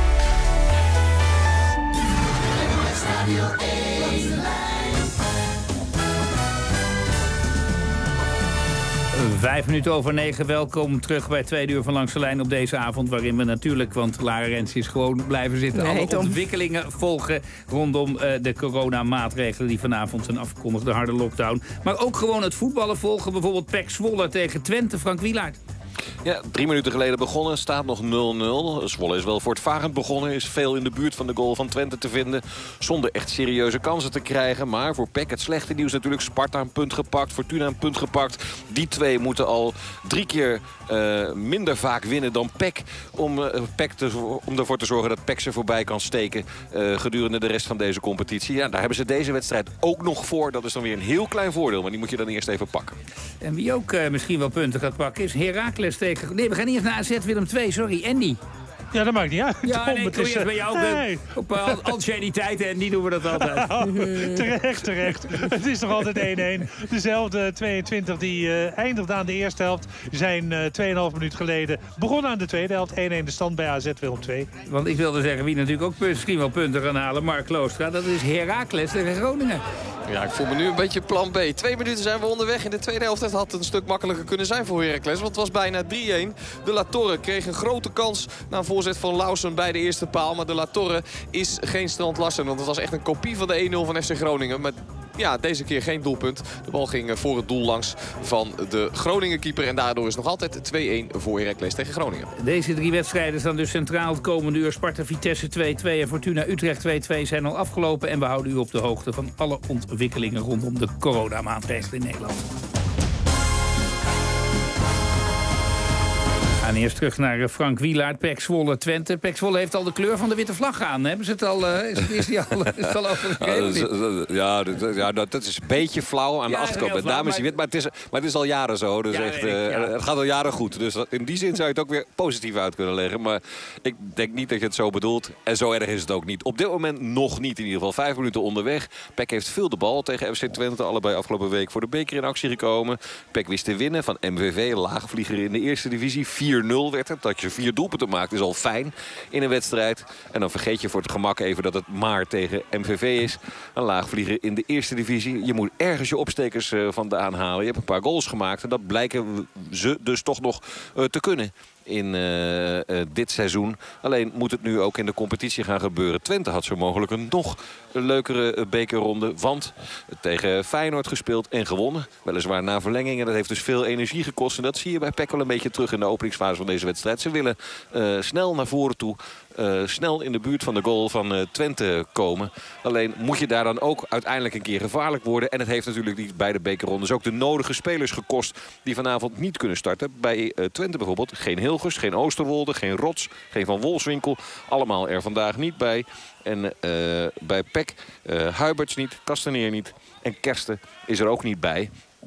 Vijf minuten over negen, welkom terug bij Tweede Uur van Langs de Lijn op deze avond. Waarin we natuurlijk, want Lara Rens is gewoon blijven zitten. Nee, alle Tom. ontwikkelingen volgen rondom uh, de coronamaatregelen die vanavond zijn afgekondigd. De harde lockdown. Maar ook gewoon het voetballen volgen. Bijvoorbeeld P E C Zwolle tegen Twente. Frank Wielaert. Ja, drie minuten geleden begonnen. Staat nog nul nul. Zwolle is wel voortvarend begonnen. Is veel in de buurt van de goal van Twente te vinden. Zonder echt serieuze kansen te krijgen. Maar voor P E C het slechte nieuws natuurlijk. Sparta een punt gepakt. Fortuna een punt gepakt. Die twee moeten al drie keer uh, minder vaak winnen dan P E C. Om, uh, P E C te, om ervoor te zorgen dat P E C ze voorbij kan steken. Uh, gedurende de rest van deze competitie. Ja, daar hebben ze deze wedstrijd ook nog voor. Dat is dan weer een heel klein voordeel. Maar die moet je dan eerst even pakken. En wie ook uh, misschien wel punten gaat pakken is Heracles tegen... Nee, we gaan eerst naar A Z Willem twee. Sorry, Andy. Ja, dat maakt niet uit. Ja, Tom, nee, ik het is, eerst bij jou hey. op uh, anciëniteit en die doen we dat altijd. Oh, terecht, terecht. Het is nog altijd één één. Dezelfde tweeëntwintig die uh, eindigde aan de eerste helft. Zijn uh, twee en een half minuut geleden begonnen aan de tweede helft. één één de stand bij A Z Willem twee. Want ik wilde zeggen, wie natuurlijk ook misschien wel punten gaan halen. Mark Kloostra, dat is Heracles tegen Groningen. Ja, ik voel me nu een beetje plan B. Twee minuten zijn we onderweg. In de tweede helft het had een stuk makkelijker kunnen zijn voor Heracles. Want het was bijna drie één. De La Torre kreeg een grote kans na een voorzet van Lawson bij de eerste paal. Maar de La Torre is geen Strand Larsen. Want het was echt een kopie van de één nul van F C Groningen. Maar ja, deze keer geen doelpunt. De bal ging voor het doel langs van de Groningen keeper. En daardoor is nog altijd twee één voor Heracles tegen Groningen. Deze drie wedstrijden staan dus centraal het komende uur. Sparta Vitesse twee twee en Fortuna Utrecht twee twee zijn al afgelopen. En we houden u op de hoogte van alle ontwikkelingen rondom de coronamaatregelen in Nederland. We gaan eerst terug naar Frank Wielaert, P E C Zwolle, Twente. P E C Zwolle heeft al de kleur van de witte vlag aan. Hebben ze het al, uh, is, is, die al, is het al overgegeven? Ja, ja, dat is een beetje flauw aan ja, de achterkant. Met name is hij wit, maar het, is, maar het is al jaren zo. Dus ja, echt, ik, ja. uh, het gaat al jaren goed. Dus in die zin zou je het ook weer positief uit kunnen leggen. Maar ik denk niet dat je het zo bedoelt. En zo erg is het ook niet. Op dit moment nog niet in ieder geval. Vijf minuten onderweg. P E C heeft veel de bal tegen F C Twente. Allebei afgelopen week voor de beker in actie gekomen. P E C wist te winnen van M V V. Laagvlieger in de eerste divisie. vier nul werd het. Dat je vier doelpunten maakt is al fijn in een wedstrijd. En dan vergeet je voor het gemak even dat het maar tegen M V V is. Een laagvlieger in de eerste divisie. Je moet ergens je opstekers uh, vandaan halen. Je hebt een paar goals gemaakt. En dat blijken ze dus toch nog uh, te kunnen in uh, uh, dit seizoen. Alleen moet het nu ook in de competitie gaan gebeuren. Twente had zo mogelijk een nog leukere uh, bekerronde. Want tegen Feyenoord gespeeld en gewonnen. Weliswaar na verlenging. En dat heeft dus veel energie gekost. En dat zie je bij P E C wel een beetje terug in de openingsfase van deze wedstrijd. Ze willen uh, snel naar voren toe. Uh, snel in de buurt van de goal van uh, Twente komen. Alleen moet je daar dan ook uiteindelijk een keer gevaarlijk worden. En het heeft natuurlijk die beide bekerrondes ook de nodige spelers gekost die vanavond niet kunnen starten. Bij uh, Twente bijvoorbeeld geen Hilgers, geen Oosterwolde, geen Rots, geen Van Wolfswinkel. Allemaal er vandaag niet bij. En uh, bij P E C uh, Huiberts niet, Castaneer niet en Kersten is er ook niet bij.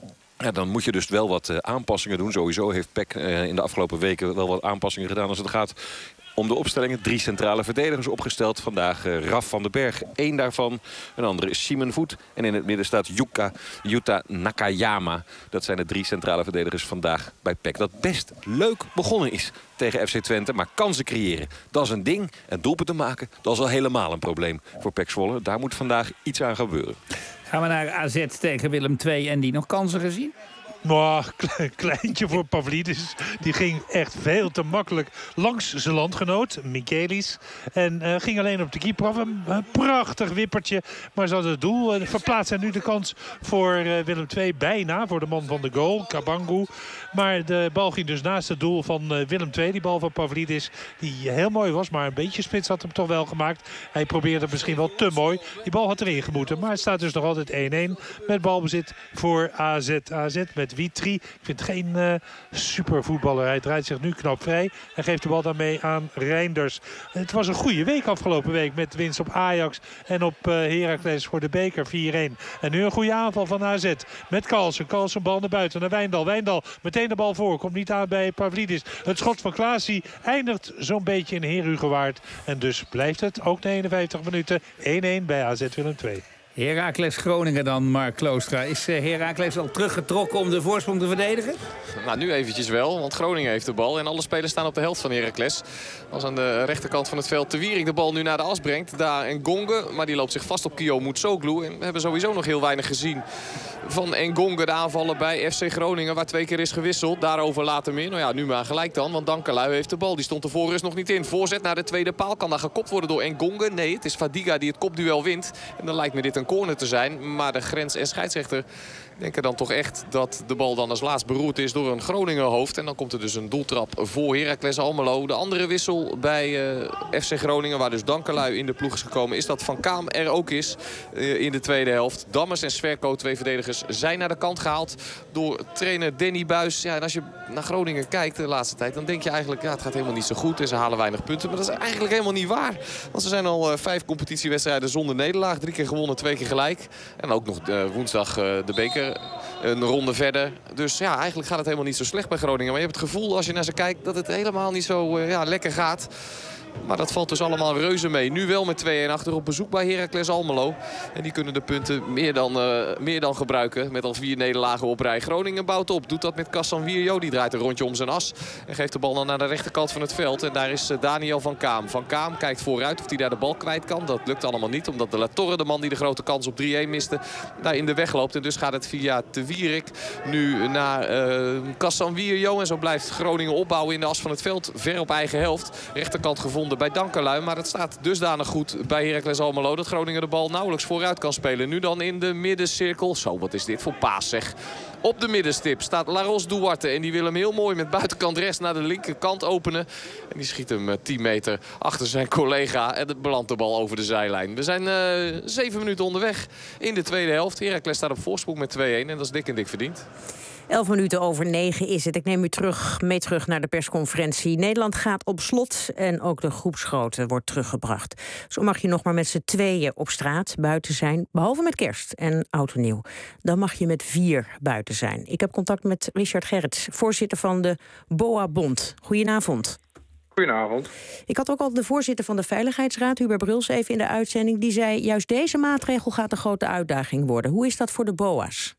Ja, dan moet je dus wel wat uh, aanpassingen doen. Sowieso heeft P E C uh, in de afgelopen weken wel wat aanpassingen gedaan als het gaat om de opstellingen. Drie centrale verdedigers opgesteld. Vandaag uh, Raf van den Berg, één daarvan. Een andere is Simon Voet. En in het midden staat Yuka, Yuta Nakayama. Dat zijn de drie centrale verdedigers vandaag bij P E C. Dat best leuk begonnen is tegen F C Twente. Maar kansen creëren, dat is een ding. En doelpunten maken, dat is al helemaal een probleem voor P E C Zwolle. Daar moet vandaag iets aan gebeuren. Gaan we naar A Z tegen Willem twee en die nog kansen gezien? Maar kleintje voor Pavlidis. Die ging echt veel te makkelijk langs zijn landgenoot, Michelis. En uh, ging alleen op de keeper af. Een, een prachtig wippertje. Maar ze hadden het doel. Uh, verplaatst en nu de kans voor uh, Willem twee bijna. Voor de man van de goal, Kabangu. Maar de bal ging dus naast het doel van uh, Willem twee. Die bal van Pavlidis. Die heel mooi was. Maar een beetje spits had hem toch wel gemaakt. Hij probeerde misschien wel te mooi. Die bal had erin gemoeten. Maar het staat dus nog altijd één-één. Met balbezit voor A Z. A Z met Witry. Ik vind het geen uh, supervoetballer. Hij draait zich nu knap vrij. En geeft de bal daarmee aan Reinders. Het was een goede week afgelopen week. Met winst op Ajax en op uh, Heracles voor de beker vier-één. En nu een goede aanval van A Z. Met Carlsen. Carlsen bal naar buiten. Naar Wijndal. Wijndal meteen de bal voor. Komt niet aan bij Pavlidis. Het schot van Klaasie eindigt zo'n beetje in Herugewaard. En dus blijft het ook na eenenvijftig minuten één-één bij A Z Willem twee. Heracles Groningen dan, Mark Kloostra. Is uh, Heracles al teruggetrokken om de voorsprong te verdedigen? Nou, nu eventjes wel, want Groningen heeft de bal. En alle spelers staan op de helft van Heracles. Als aan de rechterkant van het veld de Wierik de bal nu naar de as brengt. Daar Engonge, maar die loopt zich vast op Kyo Mutsoglu. En we hebben sowieso nog heel weinig gezien van Engonge. De aanvallen bij F C Groningen, waar twee keer is gewisseld. Daarover later meer. Nou ja, nu maar gelijk dan, want Dankelui heeft de bal. Die stond er voor rust nog niet in. Voorzet naar de tweede paal. Kan daar gekopt worden door Engonge? Nee, het is Fadiga die het kopduel wint. En dan lijkt me dit een corner te zijn. Maar de grens- en scheidsrechter denken dan toch echt dat de bal dan als laatst beroerd is door een Groninger hoofd. En dan komt er dus een doeltrap voor Heracles Almelo. De andere wissel bij uh, F C Groningen, waar dus Dankelui in de ploeg is gekomen, is dat Van Kaam er ook is uh, in de tweede helft. Dammers en Sverko, twee verdedigers, zijn naar de kant gehaald door trainer Danny Buis. Ja, en als je naar Groningen kijkt de laatste tijd, dan denk je eigenlijk, ja, het gaat helemaal niet zo goed en ze halen weinig punten. Maar dat is eigenlijk helemaal niet waar. Want ze zijn al uh, vijf competitiewedstrijden zonder nederlaag. Drie keer gewonnen, twee keer gelijk. En ook nog uh, woensdag uh, de beker een ronde verder. Dus ja, eigenlijk gaat het helemaal niet zo slecht bij Groningen. Maar je hebt het gevoel, als je naar ze kijkt, dat het helemaal niet zo uh, ja, lekker gaat. Maar dat valt dus allemaal reuze mee. Nu wel met twee-één achter op bezoek bij Heracles Almelo. En die kunnen de punten meer dan, uh, meer dan gebruiken. Met al vier nederlagen op rij. Groningen bouwt op. Doet dat met Kassan Wierjo. Die draait een rondje om zijn as. En geeft de bal dan naar de rechterkant van het veld. En daar is uh, Daniel van Kaam. Van Kaam kijkt vooruit of hij daar de bal kwijt kan. Dat lukt allemaal niet. Omdat de Latorre, de man die de grote kans op drie-één miste, daar in de weg loopt. En dus gaat het via de Wierik nu naar uh, Kassan Wierjo. En zo blijft Groningen opbouwen in de as van het veld. Ver op eigen helft. Rechterkant gevonden bij Dankelui. Maar het staat dusdanig goed bij Heracles Almelo dat Groningen de bal nauwelijks vooruit kan spelen. Nu dan in de middencirkel. Zo, wat is dit voor paas zeg. Op de middenstip staat Laros Duarte. En die wil hem heel mooi met buitenkant rechts naar de linkerkant openen. En die schiet hem tien meter achter zijn collega. En het belandt de bal over de zijlijn. We zijn uh, zeven minuten onderweg in de tweede helft. Heracles staat op voorsprong met twee-één. En dat is dik en dik verdiend. Elf minuten over negen is het. Ik neem u terug, mee terug naar de persconferentie. Nederland gaat op slot en ook de groepsgrootte wordt teruggebracht. Zo mag je nog maar met z'n tweeën op straat buiten zijn, behalve met kerst en oud en nieuw. Dan mag je met vier buiten zijn. Ik heb contact met Richard Gerrits, voorzitter van de B O A-bond. Goedenavond. Goedenavond. Ik had ook al de voorzitter van de Veiligheidsraad, Hubert Bruls, even in de uitzending. Die zei, juist deze maatregel gaat een grote uitdaging worden. Hoe is dat voor de B O A's?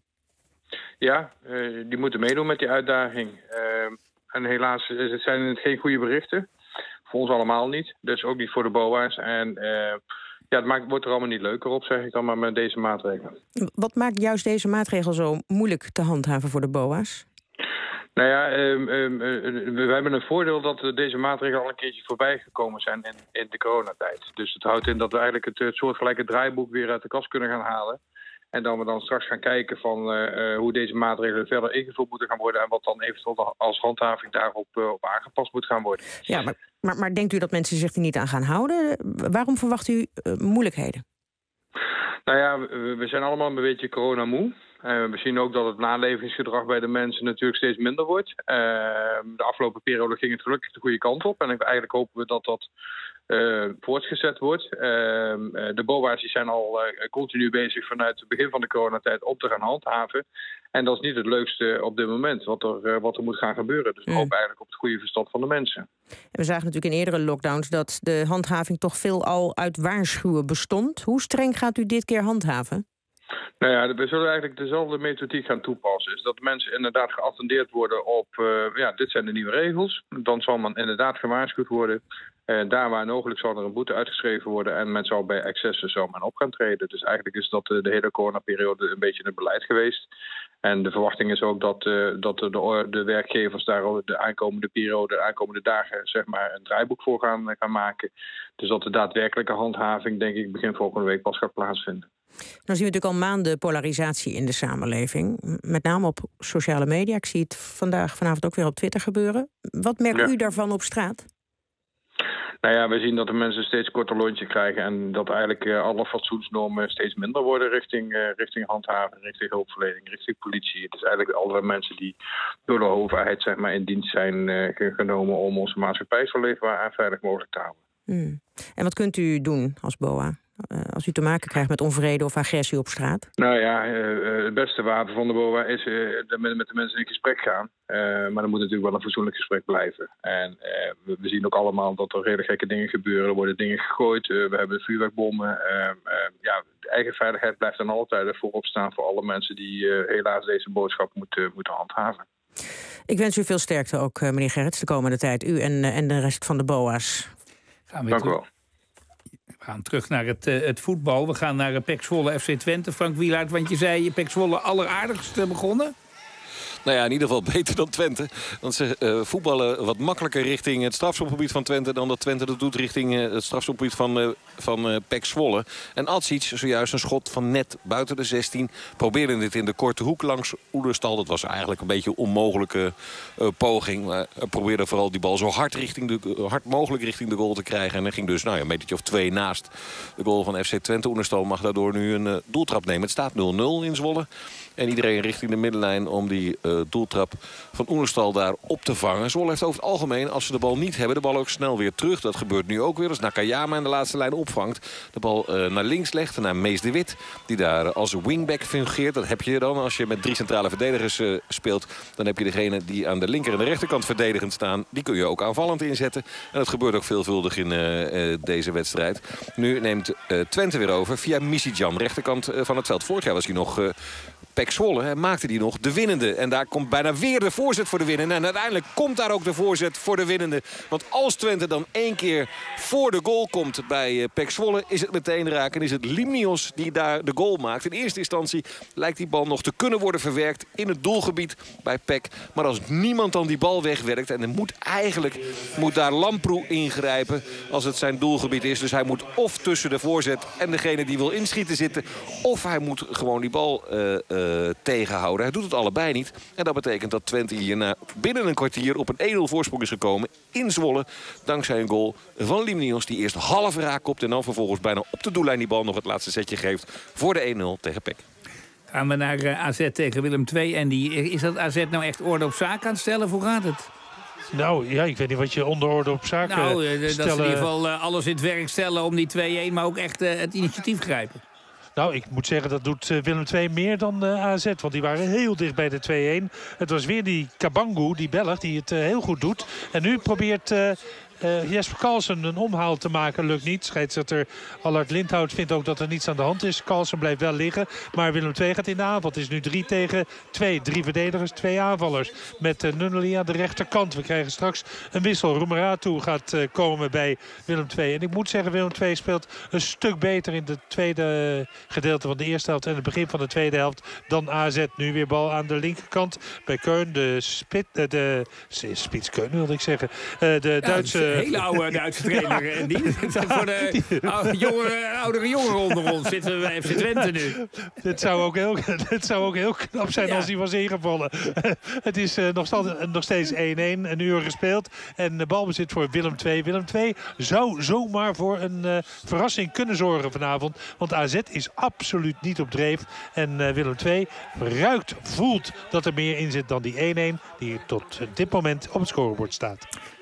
Ja, uh, die moeten meedoen met die uitdaging. Uh, en helaas het zijn het geen goede berichten. Voor ons allemaal niet. Dus ook niet voor de B O A's. En uh, ja, het maakt, wordt er allemaal niet leuker op, zeg ik dan maar, met deze maatregelen. Wat maakt juist deze maatregel zo moeilijk te handhaven voor de B O A's? Nou ja, um, um, uh, we hebben een voordeel dat deze maatregelen al een keertje voorbij gekomen zijn in, in de coronatijd. Dus het houdt in dat we eigenlijk het, het soortgelijke draaiboek weer uit de kast kunnen gaan halen. En dan we dan straks gaan kijken van uh, uh, hoe deze maatregelen verder ingevuld moeten gaan worden. En wat dan eventueel als handhaving daarop uh, op aangepast moet gaan worden. Ja, maar, maar, maar denkt u dat mensen zich er niet aan gaan houden? Waarom verwacht u uh, moeilijkheden? Nou ja, we, we zijn allemaal een beetje coronamoe. Uh, we zien ook dat het nalevingsgedrag bij de mensen natuurlijk steeds minder wordt. Uh, de afgelopen periode ging het gelukkig de goede kant op. En eigenlijk hopen we dat dat uh, voortgezet wordt. Uh, de B O A's die zijn al uh, continu bezig vanuit het begin van de coronatijd om te gaan handhaven. En dat is niet het leukste op dit moment, wat er, uh, wat er moet gaan gebeuren. Dus we hopen eigenlijk op het goede verstand van de mensen. En we zagen natuurlijk in eerdere lockdowns dat de handhaving toch veelal uit waarschuwen bestond. Hoe streng gaat u dit keer handhaven? Nou ja, we zullen eigenlijk dezelfde methodiek gaan toepassen. Is dat mensen inderdaad geattendeerd worden op, uh, ja, dit zijn de nieuwe regels. Dan zal men inderdaad gewaarschuwd worden. Uh, daar waar mogelijk zal er een boete uitgeschreven worden en men zal bij excessen zou men op gaan treden. Dus eigenlijk is dat uh, de hele coronaperiode een beetje het beleid geweest. En de verwachting is ook dat, uh, dat de, de werkgevers daar de aankomende periode, de aankomende dagen, zeg maar, een draaiboek voor gaan, gaan maken. Dus dat de daadwerkelijke handhaving, denk ik, begin volgende week pas gaat plaatsvinden. Nou zien we natuurlijk al maanden polarisatie in de samenleving. Met name op sociale media. Ik zie het vandaag, vanavond ook weer op Twitter gebeuren. Wat merkt ja. u daarvan op straat? Nou ja, we zien dat de mensen een steeds korter lontje krijgen en dat eigenlijk uh, alle fatsoensnormen steeds minder worden richting, uh, richting handhaving, richting hulpverlening, richting politie. Het is eigenlijk alle mensen die door de overheid, zeg maar, in dienst zijn uh, genomen om onze maatschappij zo leefbaar en veilig mogelijk te houden. Hmm. En wat kunt u doen als B O A? Als u te maken krijgt met onvrede of agressie op straat? Nou ja, uh, het beste wapen van de B O A is uh, met, met de mensen in gesprek gaan. Uh, maar dan moet natuurlijk wel een fatsoenlijk gesprek blijven. En uh, we, we zien ook allemaal dat er hele gekke dingen gebeuren. Er worden dingen gegooid, uh, we hebben vuurwerkbommen. Uh, uh, ja, de eigen veiligheid blijft dan altijd voorop staan voor alle mensen die uh, helaas deze boodschap moeten, moeten handhaven. Ik wens u veel sterkte ook, meneer Gerrits, de komende tijd. U en, uh, en de rest van de B O A's. Gaan we Dank u wel. We gaan terug naar het, uh, het voetbal. We gaan naar uh, P E C Zwolle, F C Twente. Frank Wielaert, want je zei P E C Zwolle alleraardigst begonnen. Nou ja, in ieder geval beter dan Twente. Want ze uh, voetballen wat makkelijker richting het strafschopgebied van Twente dan dat Twente dat doet richting uh, het strafschopgebied van, uh, van uh, P E C Zwolle. En Atsic, zojuist een schot van net buiten de zestien. Probeerde dit in de korte hoek langs Oederstal. Dat was eigenlijk een beetje een onmogelijke uh, poging. Maar uh, probeerde vooral die bal zo hard, richting de, uh, hard mogelijk richting de goal te krijgen. En hij ging dus nou ja, een metertje of twee naast de goal van F C Twente. Oederstal mag daardoor nu een uh, doeltrap nemen. Het staat nul nul in Zwolle. En iedereen richting de middenlijn om die uh, doeltrap van Oenerstal daar op te vangen. Zwolle heeft over het algemeen, als ze de bal niet hebben, de bal ook snel weer terug. Dat gebeurt nu ook weer. Als Nakayama in de laatste lijn opvangt. De bal uh, naar links legt en naar Mees de Wit. Die daar uh, als wingback fungeert. Dat heb je dan als je met drie centrale verdedigers uh, speelt. Dan heb je degene die aan de linker en de rechterkant verdedigend staan. Die kun je ook aanvallend inzetten. En dat gebeurt ook veelvuldig in uh, uh, deze wedstrijd. Nu neemt uh, Twente weer over via Missidjan. Rechterkant uh, van het veld. Vorig jaar was hij nog... Uh, P E C Zwolle en maakte die nog de winnende. En daar komt bijna weer de voorzet voor de winnende. En uiteindelijk komt daar ook de voorzet voor de winnende. Want als Twente dan één keer voor de goal komt bij P E C Zwolle... is het meteen raak en is het Limnios die daar de goal maakt. In eerste instantie lijkt die bal nog te kunnen worden verwerkt... in het doelgebied bij P E C. Maar als niemand dan die bal wegwerkt... en er moet eigenlijk moet daar Lamproe ingrijpen als het zijn doelgebied is. Dus hij moet of tussen de voorzet en degene die wil inschieten zitten... of hij moet gewoon die bal... Uh, uh, Uh, tegenhouden. Hij doet het allebei niet. En dat betekent dat Twente hierna binnen een kwartier op een één nul voorsprong is gekomen in Zwolle. Dankzij een goal van Limnios die eerst half raak kopt en dan vervolgens bijna op de doellijn die bal nog het laatste setje geeft voor de één nul tegen P E C. Gaan we naar uh, A Z tegen Willem twee. En die, is dat A Z nou echt orde op zaak aan het stellen? Hoe gaat het? Nou, ja, ik weet niet wat je onder orde op zaak nou, uh, stellen... dat ze in ieder geval uh, alles in het werk stellen om die twee-één, maar ook echt uh, het initiatief grijpen. Nou, ik moet zeggen, dat doet Willem twee meer dan uh, A Z. Want die waren heel dicht bij de twee-één. Het was weer die Kabangu, die Belg, die het uh, heel goed doet. En nu probeert... Uh, Uh, Jesper Karlsen een omhaal te maken, lukt niet. Scheidsrechter Allard Lindhout vindt ook dat er niets aan de hand is. Karlsen blijft wel liggen, maar Willem twee gaat in de aanval. Het is nu drie tegen twee. Drie verdedigers, twee aanvallers. Met uh, Nunnely aan de rechterkant. We krijgen straks een wissel. Roemeratu gaat uh, komen bij Willem twee. En ik moet zeggen, Willem twee speelt een stuk beter in het tweede gedeelte van de eerste helft en het begin van de tweede helft dan A Z. Nu weer bal aan de linkerkant bij Keun. De spit, uh, de Spitskeun wilde ik zeggen. Uh, de ja, Duitse... Een hele oude Duitse trainer. En die voor de oude, jongere, oudere jongeren onder ons zitten we bij F C Twente nu. Dit zou ook heel, dit zou ook heel knap zijn ja. als hij was ingevallen. Het is uh, nog, stand, nog steeds één-één. Een uur gespeeld. En de balbezit voor Willem twee. Willem twee zou zomaar voor een uh, verrassing kunnen zorgen vanavond. Want A Z is absoluut niet op dreef. En uh, Willem twee ruikt, voelt dat er meer in zit dan die één-één. Die tot dit moment op het scorebord staat.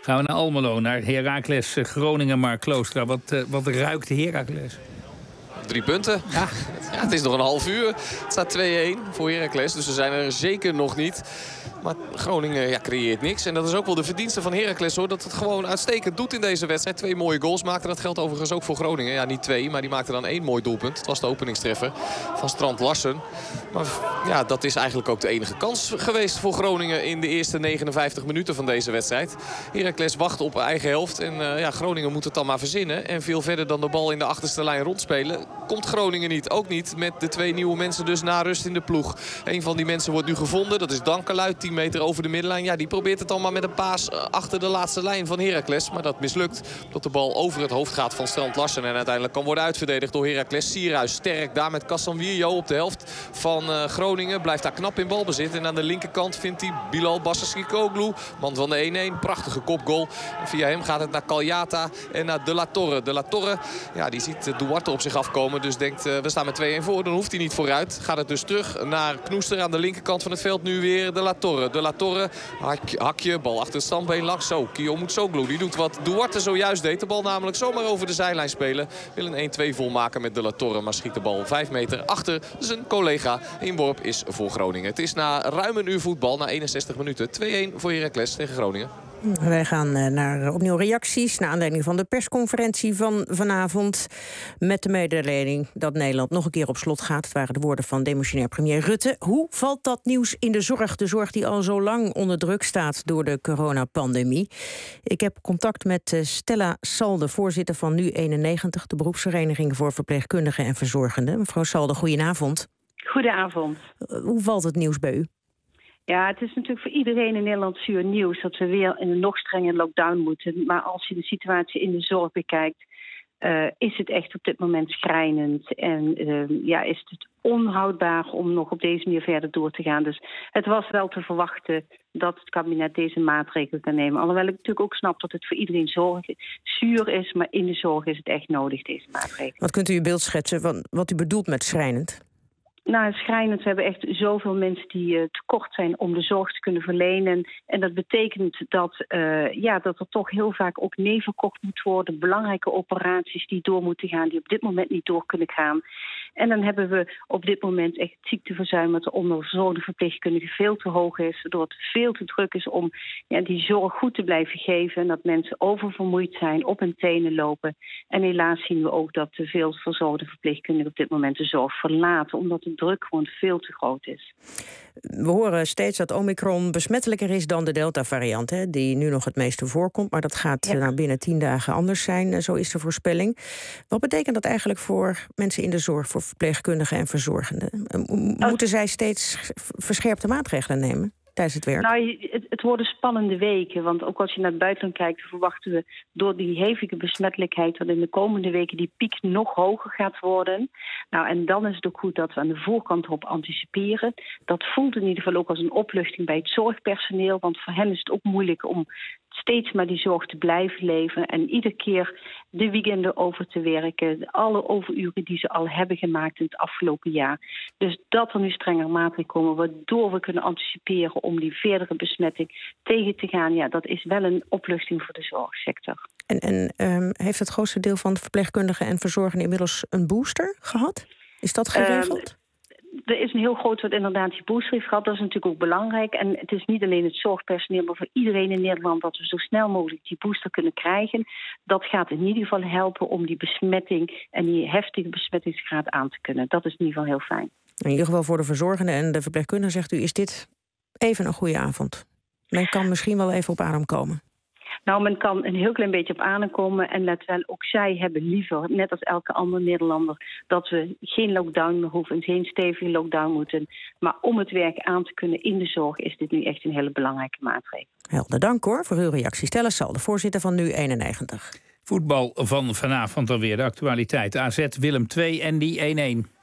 Gaan we naar Almelo, naar Heracles Groningen, Mark Kloostra. Wat, uh, wat ruikt Heracles? Drie punten. Ja. Ja, het is nog een half uur. Het staat twee-een voor Heracles, dus we zijn er zeker nog niet. Maar Groningen ja, creëert niks. En dat is ook wel de verdienste van Heracles, hoor. Dat het gewoon uitstekend doet in deze wedstrijd. Twee mooie goals maakte. Dat geldt overigens ook voor Groningen. Ja, niet twee, maar die maakte dan één mooi doelpunt. Het was de openingstreffer van Strand Larsen. Maar ja, dat is eigenlijk ook de enige kans geweest voor Groningen in de eerste negenenvijftig minuten van deze wedstrijd. Heracles wacht op eigen helft. En uh, ja, Groningen moet het dan maar verzinnen. En veel verder dan de bal in de achterste lijn rondspelen komt Groningen niet. Ook niet met de twee nieuwe mensen dus na rust in de ploeg. Een van die mensen wordt nu gevonden. Dat is Dankeluit, tien meter over de middenlijn. Ja, die probeert het dan maar met een paas achter de laatste lijn van Heracles. Maar dat mislukt. Dat de bal over het hoofd gaat van Strand Larsen. En uiteindelijk kan worden uitverdedigd door Heracles. Sierhuis sterk daar met Casanvirio op de helft van uh, Groningen. Blijft daar knap in balbezit. En aan de linkerkant vindt hij Bilal Basaskoglu. Man van de één-een. Prachtige kopgoal. En via hem gaat het naar Cagliata en naar De La Torre. De La Torre, ja, die ziet uh, Duarte op zich afkomen. Dus denkt, uh, we staan met twee-een voor. Dan hoeft hij niet vooruit. Gaat het dus terug naar Knoester aan de linkerkant van het veld. Nu weer De La Torre. De La Torre, hakje, hakje bal achter het standbeen langs. Zo, Kiyomitsoglu, die doet wat Duarte zojuist deed. De bal namelijk zomaar over de zijlijn spelen. Wil een één-twee volmaken met De La Torre. Maar schiet de bal vijf meter achter zijn collega. Inworp is voor Groningen. Het is na ruim een uur voetbal, na eenenzestig minuten. twee-een voor Heracles tegen Groningen. Wij gaan naar opnieuw reacties naar aanleiding van de persconferentie van vanavond. Met de mededeling dat Nederland nog een keer op slot gaat. Het waren de woorden van demissionair premier Rutte. Hoe valt dat nieuws in de zorg? De zorg die al zo lang onder druk staat door de coronapandemie. Ik heb contact met Stella Salde, voorzitter van Nu eenennegentig... de beroepsvereniging voor verpleegkundigen en verzorgenden. Mevrouw Salde, goedenavond. Goedenavond. Hoe valt het nieuws bij u? Ja, het is natuurlijk voor iedereen in Nederland zuur nieuws dat we weer in een nog strengere lockdown moeten. Maar als je de situatie in de zorg bekijkt, uh, is het echt op dit moment schrijnend. En uh, ja, is het onhoudbaar om nog op deze manier verder door te gaan. Dus het was wel te verwachten dat het kabinet deze maatregelen kan nemen. Alhoewel ik natuurlijk ook snap dat het voor iedereen zorg zuur is, maar in de zorg is het echt nodig, deze maatregelen. Wat kunt u uw beeld schetsen van wat u bedoelt met schrijnend? Nou, schrijnend. We hebben echt zoveel mensen die uh, tekort zijn om de zorg te kunnen verlenen. En dat betekent dat, uh, ja, dat er toch heel vaak ook nee verkocht moet worden. Belangrijke operaties die door moeten gaan, die op dit moment niet door kunnen gaan. En dan hebben we op dit moment echt het ziekteverzuim met de onderverzorgde verpleegkundigen veel te hoog is. Waardoor het veel te druk is om ja, die zorg goed te blijven geven. En dat mensen oververmoeid zijn, op hun tenen lopen. En helaas zien we ook dat te veel verzorgde verpleegkundigen op dit moment de zorg verlaten. Omdat de druk gewoon veel te groot is. We horen steeds dat Omicron besmettelijker is dan de Delta-variant, hè, die nu nog het meeste voorkomt. Maar dat gaat ja. nou, binnen tien dagen anders zijn, zo is de voorspelling. Wat betekent dat eigenlijk voor mensen in de zorg, voor verpleegkundigen en verzorgenden? Moeten zij steeds verscherpte maatregelen nemen tijdens het werk? Nou, het, het worden spannende weken. Want ook als je naar het buitenland kijkt, verwachten we door die hevige besmettelijkheid dat in de komende weken die piek nog hoger gaat worden. Nou, en dan is het ook goed dat we aan de voorkant erop anticiperen. Dat voelt in ieder geval ook als een opluchting bij het zorgpersoneel. Want voor hen is het ook moeilijk om steeds maar die zorg te blijven leveren. En iedere keer de weekenden over te werken. Alle overuren die ze al hebben gemaakt in het afgelopen jaar. Dus dat er nu strengere maatregelen komen, waardoor we kunnen anticiperen om die verdere besmetting tegen te gaan. Ja, dat is wel een opluchting voor de zorgsector. En, en um, heeft het grootste deel van de verpleegkundigen en verzorgenden inmiddels een booster gehad? Is dat geregeld? Um, Er is een heel groot wat inderdaad die booster heeft gehad. Dat is natuurlijk ook belangrijk. En het is niet alleen het zorgpersoneel, maar voor iedereen in Nederland dat we zo snel mogelijk die booster kunnen krijgen. Dat gaat in ieder geval helpen om die besmetting en die heftige besmettingsgraad aan te kunnen. Dat is in ieder geval heel fijn. In ieder geval voor de verzorgenden en de verpleegkundigen zegt u, is dit even een goede avond. Men kan misschien wel even op adem komen. Nou, men kan een heel klein beetje op aankomen. En let wel, ook zij hebben liever, net als elke andere Nederlander, dat we geen lockdown meer hoeven, geen stevige lockdown moeten. Maar om het werk aan te kunnen in de zorg is dit nu echt een hele belangrijke maatregel. Helder, dank hoor voor uw reactie. Stella Salde, voorzitter van Nu eenennegentig. Voetbal van vanavond alweer, de actualiteit. A Z Willem twee en die één-één.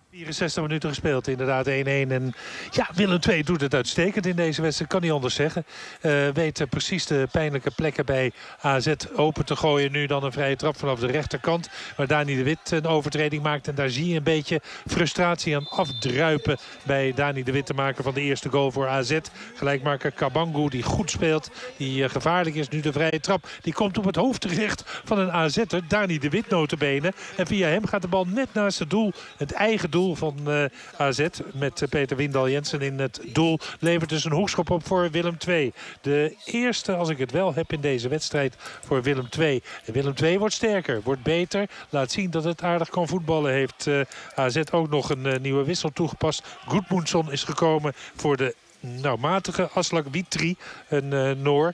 vierenzestig minuten gespeeld, inderdaad één-één. En ja, Willem twee doet het uitstekend in deze wedstrijd, kan niet anders zeggen. Uh, weet uh, precies de pijnlijke plekken bij A Z open te gooien. Nu dan een vrije trap vanaf de rechterkant, waar Dani de Wit een overtreding maakt. En daar zie je een beetje frustratie aan afdruipen bij Dani de Wit, de maker van de eerste goal voor A Z. Gelijkmaker Kabangu, die goed speelt, die uh, gevaarlijk is. Nu de vrije trap, die komt op het hoofd terecht van een A Z'er, Dani de Wit notabene. En via hem gaat de bal net naast het doel, het eigen doel van uh, A Z met uh, Peter Windal-Jensen in het doel. Levert dus een hoekschop op voor Willem twee. De eerste, als ik het wel heb in deze wedstrijd, voor Willem twee. En Willem twee wordt sterker, wordt beter. Laat zien dat het aardig kan voetballen. Heeft uh, A Z ook nog een uh, nieuwe wissel toegepast. Gudmundsson is gekomen voor de nou, matige Aslak Witry, een uh, Noor.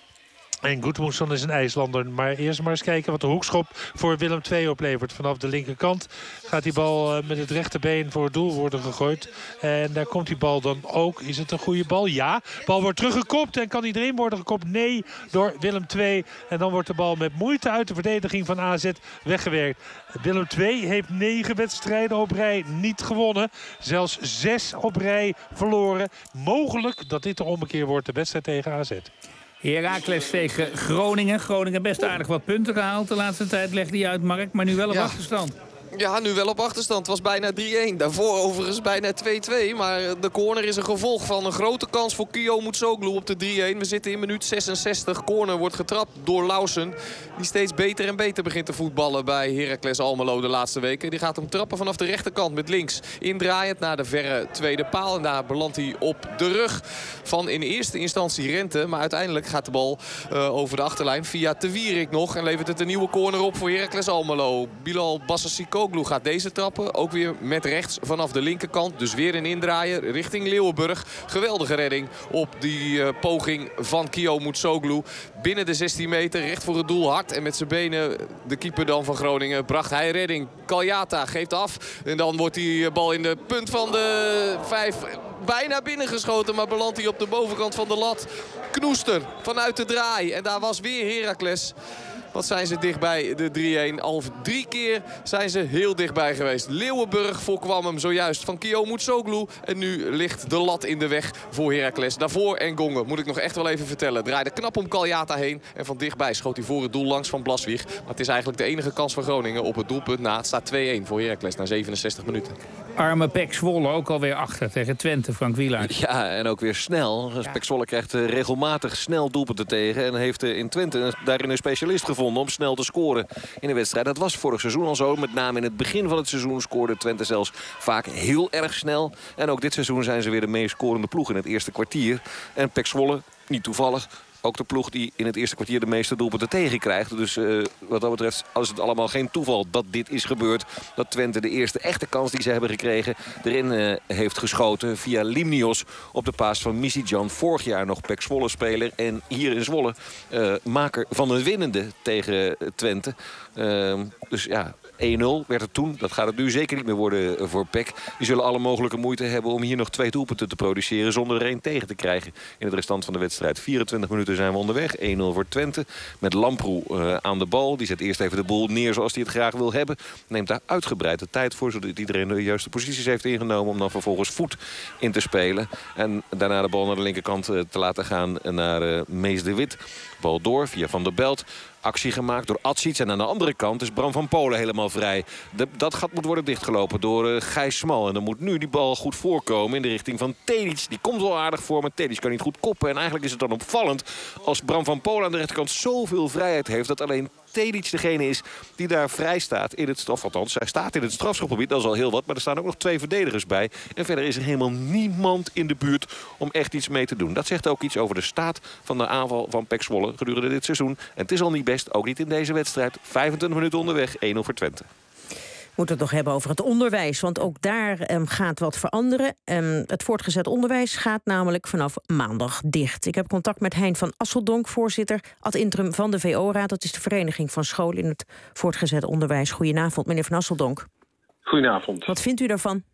En Gudmundsson is een IJslander. Maar eerst maar eens kijken wat de hoekschop voor Willem twee oplevert. Vanaf de linkerkant gaat die bal met het rechterbeen voor het doel worden gegooid. En daar komt die bal dan ook. Is het een goede bal? Ja. De bal wordt teruggekopt. En kan iedereen worden gekopt? Nee, door Willem twee. En dan wordt de bal met moeite uit de verdediging van A Z weggewerkt. Willem twee heeft negen wedstrijden op rij niet gewonnen. Zelfs zes op rij verloren. Mogelijk dat dit de ommekeer wordt, de wedstrijd tegen A Z. Heracles tegen Groningen. Groningen best aardig wat punten gehaald. De laatste tijd legde hij uit, Mark, maar nu wel op ja. achterstand. Ja, nu wel op achterstand. Het was bijna drie-één. Daarvoor overigens bijna twee-twee. Maar de corner is een gevolg van een grote kans voor Kio Mutsoglu op de drie-één. We zitten in minuut zesenzestig. Corner wordt getrapt door Lausen. Die steeds beter en beter begint te voetballen bij Heracles Almelo de laatste weken. Die gaat hem trappen vanaf de rechterkant met links. Indraaiend naar de verre tweede paal. En daar belandt hij op de rug van in eerste instantie Rente. Maar uiteindelijk gaat de bal uh, over de achterlijn via Te Wierik nog. En levert het een nieuwe corner op voor Heracles Almelo. Bilal Bassasiko gaat deze trappen. Ook weer met rechts vanaf de linkerkant. Dus weer een indraaien richting Leeuwenburg. Geweldige redding op die uh, poging van Kio Mutsoglu. Binnen de zestien meter, recht voor het doel, hard. En met zijn benen, de keeper dan van Groningen, bracht hij redding. Cagliata geeft af. En dan wordt die bal in de punt van de vijf bijna binnengeschoten. Maar belandt hij op de bovenkant van de lat. Knoester vanuit de draai. En daar was weer Heracles. Wat zijn ze dichtbij de drie-één. Al drie keer zijn ze heel dichtbij geweest. Leeuwenburg voorkwam hem zojuist van Kio Mutsoglu. En nu ligt de lat in de weg voor Heracles. Daarvoor Engongen, moet ik nog echt wel even vertellen. Draaide knap om Cagliata heen. En van dichtbij schoot hij voor het doel langs van Blaswieg. Maar het is eigenlijk de enige kans van Groningen op het doelpunt na. Het staat twee-één voor Heracles na zevenenzestig minuten. Arme Pek Zwolle ook alweer achter tegen Twente, Frank Wielaert. Ja, en ook weer snel. Ja. Pek Zwolle krijgt regelmatig snel doelpunten tegen. En heeft in Twente daarin een specialist gevonden om snel te scoren in de wedstrijd. Dat was vorig seizoen al zo. Met name in het begin van het seizoen scoorde Twente zelfs vaak heel erg snel. En ook dit seizoen zijn ze weer de meest scorende ploeg in het eerste kwartier. En Pek Zwolle, niet toevallig, ook de ploeg die in het eerste kwartier de meeste doelpunten tegenkrijgt. Dus uh, wat dat betreft is het allemaal geen toeval dat dit is gebeurd. Dat Twente de eerste echte kans die ze hebben gekregen erin uh, heeft geschoten via Limnios op de paas van Misicjan. Vorig jaar nog Pek Zwolle speler en hier in Zwolle uh, maker van een winnende tegen Twente. Uh, dus ja, één nul werd het toen. Dat gaat het nu zeker niet meer worden voor Pek. Die zullen alle mogelijke moeite hebben om hier nog twee doelpunten te produceren zonder er één tegen te krijgen in het restant van de wedstrijd. vierentwintig minuten zijn we onderweg. één nul voor Twente. Met Lamproe uh, aan de bal. Die zet eerst even de boel neer zoals hij het graag wil hebben. Neemt daar uitgebreid de tijd voor, zodat iedereen de juiste posities heeft ingenomen om dan vervolgens voet in te spelen. En daarna de bal naar de linkerkant uh, te laten gaan naar uh, Mees de Wit. Bal door via Van der Belt. Actie gemaakt door Atsic. En aan de andere kant is Bram van Polen helemaal vrij. De, dat gat moet worden dichtgelopen door uh, Gijs Smal. En dan moet nu die bal goed voorkomen in de richting van Tedic. Die komt wel aardig voor, maar Tedic kan niet goed koppen. En eigenlijk is het dan opvallend als Bram van Polen aan de rechterkant zoveel vrijheid heeft dat alleen Tedic degene is die daar vrij staat in het straf. Althans, hij staat in het strafschopgebied. Dat is al heel wat, maar er staan ook nog twee verdedigers bij. En verder is er helemaal niemand in de buurt om echt iets mee te doen. Dat zegt ook iets over de staat van de aanval van Pek Zwolle gedurende dit seizoen. En het is al niet best, ook niet in deze wedstrijd. vijfentwintig minuten onderweg, één nul voor Twente. We moeten het nog hebben over het onderwijs, want ook daar um, gaat wat veranderen. Um, het voortgezet onderwijs gaat namelijk vanaf maandag dicht. Ik heb contact met Hein van Asseldonk, voorzitter ad interim van de V O-raad. Dat is de Vereniging van Scholen in het voortgezet onderwijs. Goedenavond, meneer van Asseldonk. Goedenavond. Wat vindt u daarvan?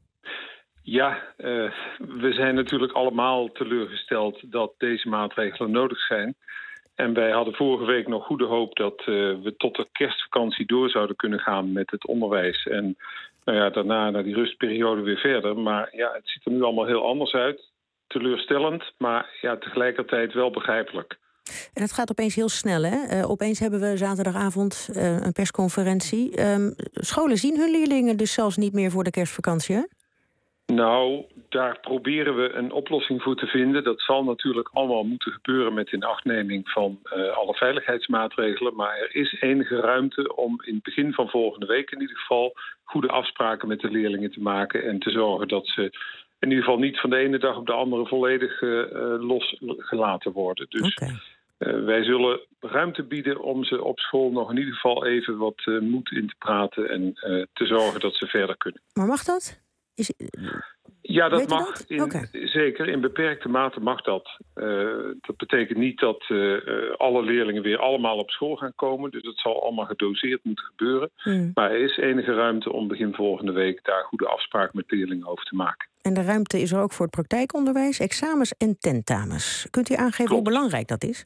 Ja, uh, we zijn natuurlijk allemaal teleurgesteld dat deze maatregelen nodig zijn. En wij hadden vorige week nog goede hoop dat uh, we tot de kerstvakantie door zouden kunnen gaan met het onderwijs. En nou ja, daarna naar die rustperiode weer verder. Maar ja, het ziet er nu allemaal heel anders uit. Teleurstellend, maar ja, tegelijkertijd wel begrijpelijk. En het gaat opeens heel snel, hè? Uh, opeens hebben we zaterdagavond uh, een persconferentie. Um, scholen zien hun leerlingen dus zelfs niet meer voor de kerstvakantie, hè? Nou, daar proberen we een oplossing voor te vinden. Dat zal natuurlijk allemaal moeten gebeuren met inachtneming van uh, alle veiligheidsmaatregelen. Maar er is enige ruimte om in het begin van volgende week in ieder geval goede afspraken met de leerlingen te maken en te zorgen dat ze in ieder geval niet van de ene dag op de andere volledig uh, losgelaten worden. Dus okay. uh, wij zullen ruimte bieden om ze op school nog in ieder geval even wat uh, moed in te praten en uh, te zorgen dat ze verder kunnen. Maar mag dat? Is... Ja, dat mag. Dat? In, okay. Zeker, in beperkte mate mag dat. Uh, dat betekent niet dat uh, alle leerlingen weer allemaal op school gaan komen. Dus dat zal allemaal gedoseerd moeten gebeuren. Mm. Maar er is enige ruimte om begin volgende week daar goede afspraken met leerlingen over te maken. En de ruimte is er ook voor het praktijkonderwijs, examens en tentamens. Kunt u aangeven Klopt. hoe belangrijk dat is?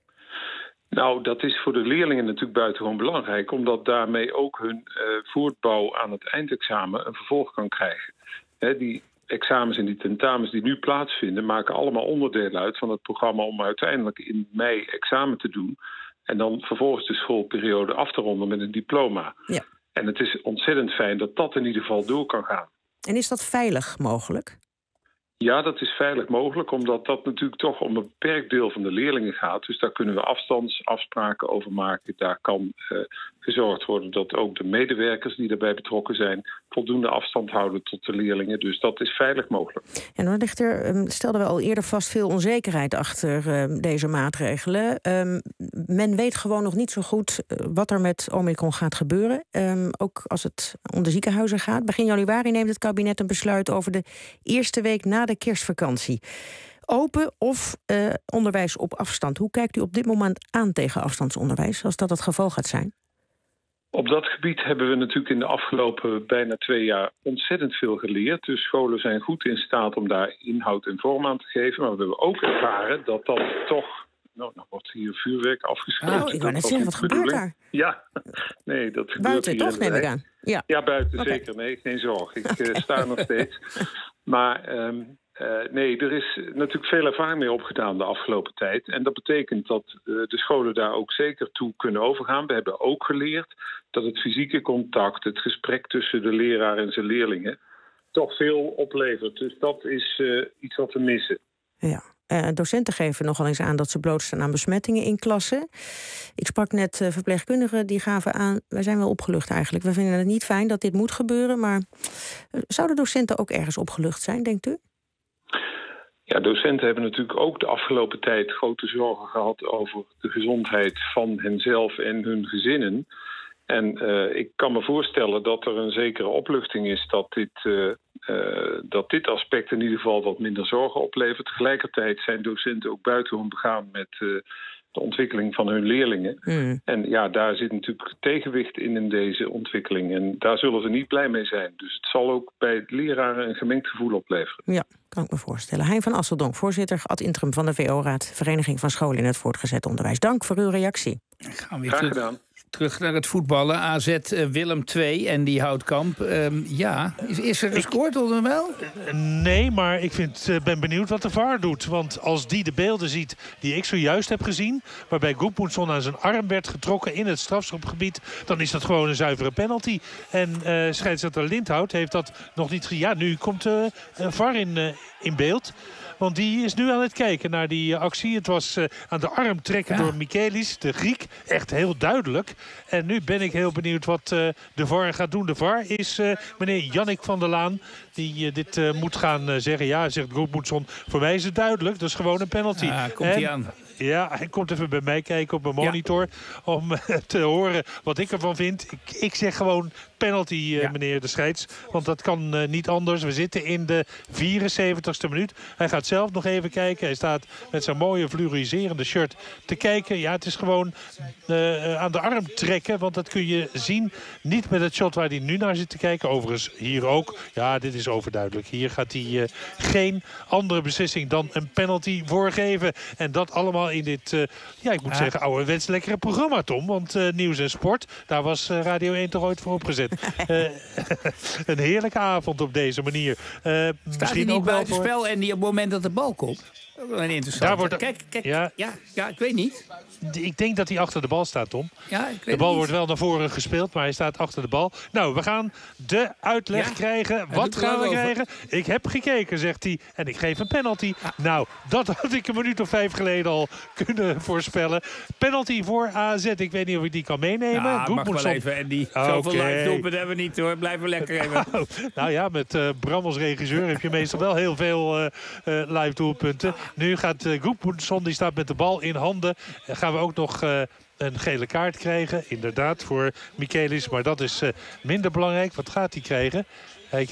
Nou, dat is voor de leerlingen natuurlijk buitengewoon belangrijk, omdat daarmee ook hun uh, voortbouw aan het eindexamen een vervolg kan krijgen. He, die examens en die tentamens die nu plaatsvinden maken allemaal onderdelen uit van het programma om uiteindelijk in mei examen te doen en dan vervolgens de schoolperiode af te ronden met een diploma. Ja. En het is ontzettend fijn dat dat in ieder geval door kan gaan. En is dat veilig mogelijk? Ja, dat is veilig mogelijk, omdat dat natuurlijk toch om een beperkt deel van de leerlingen gaat. Dus daar kunnen we afstandsafspraken over maken. Daar kan uh, gezorgd worden dat ook de medewerkers die daarbij betrokken zijn voldoende afstand houden tot de leerlingen. Dus dat is veilig mogelijk. En dan ligt er, stelden we al eerder vast, veel onzekerheid achter uh, deze maatregelen. Um, men weet gewoon nog niet zo goed wat er met Omicron gaat gebeuren. Um, ook als het om de ziekenhuizen gaat. Begin januari neemt het kabinet een besluit over de eerste week na de kerstvakantie. Open of uh, onderwijs op afstand. Hoe kijkt u op dit moment aan tegen afstandsonderwijs, als dat het geval gaat zijn? Op dat gebied hebben we natuurlijk in de afgelopen bijna twee jaar ontzettend veel geleerd. Dus scholen zijn goed in staat om daar inhoud en vorm aan te geven. Maar we hebben ook ervaren dat dat toch... Nou, dan wordt hier vuurwerk afgeschoten. Oh, ik wou net zeggen, wat gebeurt daar? Ja, nee, dat gebeurt buiten, hier. Buiten, toch, neem ik aan? Ja, ja buiten okay. zeker. Nee, geen zorg. Ik uh, sta nog steeds. Maar um, uh, nee, er is natuurlijk veel ervaring mee opgedaan de afgelopen tijd. En dat betekent dat uh, de scholen daar ook zeker toe kunnen overgaan. We hebben ook geleerd dat het fysieke contact, het gesprek tussen de leraar en zijn leerlingen, toch veel oplevert. Dus dat is uh, iets wat we missen. Ja. Uh, docenten geven nogal eens aan dat ze blootstaan aan besmettingen in klassen. Ik sprak net uh, verpleegkundigen die gaven aan, wij zijn wel opgelucht eigenlijk. We vinden het niet fijn dat dit moet gebeuren, maar uh, zouden docenten ook ergens opgelucht zijn, denkt u? Ja, docenten hebben natuurlijk ook de afgelopen tijd grote zorgen gehad over de gezondheid van henzelf en hun gezinnen. En uh, ik kan me voorstellen dat er een zekere opluchting is dat dit, uh, uh, dat dit aspect in ieder geval wat minder zorgen oplevert. Tegelijkertijd zijn docenten ook buitengewoon begaan met uh, de ontwikkeling van hun leerlingen. Mm. En ja, daar zit natuurlijk tegenwicht in in deze ontwikkeling. En daar zullen ze niet blij mee zijn. Dus het zal ook bij leraren een gemengd gevoel opleveren. Ja, kan ik me voorstellen. Hein van Asseldonk, voorzitter ad interim van de V O-raad, Vereniging van Scholen in het Voortgezet Onderwijs. Dank voor uw reactie. Gaan we Graag terug, gedaan. Terug naar het voetballen. A Z uh, Willem twee en die Houtkamp. Um, ja, is, is er gescoord onder wel? Nee, maar ik vind, uh, ben benieuwd wat de V A R doet. Want als die de beelden ziet die ik zojuist heb gezien, waarbij Gudmundsson aan zijn arm werd getrokken in het strafschopgebied, dan is dat gewoon een zuivere penalty. En uh, scheidsrechter Lindhout heeft dat nog niet gezien. Ja, nu komt de uh, V A R in, uh, in beeld. Want die is nu aan het kijken naar die actie. Het was uh, aan de arm trekken ja. door Michaelis, de Griek. Echt heel duidelijk. En nu ben ik heel benieuwd wat uh, de V A R gaat doen. De V A R is uh, meneer Jannik van der Laan die uh, dit uh, moet gaan uh, zeggen. Ja, zegt Gudmundsson, voor mij is het duidelijk. Dat is gewoon een penalty. Ja, komt hij aan. Ja, hij komt even bij mij kijken op mijn monitor ja. om uh, te horen wat ik ervan vind. Ik, ik zeg gewoon penalty, uh, ja. meneer de scheids. Want dat kan uh, niet anders. We zitten in de vierenzeventigste minuut. Hij gaat zelf nog even kijken. Hij staat met zijn mooie fluoriserende shirt te kijken. Ja, het is gewoon uh, aan de arm trekken. Want dat kun je zien. Niet met het shot waar hij nu naar zit te kijken. Overigens hier ook. Ja, dit is overduidelijk. Hier gaat hij uh, geen andere beslissing dan een penalty voorgeven. En dat allemaal allemaal in dit, uh, ja, ik moet ah. zeggen, ouderwets lekkere programma, Tom. Want uh, nieuws en sport, daar was uh, Radio één toch ooit voor opgezet. uh, een heerlijke avond op deze manier. Uh, Staat hij niet buitenspel voor... en die op het moment dat de bal komt? Ook wel een interessant. Daar wordt... Kijk, kijk. Ja. Ja, ja, ik weet niet. Ik denk dat hij achter de bal staat, Tom. Ja, ik weet de bal niet. wordt wel naar voren gespeeld, maar hij staat achter de bal. Nou, we gaan de uitleg ja? krijgen. Wat gaan we over. krijgen? Ik heb gekeken, zegt hij. En ik geef een penalty. Ah. Nou, dat had ik een minuut of vijf geleden al kunnen voorspellen. Penalty voor A Z. Ik weet niet of ik die kan meenemen. Ja, mag wel even. En die okay. Zoveel live doelpunten hebben we niet, hoor. Blijven we lekker even. Nou, nou ja, met uh, Bram als regisseur heb je meestal wel heel veel uh, uh, live doelpunten. Nu gaat uh, Gudmundsson, die staat met de bal in handen. Uh, gaan we ook nog... Uh, een gele kaart krijgen, inderdaad, voor Michaelis. Maar dat is uh, minder belangrijk. Wat gaat hij krijgen? Hij...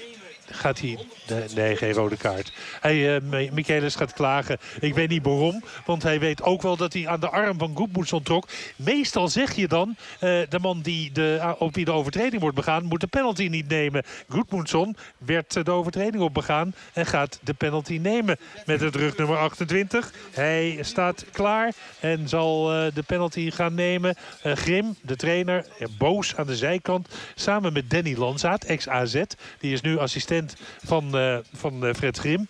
Gaat hij... Nee, geen rode kaart. Hij, uh, Michaelis gaat klagen. Ik weet niet waarom. Want hij weet ook wel dat hij aan de arm van Gudmundsson trok. Meestal zeg je dan... Uh, de man die de, op wie de overtreding wordt begaan... moet de penalty niet nemen. Gudmundsson werd de overtreding op begaan... en gaat de penalty nemen. Met het rugnummer achtentwintig. Hij staat klaar. En zal uh, de penalty gaan nemen. Uh, Grim, de trainer, uh, boos aan de zijkant. Samen met Danny Lanzaat, ex-A Z. Die is nu assistent van, uh, van uh, Fred Grim.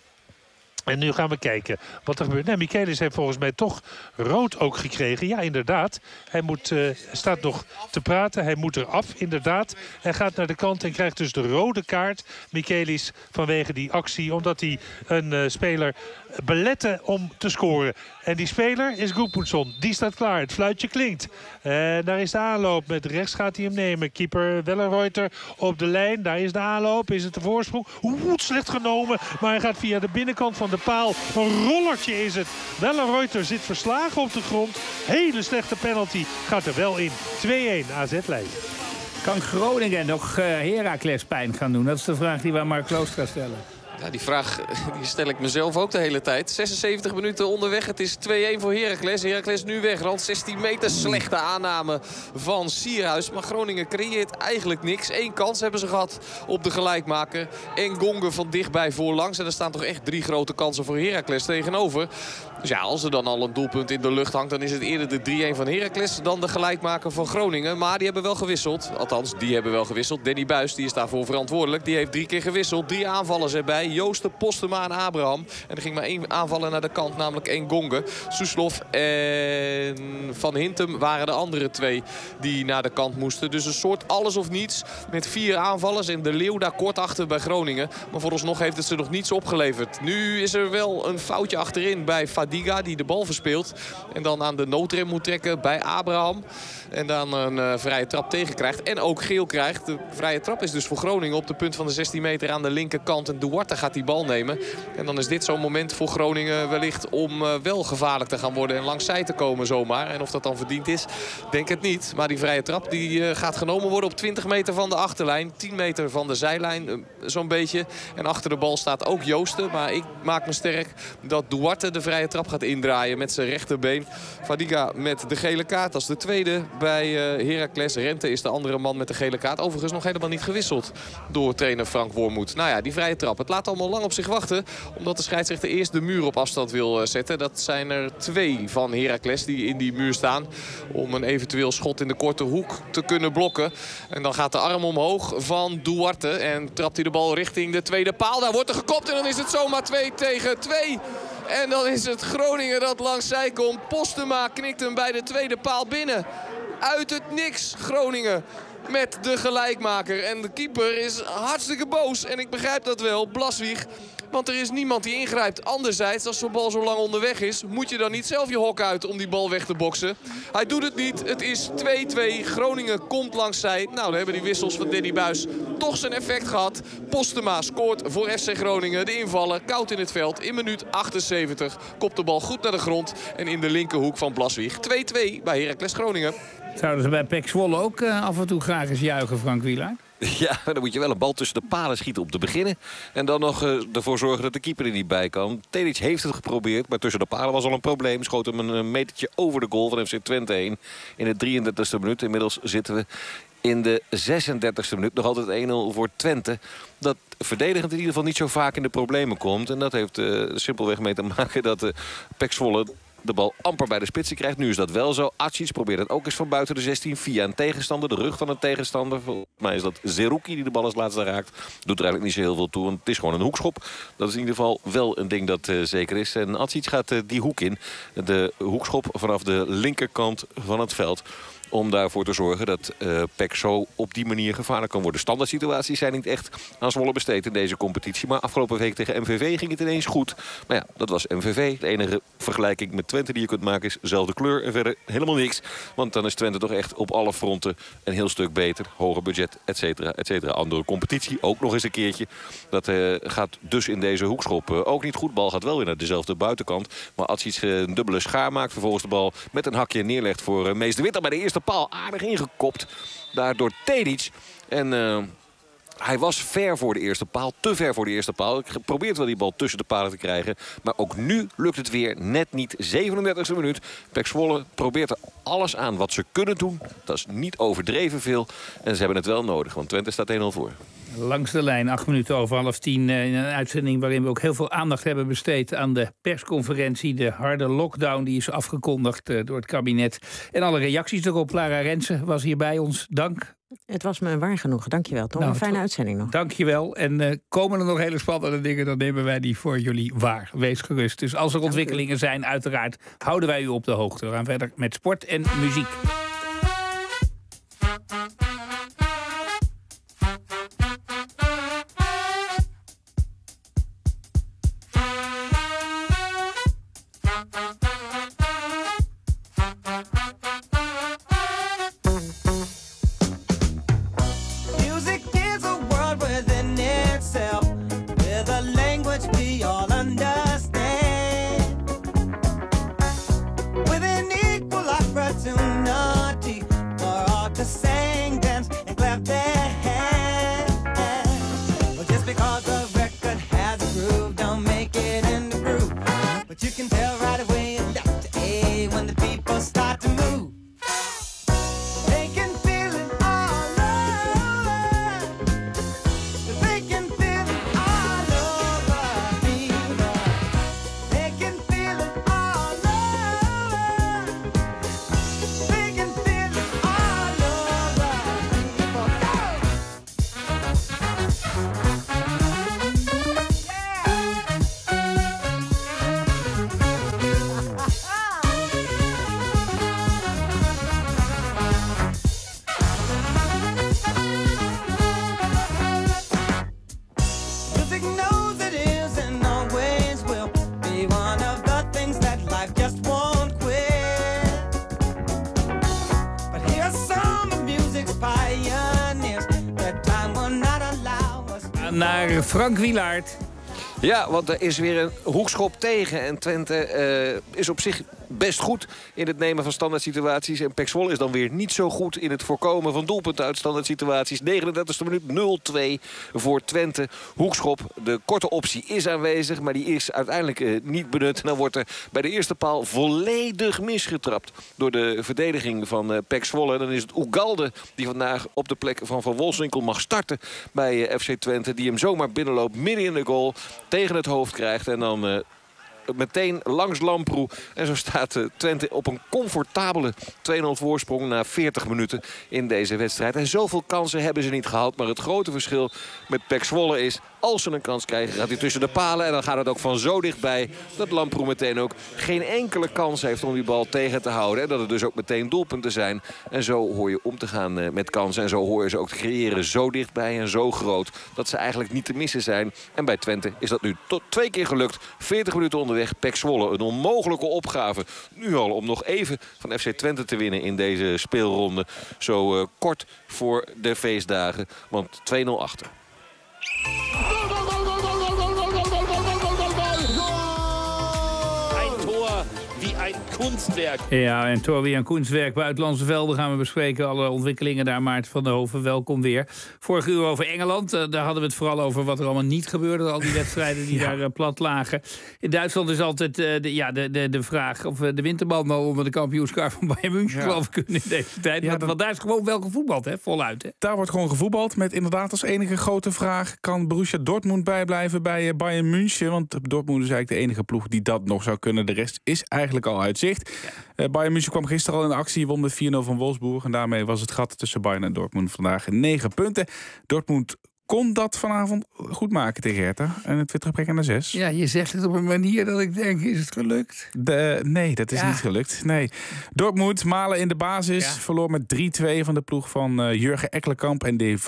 En nu gaan we kijken wat er gebeurt. Nee, Michaelis heeft volgens mij toch rood ook gekregen. Ja, inderdaad. Hij moet, uh, staat nog te praten. Hij moet eraf, inderdaad. Hij gaat naar de kant en krijgt dus de rode kaart. Michaelis vanwege die actie. Omdat hij een uh, speler belette om te scoren. En die speler is Gudmundsson. Die staat klaar. Het fluitje klinkt. En daar is de aanloop. Met rechts gaat hij hem nemen. Keeper Wellenreuter op de lijn. Daar is de aanloop. Is het de voorsprong? Oeh, slecht genomen. Maar hij gaat via de binnenkant van de paal. Een rollertje is het. Wellenreuter zit verslagen op de grond. Hele slechte penalty. Gaat er wel in. twee-één A Z leidt. Kan Groningen nog uh, Heracles pijn gaan doen? Dat is de vraag die we aan Mark Klooster gaan stellen. Ja, die vraag die stel ik mezelf ook de hele tijd. zesenzeventig minuten onderweg. Het is twee-één voor Heracles. Heracles nu weg. Rand zestien meter. Slechte aanname van Sierhuis. Maar Groningen creëert eigenlijk niks. Eén kans hebben ze gehad op de gelijkmaker. En Gongen van dichtbij voorlangs. En er staan toch echt drie grote kansen voor Heracles tegenover. Dus ja, als er dan al een doelpunt in de lucht hangt... dan is het eerder de drie-één van Heracles dan de gelijkmaker van Groningen. Maar die hebben wel gewisseld. Althans, die hebben wel gewisseld. Danny Buis, die is daarvoor verantwoordelijk. Die heeft drie keer gewisseld. Drie aanvallers erbij. Joosten, Postema en Abraham. En er ging maar één aanvaller naar de kant, namelijk één Gongen. Soeslof en Van Hintem waren de andere twee die naar de kant moesten. Dus een soort alles of niets met vier aanvallers. En de Leeuw daar kort achter bij Groningen. Maar vooralsnog heeft het ze nog niets opgeleverd. Nu is er wel een foutje achterin bij Fadiga, die de bal verspeelt. En dan aan de noodrem moet trekken bij Abraham. En dan een uh, vrije trap tegenkrijgt. En ook geel krijgt. De vrije trap is dus voor Groningen op de punt van de zestien meter aan de linkerkant. En Duarte gaat die bal nemen. En dan is dit zo'n moment voor Groningen wellicht om uh, wel gevaarlijk te gaan worden. En langs zij te komen zomaar. En of dat dan verdiend is, denk het niet. Maar die vrije trap die uh, gaat genomen worden op twintig meter van de achterlijn. tien meter van de zijlijn uh, zo'n beetje. En achter de bal staat ook Joosten. Maar ik maak me sterk dat Duarte de vrije trap gaat indraaien met zijn rechterbeen. Fadiga met de gele kaart als de tweede bij uh, Heracles. Rente is de andere man met de gele kaart. Overigens nog helemaal niet gewisseld door trainer Frank Wormoed. Nou ja, die vrije trap. Het laat allemaal lang op zich wachten. Omdat de scheidsrechter eerst de muur op afstand wil uh, zetten. Dat zijn er twee van Heracles die in die muur staan. Om een eventueel schot in de korte hoek te kunnen blokken. En dan gaat de arm omhoog van Duarte. En trapt hij de bal richting de tweede paal. Daar wordt er gekopt en dan is het zomaar twee tegen twee. En dan is het Groningen dat langs zij komt. Postema knikt hem bij de tweede paal binnen. Uit het niks Groningen met de gelijkmaker. En de keeper is hartstikke boos. En ik begrijp dat wel, Blaswieg. Want er is niemand die ingrijpt. Anderzijds, als zo'n bal zo lang onderweg is, moet je dan niet zelf je hok uit om die bal weg te boksen. Hij doet het niet. Het is twee-twee. Groningen komt langs zij. Nou, dan hebben die wissels van Danny Buis toch zijn effect gehad. Postema scoort voor F C Groningen. De invaller, koud in het veld. In minuut achtenzeventig kopt de bal goed naar de grond. En in de linkerhoek van Blaswieg. twee-twee bij Heracles Groningen. Zouden ze bij P E C Zwolle ook uh, af en toe graag eens juichen, Frank Wielaert? Ja, dan moet je wel een bal tussen de palen schieten op te beginnen. En dan nog uh, ervoor zorgen dat de keeper er niet bij kan. Tedic heeft het geprobeerd, maar tussen de palen was al een probleem. Schoot hem een metertje over de goal van F C Twente heen. In de drieëndertigste minuut. Inmiddels zitten we in de zesendertigste minuut. Nog altijd één nul voor Twente. Dat verdedigend in ieder geval niet zo vaak in de problemen komt. En dat heeft uh, simpelweg mee te maken dat de uh, P E C Zwolle de bal amper bij de spitsen krijgt. Nu is dat wel zo. Acic probeert het ook eens van buiten de zestien via een tegenstander. De rug van een tegenstander. Volgens mij is dat Zerouki die de bal als laatste raakt. Doet er eigenlijk niet zo heel veel toe. Want het is gewoon een hoekschop. Dat is in ieder geval wel een ding dat uh, zeker is. En Acic gaat uh, die hoek in. De hoekschop vanaf de linkerkant van het veld. Om daarvoor te zorgen dat uh, P E C zo op die manier gevaarlijk kan worden. Standaard situaties zijn niet echt aan Zwolle besteed in deze competitie. Maar afgelopen week tegen M V V ging het ineens goed. Maar ja, dat was M V V. De enige vergelijking met Twente die je kunt maken is dezelfde kleur. En verder helemaal niks. Want dan is Twente toch echt op alle fronten een heel stuk beter. Hoger budget, et cetera, et cetera. Andere competitie, ook nog eens een keertje. Dat uh, gaat dus in deze hoekschop uh, ook niet goed. Bal gaat wel weer naar dezelfde buitenkant. Maar Acic uh, een dubbele schaar maakt. Vervolgens de bal met een hakje neerlegt voor uh, Mees de Wit. Bij de eerste paal aardig ingekopt. Daardoor Tedic. En uh, hij was ver voor de eerste paal. Te ver voor de eerste paal. Ik probeerde wel die bal tussen de palen te krijgen. Maar ook nu lukt het weer net niet. zevenendertigste minuut. P E C Zwolle probeert er alles aan wat ze kunnen doen. Dat is niet overdreven veel. En ze hebben het wel nodig. Want Twente staat één nul voor. Langs de lijn, acht minuten over half tien. In een uitzending waarin we ook heel veel aandacht hebben besteed aan de persconferentie. De harde lockdown die is afgekondigd uh, door het kabinet. En alle reacties erop. Lara Rensen was hier bij ons. Dank. Het was me waar genoeg. Dankjewel, Tom. Nou, een fijne to- uitzending nog. Dankjewel. En uh, komen er nog hele spannende dingen, dan nemen wij die voor jullie waar. Wees gerust. Dus als er ontwikkelingen zijn, uiteraard houden wij u op de hoogte. We gaan verder met sport en muziek. Naar Frank Wielaert. Ja, want er is weer een hoekschop tegen. En Twente uh, is op zich best goed in het nemen van standaard situaties. En P E C Zwolle is dan weer niet zo goed in het voorkomen van doelpunten uit standaard situaties. negenendertigste minuut nul twee voor Twente. Hoekschop, de korte optie is aanwezig, maar die is uiteindelijk uh, niet benut. En dan wordt er bij de eerste paal volledig misgetrapt door de verdediging van uh, P E C Zwolle. En dan is het Ugalde die vandaag op de plek van Van Wolfswinkel mag starten bij uh, F C Twente. Die hem zomaar binnenloopt, midden in de goal, tegen het hoofd krijgt en dan Uh, meteen langs Lamproe. En zo staat uh, Twente op een comfortabele twee nul voorsprong na veertig minuten in deze wedstrijd. En zoveel kansen hebben ze niet gehad. Maar het grote verschil met P E C Zwolle is, als ze een kans krijgen, gaat hij tussen de palen. En dan gaat het ook van zo dichtbij dat Lamproe meteen ook geen enkele kans heeft om die bal tegen te houden. En dat het dus ook meteen doelpunten zijn. En zo hoor je om te gaan uh, met kansen. En zo hoor je ze ook te creëren zo dichtbij en zo groot dat ze eigenlijk niet te missen zijn. En bij Twente is dat nu tot twee keer gelukt. veertig minuten onderweg. P E C Zwolle, een onmogelijke opgave. Nu al om nog even van F C Twente te winnen in deze speelronde. Zo uh, kort voor de feestdagen. Want twee nul achter. Wie een kunstwerk. Ja, en Tor wie een kunstwerk. Buitenlandse velden gaan we bespreken. Alle ontwikkelingen daar. Maarten van der Hoven, welkom weer. Vorige uur over Engeland. Uh, daar hadden we het vooral over wat er allemaal niet gebeurde. Al die wedstrijden die ja. daar uh, plat lagen. In Duitsland is altijd uh, de, ja, de, de, de vraag of uh, de winterman al onder de kampioenskaart van Bayern München ja. geloof ik kunnen in deze tijd. Ja, want, dat... want daar is gewoon wel gevoetbald, hè? Voluit. Hè? Daar wordt gewoon gevoetbald met inderdaad als enige grote vraag: kan Borussia Dortmund bijblijven bij Bayern München? Want Dortmund is eigenlijk de enige ploeg die dat nog zou kunnen. De rest is eigenlijk al uitzicht. Ja. Uh, Bayern München kwam gisteren al in actie, won met vier nul van Wolfsburg. En daarmee was het gat tussen Bayern en Dortmund vandaag negen punten. Dortmund kon dat vanavond goed maken tegen Hertha. En het weer terugbrengen naar zes. Ja, je zegt het op een manier dat ik denk, is het gelukt? De, nee, dat is ja. niet gelukt. Nee. Dortmund, Malen in de basis. Ja. Verloor met drie twee van de ploeg van uh, Jurgen Ekkelenkamp en De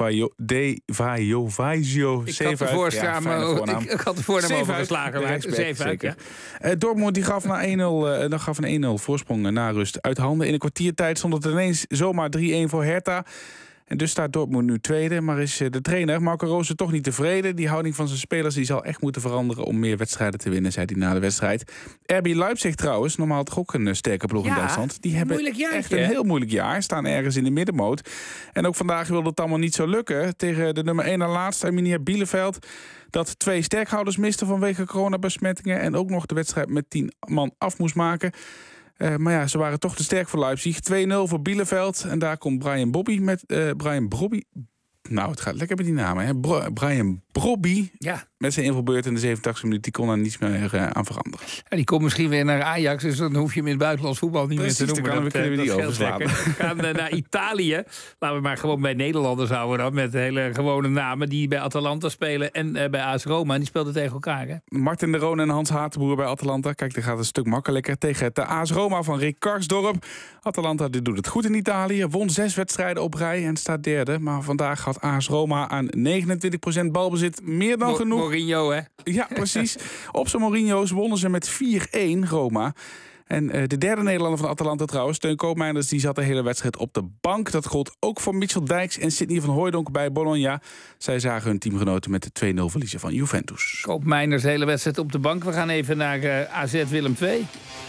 Vaio. Ik had de voornaam ja, ik, ik had de voornaam overgeslagen. Ja. Uh, Dortmund die gaf, na één nul, uh, dan gaf een één nul voorsprong na rust uit handen. In een kwartiertijd stond het ineens zomaar drie een voor Hertha. En dus staat Dortmund nu tweede, maar is de trainer Marco Rose toch niet tevreden. Die houding van zijn spelers die zal echt moeten veranderen om meer wedstrijden te winnen, zei hij na de wedstrijd. R B Leipzig trouwens, normaal toch ook een sterke ploeg ja, in Duitsland. Die hebben echt een heel moeilijk jaar, staan ergens in de middenmoot. En ook vandaag wilde het allemaal niet zo lukken. Tegen de nummer één en laatste, Arminia Bielefeld, dat twee sterkhouders miste vanwege coronabesmettingen en ook nog de wedstrijd met tien man af moest maken. Uh, maar ja, ze waren toch te sterk voor Leipzig. twee nul voor Bielefeld. En daar komt Brian Bobby met... Uh, Brian Brobby... Nou, het gaat lekker met die namen, hè? Bro, Brian Brobby. Ja. Met zijn invalbeurt in de zevenentachtigste minuut. Die kon daar niets meer uh, aan veranderen. Ja, die komt misschien weer naar Ajax. Dus dan hoef je hem in het buitenlands voetbal niet Precies, meer te noemen. Dan kunnen we, we die overslaan. We gaan uh, naar Italië. Laten we maar gewoon bij Nederlanders houden dan. Met hele gewone namen die bij Atalanta spelen. En uh, bij A S Roma. En die speelden tegen elkaar, hè? Martin de Roon en Hans Hatenboer bij Atalanta. Kijk, dat gaat een stuk makkelijker. Tegen de A S Roma van Rick Karsdorp. Atalanta die doet het goed in Italië. Won zes wedstrijden op rij en staat derde. Maar vandaag had A S Roma aan negenentwintig procent balbezit meer dan Mo- genoeg. Mourinho, hè? Ja, precies. Op zijn Mourinho's wonnen ze met vier een, Roma. En uh, de derde Nederlander van Atalanta trouwens, Teun Koopmeiners, die zat de hele wedstrijd op de bank. Dat gold ook voor Mitchell Dijks en Sidney van Hooijdonk bij Bologna. Zij zagen hun teamgenoten met de twee nul verliezen van Juventus. Koopmeiners de hele wedstrijd op de bank. We gaan even naar uh, A Z Willem twee.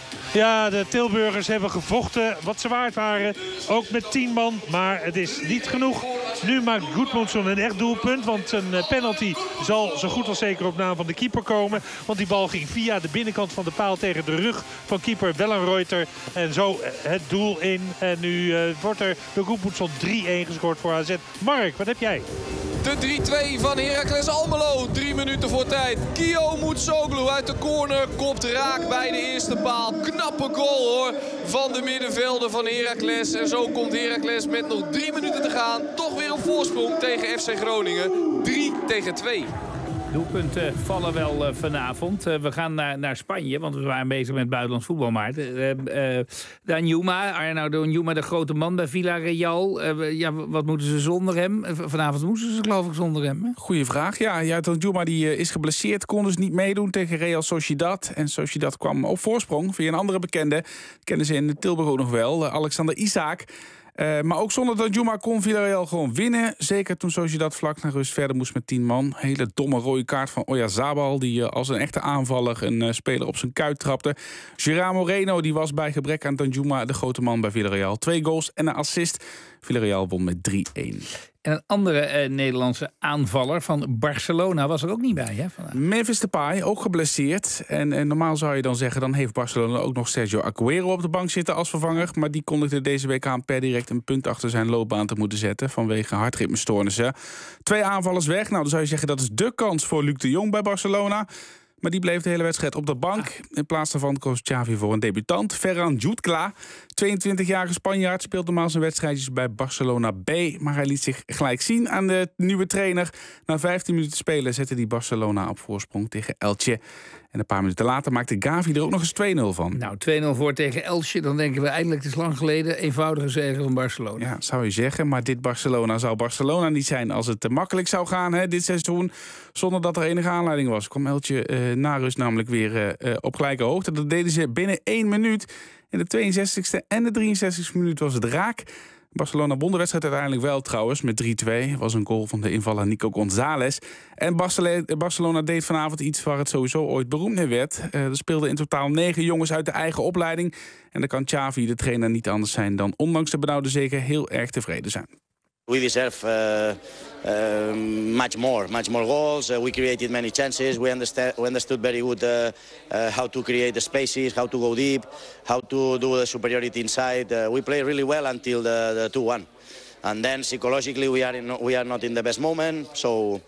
Ja, de Tilburgers hebben gevochten wat ze waard waren. Ook met tien man, maar het is niet genoeg. Nu maakt Gudmundsson een echt doelpunt. Want een penalty zal zo goed als zeker op naam van de keeper komen. Want die bal ging via de binnenkant van de paal tegen de rug van keeper Wellenreuter. En zo het doel in. En nu uh, wordt er door Gudmundsson drie een gescoord voor A Z. Mark, wat heb jij? De drie twee van Heracles Almelo. Drie minuten voor tijd. Kio Mutsoglu uit de corner. Kopt raak bij de eerste paal. Knappe goal hoor. Van de middenvelder van Heracles. En zo komt Heracles met nog drie minuten te gaan. Toch weer op voorsprong tegen F C Groningen. drie tegen twee. Doelpunten vallen wel uh, vanavond. Uh, we gaan naar, naar Spanje, want we waren bezig met buitenlands voetbal. Maar uh, uh, Danjuma, Arnau Danjuma, de grote man bij Villarreal. Uh, ja, wat moeten ze zonder hem? Uh, vanavond moesten ze geloof ik zonder hem. Hè? Goeie vraag. Ja, ja Danjuma die, uh, is geblesseerd, kon dus niet meedoen tegen Real Sociedad. En Sociedad kwam op voorsprong via een andere bekende. Kennen ze in Tilburg ook nog wel, uh, Alexander Isaac. Uh, maar ook zonder Danjuma kon Villarreal gewoon winnen. Zeker toen Sociedad vlak naar rust verder moest met tien man. Hele domme rode kaart van Oyarzabal, die uh, als een echte aanvaller een uh, speler op zijn kuit trapte. Gerard Moreno die was bij gebrek aan Danjuma de grote man bij Villarreal. Twee goals en een assist. Villarreal won met drie een. En een andere eh, Nederlandse aanvaller van Barcelona was er ook niet bij, hè? Vandaag. Memphis Depay, ook geblesseerd. En, en normaal zou je dan zeggen, dan heeft Barcelona ook nog Sergio Aguero op de bank zitten als vervanger. Maar die kondigde deze week aan per direct een punt achter zijn loopbaan te moeten zetten vanwege hartritmestoornissen. Twee aanvallers weg. Nou, dan zou je zeggen dat is de kans voor Luc de Jong bij Barcelona. Maar die bleef de hele wedstrijd op de bank. In plaats daarvan koos Xavi voor een debutant. Ferran Jutgla, tweeëntwintigjarige Spanjaard, speelt normaal zijn wedstrijdjes bij Barcelona B. Maar hij liet zich gelijk zien aan de nieuwe trainer. Na vijftien minuten spelen zette hij Barcelona op voorsprong tegen Elche. En een paar minuten later maakte Gavi er ook nog eens twee nul van. Nou, twee nul voor tegen Elche. Dan denken we eindelijk, het is lang geleden, eenvoudige zege van Barcelona. Ja, zou je zeggen. Maar dit Barcelona zou Barcelona niet zijn als het te makkelijk zou gaan, hè, dit seizoen. Zonder dat er enige aanleiding was. Kwam Elche uh, na rust namelijk weer uh, op gelijke hoogte. Dat deden ze binnen één minuut. In de tweeënzestigste en de drieënzestigste minuut was het raak. Barcelona won de wedstrijd uiteindelijk wel trouwens met drie twee. Was een goal van de invaller Nico González. En Barcelona deed vanavond iets waar het sowieso ooit beroemd mee werd. Uh, er speelden in totaal negen jongens uit de eigen opleiding. En dan kan Xavi, de trainer, niet anders zijn dan ondanks de benauwde zege heel erg tevreden zijn. We deserve uh, uh, much more, much more goals. Uh, we created many chances. We, understand, we understood very good uh, uh, how to create the spaces, how to go deep, how to do the superiority inside. Uh, we played really well until the, the two one. And then psychologically we are, in, we are not in the best moment. So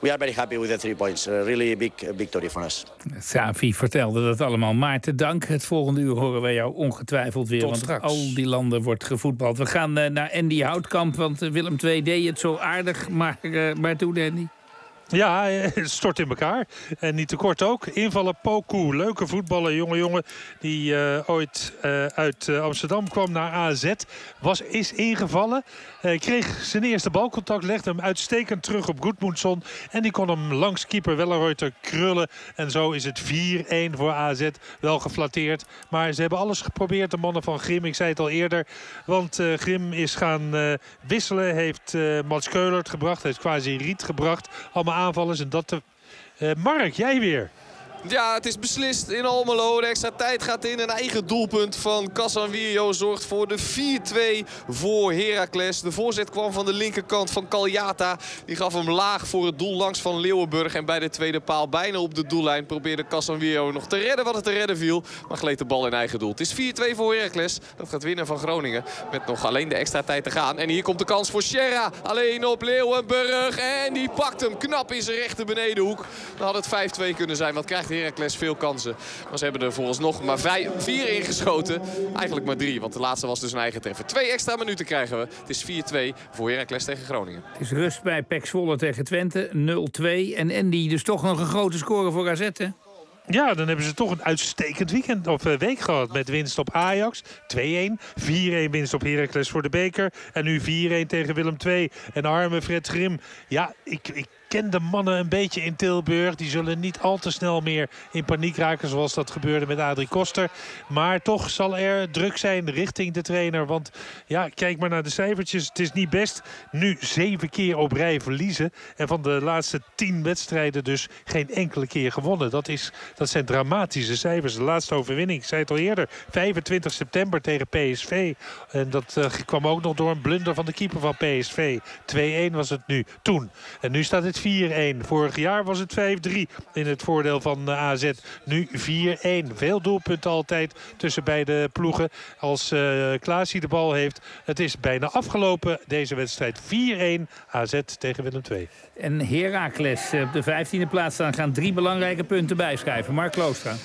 we are very happy with the three points. Uh, really a big uh, victory for us. Xavi vertelde dat allemaal. Maarten, dank. Het volgende uur horen wij jou ongetwijfeld weer. Tot want straks. al die landen wordt gevoetbald. We gaan uh, naar Andy Houtkamp, want uh, Willem twee deed het zo aardig. Maar, uh, maar toen, Andy... Ja, het stort in elkaar. En niet te kort ook. Invaller Poku, leuke voetballer, jonge jongen... die uh, ooit uh, uit uh, Amsterdam kwam naar A Z. Was, is ingevallen. Uh, kreeg zijn eerste balcontact, legde hem uitstekend terug op Gudmundsson. En die kon hem langs keeper Wellenreuter krullen. En zo is het vier een voor A Z. Wel geflatteerd. Maar ze hebben alles geprobeerd, de mannen van Grim. Ik zei het al eerder. Want uh, Grim is gaan uh, wisselen. Heeft uh, Mats Keulert gebracht. Heeft quasi Riet gebracht. Allemaal aanvallers en dat... Uh, Mark, jij weer. Ja, het is beslist in Almelo. De extra tijd gaat in. Een eigen doelpunt van Casanvirio zorgt voor de vier twee voor Heracles. De voorzet kwam van de linkerkant van Caljata. Die gaf hem laag voor het doel langs van Leeuwenburg. En bij de tweede paal bijna op de doellijn probeerde Casanvirio nog te redden wat het te redden viel. Maar gleed de bal in eigen doel. Het is vier twee voor Heracles. Dat gaat winnen van Groningen. Met nog alleen de extra tijd te gaan. En hier komt de kans voor Sierra. Alleen op Leeuwenburg. En die pakt hem knap in zijn rechter benedenhoek. Dan had het vijf twee kunnen zijn. Wat krijgt Heracles veel kansen. Maar ze hebben er vooralsnog maar vijf, vier ingeschoten. Eigenlijk maar drie, want de laatste was dus een eigen treffer. Twee extra minuten krijgen we. Het is vier twee voor Heracles tegen Groningen. Het is rust bij P E C Zwolle tegen Twente, nul twee. En Andy, dus toch nog een grote score voor A Z, hè? Ja, dan hebben ze toch een uitstekend weekend of uh, week gehad. Met winst op Ajax, twee een. vier een winst op Heracles voor de beker. En nu vier een tegen Willem twee. En arme Fred Grim. Ja, ik... ik ken de mannen een beetje in Tilburg. Die zullen niet al te snel meer in paniek raken zoals dat gebeurde met Adrie Koster. Maar toch zal er druk zijn richting de trainer. Want ja, kijk maar naar de cijfertjes. Het is niet best. Nu zeven keer op rij verliezen. En van de laatste tien wedstrijden dus geen enkele keer gewonnen. Dat, is, dat zijn dramatische cijfers. De laatste overwinning, ik zei het al eerder, vijfentwintig september tegen P S V. En dat uh, kwam ook nog door een blunder van de keeper van P S V. twee een was het nu, toen. En nu staat het vier een. Vorig jaar was het vijf drie in het voordeel van uh, A Z. Nu vier een. Veel doelpunten altijd tussen beide ploegen. Als uh, Klaasie de bal heeft. Het is bijna afgelopen, deze wedstrijd. vier een A Z tegen Willem twee. En Heracles op de vijftiende plaats staan. Gaan drie belangrijke punten bijschrijven. Mark Kloostra.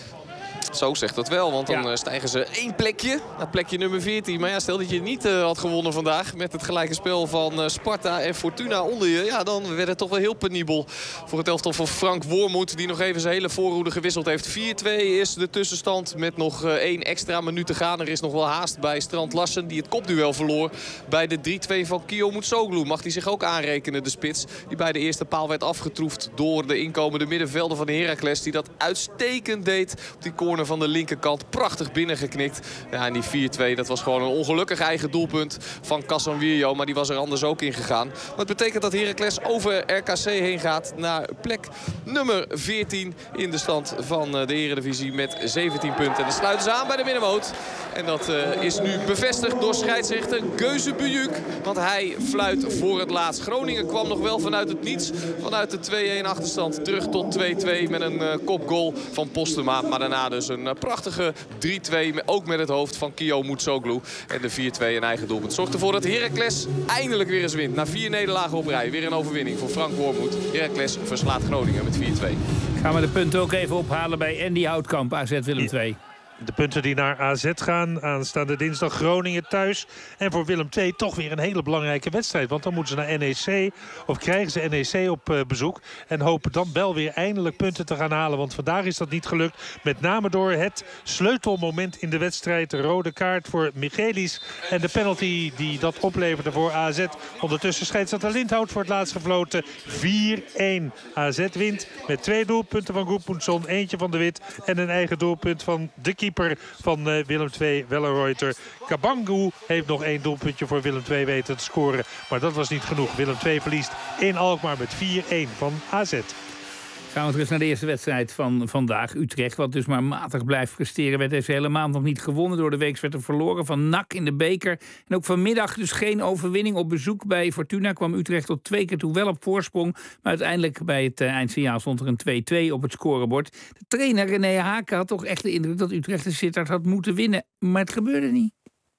Zo zegt dat wel, want dan ja. stijgen ze één plekje naar plekje nummer veertien. Maar ja, stel dat je niet uh, had gewonnen vandaag met het gelijke spel van uh, Sparta en Fortuna onder je. Ja, dan werd het toch wel heel penibel voor het elftal van Frank Wormoed. Die nog even zijn hele voorhoede gewisseld heeft. vier twee is de tussenstand met nog uh, één extra minuut te gaan. Er is nog wel haast bij Strand Larsen die het kopduel verloor. Bij de drie twee van Kio Mutsoglu mag hij zich ook aanrekenen, de spits. Die bij de eerste paal werd afgetroefd door de inkomende middenvelder van de Heracles. Die dat uitstekend deed op die corner van de linkerkant. Prachtig binnengeknikt. Ja, en die vier twee, dat was gewoon een ongelukkig eigen doelpunt van Casanvirio. Maar die was er anders ook in gegaan. Maar het betekent dat Heracles over R K C heen gaat naar plek nummer veertien in de stand van de Eredivisie met zeventien punten. En dan sluiten ze aan bij de middenmoot. En dat uh, is nu bevestigd door scheidsrechter Geuze Bujuk. Want hij fluit voor het laatst. Groningen kwam nog wel vanuit het niets. Vanuit de twee een achterstand terug tot twee twee met een uh, kopgoal van Postema. Maar daarna dus een uh, prachtige drie twee. Ook met het hoofd van Kio Mutsoglu. En de vier twee een eigen doelpunt. Zorgt ervoor dat Heracles eindelijk weer eens wint. Na vier nederlagen op rij. Weer een overwinning voor Frank Wormoed. Heracles verslaat Groningen met vier twee. Gaan we de punten ook even ophalen bij Andy Houtkamp, A Z Willem twee. De punten die naar A Z gaan. Aanstaande dinsdag Groningen thuis. En voor Willem twee toch weer een hele belangrijke wedstrijd. Want dan moeten ze naar N E C. Of krijgen ze N E C op uh, bezoek. En hopen dan wel weer eindelijk punten te gaan halen. Want vandaag is dat niet gelukt. Met name door het sleutelmoment in de wedstrijd. De rode kaart voor Michelis. En de penalty die dat opleverde voor A Z. Ondertussen scheidsrechter Lindhout voor het laatst gefloten. vier een. A Z wint met twee doelpunten van Gudmundsson. Eentje van de Wit. En een eigen doelpunt van de keeper van uh, Willem twee, Wellenreuter. Kabangu heeft nog één doelpuntje voor Willem twee weten te scoren. Maar dat was niet genoeg. Willem twee verliest in Alkmaar met vier een van A Z. Gaan we terug naar de eerste wedstrijd van vandaag. Utrecht, wat dus maar matig blijft presteren. Werd deze hele maand nog niet gewonnen. Door de week werd er verloren van N A C in de beker. En ook vanmiddag dus geen overwinning op bezoek bij Fortuna. Kwam Utrecht tot twee keer toe wel op voorsprong. Maar uiteindelijk bij het uh, eindsignaal stond er een twee twee op het scorebord. De trainer René Haken had toch echt de indruk dat Utrecht de Sittard had moeten winnen. Maar het gebeurde niet.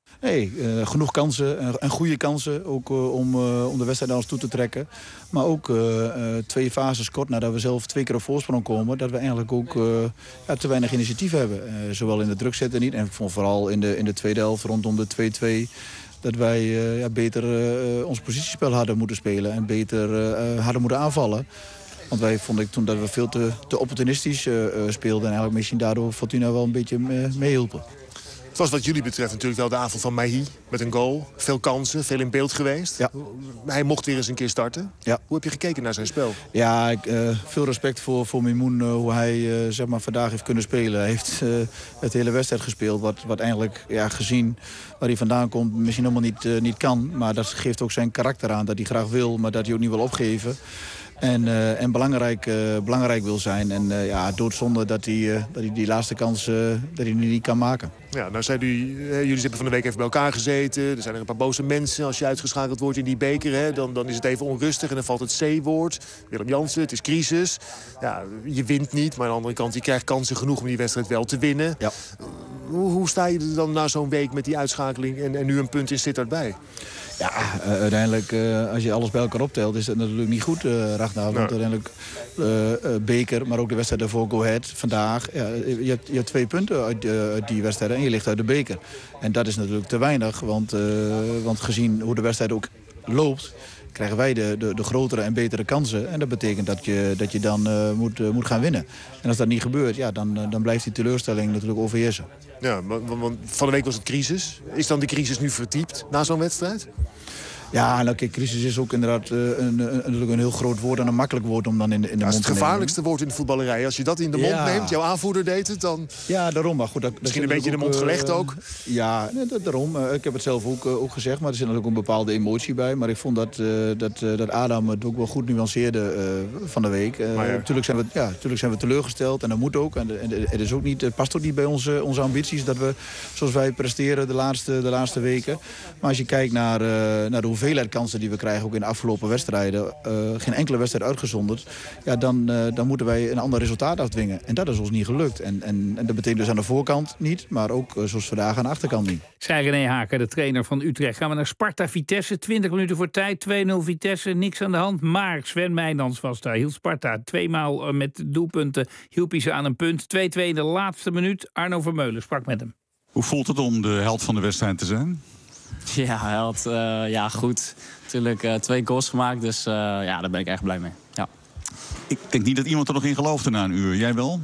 Nee, uh, genoeg kansen en, en goede kansen ook uh, om, uh, om de wedstrijd naar ons toe te trekken. Maar ook uh, uh, twee fases kort nadat we zelf twee keer op voorsprong komen... dat we eigenlijk ook uh, ja, te weinig initiatief hebben. Uh, zowel in de druk zetten niet. En ik vond vooral in de, in de tweede helft rondom de twee twee... dat wij uh, ja, beter uh, ons positiespel hadden moeten spelen. En beter uh, hadden moeten aanvallen. Want wij vonden ik toen dat we veel te, te opportunistisch uh, speelden. En eigenlijk misschien daardoor Fortuna wel een beetje uh, meehielpen. Het was wat jullie betreft natuurlijk wel de avond van Mahi. Met een goal, veel kansen, veel in beeld geweest. Ja. Hij mocht weer eens een keer starten. Ja. Hoe heb je gekeken naar zijn spel? Ja, ik, uh, veel respect voor, voor Mimoun, uh, hoe hij uh, zeg maar vandaag heeft kunnen spelen. Hij heeft uh, het hele wedstrijd gespeeld, wat, wat eigenlijk ja, gezien waar hij vandaan komt misschien helemaal niet, uh, niet kan. Maar dat geeft ook zijn karakter aan, dat hij graag wil, maar dat hij ook niet wil opgeven. En, uh, en belangrijk, uh, belangrijk wil zijn. En uh, ja, doodzonde dat hij, uh, dat hij die laatste kans uh, dat hij nu niet kan maken. Ja, nou zijn jullie, uh, jullie hebben van de week even bij elkaar gezeten. Er zijn er een paar boze mensen. Als je uitgeschakeld wordt in die beker, hè, dan, dan is het even onrustig. En dan valt het C-woord. Willem Jansen, het is crisis. Ja, je wint niet, maar aan de andere kant, je krijgt kansen genoeg om die wedstrijd wel te winnen. Ja. Hoe, hoe sta je er dan na zo'n week met die uitschakeling en, en nu een punt in Sittard bij? Ja, uh, uiteindelijk, uh, als je alles bij elkaar optelt, is dat natuurlijk niet goed, uh, Ragnar. Want ja. uiteindelijk uh, uh, beker, maar ook de wedstrijd daarvoor, Go Ahead, vandaag. Ja, je, hebt, je hebt twee punten uit, uh, uit die wedstrijden en je ligt uit de beker. En dat is natuurlijk te weinig, want, uh, want gezien hoe de wedstrijd ook loopt, krijgen wij de, de, de grotere en betere kansen. En dat betekent dat je, dat je dan uh, moet, uh, moet gaan winnen. En als dat niet gebeurt, ja, dan, uh, dan blijft die teleurstelling natuurlijk overheersen. Ja, want, want van de week was het crisis. Is dan de crisis nu verdiept na zo'n wedstrijd? Ja, nou kijk, crisis is ook inderdaad uh, een, een, een heel groot woord en een makkelijk woord om dan in de, in de ja, mond te nemen. Dat is het gevaarlijkste woord in de voetballerij. Als je dat in de mond ja. neemt, jouw aanvoerder deed het, dan... Ja, daarom. Maar goed, dat, misschien dat een beetje in de mond gelegd uh, ook. Ja, dat, daarom. Uh, ik heb het zelf ook, uh, ook gezegd, maar er zit natuurlijk ook een bepaalde emotie bij. Maar ik vond dat, uh, dat, uh, dat Adam het ook wel goed nuanceerde uh, van de week. Uh, ja. Natuurlijk zijn we, ja, natuurlijk zijn we teleurgesteld en dat moet ook. En, en het, is ook niet, het past ook niet bij onze, onze ambities dat we, zoals wij presteren de laatste, de laatste weken. Maar als je kijkt naar, uh, naar de hoeveelheid kansen die we krijgen, ook in de afgelopen wedstrijden, uh, geen enkele wedstrijd uitgezonderd, ja, dan, uh, dan moeten wij een ander resultaat afdwingen. En dat is ons niet gelukt. En, en, en dat betekent dus aan de voorkant niet, maar ook uh, zoals vandaag aan de achterkant niet. Zei René Haken, de trainer van Utrecht. Gaan we naar Sparta-Vitesse, twintig minuten voor tijd, twee nul Vitesse, niks aan de hand. Maar Sven Meijnans was daar, hield Sparta tweemaal uh, met doelpunten, hielp hij ze aan een punt. twee twee in de laatste minuut. Arno Vermeulen sprak met hem. Hoe voelt het om de held van de wedstrijd te zijn? Ja, hij had uh, ja, goed. Natuurlijk uh, twee goals gemaakt, dus uh, ja, daar ben ik echt blij mee. Ja. Ik denk niet dat iemand er nog in geloofde na een uur. Jij wel?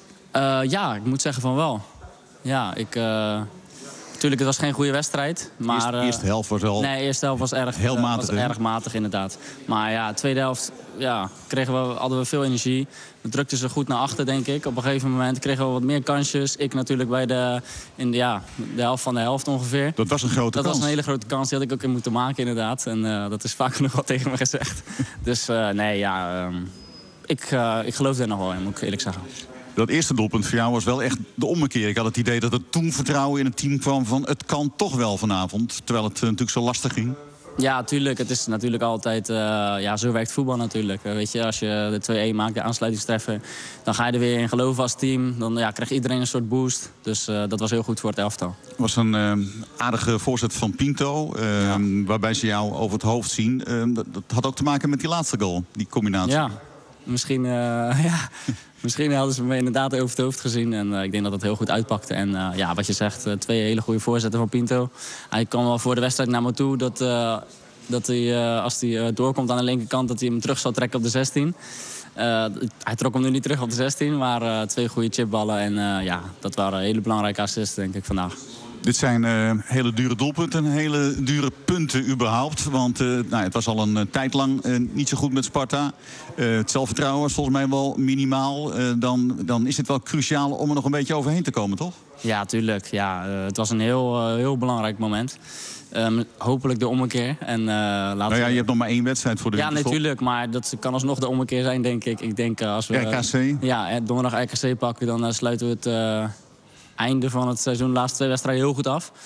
Uh, ja, ik moet zeggen van wel. Ja, ik... Uh, Natuurlijk, het was geen goede wedstrijd. Maar, de eerste, eerste helft was wel... Nee, de eerste helft was erg, heel uh, matig, was erg matig, inderdaad. Maar ja, de tweede helft ja, kregen we, hadden we veel energie. We drukten ze goed naar achter, denk ik. Op een gegeven moment kregen we wat meer kansjes. Ik natuurlijk bij de, in de, ja, de helft van de helft ongeveer. Dat was een grote dat kans. Dat was een hele grote kans. Die had ik ook in moeten maken, inderdaad. En uh, dat is vaak genoeg wel tegen me gezegd. Dus uh, nee, ja... Um, ik, uh, ik geloof er nog wel in, moet ik eerlijk zeggen. Dat eerste doelpunt voor jou was wel echt de ommekeer. Ik had het idee dat er toen vertrouwen in het team kwam van het kan toch wel vanavond. Terwijl het uh, natuurlijk zo lastig ging. Ja, tuurlijk. Het is natuurlijk altijd... Uh, ja, zo werkt voetbal natuurlijk. Uh, weet je, als je de twee-een maakt, de aansluitingstreffer, dan ga je er weer in geloven als team. Dan ja, krijgt iedereen een soort boost. Dus uh, dat was heel goed voor het elftal. Het was een uh, aardige voorzet van Pinto, uh, ja. waarbij ze jou over het hoofd zien. Uh, dat, dat had ook te maken met die laatste goal, die combinatie. Ja, misschien... Uh, ja... Misschien hadden ze me inderdaad over het hoofd gezien. En uh, ik denk dat het heel goed uitpakte. En uh, ja, wat je zegt, uh, twee hele goede voorzetten van Pinto. Hij kwam wel voor de wedstrijd naar me toe dat, uh, dat hij, uh, als hij uh, doorkomt aan de linkerkant, dat hij hem terug zal trekken op de zestien. Uh, hij trok hem nu niet terug op de zestien, maar uh, twee goede chipballen. En uh, ja, dat waren hele belangrijke assists, denk ik, vandaag. Dit zijn uh, hele dure doelpunten, hele dure punten überhaupt. Want uh, nou, het was al een uh, tijd lang uh, niet zo goed met Sparta. Uh, het zelfvertrouwen was volgens mij wel minimaal. Uh, dan, dan is het wel cruciaal om er nog een beetje overheen te komen, toch? Ja, tuurlijk. Ja, uh, het was een heel, uh, heel belangrijk moment. Um, hopelijk de ommekeer. En, uh, laten nou ja, je hebt nog maar één wedstrijd voor de Ja, natuurlijk, nee, maar dat kan alsnog de ommekeer zijn, denk ik. Ik denk uh, als we... R K C? Ja, donderdag R K C pakken, dan uh, sluiten we het... Uh, einde van het seizoen, de laatste twee wedstrijden, heel goed af.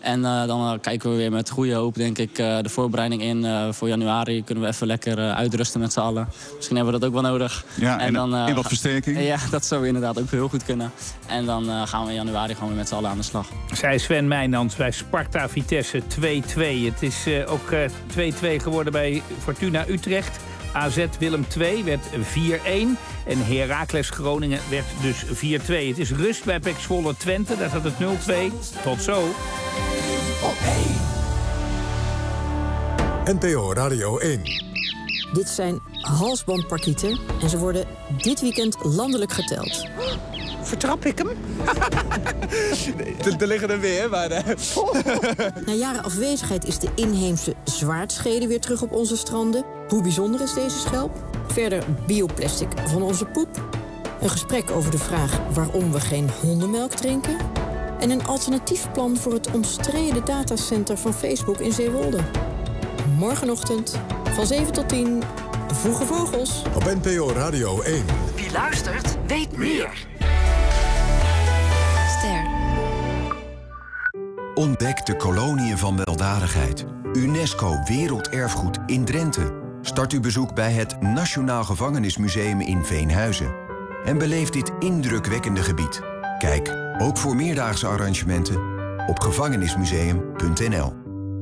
En uh, dan uh, kijken we weer met goede hoop, denk ik, uh, de voorbereiding in. Uh, voor januari kunnen we even lekker uh, uitrusten met z'n allen. Misschien hebben we dat ook wel nodig. Ja, en, en, dan, uh, en wat versterking? Uh, ja, dat zou inderdaad ook heel goed kunnen. En dan uh, gaan we in januari gewoon weer met z'n allen aan de slag. Zij Sven Meijnans bij Sparta Vitesse twee twee. Het is uh, ook uh, twee twee geworden bij Fortuna Utrecht. A Z Willem twee werd vier een. En Heracles Groningen werd dus vier twee. Het is rust bij P E C Zwolle Twente. Daar staat het nul twee. Tot zo. N P O Radio één. Dit zijn halsbandparkieten en ze worden dit weekend landelijk geteld. Vertrap ik hem? Er liggen er weer, maar... Uh... Na jaren afwezigheid is de inheemse zwaardschede weer terug op onze stranden. Hoe bijzonder is deze schelp? Verder bioplastic van onze poep. Een gesprek over de vraag waarom we geen hondenmelk drinken. En een alternatief plan voor het omstreden datacenter van Facebook in Zeewolde. Morgenochtend van zeven tot tien, Vroege Vogels. Op N P O Radio één. Wie luistert, weet meer. Ster. Ontdek de koloniën van weldadigheid. UNESCO Werelderfgoed in Drenthe. Start uw bezoek bij het Nationaal Gevangenismuseum in Veenhuizen. En beleef dit indrukwekkende gebied. Kijk, ook voor meerdaagse arrangementen, op gevangenismuseum punt n l.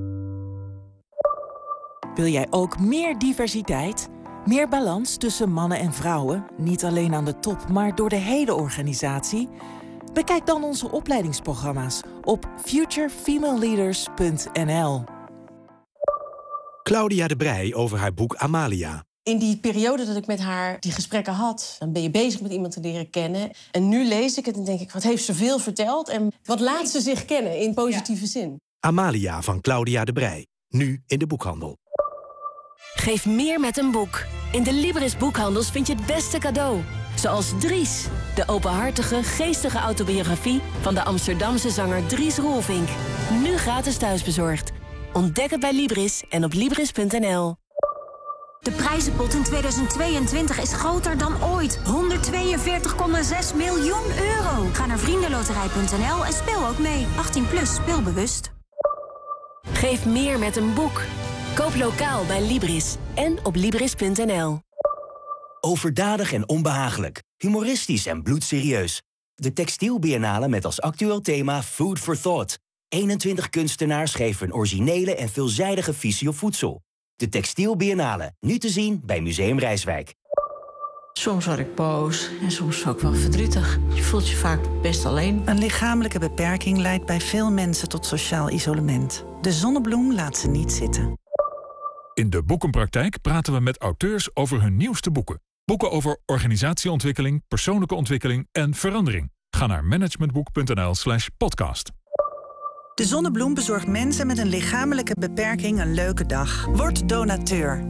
Wil jij ook meer diversiteit? Meer balans tussen mannen en vrouwen? Niet alleen aan de top, maar door de hele organisatie? Bekijk dan onze opleidingsprogramma's op future female leaders punt n l. Claudia de Breij over haar boek Amalia. In die periode dat ik met haar die gesprekken had, dan ben je bezig met iemand te leren kennen. En nu lees ik het en denk ik, wat heeft ze veel verteld? En wat laat ze zich kennen in positieve ja. zin? Amalia van Claudia de Breij. Nu in de boekhandel. Geef meer met een boek. In de Libris boekhandels vind je het beste cadeau. Zoals Dries, de openhartige, geestige autobiografie van de Amsterdamse zanger Dries Roelvink. Nu gratis thuisbezorgd. Ontdek het bij Libris en op libris punt n l. De prijzenpot in tweeduizend tweeëntwintig is groter dan ooit. honderdtweeënveertig komma zes miljoen euro. Ga naar vriendenloterij punt n l en speel ook mee. achttien plus, speelbewust. Geef meer met een boek. Koop lokaal bij Libris en op libris punt n l. Overdadig en onbehagelijk. Humoristisch en bloedserieus. De Textielbiennale met als actueel thema Food for Thought. eenentwintig kunstenaars geven een originele en veelzijdige visie op voedsel. De Textielbiennale, nu te zien bij Museum Rijswijk. Soms word ik boos en soms ook wel verdrietig. Je voelt je vaak best alleen. Een lichamelijke beperking leidt bij veel mensen tot sociaal isolement. De Zonnebloem laat ze niet zitten. In de Boekenpraktijk praten we met auteurs over hun nieuwste boeken. Boeken over organisatieontwikkeling, persoonlijke ontwikkeling en verandering. Ga naar managementboek punt n l slash podcast. De Zonnebloem bezorgt mensen met een lichamelijke beperking een leuke dag. Word donateur.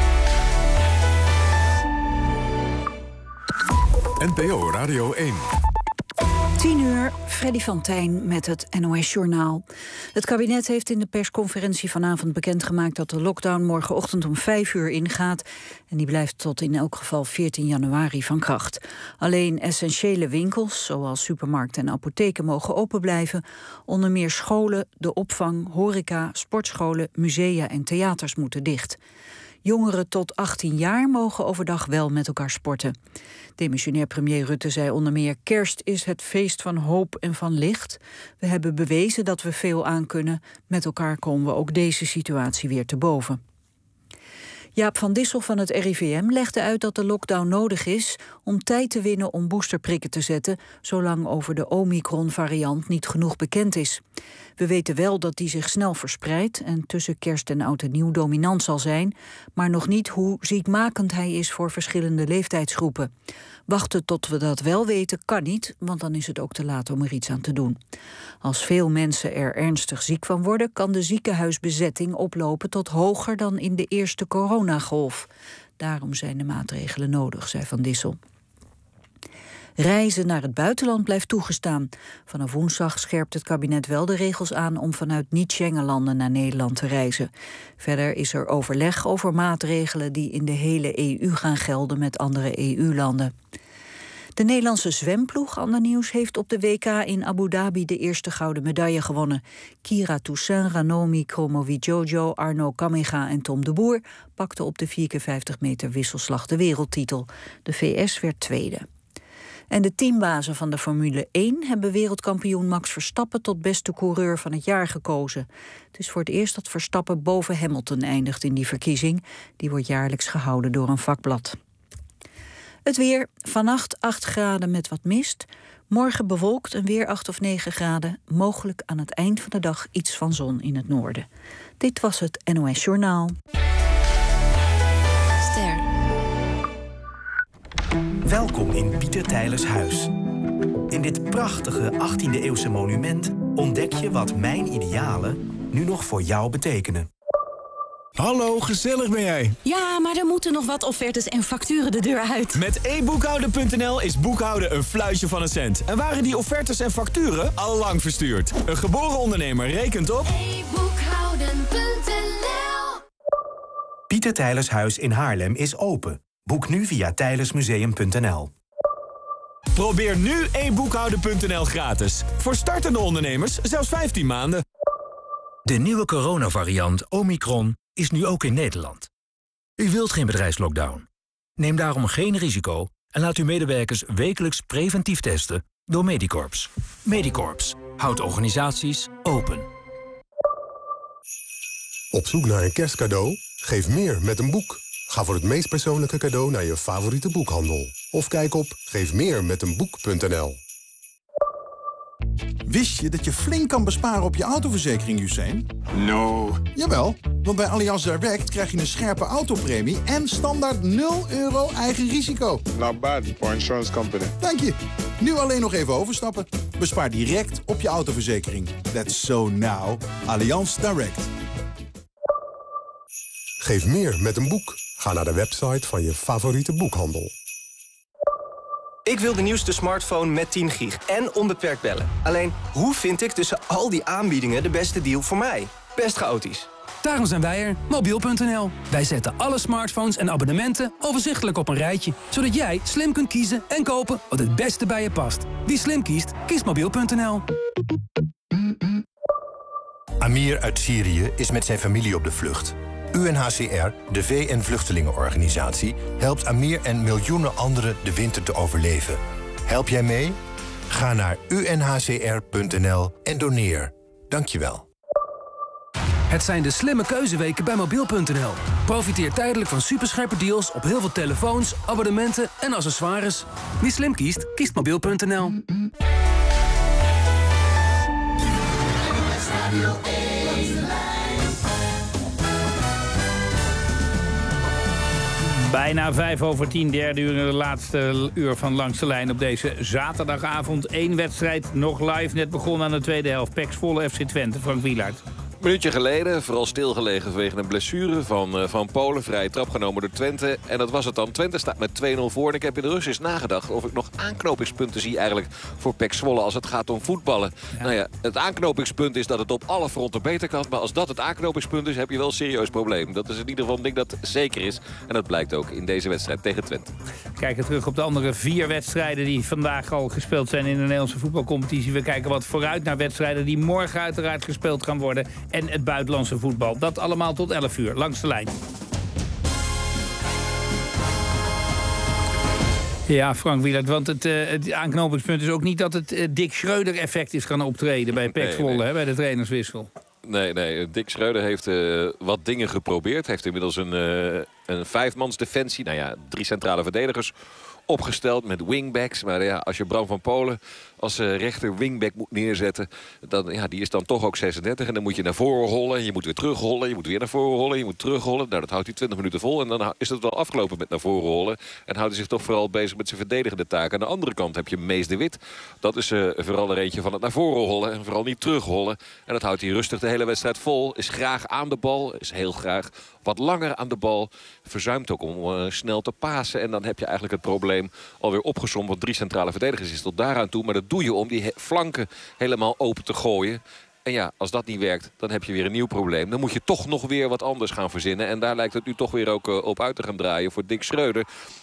N P O Radio één. tien uur, Freddy van Tijn met het N O S-journaal. Het kabinet heeft in de persconferentie vanavond bekendgemaakt dat de lockdown morgenochtend om vijf uur ingaat. En die blijft tot in elk geval veertien januari van kracht. Alleen essentiële winkels, zoals supermarkten en apotheken, mogen open blijven. Onder meer scholen, de opvang, horeca, sportscholen, musea en theaters moeten dicht. Jongeren tot achttien jaar mogen overdag wel met elkaar sporten. Demissionair premier Rutte zei onder meer: kerst is het feest van hoop en van licht. We hebben bewezen dat we veel aankunnen. Met elkaar komen we ook deze situatie weer te boven. Jaap van Dissel van het R I V M legde uit dat de lockdown nodig is om tijd te winnen om boosterprikken te zetten, zolang over de Omicron-variant niet genoeg bekend is. We weten wel dat die zich snel verspreidt en tussen kerst en oud en nieuw dominant zal zijn, maar nog niet hoe ziekmakend hij is voor verschillende leeftijdsgroepen. Wachten tot we dat wel weten kan niet, want dan is het ook te laat om er iets aan te doen. Als veel mensen er ernstig ziek van worden, kan de ziekenhuisbezetting oplopen tot hoger dan in de eerste coronagolf. Daarom zijn de maatregelen nodig, zei Van Dissel. Reizen naar het buitenland blijft toegestaan. Vanaf woensdag scherpt het kabinet wel de regels aan om vanuit niet-Schengenlanden naar Nederland te reizen. Verder is er overleg over maatregelen die in de hele E U gaan gelden met andere E U-landen. De Nederlandse zwemploeg, ander nieuws, heeft op de W K in Abu Dhabi de eerste gouden medaille gewonnen. Kira Toussaint, Ranomi Kromowidjojo, Arno Kamega en Tom de Boer pakten op de vier keer vijftig meter wisselslag de wereldtitel. De V S werd tweede. En de teambazen van de Formule één hebben wereldkampioen Max Verstappen tot beste coureur van het jaar gekozen. Het is voor het eerst dat Verstappen boven Hamilton eindigt in die verkiezing. Die wordt jaarlijks gehouden door een vakblad. Het weer, vannacht acht graden met wat mist. Morgen bewolkt en weer acht of negen graden. Mogelijk aan het eind van de dag iets van zon in het noorden. Dit was het N O S Journaal. Ster. Welkom in Pieter Teylers huis. In dit prachtige achttiende eeuwse monument ontdek je wat mijn idealen nu nog voor jou betekenen. Hallo, gezellig ben jij. Ja, maar er moeten nog wat offertes en facturen de deur uit. Met e boekhouden punt n l is boekhouden een fluitje van een cent. En waren die offertes en facturen al lang verstuurd. Een geboren ondernemer rekent op e boekhouden punt n l. Pieter Teylers huis in Haarlem is open. Boek nu via teylersmuseum punt n l. Probeer nu e boekhouden punt n l gratis. Voor startende ondernemers zelfs vijftien maanden. De nieuwe coronavariant Omicron is nu ook in Nederland. U wilt geen bedrijfslockdown. Neem daarom geen risico en laat uw medewerkers wekelijks preventief testen door Medicorps. Medicorps houdt organisaties open. Op zoek naar een kerstcadeau? Geef meer met een boek. Ga voor het meest persoonlijke cadeau naar je favoriete boekhandel. Of kijk op geef meer met een boek punt n l. Wist je dat je flink kan besparen op je autoverzekering, Usain? No. Jawel, want bij Allianz Direct krijg je een scherpe autopremie en standaard nul euro eigen risico. Not bad for insurance company. Dank je. Nu alleen nog even overstappen. Bespaar direct op je autoverzekering. That's so now. Allianz Direct. Geef meer met een boek. Ga naar de website van je favoriete boekhandel. Ik wil de nieuwste smartphone met tien gig en onbeperkt bellen. Alleen, hoe vind ik tussen al die aanbiedingen de beste deal voor mij? Best chaotisch. Daarom zijn wij er, mobiel punt n l. Wij zetten alle smartphones en abonnementen overzichtelijk op een rijtje, zodat jij slim kunt kiezen en kopen wat het beste bij je past. Wie slim kiest, kiest mobiel punt n l. Amir uit Syrië is met zijn familie op de vlucht. U N H C R, de V N-vluchtelingenorganisatie, helpt Amir en miljoenen anderen de winter te overleven. Help jij mee? Ga naar u n h c r punt n l en doneer. Dank je wel. Het zijn de slimme keuzeweken bij mobiel punt n l. Profiteer tijdelijk van superscherpe deals op heel veel telefoons, abonnementen en accessoires. Wie slim kiest, kiest mobiel punt n l. Bijna vijf over tien, derde uur, de laatste uur van Langs de Lijn op deze zaterdagavond. Eén wedstrijd nog live, net begonnen aan de tweede helft. P E C Zwolle, F C Twente, Frank Wielaert. Een minuutje geleden, vooral stilgelegen vanwege een blessure van, uh, van Polen. Vrije trap genomen door Twente. En dat was het dan. Twente staat met twee nul voor. En ik heb in de rust eens nagedacht of ik nog aanknopingspunten zie eigenlijk voor P E C Zwolle als het gaat om voetballen. Ja. Nou ja, het aanknopingspunt is dat het op alle fronten beter kan. Maar als dat het aanknopingspunt is, heb je wel een serieus probleem. Dat is in ieder geval een ding dat zeker is. En dat blijkt ook in deze wedstrijd tegen Twente. Kijken terug op de andere vier wedstrijden die vandaag al gespeeld zijn in de Nederlandse voetbalcompetitie. We kijken wat vooruit naar wedstrijden die morgen uiteraard gespeeld gaan worden. En het buitenlandse voetbal. Dat allemaal tot elf uur. Langs de Lijn. Ja, Frank Wielaert, want het, uh, het aanknopingspunt is ook niet dat het uh, Dick Schreuder-effect is gaan optreden bij P E C Zwolle, nee, nee. bij de trainerswissel. Nee, nee. Dick Schreuder heeft uh, wat dingen geprobeerd. Heeft inmiddels een, uh, een vijfmans defensie. Nou ja, drie centrale verdedigers opgesteld met wingbacks. Maar ja, als je Bram van Polen als uh, rechter wingback moet neerzetten, dan, ja, die is dan toch ook zesendertig. En dan moet je naar voren hollen, je moet weer terugrollen, je moet weer naar voren hollen, je moet terugrollen. Nou, dat houdt hij twintig minuten vol. En dan is het wel afgelopen met naar voren rollen. En houdt hij zich toch vooral bezig met zijn verdedigende taken. Aan de andere kant heb je Mees de Wit. Dat is uh, vooral er eentje van het naar voren rollen en vooral niet terugrollen. En dat houdt hij rustig de hele wedstrijd vol. Is graag aan de bal, is heel graag wat langer aan de bal. Verzuimt ook om uh, snel te pasen. En dan heb je eigenlijk het probleem alweer opgesomd. Want drie centrale verdedigers is tot daaraan toe. Maar dat doe je om die he- flanken helemaal open te gooien. En ja, als dat niet werkt, dan heb je weer een nieuw probleem. Dan moet je toch nog weer wat anders gaan verzinnen. En daar lijkt het nu toch weer ook uh, op uit te gaan draaien voor Dick Schreuder.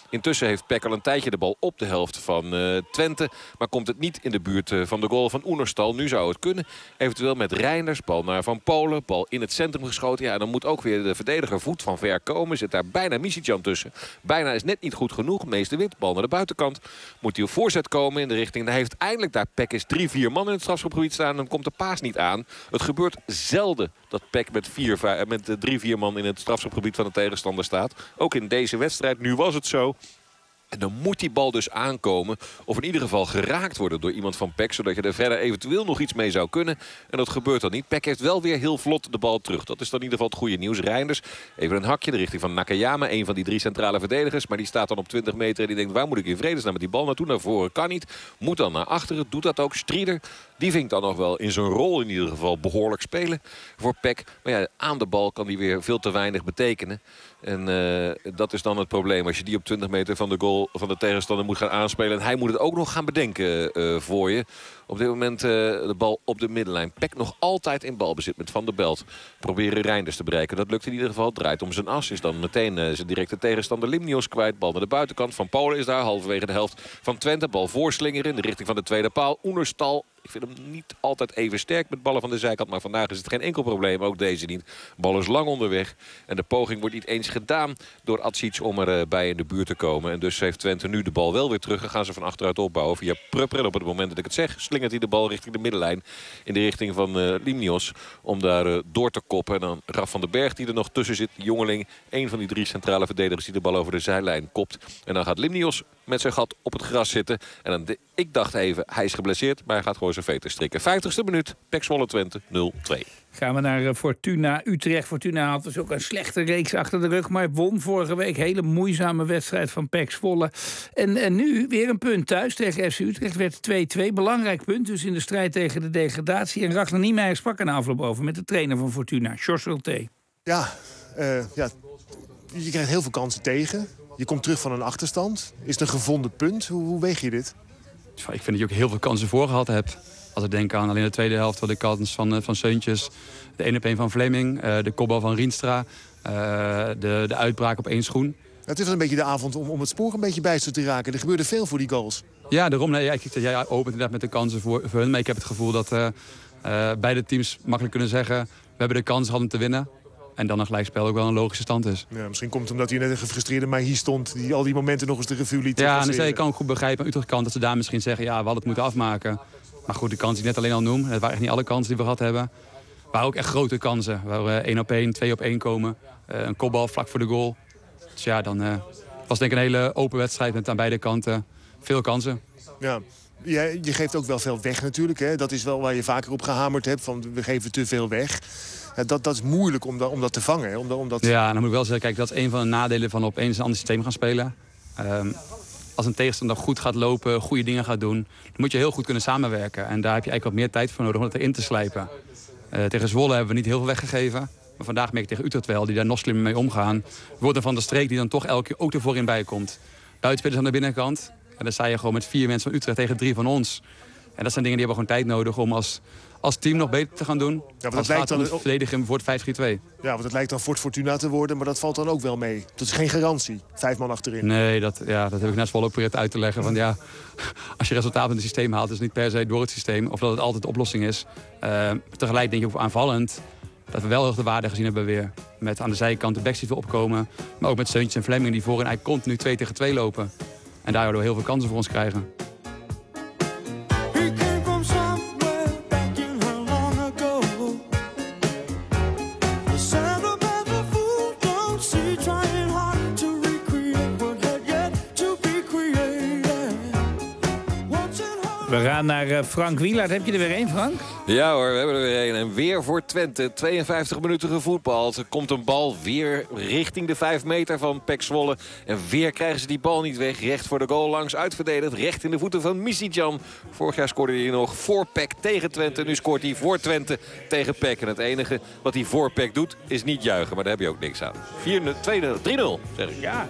Intussen heeft P E C al een tijdje de bal op de helft van uh, Twente. Maar komt het niet in de buurt uh, van de goal van Oenerstal. Nu zou het kunnen. Eventueel met Reinders. Bal naar Van Polen. Bal in het centrum geschoten. Ja, dan moet ook weer de verdediger voet van ver komen. Zit daar bijna Misicjan tussen. Bijna is net niet goed genoeg. Meeste wit. Bal naar de buitenkant. Moet hij op voorzet komen in de richting. Dan heeft eindelijk daar P E C is drie, vier man in het strafschopgebied staan. Dan komt de paas niet aan. Het gebeurt zelden dat P E C met, vier, met drie, vier man in het strafschopgebied van de tegenstander staat. Ook in deze wedstrijd. Nu was het zo. En dan moet die bal dus aankomen. Of in ieder geval geraakt worden door iemand van P E C. Zodat je er verder eventueel nog iets mee zou kunnen. En dat gebeurt dan niet. P E C heeft wel weer heel vlot de bal terug. Dat is dan in ieder geval het goede nieuws. Reinders, even een hakje de richting van Nakayama. Een van die drie centrale verdedigers. Maar die staat dan op twintig meter. En die denkt, waar moet ik in vredesnaam met die bal naartoe? Naar voren kan niet. Moet dan naar achteren. Doet dat ook. Strieder, die vindt dan nog wel in zijn rol in ieder geval behoorlijk spelen voor P E C. Maar ja, aan de bal kan die weer veel te weinig betekenen. En uh, dat is dan het probleem. Als je die op twintig meter van de goal van de tegenstander moet gaan aanspelen. En hij moet het ook nog gaan bedenken uh, voor je. Op dit moment uh, de bal op de middenlijn. P E C nog altijd in balbezit met Van der Belt. Proberen Reinders te bereiken. Dat lukt in ieder geval. Draait om zijn as. Is dan meteen uh, zijn directe tegenstander Limnios kwijt. Bal naar de buitenkant. Van Polen is daar. Halverwege de helft van Twente. Bal voorslingeren in de richting van de tweede paal. Oenerstal. Ik vind hem niet altijd even sterk met ballen van de zijkant. Maar vandaag is het geen enkel probleem. Ook deze niet. Bal is lang onderweg. En de poging wordt niet eens gedaan door Atsic om erbij uh, in de buurt te komen. En dus heeft Twente nu de bal wel weer terug. En gaan ze van achteruit opbouwen via Prupper. En op het moment dat ik het zeg, slingert hij de bal richting de middenlijn. In de richting van uh, Limnios. Om daar uh, door te koppen. En dan Raf van den Berg die er nog tussen zit. Die jongeling. Een van die drie centrale verdedigers die de bal over de zijlijn kopt. En dan gaat Limnios met zijn gat op het gras zitten. En dan de, ik dacht even, hij is geblesseerd. Maar hij gaat gewoon zijn veter strikken. vijftigste minuut. P E C Zwolle Twente nul twee. Gaan we naar Fortuna Utrecht. Fortuna had dus ook een slechte reeks achter de rug. Maar won vorige week. Hele moeizame wedstrijd van P E C Zwolle. En, en nu weer een punt thuis tegen F C Utrecht. Werd twee twee. Belangrijk punt dus in de strijd tegen de degradatie. En Ragnar Niemeyer sprak een afloop over met de trainer van Fortuna, George Hulté. Ja, uh, ja, je krijgt heel veel kansen tegen. Je komt terug van een achterstand. Is het een gevonden punt? Hoe, hoe weeg je dit? Ik vind dat je ook heel veel kansen voor gehad hebt. Als ik denk aan alleen de tweede helft, wat de kans van, van Seuntjes. De één op één van Fleming. Uh, de kopbal van Rienstra. Uh, de, de uitbraak op één schoen. Het is wel een beetje de avond om, om het spoor een beetje bijster te raken. Er gebeurde veel voor die goals. Ja, daarom. Nee, ik, jij ja, opent inderdaad met de kansen voor, voor hun. Maar ik heb het gevoel dat uh, uh, beide teams makkelijk kunnen zeggen... we hebben de kans gehad om te winnen. En dan een gelijkspel ook wel een logische stand is. Ja, misschien komt het omdat hij net een gefrustreerde maar hier stond... die al die momenten nog eens de revue liet. Ja, en dus ik kan ook goed begrijpen aan Utrecht kant dat ze daar misschien zeggen... ja, we hadden het moeten afmaken. Maar goed, de kansen die ik net alleen al noem... het waren echt niet alle kansen die we gehad hebben... waren ook echt grote kansen. Waar we één op één, twee op één komen. Uh, een kopbal vlak voor de goal. Dus ja, dan uh, was denk ik een hele open wedstrijd met aan beide kanten veel kansen. Ja. Je, je geeft ook wel veel weg natuurlijk. Hè? Dat is wel waar je vaker op gehamerd hebt. Van we geven te veel weg. Ja, dat, dat is moeilijk om, da, om dat te vangen. Hè? Om, om dat... Ja, dan moet ik wel zeggen, kijk, dat is een van de nadelen van opeens een ander systeem gaan spelen. Um, als een tegenstander goed gaat lopen, goede dingen gaat doen... dan moet je heel goed kunnen samenwerken. En daar heb je eigenlijk wat meer tijd voor nodig om dat erin te slijpen. Uh, tegen Zwolle hebben we niet heel veel weggegeven. Maar vandaag merk ik tegen Utrecht wel, die daar nog slimmer mee omgaan. Wordt er van de streek die dan toch elke keer ook er voorin bij komt. Buitenspelers aan de binnenkant. En dan sta je gewoon met vier mensen van Utrecht tegen drie van ons. En dat zijn dingen die hebben gewoon tijd nodig om als, als team nog beter te gaan doen. Ja, als het gaat om het verdedigen voor het vijf drie twee. Ja, want het lijkt dan Fort Fortuna te worden, maar dat valt dan ook wel mee. Dat is geen garantie, vijf man achterin. Nee, dat, ja, dat heb ik net wel ook proberen uit te leggen. Van, ja, als je resultaat in het systeem haalt, is het niet per se door het systeem. Of dat het altijd de oplossing is. Uh, tegelijk denk ik ook aanvallend dat we wel heel de waarde gezien hebben weer. Met aan de zijkant de backs die veel opkomen. Maar ook met Seuntjes en Fleming die voorin eigenlijk continu twee tegen twee lopen. En daardoor heel veel kansen voor ons krijgen. We gaan naar Frank Wielaert. Heb je er weer één, Frank? Ja hoor, we hebben er weer één. En weer voor Twente. tweeënvijftig minuten gevoetbald. Er komt een bal weer richting de vijf meter van P E C Zwolle. En weer krijgen ze die bal niet weg. Recht voor de goal langs uitverdedigd. Recht in de voeten van Misicjan. Vorig jaar scoorde hij nog voor P E C tegen Twente. Nu scoort hij voor Twente tegen P E C. En het enige wat hij voor P E C doet is niet juichen. Maar daar heb je ook niks aan. vier nul, twee nul, drie nul zeg ik. Ja.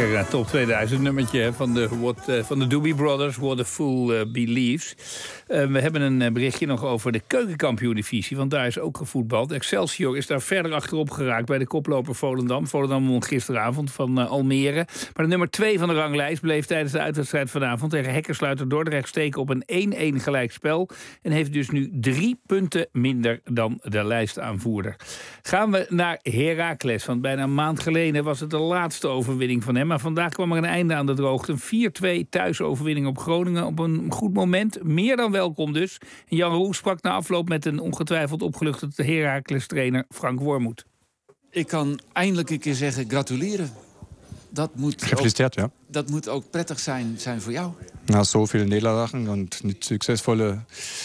lekker uh, top tweeduizend nummertje hè, van de, what, uh, van de Doobie Brothers, What a Fool uh, Believes. Uh, we hebben een uh, berichtje nog over de keukenkampioen-divisie, want daar is ook gevoetbald. Excelsior is daar verder achterop geraakt bij de koploper Volendam. Volendam won gisteravond van uh, Almere. Maar de nummer twee van de ranglijst bleef tijdens de uitwedstrijd vanavond tegen Hekkersluiter Dordrecht steken op een één-één gelijkspel. En heeft dus nu drie punten minder dan de lijstaanvoerder. Gaan we naar Heracles, want bijna een maand geleden was het de laatste overwinning van hem. Maar vandaag kwam er een einde aan de droogte. Een vier twee thuisoverwinning op Groningen op een goed moment. Meer dan welkom dus. En Jan Roel sprak na afloop met een ongetwijfeld opgeluchte Heracles-trainer Frank Wormoed. Ik kan eindelijk een keer zeggen gratuleren. Dat moet Gefeliciteerd, ook, ja. Dat moet ook prettig zijn, zijn voor jou. Na zoveel nederlagen en niet succesvolle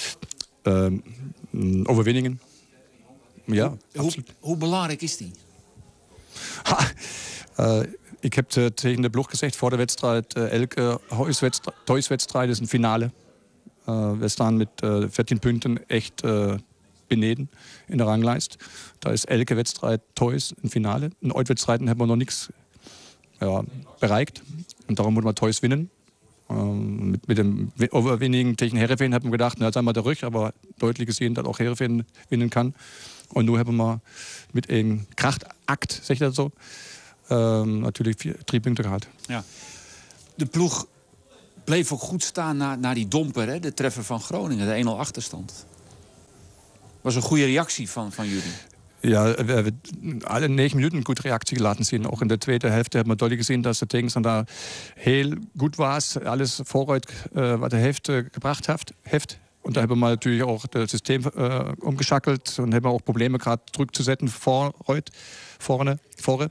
uh, overwinningen. Ja, hoe, hoe belangrijk is die? Ha, uh, ik heb uh, tegen de ploeg gezegd voor de wedstrijd, uh, elke thuiswedstrijd is een finale. Uh, we staan met uh, veertien punten echt uh, beneden in de ranglijst. Daar is elke wedstrijd thuis een finale. In uitwedstrijden hebben we nog niks ja, bereikt. En daarom moeten we thuis winnen. Um, mit, mit dem Overwinning tegen Heerenveen hebben we gedacht, nou zijn we terug, aber deutlich gezien dat ook Heerenveen winnen kan. En nu hebben we met een krachtakt, zeg je dat zo, um, natuurlijk vier, drie punten gehad. Ja. De ploeg bleef ook goed staan na, na die domper, hè? De treffer van Groningen, de één nul achterstand. Was een goede reactie van, van jullie. Ja, we hebben alle negen minuten een goede reactie laten zien. Ook in de tweede helft hebben we duidelijk gezien dat de tegenstander heel goed was. Alles vooruit uh, wat de helft uh, gebracht heeft. heeft. Und da haben wir natürlich auch das System äh, umgeschackelt und haben auch Probleme gerade zurückzusetzen vor, vorne, vorne.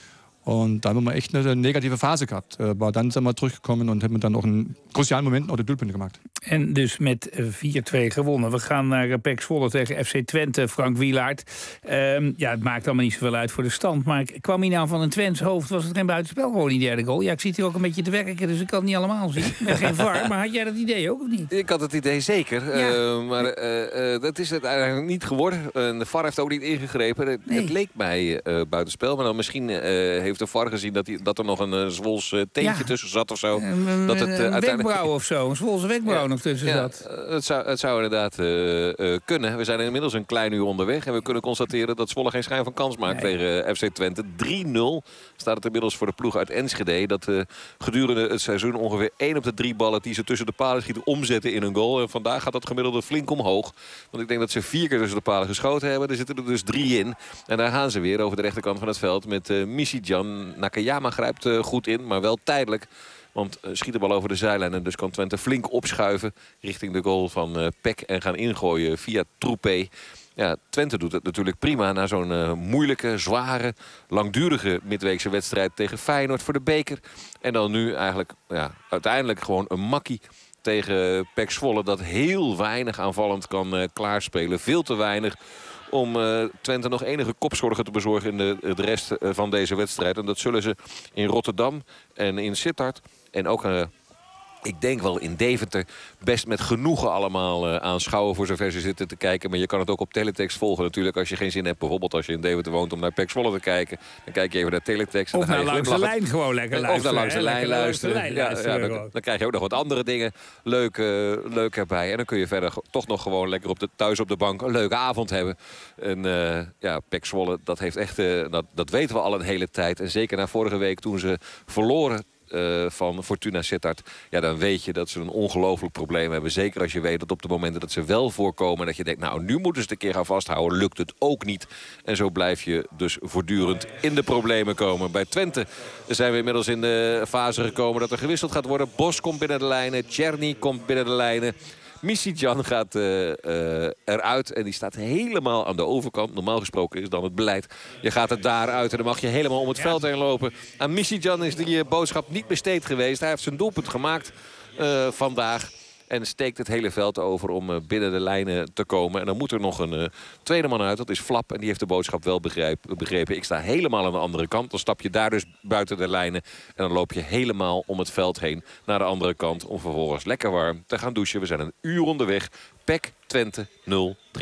Und da haben wir echt eine negative Phase gehabt. Aber dann sind wir teruggekommen und hebben dann auch einen crucialen Moment noch de doelpunten gemaakt. En dus met vier twee gewonnen. We gaan naar P E C Zwolle tegen F C Twente, Frank Wielaert. Um, ja, het maakt allemaal niet zoveel uit voor de stand. Maar kwam hij nou van een Twents hoofd? Was het geen buitenspel gewoon die derde goal? Ja, ik zit hier ook een beetje te werken, dus ik kan het niet allemaal zien. Ik ben geen V A R, maar had jij dat idee ook of niet? Ik had het idee zeker. Ja. Uh, maar uh, uh, dat is het eigenlijk niet geworden. Uh, de V A R heeft ook niet ingegrepen. Het, nee. het leek mij uh, buitenspel. Maar dan misschien uh, heeft de V A R gezien dat, die, dat er nog een uh, Zwols uh, teentje ja. tussen zat of zo. Uh, dat het, uh, een wenkbrauw of zo. Een Zwolse wenkbrauw ja. nog tussen ja, zat. Uh, het, zou, het zou inderdaad uh, uh, kunnen. We zijn inmiddels een klein uur onderweg. En we kunnen constateren dat Zwolle geen schijn van kans maakt nee. tegen uh, F C Twente. drie nul staat het inmiddels voor de ploeg uit Enschede. Dat uh, gedurende het seizoen ongeveer één op de drie ballen die ze tussen de palen schieten omzetten in een goal. En vandaag gaat dat gemiddelde flink omhoog. Want ik denk dat ze vier keer tussen de palen geschoten hebben. Er zitten er dus drie in. En daar gaan ze weer over de rechterkant van het veld met uh, Michijan. Nakayama grijpt uh, goed in, maar wel tijdelijk. Want uh, schiet de bal over de zijlijn en dus kan Twente flink opschuiven richting de goal van uh, P E C en gaan ingooien via Troepé. Ja, Twente doet het natuurlijk prima na zo'n uh, moeilijke, zware, langdurige midweekse wedstrijd tegen Feyenoord voor de beker. En dan nu eigenlijk ja, uiteindelijk gewoon een makkie tegen P E C Zwolle dat heel weinig aanvallend kan uh, klaarspelen. Veel te weinig om uh, Twente nog enige kopzorgen te bezorgen in de, de rest uh, van deze wedstrijd. En dat zullen ze in Rotterdam en in Sittard en ook uh, ik denk wel in Deventer best met genoegen allemaal uh, aanschouwen voor zover ze zitten te kijken. Maar je kan het ook op teletext volgen natuurlijk als je geen zin hebt. Bijvoorbeeld als je in Deventer woont om naar P E C Zwolle te kijken. Dan kijk je even naar teletext. En of dan naar ga je langs de lijn gewoon lekker luisteren. Of naar langs de lijn luisteren. Lijn ja, luisteren ja, dan, dan krijg je ook nog wat andere dingen leuk, uh, leuk erbij. En dan kun je verder toch nog gewoon lekker op de, thuis op de bank een leuke avond hebben. En uh, ja, P E C Zwolle, dat heeft echt, uh, dat, dat weten we al een hele tijd. En zeker na vorige week toen ze verloren Uh, van Fortuna Sittard. Ja, dan weet je dat ze een ongelooflijk probleem hebben. Zeker als je weet dat op de momenten dat ze wel voorkomen, dat je denkt, nou, nu moeten ze het een keer gaan vasthouden. Lukt het ook niet. En zo blijf je dus voortdurend in de problemen komen. Bij Twente zijn we inmiddels in de fase gekomen dat er gewisseld gaat worden. Bos komt binnen de lijnen. Tjerni komt binnen de lijnen. Michijan gaat uh, uh, eruit en die staat helemaal aan de overkant. Normaal gesproken is dan het beleid. Je gaat er daaruit en dan mag je helemaal om het ja. veld heen lopen. Aan Michijan is die uh, boodschap niet besteed geweest. Hij heeft zijn doelpunt gemaakt uh, vandaag. En steekt het hele veld over om uh, binnen de lijnen te komen. En dan moet er nog een uh, tweede man uit. Dat is Flap. En die heeft de boodschap wel begreep, begrepen. Ik sta helemaal aan de andere kant. Dan stap je daar dus buiten de lijnen. En dan loop je helemaal om het veld heen naar de andere kant. Om vervolgens lekker warm te gaan douchen. We zijn een uur onderweg. P E C Twente nul drie.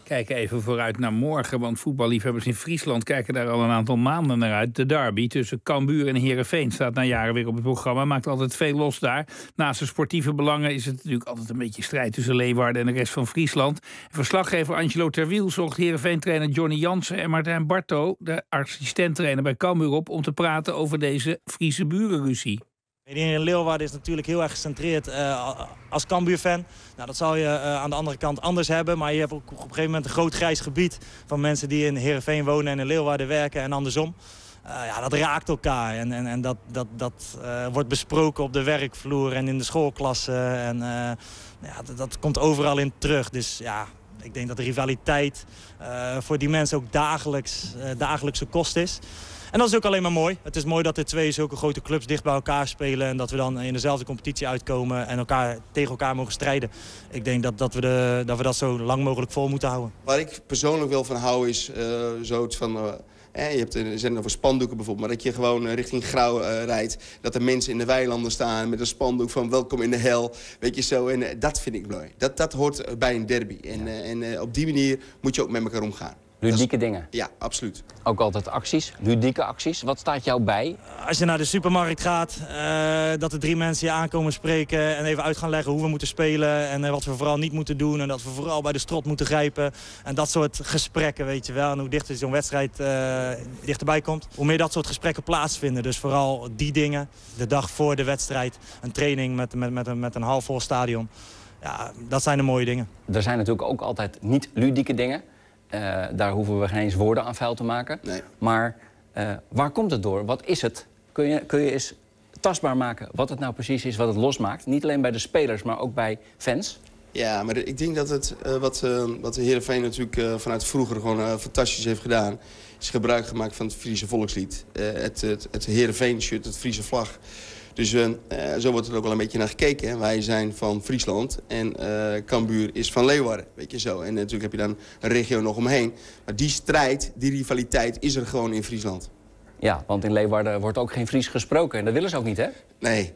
Kijken even vooruit naar morgen, want voetballiefhebbers in Friesland kijken daar al een aantal maanden naar uit. De derby tussen Cambuur en Heerenveen staat na jaren weer op het programma. Maakt altijd veel los daar. Naast de sportieve belangen is het natuurlijk altijd een beetje strijd tussen Leeuwarden en de rest van Friesland. Verslaggever Angelo Terwiel zocht Heerenveen-trainer Johnny Jansen en Martijn Barto, de assistent-trainer bij Cambuur, op om te praten over deze Friese burenruzie. Hier in Leeuwarden is natuurlijk heel erg gecentreerd uh, als Cambuur-fan. Nou, dat zal je uh, aan de andere kant anders hebben. Maar je hebt ook op een gegeven moment een groot grijs gebied van mensen die in Heerenveen wonen en in Leeuwarden werken en andersom. Uh, ja, dat raakt elkaar en, en, en dat, dat, dat uh, wordt besproken op de werkvloer en in de schoolklassen. En, uh, ja, dat, dat komt overal in terug. Dus ja, ik denk dat de rivaliteit uh, voor die mensen ook dagelijks, uh, dagelijkse kost is. En dat is ook alleen maar mooi. Het is mooi dat de twee zulke grote clubs dicht bij elkaar spelen en dat we dan in dezelfde competitie uitkomen en elkaar, tegen elkaar mogen strijden. Ik denk dat, dat, we de, dat we dat zo lang mogelijk vol moeten houden. Waar ik persoonlijk wel van hou is uh, zoiets van... Uh, eh, je hebt er zijn over spandoeken bijvoorbeeld, maar dat je gewoon uh, richting Grauw uh, rijdt. Dat er mensen in de weilanden staan met een spandoek van welkom in de hel. Weet je zo, en uh, dat vind ik mooi. Dat, dat hoort bij een derby. En, uh, en uh, op die manier moet je ook met elkaar omgaan. Ludieke dingen? Ja, absoluut. Ook altijd acties, ludieke acties. Wat staat jou bij? Als je naar de supermarkt gaat, uh, dat er drie mensen je aankomen spreken en even uit gaan leggen hoe we moeten spelen en uh, wat we vooral niet moeten doen en dat we vooral bij de strot moeten grijpen. En dat soort gesprekken, weet je wel. En hoe dichter zo'n wedstrijd uh, dichterbij komt, hoe meer dat soort gesprekken plaatsvinden. Dus vooral die dingen, de dag voor de wedstrijd, een training met, met, met, een, met een halfvol stadion. Ja, dat zijn de mooie dingen. Er zijn natuurlijk ook altijd niet ludieke dingen. Uh, daar hoeven we geen eens woorden aan vuil te maken. Nee. Maar uh, waar komt het door? Wat is het? Kun je, kun je eens tastbaar maken wat het nou precies is, wat het losmaakt? Niet alleen bij de spelers, maar ook bij fans? Ja, maar ik denk dat het, uh, wat, uh, wat de Heerenveen natuurlijk uh, vanuit vroeger gewoon uh, fantastisch heeft gedaan, is gebruik gemaakt van het Friese volkslied. Uh, het, het, het Heerenveen-shirt, het Friese vlag. Dus uh, zo wordt er ook wel een beetje naar gekeken. Hè. Wij zijn van Friesland en uh, Cambuur is van Leeuwarden. Weet je zo. En natuurlijk heb je dan een regio nog omheen. Maar die strijd, die rivaliteit is er gewoon in Friesland. Ja, want in Leeuwarden wordt ook geen Fries gesproken. En dat willen ze ook niet, hè? Nee.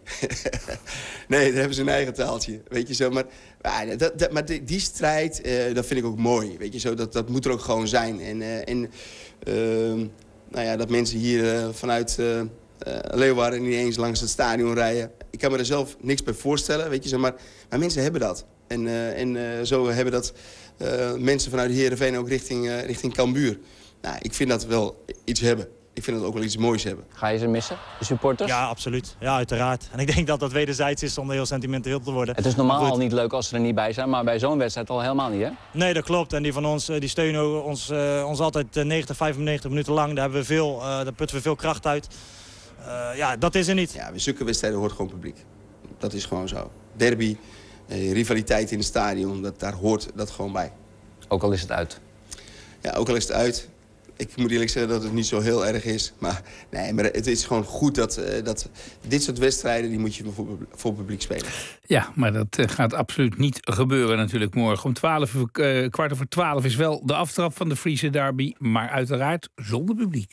Nee, daar hebben ze een eigen taaltje. Weet je zo. Maar, maar, dat, dat, maar die, die strijd, uh, dat vind ik ook mooi. Weet je zo. Dat, dat moet er ook gewoon zijn. En, uh, en uh, nou ja, dat mensen hier uh, vanuit... Uh, Uh, Leeuwarden niet eens langs het stadion rijden. Ik kan me er zelf niks bij voorstellen, weet je zo, maar, maar mensen hebben dat. En, uh, en uh, zo hebben dat uh, mensen vanuit Heerenveen ook richting, uh, richting Cambuur. Nou, ik vind dat wel iets hebben. Ik vind dat ook wel iets moois hebben. Ga je ze missen, de supporters? Ja, absoluut. Ja, uiteraard. En ik denk dat dat wederzijds is zonder heel sentimenteel te worden. Het is normaal al niet leuk als ze er niet bij zijn, maar bij zo'n wedstrijd al helemaal niet, hè? Nee, dat klopt. En die van ons die steunen ons, uh, ons altijd negentig, vijfennegentig minuten lang. Daar, hebben we veel, uh, daar putten we veel kracht uit. Uh, ja, dat is er niet. Ja, bij zulke wedstrijden hoort gewoon publiek. Dat is gewoon zo. Derby, eh, rivaliteit in het stadion, dat, daar hoort dat gewoon bij. Ook al is het uit? Ja, ook al is het uit. Ik moet eerlijk zeggen dat het niet zo heel erg is. Maar, nee, maar het is gewoon goed dat, uh, dat dit soort wedstrijden... die moet je voor, voor publiek spelen. Ja, maar dat uh, gaat absoluut niet gebeuren natuurlijk morgen. Om twaalf, uh, kwart over twaalf is wel de aftrap van de Friese derby. Maar uiteraard zonder publiek.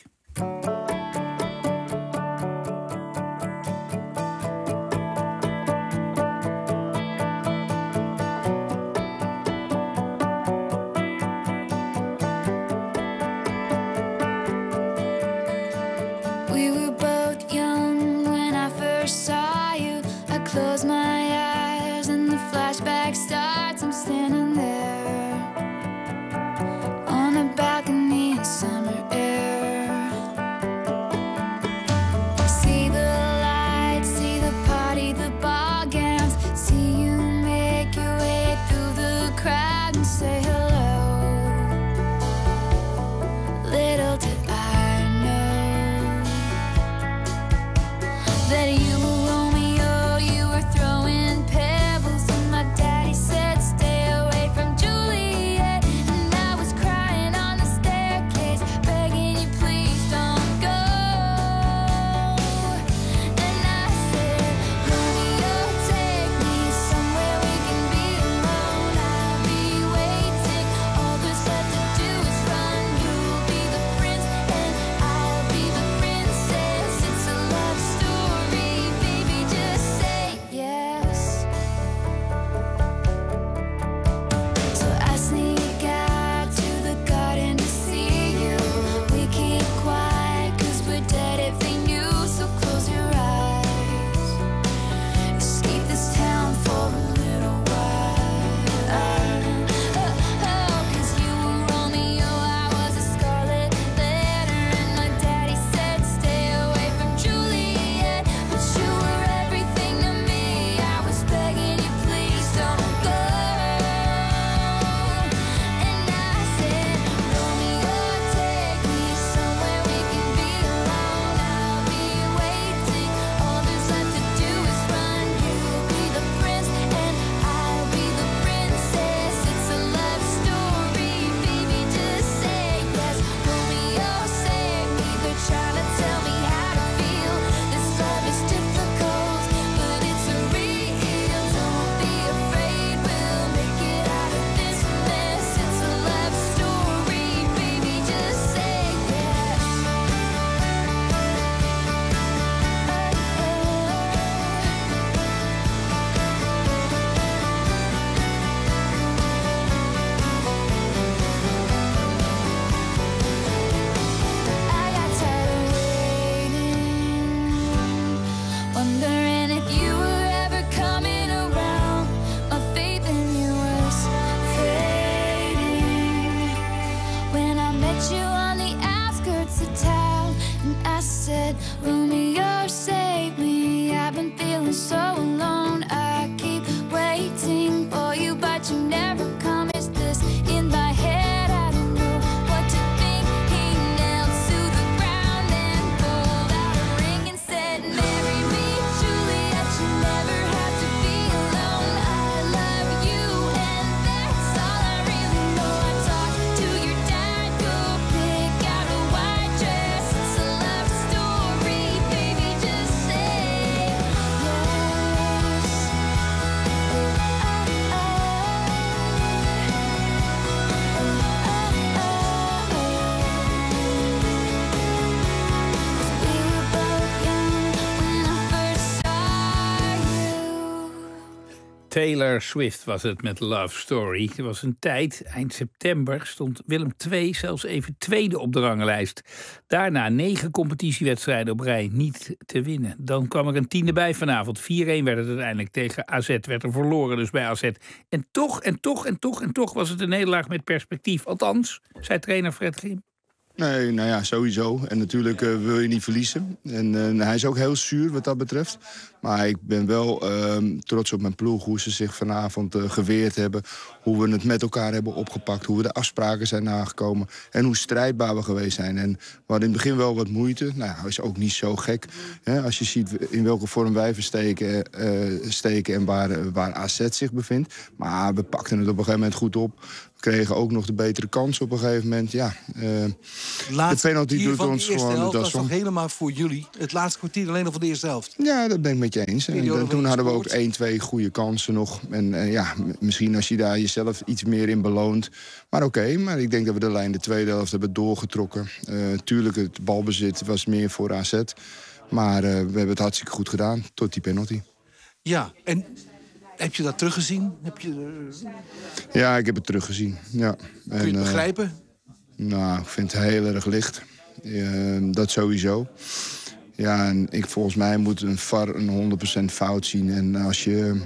Close my eyes and the flashback starts. I'm standing there on a balcony in summer air. Taylor Swift was het met Love Story. Er was een tijd, eind september, stond Willem twee zelfs even tweede op de ranglijst. Daarna negen competitiewedstrijden op rij niet te winnen. Dan kwam er een tiende bij vanavond. vier-een werd het uiteindelijk tegen A Z. Werd er verloren dus bij A Z. En toch, en toch, en toch, en toch was het een nederlaag met perspectief. Althans, zei trainer Fred Grim. Nee, nou ja, sowieso. En natuurlijk uh, wil je niet verliezen. En uh, hij is ook heel zuur wat dat betreft. Maar ik ben wel uh, trots op mijn ploeg. Hoe ze zich vanavond uh, geweerd hebben. Hoe we het met elkaar hebben opgepakt. Hoe we de afspraken zijn nagekomen. En hoe strijdbaar we geweest zijn. En we hadden in het begin wel wat moeite. Nou, dat is ook niet zo gek. Hè? Als je ziet in welke vorm wij versteken uh, steken en waar, uh, waar A Z zich bevindt. Maar we pakten het op een gegeven moment goed op. We kregen ook nog de betere kans op een gegeven moment. Ja, uh, de penalty doet ons gewoon de das om. Dat was toch helemaal voor jullie? Het laatste kwartier alleen nog van de eerste helft? Ja, dat ben ik met je eens. En, en toen hadden we ook één, twee goede kansen nog. En uh, ja, misschien als je daar jezelf iets meer in beloont. Maar oké, okay, maar ik denk dat we de lijn de tweede helft hebben doorgetrokken. Uh, tuurlijk, het balbezit was meer voor A Z. Maar uh, we hebben het hartstikke goed gedaan, tot die penalty. Ja, en... Heb je dat teruggezien? Heb je, uh... Ja, ik heb het teruggezien. Ja. Kun je het en, begrijpen? Uh, nou, ik vind het heel erg licht. Uh, dat sowieso. Ja, en ik, volgens mij moet een V A R een honderd procent fout zien. En als je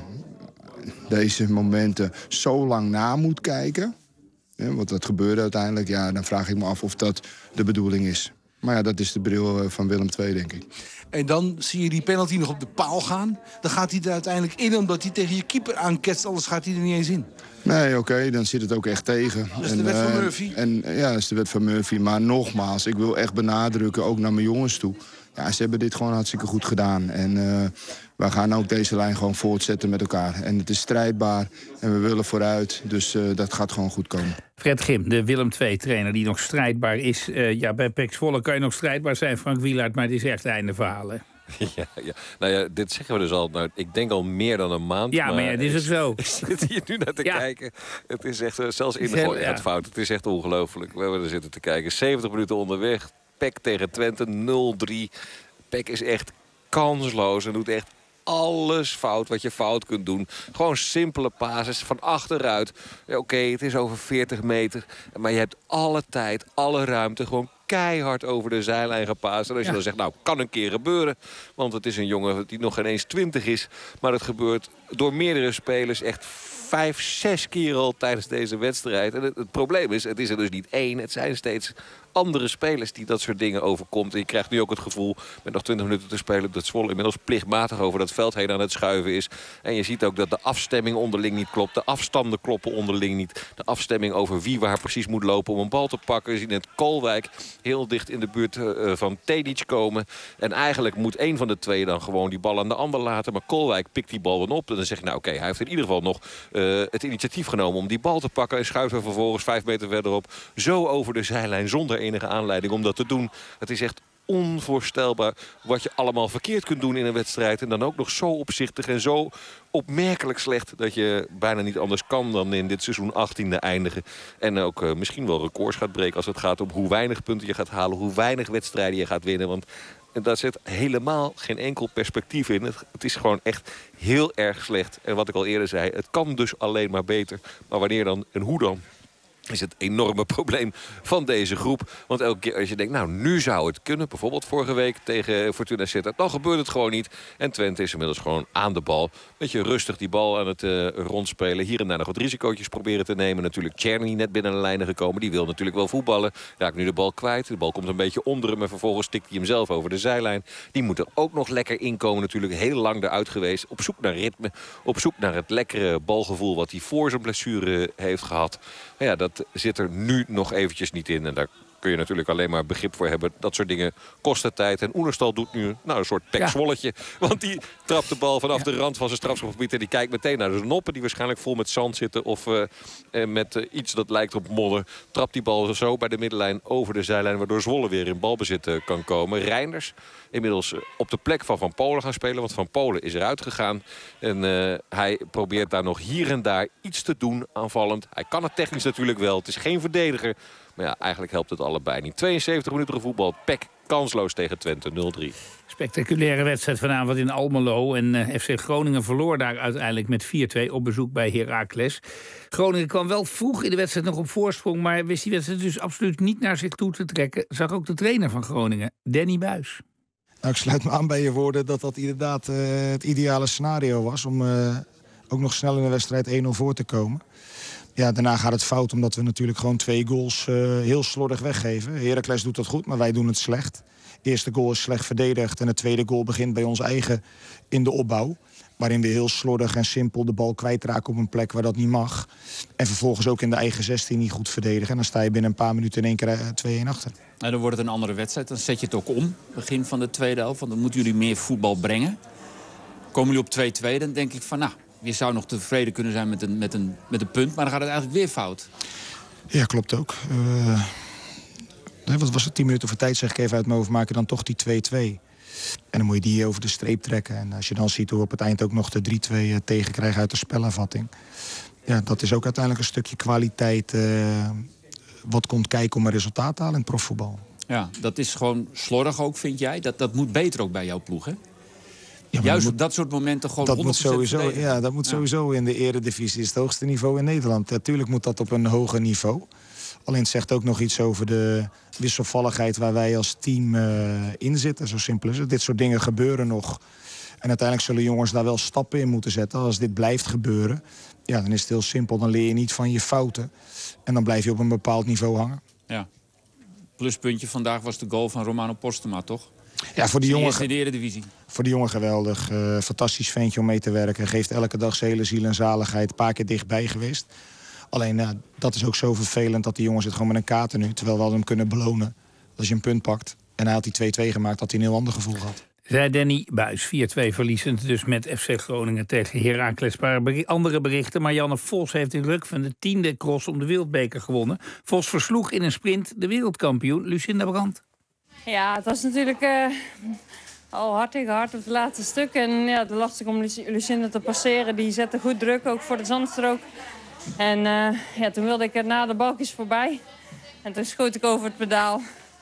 deze momenten zo lang na moet kijken... Hè, want dat gebeurde uiteindelijk... Ja, dan vraag ik me af of dat de bedoeling is. Maar ja, dat is de bril van Willem twee, denk ik. En dan zie je die penalty nog op de paal gaan. Dan gaat hij er uiteindelijk in omdat hij tegen je keeper aanketst. Anders gaat hij er niet eens in. Nee, oké, okay, dan zit het ook echt tegen. Dat is en, de wet van uh, Murphy. En, ja, dat is de wet van Murphy. Maar nogmaals, ik wil echt benadrukken, ook naar mijn jongens toe... Ja, ze hebben dit gewoon hartstikke goed gedaan. En uh, we gaan ook deze lijn gewoon voortzetten met elkaar. En het is strijdbaar en we willen vooruit. Dus uh, dat gaat gewoon goed komen. Fred Grim, de Willem twee trainer die nog strijdbaar is. Uh, ja, bij P E C Zwolle kan je nog strijdbaar zijn, Frank Wielaert. Maar het is echt einde verhaal, hè? Ja, ja, nou ja, dit zeggen we dus al, nou, ik denk al meer dan een maand. Ja, maar, maar ja, dit is het zo. Ik zit hier nu naar te ja. kijken. Het is echt, zelfs in de heel, goal, ja. het fout. Het is echt ongelooflijk. We hebben er zitten te kijken. zeventig minuten onderweg. P E C tegen Twente, nul drie. P E C is echt kansloos en doet echt alles fout wat je fout kunt doen. Gewoon simpele passes van achteruit. Ja, Oké, okay, het is over veertig meter. Maar je hebt alle tijd, alle ruimte. Gewoon keihard over de zijlijn gepaast. En als je ja. dan zegt, nou, kan een keer gebeuren. Want het is een jongen die nog geen eens twintig is. Maar het gebeurt door meerdere spelers echt vijf, zes keer al tijdens deze wedstrijd. En het, het probleem is, het is er dus niet één. Het zijn steeds andere spelers die dat soort dingen overkomt. En je krijgt nu ook het gevoel, met nog twintig minuten te spelen, dat Zwolle inmiddels plichtmatig over dat veld heen aan het schuiven is. En je ziet ook dat de afstemming onderling niet klopt. De afstanden kloppen onderling niet. De afstemming over wie waar precies moet lopen om een bal te pakken. Je ziet net Kolwijk heel dicht in de buurt uh, van Tedic komen. En eigenlijk moet één van de twee dan gewoon die bal aan de ander laten. Maar Kolwijk pikt die bal dan op. En dan zeg je, nou oké, okay, hij heeft in ieder geval nog uh, het initiatief genomen om die bal te pakken. En schuift er vervolgens vijf meter verderop zo over de zijlijn zonder enige aanleiding om dat te doen. Het is echt onvoorstelbaar wat je allemaal verkeerd kunt doen in een wedstrijd. En dan ook nog zo opzichtig en zo opmerkelijk slecht dat je bijna niet anders kan dan in dit seizoen achttiende eindigen. En ook uh, misschien wel records gaat breken als het gaat om hoe weinig punten je gaat halen, hoe weinig wedstrijden je gaat winnen. Want daar zit helemaal geen enkel perspectief in. Het, het is gewoon echt heel erg slecht. En wat ik al eerder zei, het kan dus alleen maar beter. Maar wanneer dan en hoe dan? Is het enorme probleem van deze groep. Want elke keer als je denkt, nou nu zou het kunnen. Bijvoorbeeld vorige week tegen Fortuna Sittard. Dan gebeurt het gewoon niet. En Twente is inmiddels gewoon aan de bal. Beetje rustig die bal aan het uh, rondspelen. Hier en daar nog wat risicootjes proberen te nemen. Natuurlijk Czerny net binnen de lijnen gekomen. Die wil natuurlijk wel voetballen. Raakt nu de bal kwijt. De bal komt een beetje onder hem. En vervolgens stikt hij hem zelf over de zijlijn. Die moet er ook nog lekker inkomen. Natuurlijk heel lang eruit geweest. Op zoek naar ritme. Op zoek naar het lekkere balgevoel wat hij voor zijn blessure heeft gehad. Maar ja, dat zit er nu nog eventjes niet in. En daar kun je natuurlijk alleen maar begrip voor hebben. Dat soort dingen kosten tijd. En Oenerstal doet nu nou, een soort P E C-zwolletje. Ja. Want die trapt de bal vanaf ja. de rand van zijn strafschopgebied. En die kijkt meteen naar de noppen die waarschijnlijk vol met zand zitten. Of uh, met uh, iets dat lijkt op modder. Trapt die bal zo bij de middenlijn over de zijlijn. Waardoor Zwolle weer in balbezit uh, kan komen. Reinders inmiddels uh, op de plek van Van Polen gaan spelen. Want Van Polen is eruit gegaan. En uh, hij probeert daar nog hier en daar iets te doen aanvallend. Hij kan het technisch natuurlijk wel. Het is geen verdediger. Maar ja, eigenlijk helpt het allebei niet. tweeënzeventig minuten gevoetbald. P E C kansloos tegen Twente, nul drie. Spectaculaire wedstrijd vanavond in Almelo. En uh, F C Groningen verloor daar uiteindelijk met vier twee op bezoek bij Heracles. Groningen kwam wel vroeg in de wedstrijd nog op voorsprong, maar wist die wedstrijd dus absoluut niet naar zich toe te trekken. Zag ook de trainer van Groningen, Danny Buijs. Nou, ik sluit me aan bij je woorden dat dat inderdaad uh, het ideale scenario was om uh, ook nog snel in de wedstrijd één nul voor te komen. Ja, daarna gaat het fout omdat we natuurlijk gewoon twee goals uh, heel slordig weggeven. Heracles doet dat goed, maar wij doen het slecht. De eerste goal is slecht verdedigd en de tweede goal begint bij ons eigen in de opbouw. Waarin we heel slordig en simpel de bal kwijtraken op een plek waar dat niet mag. En vervolgens ook in de eigen zestien niet goed verdedigen. En dan sta je binnen een paar minuten in één keer twee een achter. En dan wordt het een andere wedstrijd. Dan zet je het ook om, begin van de tweede helft. Want dan moeten jullie meer voetbal brengen. Komen jullie op twee twee, dan denk ik van nou, je zou nog tevreden kunnen zijn met een, met een, met een punt. Maar dan gaat het eigenlijk weer fout. Ja, klopt ook. Uh, wat was het? tien minuten voor tijd, zeg ik even uit mijn hoofd, maken dan toch die twee twee. En dan moet je die over de streep trekken. En als je dan ziet hoe we op het eind ook nog de drie twee tegenkrijgen uit de spelervatting. Ja, dat is ook uiteindelijk een stukje kwaliteit uh, wat komt kijken om een resultaat te halen in het profvoetbal. Ja, dat is gewoon slordig ook, vind jij? Dat, dat moet beter ook bij jouw ploeg, hè? Ja, Juist moet, op dat soort momenten gewoon dat honderd moet procent sowieso, ja, dat moet sowieso ja. In de eredivisie. Is het hoogste niveau in Nederland. Natuurlijk moet dat op een hoger niveau. Alleen het zegt ook nog iets over de wisselvalligheid waar wij als team uh, in zitten. Zo simpel is het. Dit soort dingen gebeuren nog. En uiteindelijk zullen jongens daar wel stappen in moeten zetten. Als dit blijft gebeuren, ja, dan is het heel simpel. Dan leer je niet van je fouten. En dan blijf je op een bepaald niveau hangen. Ja. Pluspuntje vandaag was de goal van Romano Postema, toch? Ja, voor die jongen, in de Eredivisie. Voor die jongen geweldig. Uh, fantastisch ventje om mee te werken. Geeft elke dag zijn hele ziel en zaligheid. Een paar keer dichtbij geweest. Alleen, uh, dat is ook zo vervelend dat die jongen zit gewoon met een kater nu. Terwijl we hem kunnen belonen. Als je een punt pakt en hij had die twee twee gemaakt, had hij een heel ander gevoel gehad. Zei Danny Buijs, vier twee verliezend dus met F C Groningen tegen Heracles. Een paar andere berichten. Marianne Vos heeft in Rukven de tiende cross om de wereldbeker gewonnen. Vos versloeg in een sprint de wereldkampioen Lucinda Brandt. Ja, het was natuurlijk uh, al hartstikke hard op het laatste stuk. En ja, het was lastig om Lucinda te passeren. Die zette goed druk, ook voor de zandstrook. En uh, ja, toen wilde ik er na de balkjes voorbij. En toen schoot ik over het pedaal.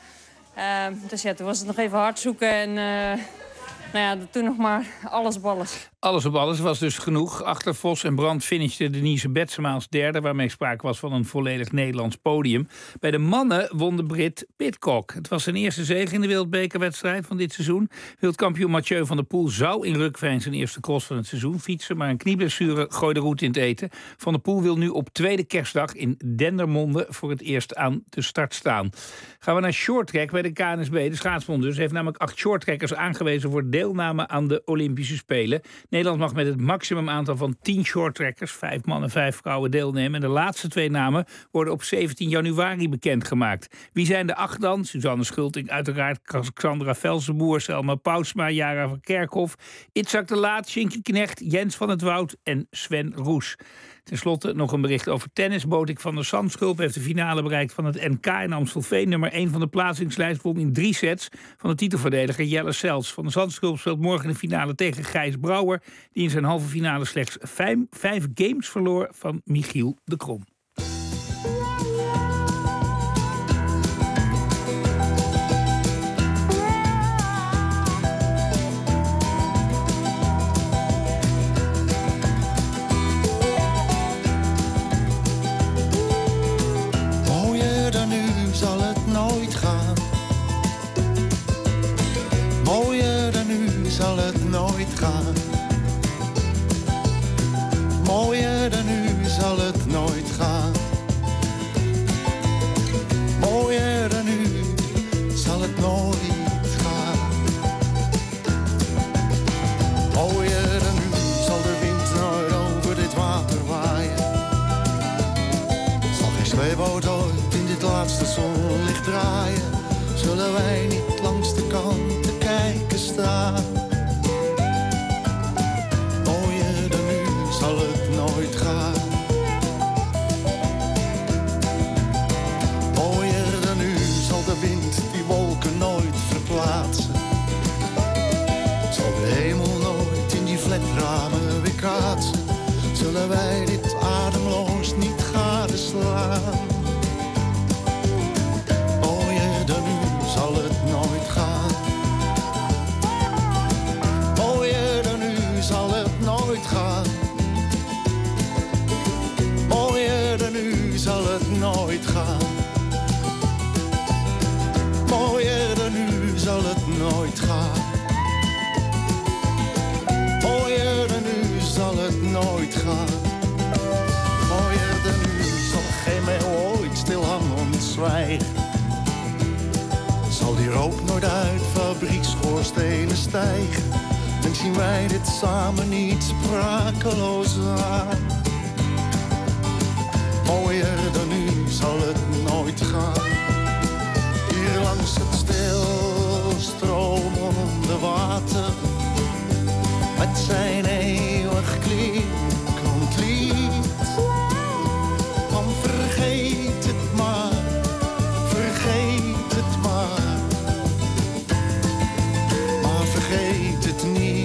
Uh, dus ja, toen was het nog even hard zoeken. En uh, nou ja, toen nog maar alles op alles. Alles op alles was dus genoeg. Achter Vos en Brandt finishte Denise Betsema als derde, waarmee sprake was van een volledig Nederlands podium. Bij de mannen won de Brit Pidcock. Het was zijn eerste zege in de wereldbekerwedstrijd van dit seizoen. Wereldkampioen Mathieu van der Poel zou in Rukven zijn eerste cross van het seizoen fietsen, maar een knieblessure gooide roet in het eten. Van der Poel wil nu op tweede kerstdag in Dendermonde voor het eerst aan de start staan. Gaan we naar shorttrack bij de K N S B. De schaatsbond dus heeft namelijk acht shorttrackers aangewezen voor deelname aan de Olympische Spelen. Nederland mag met het maximum aantal van tien shorttrackers, vijf mannen, vijf vrouwen, deelnemen. En de laatste twee namen worden op zeventien januari bekendgemaakt. Wie zijn de acht dan? Suzanne Schulting, uiteraard, Xandra Velsenboer, Selma Poutsma, Jara van Kerkhoff, Itzhak de Laat, Shinky Knecht, Jens van het Woud en Sven Roes. Ten slotte nog een bericht over tennis. Botik van der Zandschulp heeft de finale bereikt van het N K in Amstelveen. Nummer één van de plaatsingslijst won in drie sets van de titelverdediger Jelle Sels. Van der Zandschulp speelt morgen de finale tegen Gijs Brouwer, die in zijn halve finale slechts vijf, vijf games verloor van Michiel de Krom. Zal het nooit gaan. Mooier dan nu zal het nooit gaan. Mooier dan nu zal het nooit gaan. Mooier dan nu zal het nooit gaan. Mooier dan nu zal de wind nooit over dit water waaien. Zal geen sleepboot ooit het laatste zonlicht draaien, zullen wij niet langs de kant te kijken staan. Mooier dan nu zal het nooit gaan. Mooier dan nu zal de wind die wolken nooit verplaatsen. Zal de hemel nooit in die vletramen weer kaatsen. Zullen wij dit ademloos niet gadeslaan. Zal het nooit gaan. zal het nooit gaan. Mooier dan nu zal het nooit gaan. Mooier dan nu zal het nooit gaan. Mooier dan nu zal geen meeuw ooit stilhangend zwijgen. Zal die rook nooit uit fabriekschoorstenen stijgen. En zien wij dit samen niet sprakeloos aan. Mooier dan nu zal het nooit gaan. Hier langs het stilstromende water. Met zijn eeuwig klinkend lied. Van vergeet het maar, vergeet het maar. Maar vergeet het niet.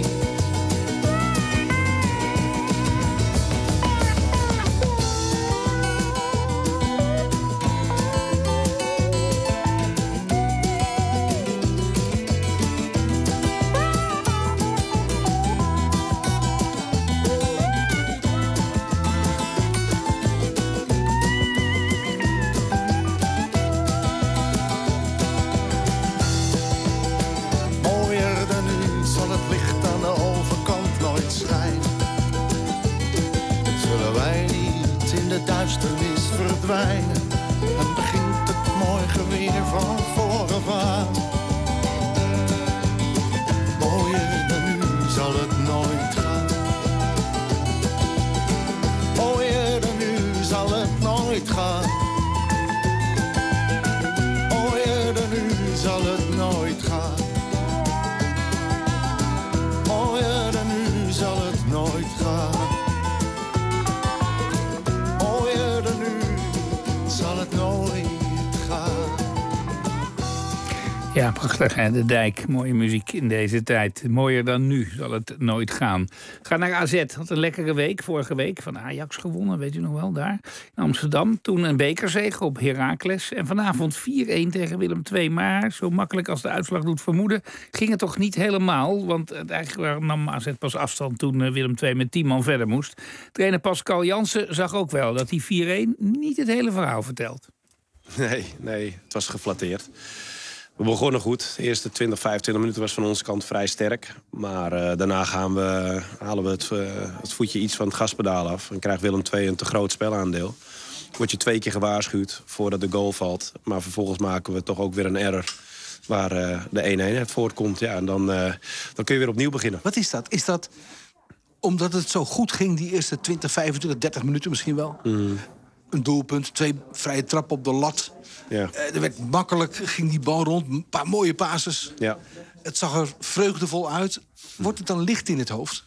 Duisternis verdwijnen en begint het morgen weer van vooraf. Mooier dan nu zal het nooit gaan. Mooier dan nu zal het nooit gaan. Mooier dan nu zal het nooit gaan. Mooier dan nu zal het nooit gaan. Ja, prachtig hè, De Dijk. Mooie muziek in deze tijd. Mooier dan nu zal het nooit gaan. Ga naar A Z. Had een lekkere week. Vorige week van Ajax gewonnen, weet u nog wel, daar in Amsterdam. Toen een bekerzege op Heracles. En vanavond vier-een tegen Willem twee. Maar zo makkelijk als de uitslag doet vermoeden, ging het toch niet helemaal. Want eigenlijk nam A Z pas afstand toen Willem twee met tien man verder moest. Trainer Pascal Jansen zag ook wel dat die vier-een niet het hele verhaal vertelt. Nee, nee, het was geflatteerd. We begonnen goed. De eerste twintig, vijfentwintig minuten was van onze kant vrij sterk. Maar uh, daarna gaan we, halen we het, uh, het voetje iets van het gaspedaal af. En krijgt Willem twee een te groot spelaandeel. Word je twee keer gewaarschuwd voordat de goal valt. Maar vervolgens maken we toch ook weer een error waar uh, de één-een uit voortkomt. Ja, en dan, uh, dan kun je weer opnieuw beginnen. Wat is dat? Is dat omdat het zo goed ging, die eerste twintig, vijfentwintig, dertig minuten misschien wel? Mm. Een doelpunt, twee vrije trappen op de lat. Ja. Uh, er werd makkelijk, ging die bal rond, een paar mooie passes. Ja. Het zag er vreugdevol uit. Wordt het dan licht in het hoofd?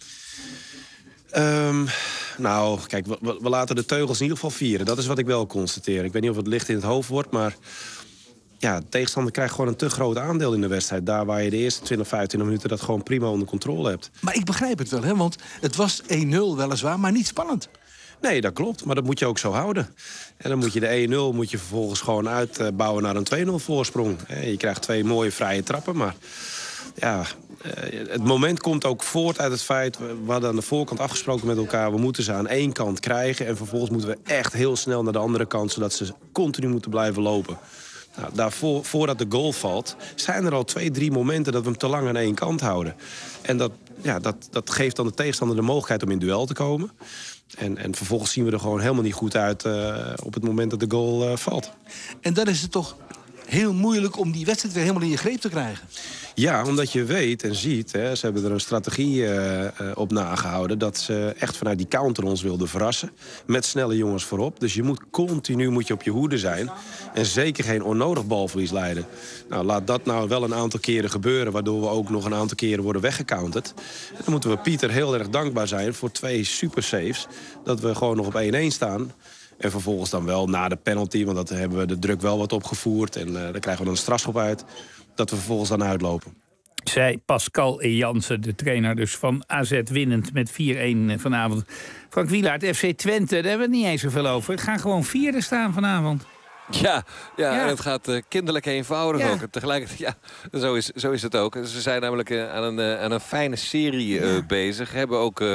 Um, nou, kijk, we, we laten de teugels in ieder geval vieren. Dat is wat ik wel constateer. Ik weet niet of het licht in het hoofd wordt, maar ja, de tegenstander krijgt gewoon een te groot aandeel in de wedstrijd. Daar waar je de eerste twintig, vijfentwintig minuten dat gewoon prima onder controle hebt. Maar ik begrijp het wel, hè? Want het was één nul weliswaar, maar niet spannend. Nee, dat klopt, maar dat moet je ook zo houden. En dan moet je de één nul moet je vervolgens gewoon uitbouwen naar een twee nul voorsprong. Je krijgt twee mooie vrije trappen, maar ja, het moment komt ook voort uit het feit, we hadden aan de voorkant afgesproken met elkaar, we moeten ze aan één kant krijgen en vervolgens moeten we echt heel snel naar de andere kant, zodat ze continu moeten blijven lopen. Nou, daarvoor, voordat de goal valt, zijn er al twee, drie momenten dat we hem te lang aan één kant houden. En dat, ja, dat, dat geeft dan de tegenstander de mogelijkheid om in duel te komen. En, en vervolgens zien we er gewoon helemaal niet goed uit uh, op het moment dat de goal uh, valt. En dan is het toch heel moeilijk om die wedstrijd weer helemaal in je greep te krijgen? Ja, omdat je weet en ziet, hè, ze hebben er een strategie uh, uh, op nagehouden, dat ze echt vanuit die counter ons wilden verrassen. Met snelle jongens voorop. Dus je moet continu moet je op je hoede zijn. En zeker geen onnodig balverlies leiden. Nou, laat dat nou wel een aantal keren gebeuren, waardoor we ook nog een aantal keren worden weggecounterd. En dan moeten we Pieter heel erg dankbaar zijn voor twee super saves. Dat we gewoon nog op één-één staan. En vervolgens dan wel na de penalty, want dat hebben we de druk wel wat opgevoerd. En uh, daar krijgen we dan een strafschop uit. Dat we vervolgens dan uitlopen. Zij Pascal Jansen, de trainer dus van A Z, winnend met vier-een vanavond. Frank Wielaert, F C Twente, daar hebben we het niet eens zoveel over. Het gaan gewoon vierde staan vanavond. Ja, ja, ja. En het gaat uh, kinderlijk eenvoudig ja. ook. Tegelijkertijd, ja, zo is, zo is het ook. Ze zijn namelijk uh, aan, een, uh, aan een fijne serie uh, ja. bezig. Hebben ook uh,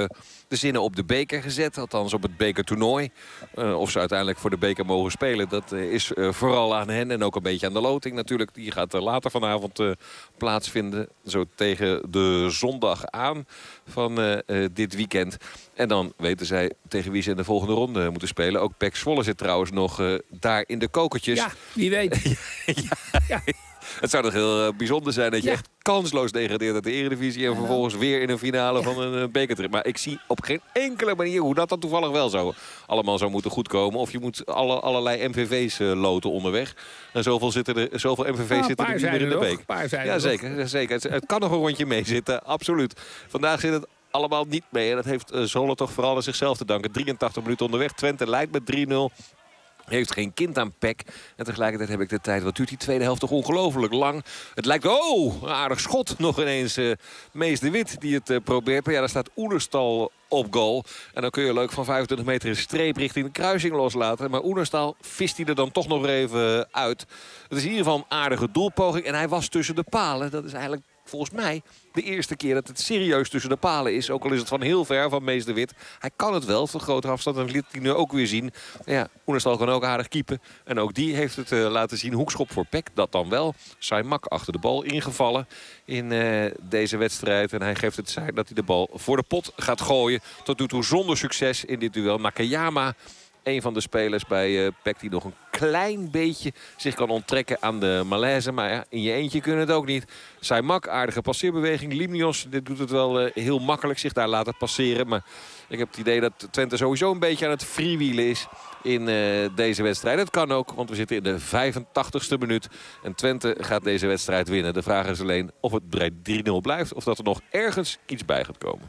de zinnen op de beker gezet. Althans op het bekertoernooi. Uh, of ze uiteindelijk voor de beker mogen spelen. Dat uh, is uh, vooral aan hen. En ook een beetje aan de loting natuurlijk. Die gaat uh, later vanavond uh, plaatsvinden. Zo tegen de zondag aan van uh, uh, dit weekend. En dan weten zij tegen wie ze in de volgende ronde moeten spelen. Ook P E C Zwolle zit trouwens nog uh, daar in de kokertjes. Ja, wie weet. ja. ja. Het zou toch heel uh, bijzonder zijn dat je ja. echt kansloos degradeert uit de Eredivisie... en vervolgens weer in een finale ja. van een uh, bekertrip. Maar ik zie op geen enkele manier hoe dat dan toevallig wel zo allemaal zou moeten goedkomen. Of je moet alle, allerlei M V V's uh, loten onderweg. En zoveel, zitten er, zoveel M V V's nou, zitten er niet meer in de week. Ja, zeker. zeker. Het, het kan nog een rondje mee zitten, absoluut. Vandaag zit het allemaal niet mee. En dat heeft uh, Zwolle toch vooral aan zichzelf te danken. drieëntachtig minuten onderweg. Twente leidt met drie nul. Heeft geen kind aan P E C. En tegelijkertijd heb ik de tijd. Wat duurt die tweede helft toch ongelooflijk lang. Het lijkt, oh, een aardig schot. Nog ineens uh, Mees de Wit die het uh, probeert. Maar ja, daar staat Oenerstal op goal. En dan kun je leuk van vijfentwintig meter een streep richting de kruising loslaten. Maar Oenerstal vist hij er dan toch nog even uit. Het is in ieder geval een aardige doelpoging. En hij was tussen de palen. Dat is eigenlijk volgens mij de eerste keer dat het serieus tussen de palen is. Ook al is het van heel ver van Mees de Wit. Hij kan het wel van grote afstand. En liet hij nu ook weer zien. Ja, Oenerstal kan ook aardig keepen. En ook die heeft het uh, laten zien. Hoekschop voor P E C, dat dan wel. Saimak achter de bal ingevallen in uh, deze wedstrijd. En hij geeft het zijn dat hij de bal voor de pot gaat gooien. Tot nu toe zonder succes in dit duel. Nakayama, een van de spelers bij uh, P E C die nog een klein beetje zich kan onttrekken aan de malaise. Maar ja, in je eentje kunnen het ook niet. Saimak, aardige passeerbeweging. Limnios, dit doet het wel uh, heel makkelijk zich daar laten passeren. Maar ik heb het idee dat Twente sowieso een beetje aan het freewheelen is in uh, deze wedstrijd. Het kan ook, want we zitten in de vijfentachtigste minuut. En Twente gaat deze wedstrijd winnen. De vraag is alleen of het bij drie nul blijft. Of dat er nog ergens iets bij gaat komen.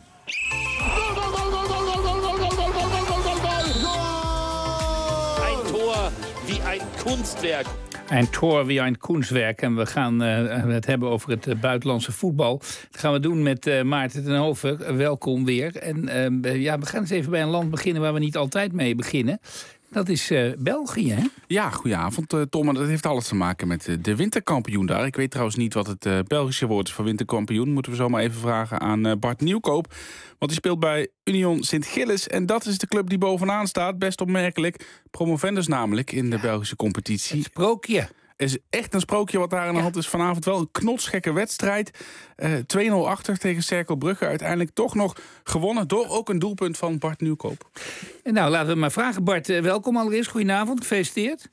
Wie een kunstwerk. Een Tor wie een kunstwerk. En we gaan uh, het hebben over het uh, buitenlandse voetbal. Dat gaan we doen met uh, Maarten ten Hoven. Uh, welkom weer. En uh, ja, we gaan eens even bij een land beginnen waar we niet altijd mee beginnen. Dat is uh, België, hè? Ja, goedenavond, uh, Tom. En dat heeft alles te maken met uh, de winterkampioen daar. Ik weet trouwens niet wat het uh, Belgische woord is voor winterkampioen. Moeten we zo maar even vragen aan uh, Bart Nieuwkoop. Want die speelt bij Union Sint-Gilles. En dat is de club die bovenaan staat. Best opmerkelijk. Promovendus namelijk in de Belgische competitie. Het sprookje. Is echt een sprookje wat daar aan de hand is. Vanavond wel een knotsgekke wedstrijd. Uh, twee nul achter tegen Cercle Brugge. Uiteindelijk toch nog gewonnen door ook een doelpunt van Bart Nieuwkoop. En nou, laten we maar vragen. Bart, uh, welkom allereerst. Goedenavond. Gefeliciteerd.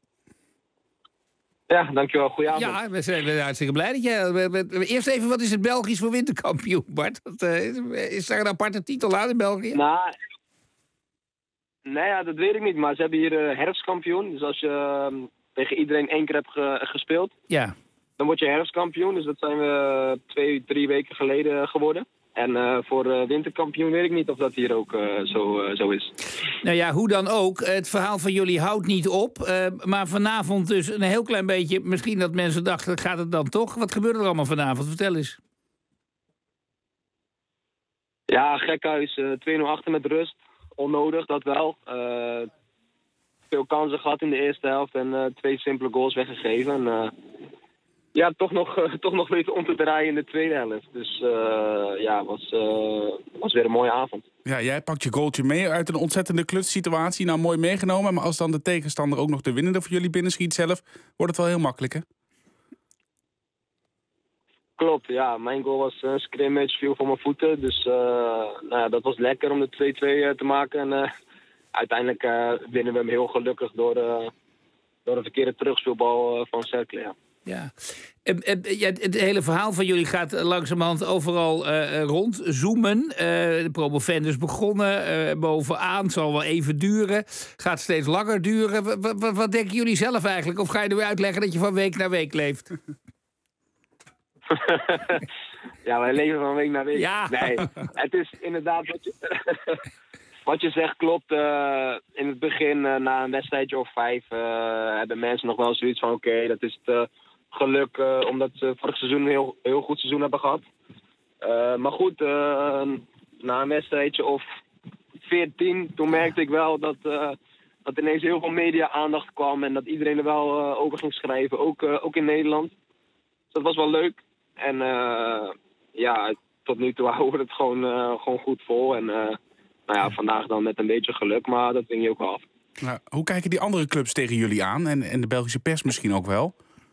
Ja, dankjewel. Goedenavond. Ja, we zijn hartstikke blij dat jij... Eerst even, wat is het Belgisch voor winterkampioen, Bart? Dat, uh, is daar een aparte titel aan in België? Nou, nee, ja, dat weet ik niet. Maar ze hebben hier uh, herfstkampioen. Dus als je... Uh, tegen iedereen één keer heb ge gespeeld, ja. Dan word je herfstkampioen. Dus dat zijn we twee, drie weken geleden geworden. En uh, voor uh, winterkampioen weet ik niet of dat hier ook uh, zo, uh, zo is. Nou ja, hoe dan ook. Het verhaal van jullie houdt niet op. Uh, maar vanavond dus een heel klein beetje... Misschien dat mensen dachten, gaat het dan toch? Wat gebeurde er allemaal vanavond? Vertel eens. Ja, gekhuis. Uh, twee nul achter met rust. Onnodig, dat wel. Uh, veel kansen gehad in de eerste helft en uh, twee simpele goals weggegeven. En, uh, ja, toch nog, uh, toch nog weten om te draaien in de tweede helft. Dus uh, ja, was, uh, was weer een mooie avond. Ja, jij pakt je goaltje mee uit een ontzettende klutssituatie. Nou, mooi meegenomen. Maar als dan de tegenstander ook nog de winnende voor jullie binnenschiet zelf, wordt het wel heel makkelijk, hè? Klopt, ja. Mijn goal was een uh, scrimmage, viel voor mijn voeten. Dus uh, nou ja, dat was lekker om de twee twee uh, te maken. En, uh, uiteindelijk uh, winnen we hem heel gelukkig door, uh, door een verkeerde terugspeelbal uh, van Cercle. Ja. Ja. En, en, ja, het hele verhaal van jullie gaat langzamerhand overal uh, rond. Zoomen. Uh, de promovendus begonnen. Uh, bovenaan. Zal wel even duren. Gaat steeds langer duren. W w wat denken jullie zelf eigenlijk? Of ga je er weer uitleggen dat je van week naar week leeft? Ja, wij leven van week naar week. Ja. Nee, het is inderdaad wat je... Wat je zegt klopt. Uh, in het begin, uh, na een wedstrijdje of vijf, uh, hebben mensen nog wel zoiets van... Oké, okay, dat is het uh, geluk, uh, omdat ze vorig seizoen een heel, heel goed seizoen hebben gehad. Uh, maar goed, uh, na een wedstrijdje of veertien, toen merkte ik wel dat, uh, dat ineens heel veel media-aandacht kwam... en dat iedereen er wel uh, over ging schrijven, ook, uh, ook in Nederland. Dus dat was wel leuk. En uh, ja, tot nu toe houden we het gewoon, uh, gewoon goed vol en... Uh, nou ja, vandaag dan met een beetje geluk, maar dat win je ook wel af. Nou, hoe kijken die andere clubs tegen jullie aan? En, en de Belgische pers misschien ook wel?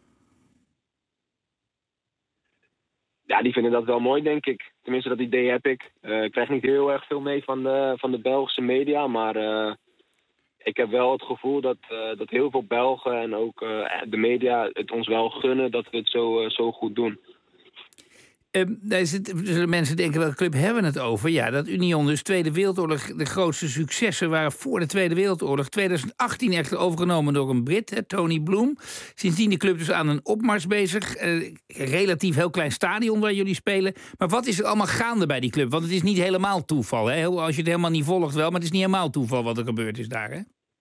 Ja, die vinden dat wel mooi, denk ik. Tenminste, dat idee heb ik. Uh, ik krijg niet heel erg veel mee van de, van de Belgische media, maar uh, ik heb wel het gevoel dat, uh, dat heel veel Belgen en ook uh, de media het ons wel gunnen dat we het zo, uh, zo goed doen. Uh, daar zullen mensen denken, welke club hebben we het over? Ja, dat Union dus Tweede Wereldoorlog, de grootste successen waren voor de Tweede Wereldoorlog. twintig achttien echter overgenomen door een Brit, hè, Tony Bloom. Sindsdien de club dus aan een opmars bezig. Uh, relatief heel klein stadion waar jullie spelen. Maar wat is er allemaal gaande bij die club? Want het is niet helemaal toeval, hè? Als je het helemaal niet volgt wel, maar het is niet helemaal toeval wat er gebeurd is daar, hè?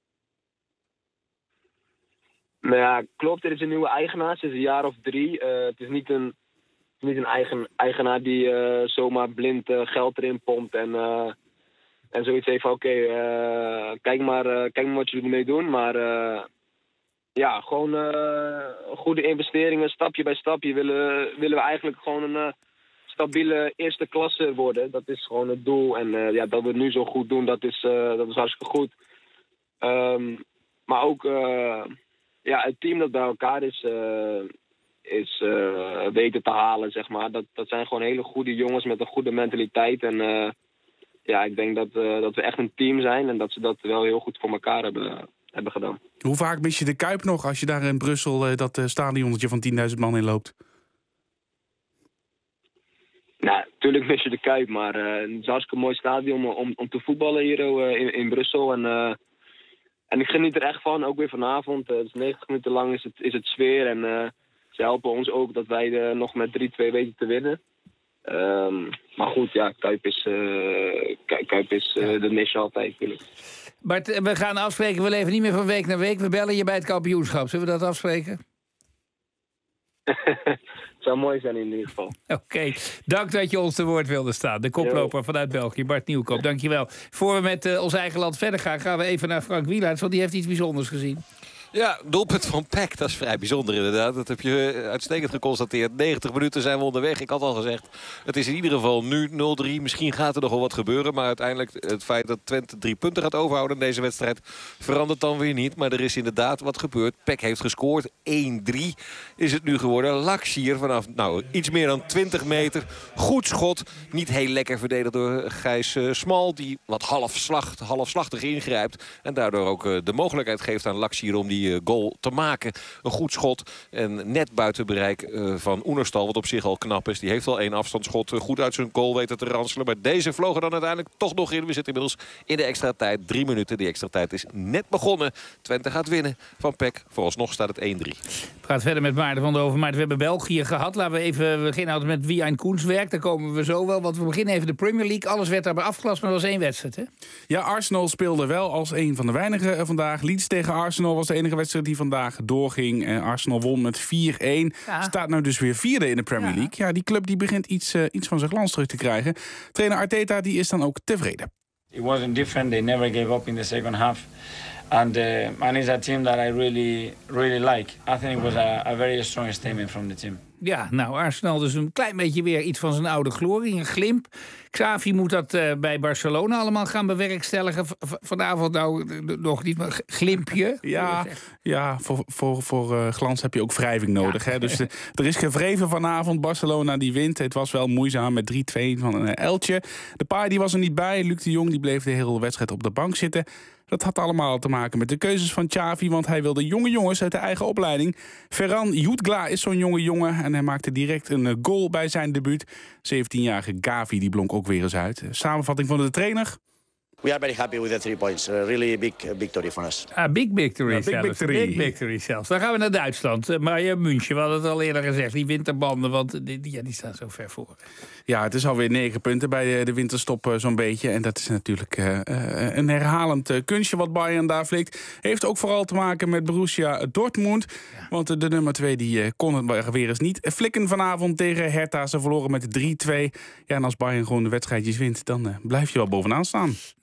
Nou ja, klopt. Er is een nieuwe eigenaar sinds een jaar of drie. Uh, het is niet een... Niet een eigen, eigenaar die uh, zomaar blind uh, geld erin pompt en, uh, en zoiets heeft van oké, okay, uh, kijk, maar, uh, kijk maar wat jullie ermee doen. Maar uh, ja, gewoon uh, goede investeringen, stapje bij stapje willen, willen we eigenlijk gewoon een uh, stabiele eerste klasse worden. Dat is gewoon het doel. En uh, ja, dat we het nu zo goed doen, dat is, uh, dat is hartstikke goed. Um, maar ook uh, ja, het team dat bij elkaar is... Uh, is uh, weten te halen, zeg maar. Dat, dat zijn gewoon hele goede jongens met een goede mentaliteit. En uh, ja, ik denk dat, uh, dat we echt een team zijn en dat ze dat wel heel goed voor elkaar hebben, uh, hebben gedaan. Hoe vaak mis je de Kuip nog als je daar in Brussel uh, dat uh, stadionnetje van tienduizend man in loopt? Nou, natuurlijk mis je de Kuip, maar uh, het is een hartstikke mooi stadion om, om te voetballen hier uh, in, in Brussel. En, uh, en ik geniet er echt van, ook weer vanavond. Uh, dus negentig minuten lang is het, is het sfeer en... Uh, Ze helpen ons ook dat wij er nog met drie twee weten te winnen. Um, maar goed, ja, Kuip is, uh, Kuip is uh, de mis altijd natuurlijk. Bart, we gaan afspreken. We leven niet meer van week naar week. We bellen je bij het kampioenschap. Zullen we dat afspreken? Het zou mooi zijn in ieder geval. Oké, okay. Dank dat je ons te woord wilde staan. De koploper jo. vanuit België, Bart Nieuwkoop. Dank je wel. Voor we met uh, ons eigen land verder gaan, gaan we even naar Frank Wielaerts, want die heeft iets bijzonders gezien. Ja, doelpunt van P E C, dat is vrij bijzonder inderdaad. Dat heb je uitstekend geconstateerd. negentig minuten zijn we onderweg. Ik had al gezegd, het is in ieder geval nu nul drie. Misschien gaat er nog wel wat gebeuren. Maar uiteindelijk het feit dat Twente drie punten gaat overhouden in deze wedstrijd... verandert dan weer niet. Maar er is inderdaad wat gebeurd. P E C heeft gescoord. één drie is het nu geworden. Lakshier vanaf nou, iets meer dan twintig meter. Goed schot. Niet heel lekker verdedigd door Gijs uh, Smal. Die wat halfslacht, halfslachtig ingrijpt. En daardoor ook uh, de mogelijkheid geeft aan Lakshier om die goal te maken. Een goed schot en net buiten bereik uh, van Oenerstal, wat op zich al knap is. Die heeft al één afstandsschot uh, goed uit zijn goal weten te ranselen. Maar deze vlogen dan uiteindelijk toch nog in. We zitten inmiddels in de extra tijd. Drie minuten. Die extra tijd is net begonnen. Twente gaat winnen van P E C. Vooralsnog staat het één drie. We gaan verder met Maarten van der Over. Maar we hebben België gehad. Laten we even we beginnen altijd met Wien Koenswerk. Daar komen we zo wel. Want we beginnen even de Premier League. Alles werd daarbij afgelast, maar er was één wedstrijd, hè? Ja, Arsenal speelde wel als een van de weinigen vandaag. Leeds tegen Arsenal was de enige wedstrijd die vandaag doorging. En Arsenal won met vier één. Ja. Staat nou dus weer vierde in de Premier League. Ja, die club die begint iets, uh, iets van zijn glans terug te krijgen. Trainer Arteta die is dan ook tevreden. It wasn't different. They never gave up in the second half. And, uh, and it's a team that I really, really like. I think it was a, a very strong statement from the team. Ja, nou, Arsenal dus een klein beetje weer iets van zijn oude glorie. Een glimp. Xavi moet dat uh, bij Barcelona allemaal gaan bewerkstelligen. V- vanavond nou nog niet, maar glimpje. Ja, ja voor, voor, voor uh, glans heb je ook wrijving nodig. Ja. Hè? Dus de, er is gewreven vanavond. Barcelona die wint. Het was wel moeizaam met drie twee van een Eltje. De Paai die was er niet bij. Luc de Jong die bleef de hele wedstrijd op de bank zitten. Dat had allemaal te maken met de keuzes van Xavi, want hij wilde jonge jongens uit de eigen opleiding. Ferran Jutgla is zo'n jonge jongen en hij maakte direct een goal bij zijn debuut. zeventienjarige Gavi die blonk ook weer eens uit. Samenvatting van de trainer. We are very happy with the three points. Uh, really big victory for us. Ah, big victory. Ja, big zelfs. victory. Big victory zelfs. Dan gaan we naar Duitsland. Maar ja, München, we hadden het al eerder gezegd. Die winterbanden, want die, ja, die staan zo ver voor. Ja, het is alweer negen punten bij de winterstop uh, zo'n beetje. En dat is natuurlijk uh, uh, een herhalend uh, kunstje wat Bayern daar flikt. Heeft ook vooral te maken met Borussia Dortmund. Ja. Want uh, de nummer twee die uh, kon het weer eens niet. Flikken vanavond tegen Hertha. Ze verloren met drie twee. Ja, en als Bayern gewoon de wedstrijdjes wint, dan uh, blijf je wel bovenaan staan. Nou,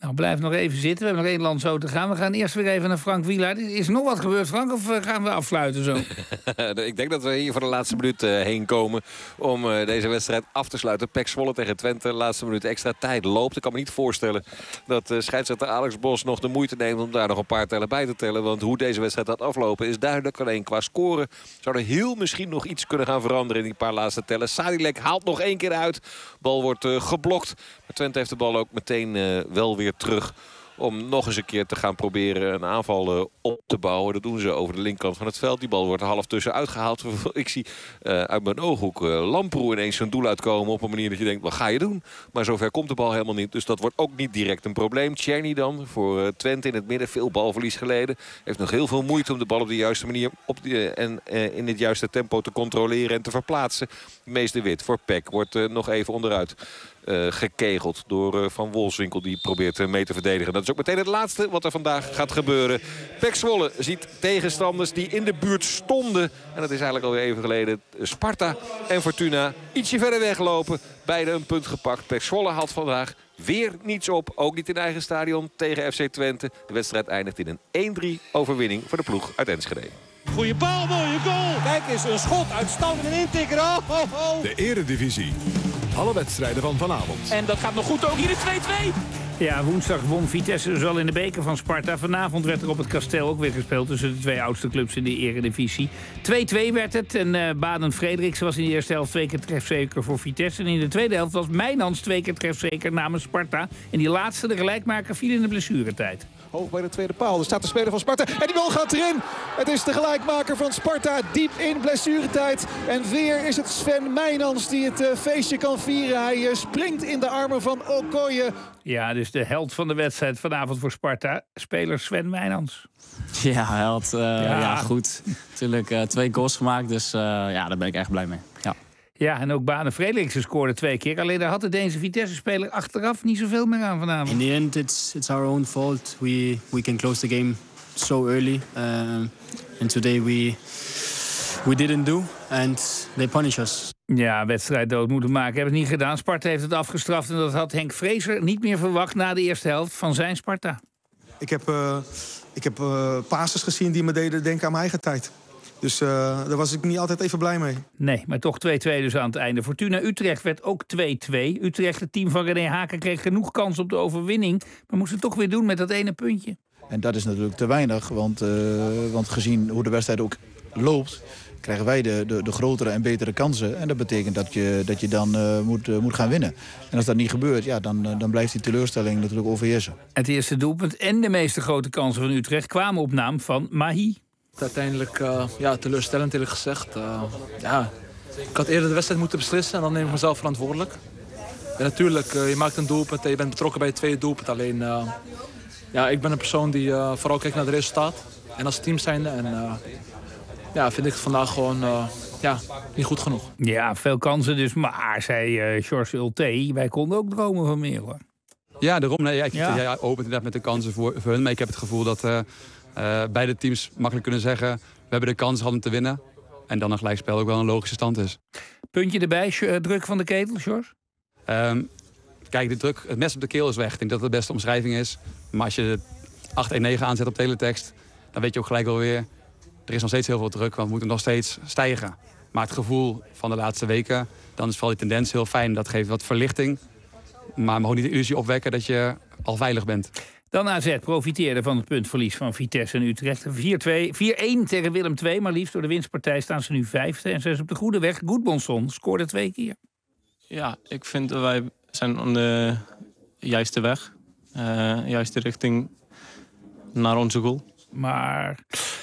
Nou, blijf nog even zitten. We hebben nog één land zo te gaan. We gaan eerst weer even naar Frank Wielaert. Is er nog wat gebeurd, Frank? Of uh, gaan we afsluiten zo? Ik denk dat we hier voor de laatste minuut uh, heen komen om uh, deze wedstrijd af te sluiten. P E C Zwolle tegen Twente. Laatste minuut extra tijd loopt. Ik kan me niet voorstellen dat uh, scheidsrechter Alex Bos nog de moeite neemt om daar nog een paar tellen bij te tellen. Want hoe deze wedstrijd gaat aflopen is duidelijk. Alleen qua scoren zou er heel misschien nog iets kunnen gaan veranderen in die paar laatste tellen. Sadilek haalt nog één keer uit. Bal wordt uh, geblokt. Maar Twente heeft de bal ook meteen uh, wel weer terug om nog eens een keer te gaan proberen een aanval uh, op te bouwen. Dat doen ze over de linkerkant van het veld. Die bal wordt er half tussen uitgehaald. Ik zie uh, uit mijn ooghoek uh, Lamproe ineens zijn doel uitkomen op een manier dat je denkt, wat ga je doen? Maar zover komt de bal helemaal niet. Dus dat wordt ook niet direct een probleem. Tjerny dan voor uh, Twente in het midden. Veel balverlies geleden. Heeft nog heel veel moeite om de bal op de juiste manier op die, uh, en uh, in het juiste tempo te controleren en te verplaatsen. Mees de Wit voor P E C wordt uh, nog even onderuit Uh, gekegeld door uh, Van Wolfswinkel. Die probeert uh, mee te verdedigen. Dat is ook meteen het laatste wat er vandaag gaat gebeuren. P E C Zwolle ziet tegenstanders die in de buurt stonden. En dat is eigenlijk alweer even geleden. Sparta en Fortuna ietsje verder weglopen. Beide een punt gepakt. P E C Zwolle haalt vandaag weer niets op. Ook niet in eigen stadion tegen F C Twente. De wedstrijd eindigt in een één drie overwinning voor de ploeg uit Enschede. Goeie bal, mooie goal. Kijk eens, een schot, uitstandig en intikker. Oh, oh, oh. De Eredivisie. Alle wedstrijden van vanavond. En dat gaat nog goed ook. Hier is twee twee. Ja, woensdag won Vitesse dus al in de beker van Sparta. Vanavond werd er op het Kasteel ook weer gespeeld tussen de twee oudste clubs in de Eredivisie. twee twee werd het en uh, Baden-Frederiksen was in de eerste helft twee keer trefzeker voor Vitesse. En in de tweede helft was Mijnans twee keer trefzeker namens Sparta. En die laatste, de gelijkmaker, viel in de blessuretijd. Hoog bij de tweede paal. Er staat de speler van Sparta. En die bal gaat erin. Het is de gelijkmaker van Sparta. Diep in blessuretijd. En weer is het Sven Mijnans die het uh, feestje kan vieren. Hij uh, springt in de armen van Okoye. Ja, dus de held van de wedstrijd vanavond voor Sparta. Speler Sven Mijnans. Ja, held. Uh, ja. Ja. ja, goed. Natuurlijk uh, twee goals gemaakt. Dus uh, ja, daar ben ik echt blij mee. Ja. Ja, en ook Baden-Frederiksen scoorde twee keer. Alleen daar had de Deense Vitesse-speler achteraf niet zoveel meer aan vanavond. In the end, it's it's our own fault. We we can close the game so early, uh, and today we we didn't do, and they punish us. Ja, wedstrijd dood moeten maken. Hebben het niet gedaan. Sparta heeft het afgestraft en dat had Henk Vrezer niet meer verwacht na de eerste helft van zijn Sparta. Ik heb, uh, ik heb uh, passes gezien die me deden denken aan mijn eigen tijd. Dus uh, daar was ik niet altijd even blij mee. Nee, maar toch twee twee dus aan het einde. Fortuna Utrecht werd ook twee twee. Utrecht, het team van René Haken, kreeg genoeg kans op de overwinning. Maar moest het toch weer doen met dat ene puntje. En dat is natuurlijk te weinig. Want, uh, want gezien hoe de wedstrijd ook loopt, krijgen wij de, de, de grotere en betere kansen. En dat betekent dat je, dat je dan uh, moet, uh, moet gaan winnen. En als dat niet gebeurt, ja, dan, uh, dan blijft die teleurstelling natuurlijk overheersen. Het eerste doelpunt en de meeste grote kansen van Utrecht kwamen op naam van Mahi. Uiteindelijk uh, ja, teleurstellend eerlijk gezegd. Uh, ja, ik had eerder de wedstrijd moeten beslissen en dan neem ik mezelf verantwoordelijk. En natuurlijk, uh, je maakt een doelpunt en je bent betrokken bij het tweede doelpunt. Alleen, uh, ja, ik ben een persoon die uh, vooral kijkt naar het resultaat. En als team zijnde. En uh, ja, vind ik het vandaag gewoon uh, ja, niet goed genoeg. Ja, veel kansen dus. Maar, zei uh, George Ulte, wij konden ook dromen van meer, hoor. Ja, daarom. Nee, ja, ik, Ja. ja, opent inderdaad met de kansen voor, voor hun. Maar ik heb het gevoel dat uh, uh, beide teams makkelijk kunnen zeggen, we hebben de kans gehad om te winnen. En dan een gelijkspel ook wel een logische stand is. Puntje erbij, uh, druk van de ketel, George? Um, kijk, de druk, het mes op de keel is weg. Ik denk dat dat de beste omschrijving is. Maar als je de acht een negen aanzet op teletext, dan weet je ook gelijk alweer, er is nog steeds heel veel druk, want we moeten nog steeds stijgen. Maar het gevoel van de laatste weken, dan is vooral die tendens heel fijn. Dat geeft wat verlichting. Maar mag ook niet de illusie opwekken dat je al veilig bent. Dan A Z profiteerde van het puntverlies van Vitesse en Utrecht. vier twee, vier een tegen Willem twee, maar liefst door de winstpartij staan ze nu vijfde. En ze is op de goede weg. Goedbonson scoorde twee keer. Ja, ik vind dat wij zijn op de juiste weg. Uh, juiste richting naar onze goal. Maar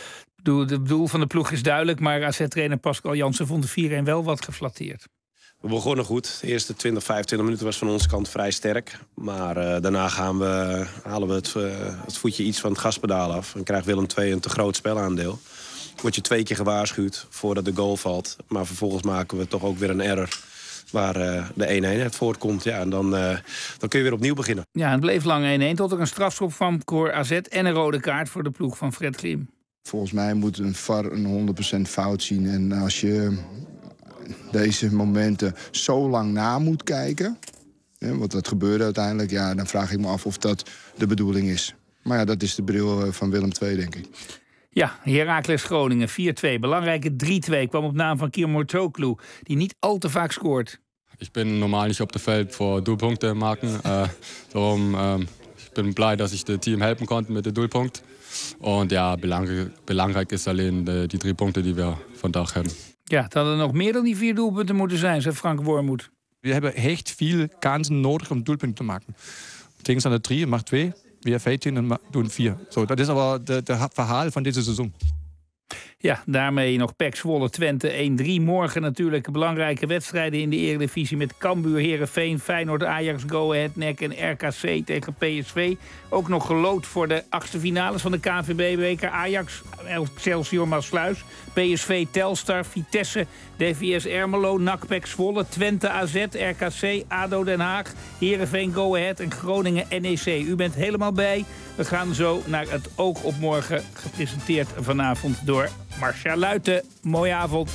het doel van de ploeg is duidelijk. Maar A Z-trainer Pascal Jansen vond de vier een wel wat geflatteerd. We begonnen goed. De eerste twintig, vijfentwintig minuten was van onze kant vrij sterk. Maar uh, daarna gaan we, halen we het, uh, het voetje iets van het gaspedaal af. En krijgt Willem twee een te groot spelaandeel. Word je twee keer gewaarschuwd voordat de goal valt. Maar vervolgens maken we toch ook weer een error waar uh, de een een uit voortkomt. Ja, en dan, uh, dan kun je weer opnieuw beginnen. Ja, het bleef lang een een tot er een strafschop van voor A Z en een rode kaart voor de ploeg van Fred Grim. Volgens mij moet een V A R een honderd procent fout zien. En als je deze momenten zo lang na moet kijken, Hè, want dat gebeurde uiteindelijk. Ja, dan vraag ik me af of dat de bedoeling is. Maar ja, dat is de bril van Willem twee, denk ik. Ja, Heracles Groningen vier twee. Belangrijke drie twee kwam op naam van Kirmortoglu, die niet al te vaak scoort. Ich bin normal nicht auf dem Feld für Doelpunkte machen. Äh, darum äh, ich bin blij dat ich das Team helfen konnte mit dem Doelpunkt. Und ja, belangrijk, belangrijk is alleen de, die drie punten die we vandaag hebben. Ja, het hadden nog meer dan die vier doelpunten moeten zijn, zei Frank Wormoed. We hebben echt veel kansen nodig om doelpunten te maken. Tegenstander drie maakt twee, weer vijftien en doen vier. So, dat is aber het verhaal van deze seizoen. Ja, daarmee nog P E C Zwolle Twente één drie. Morgen natuurlijk belangrijke wedstrijden in de Eredivisie met Cambuur, Heerenveen, Feyenoord, Ajax, Go Ahead, N E C en R K C tegen P S V. Ook nog geloot voor de achtste finales van de K N V B-beker. Ajax, Excelsior Maasluis, P S V Telstar, Vitesse, D V S Ermelo, N A C P E C Zwolle, Twente A Z, R K C, A D O Den Haag, Heerenveen, Go Ahead en Groningen N E C. U bent helemaal bij. We gaan zo naar het Oog op Morgen, gepresenteerd vanavond door Marcia Luiten. Mooie avond.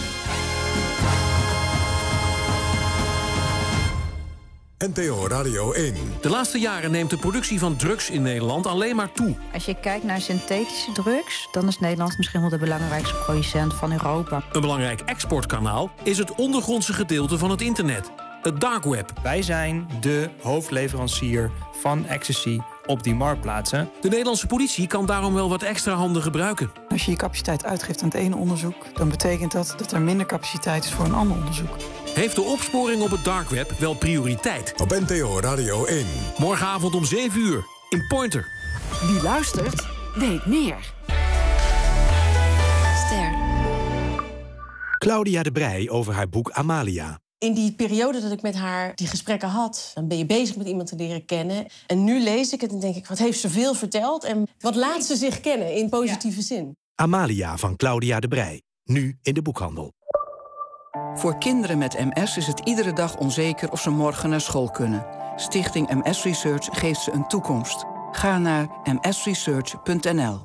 N P O Radio één. De laatste jaren neemt de productie van drugs in Nederland alleen maar toe. Als je kijkt naar synthetische drugs, dan is Nederland misschien wel de belangrijkste producent van Europa. Een belangrijk exportkanaal is het ondergrondse gedeelte van het internet. Het dark web. Wij zijn de hoofdleverancier van ecstasy op die marktplaatsen. De Nederlandse politie kan daarom wel wat extra handen gebruiken. Als je je capaciteit uitgeeft aan het ene onderzoek, dan betekent dat dat er minder capaciteit is voor een ander onderzoek. Heeft de opsporing op het dark web wel prioriteit? Op N P O Radio één. Morgenavond om zeven uur in Pointer. Wie luistert, weet meer. Ster. Claudia de Breij over haar boek Amalia. In die periode dat ik met haar die gesprekken had, dan ben je bezig met iemand te leren kennen. En nu lees ik het en denk ik, wat heeft ze veel verteld? En wat laat ze zich kennen in positieve zin? Amalia van Claudia de Breij. Nu in de boekhandel. Voor kinderen met M S is het iedere dag onzeker of ze morgen naar school kunnen. Stichting M S Research geeft ze een toekomst. Ga naar m s research punt n l.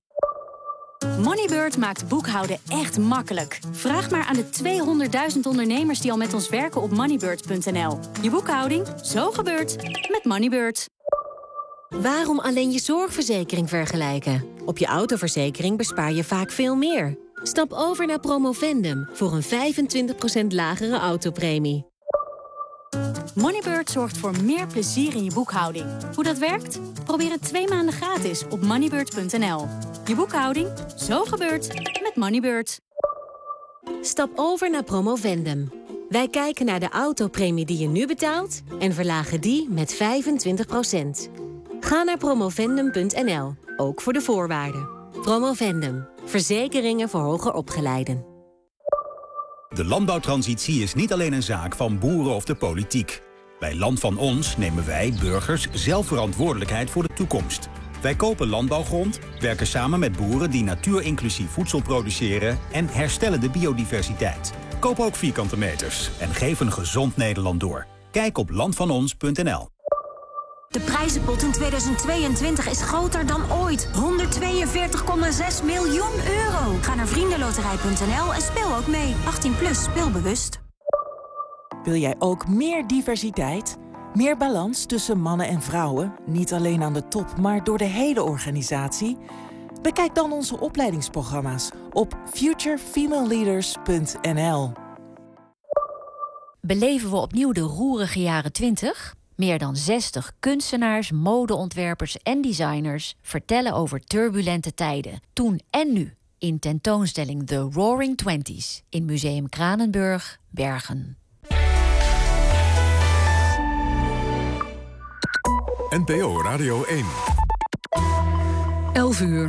Moneybird maakt boekhouden echt makkelijk. Vraag maar aan de tweehonderdduizend ondernemers die al met ons werken op moneybird punt n l. Je boekhouding, zo gebeurt met Moneybird. Waarom alleen je zorgverzekering vergelijken? Op je autoverzekering bespaar je vaak veel meer. Stap over naar Promovendum voor een vijfentwintig procent lagere autopremie. Moneybird zorgt voor meer plezier in je boekhouding. Hoe dat werkt? Probeer het twee maanden gratis op moneybird punt n l. Je boekhouding, zo gebeurt met Moneybird. Stap over naar Promovendum. Wij kijken naar de autopremie die je nu betaalt en verlagen die met vijfentwintig procent. Ga naar promovendum punt n l, ook voor de voorwaarden. Promovendum, verzekeringen voor hoger opgeleiden. De landbouwtransitie is niet alleen een zaak van boeren of de politiek. Bij Land van Ons nemen wij, burgers, zelf verantwoordelijkheid voor de toekomst. Wij kopen landbouwgrond, werken samen met boeren die natuurinclusief voedsel produceren en herstellen de biodiversiteit. Koop ook vierkante meters en geef een gezond Nederland door. Kijk op land van ons punt n l. De prijzenpot in tweeduizend tweeëntwintig is groter dan ooit. honderdtweeënveertig komma zes miljoen euro. Ga naar vriendenloterij punt n l en speel ook mee. achttien plus, speelbewust. Wil jij ook meer diversiteit? Meer balans tussen mannen en vrouwen? Niet alleen aan de top, maar door de hele organisatie? Bekijk dan onze opleidingsprogramma's op future female leaders punt n l. Beleven we opnieuw de roerige jaren twintig? Meer dan zestig kunstenaars, modeontwerpers en designers vertellen over turbulente tijden, toen en nu, in tentoonstelling The Roaring Twenties in Museum Kranenburg, Bergen. N P O Radio één. elf uur.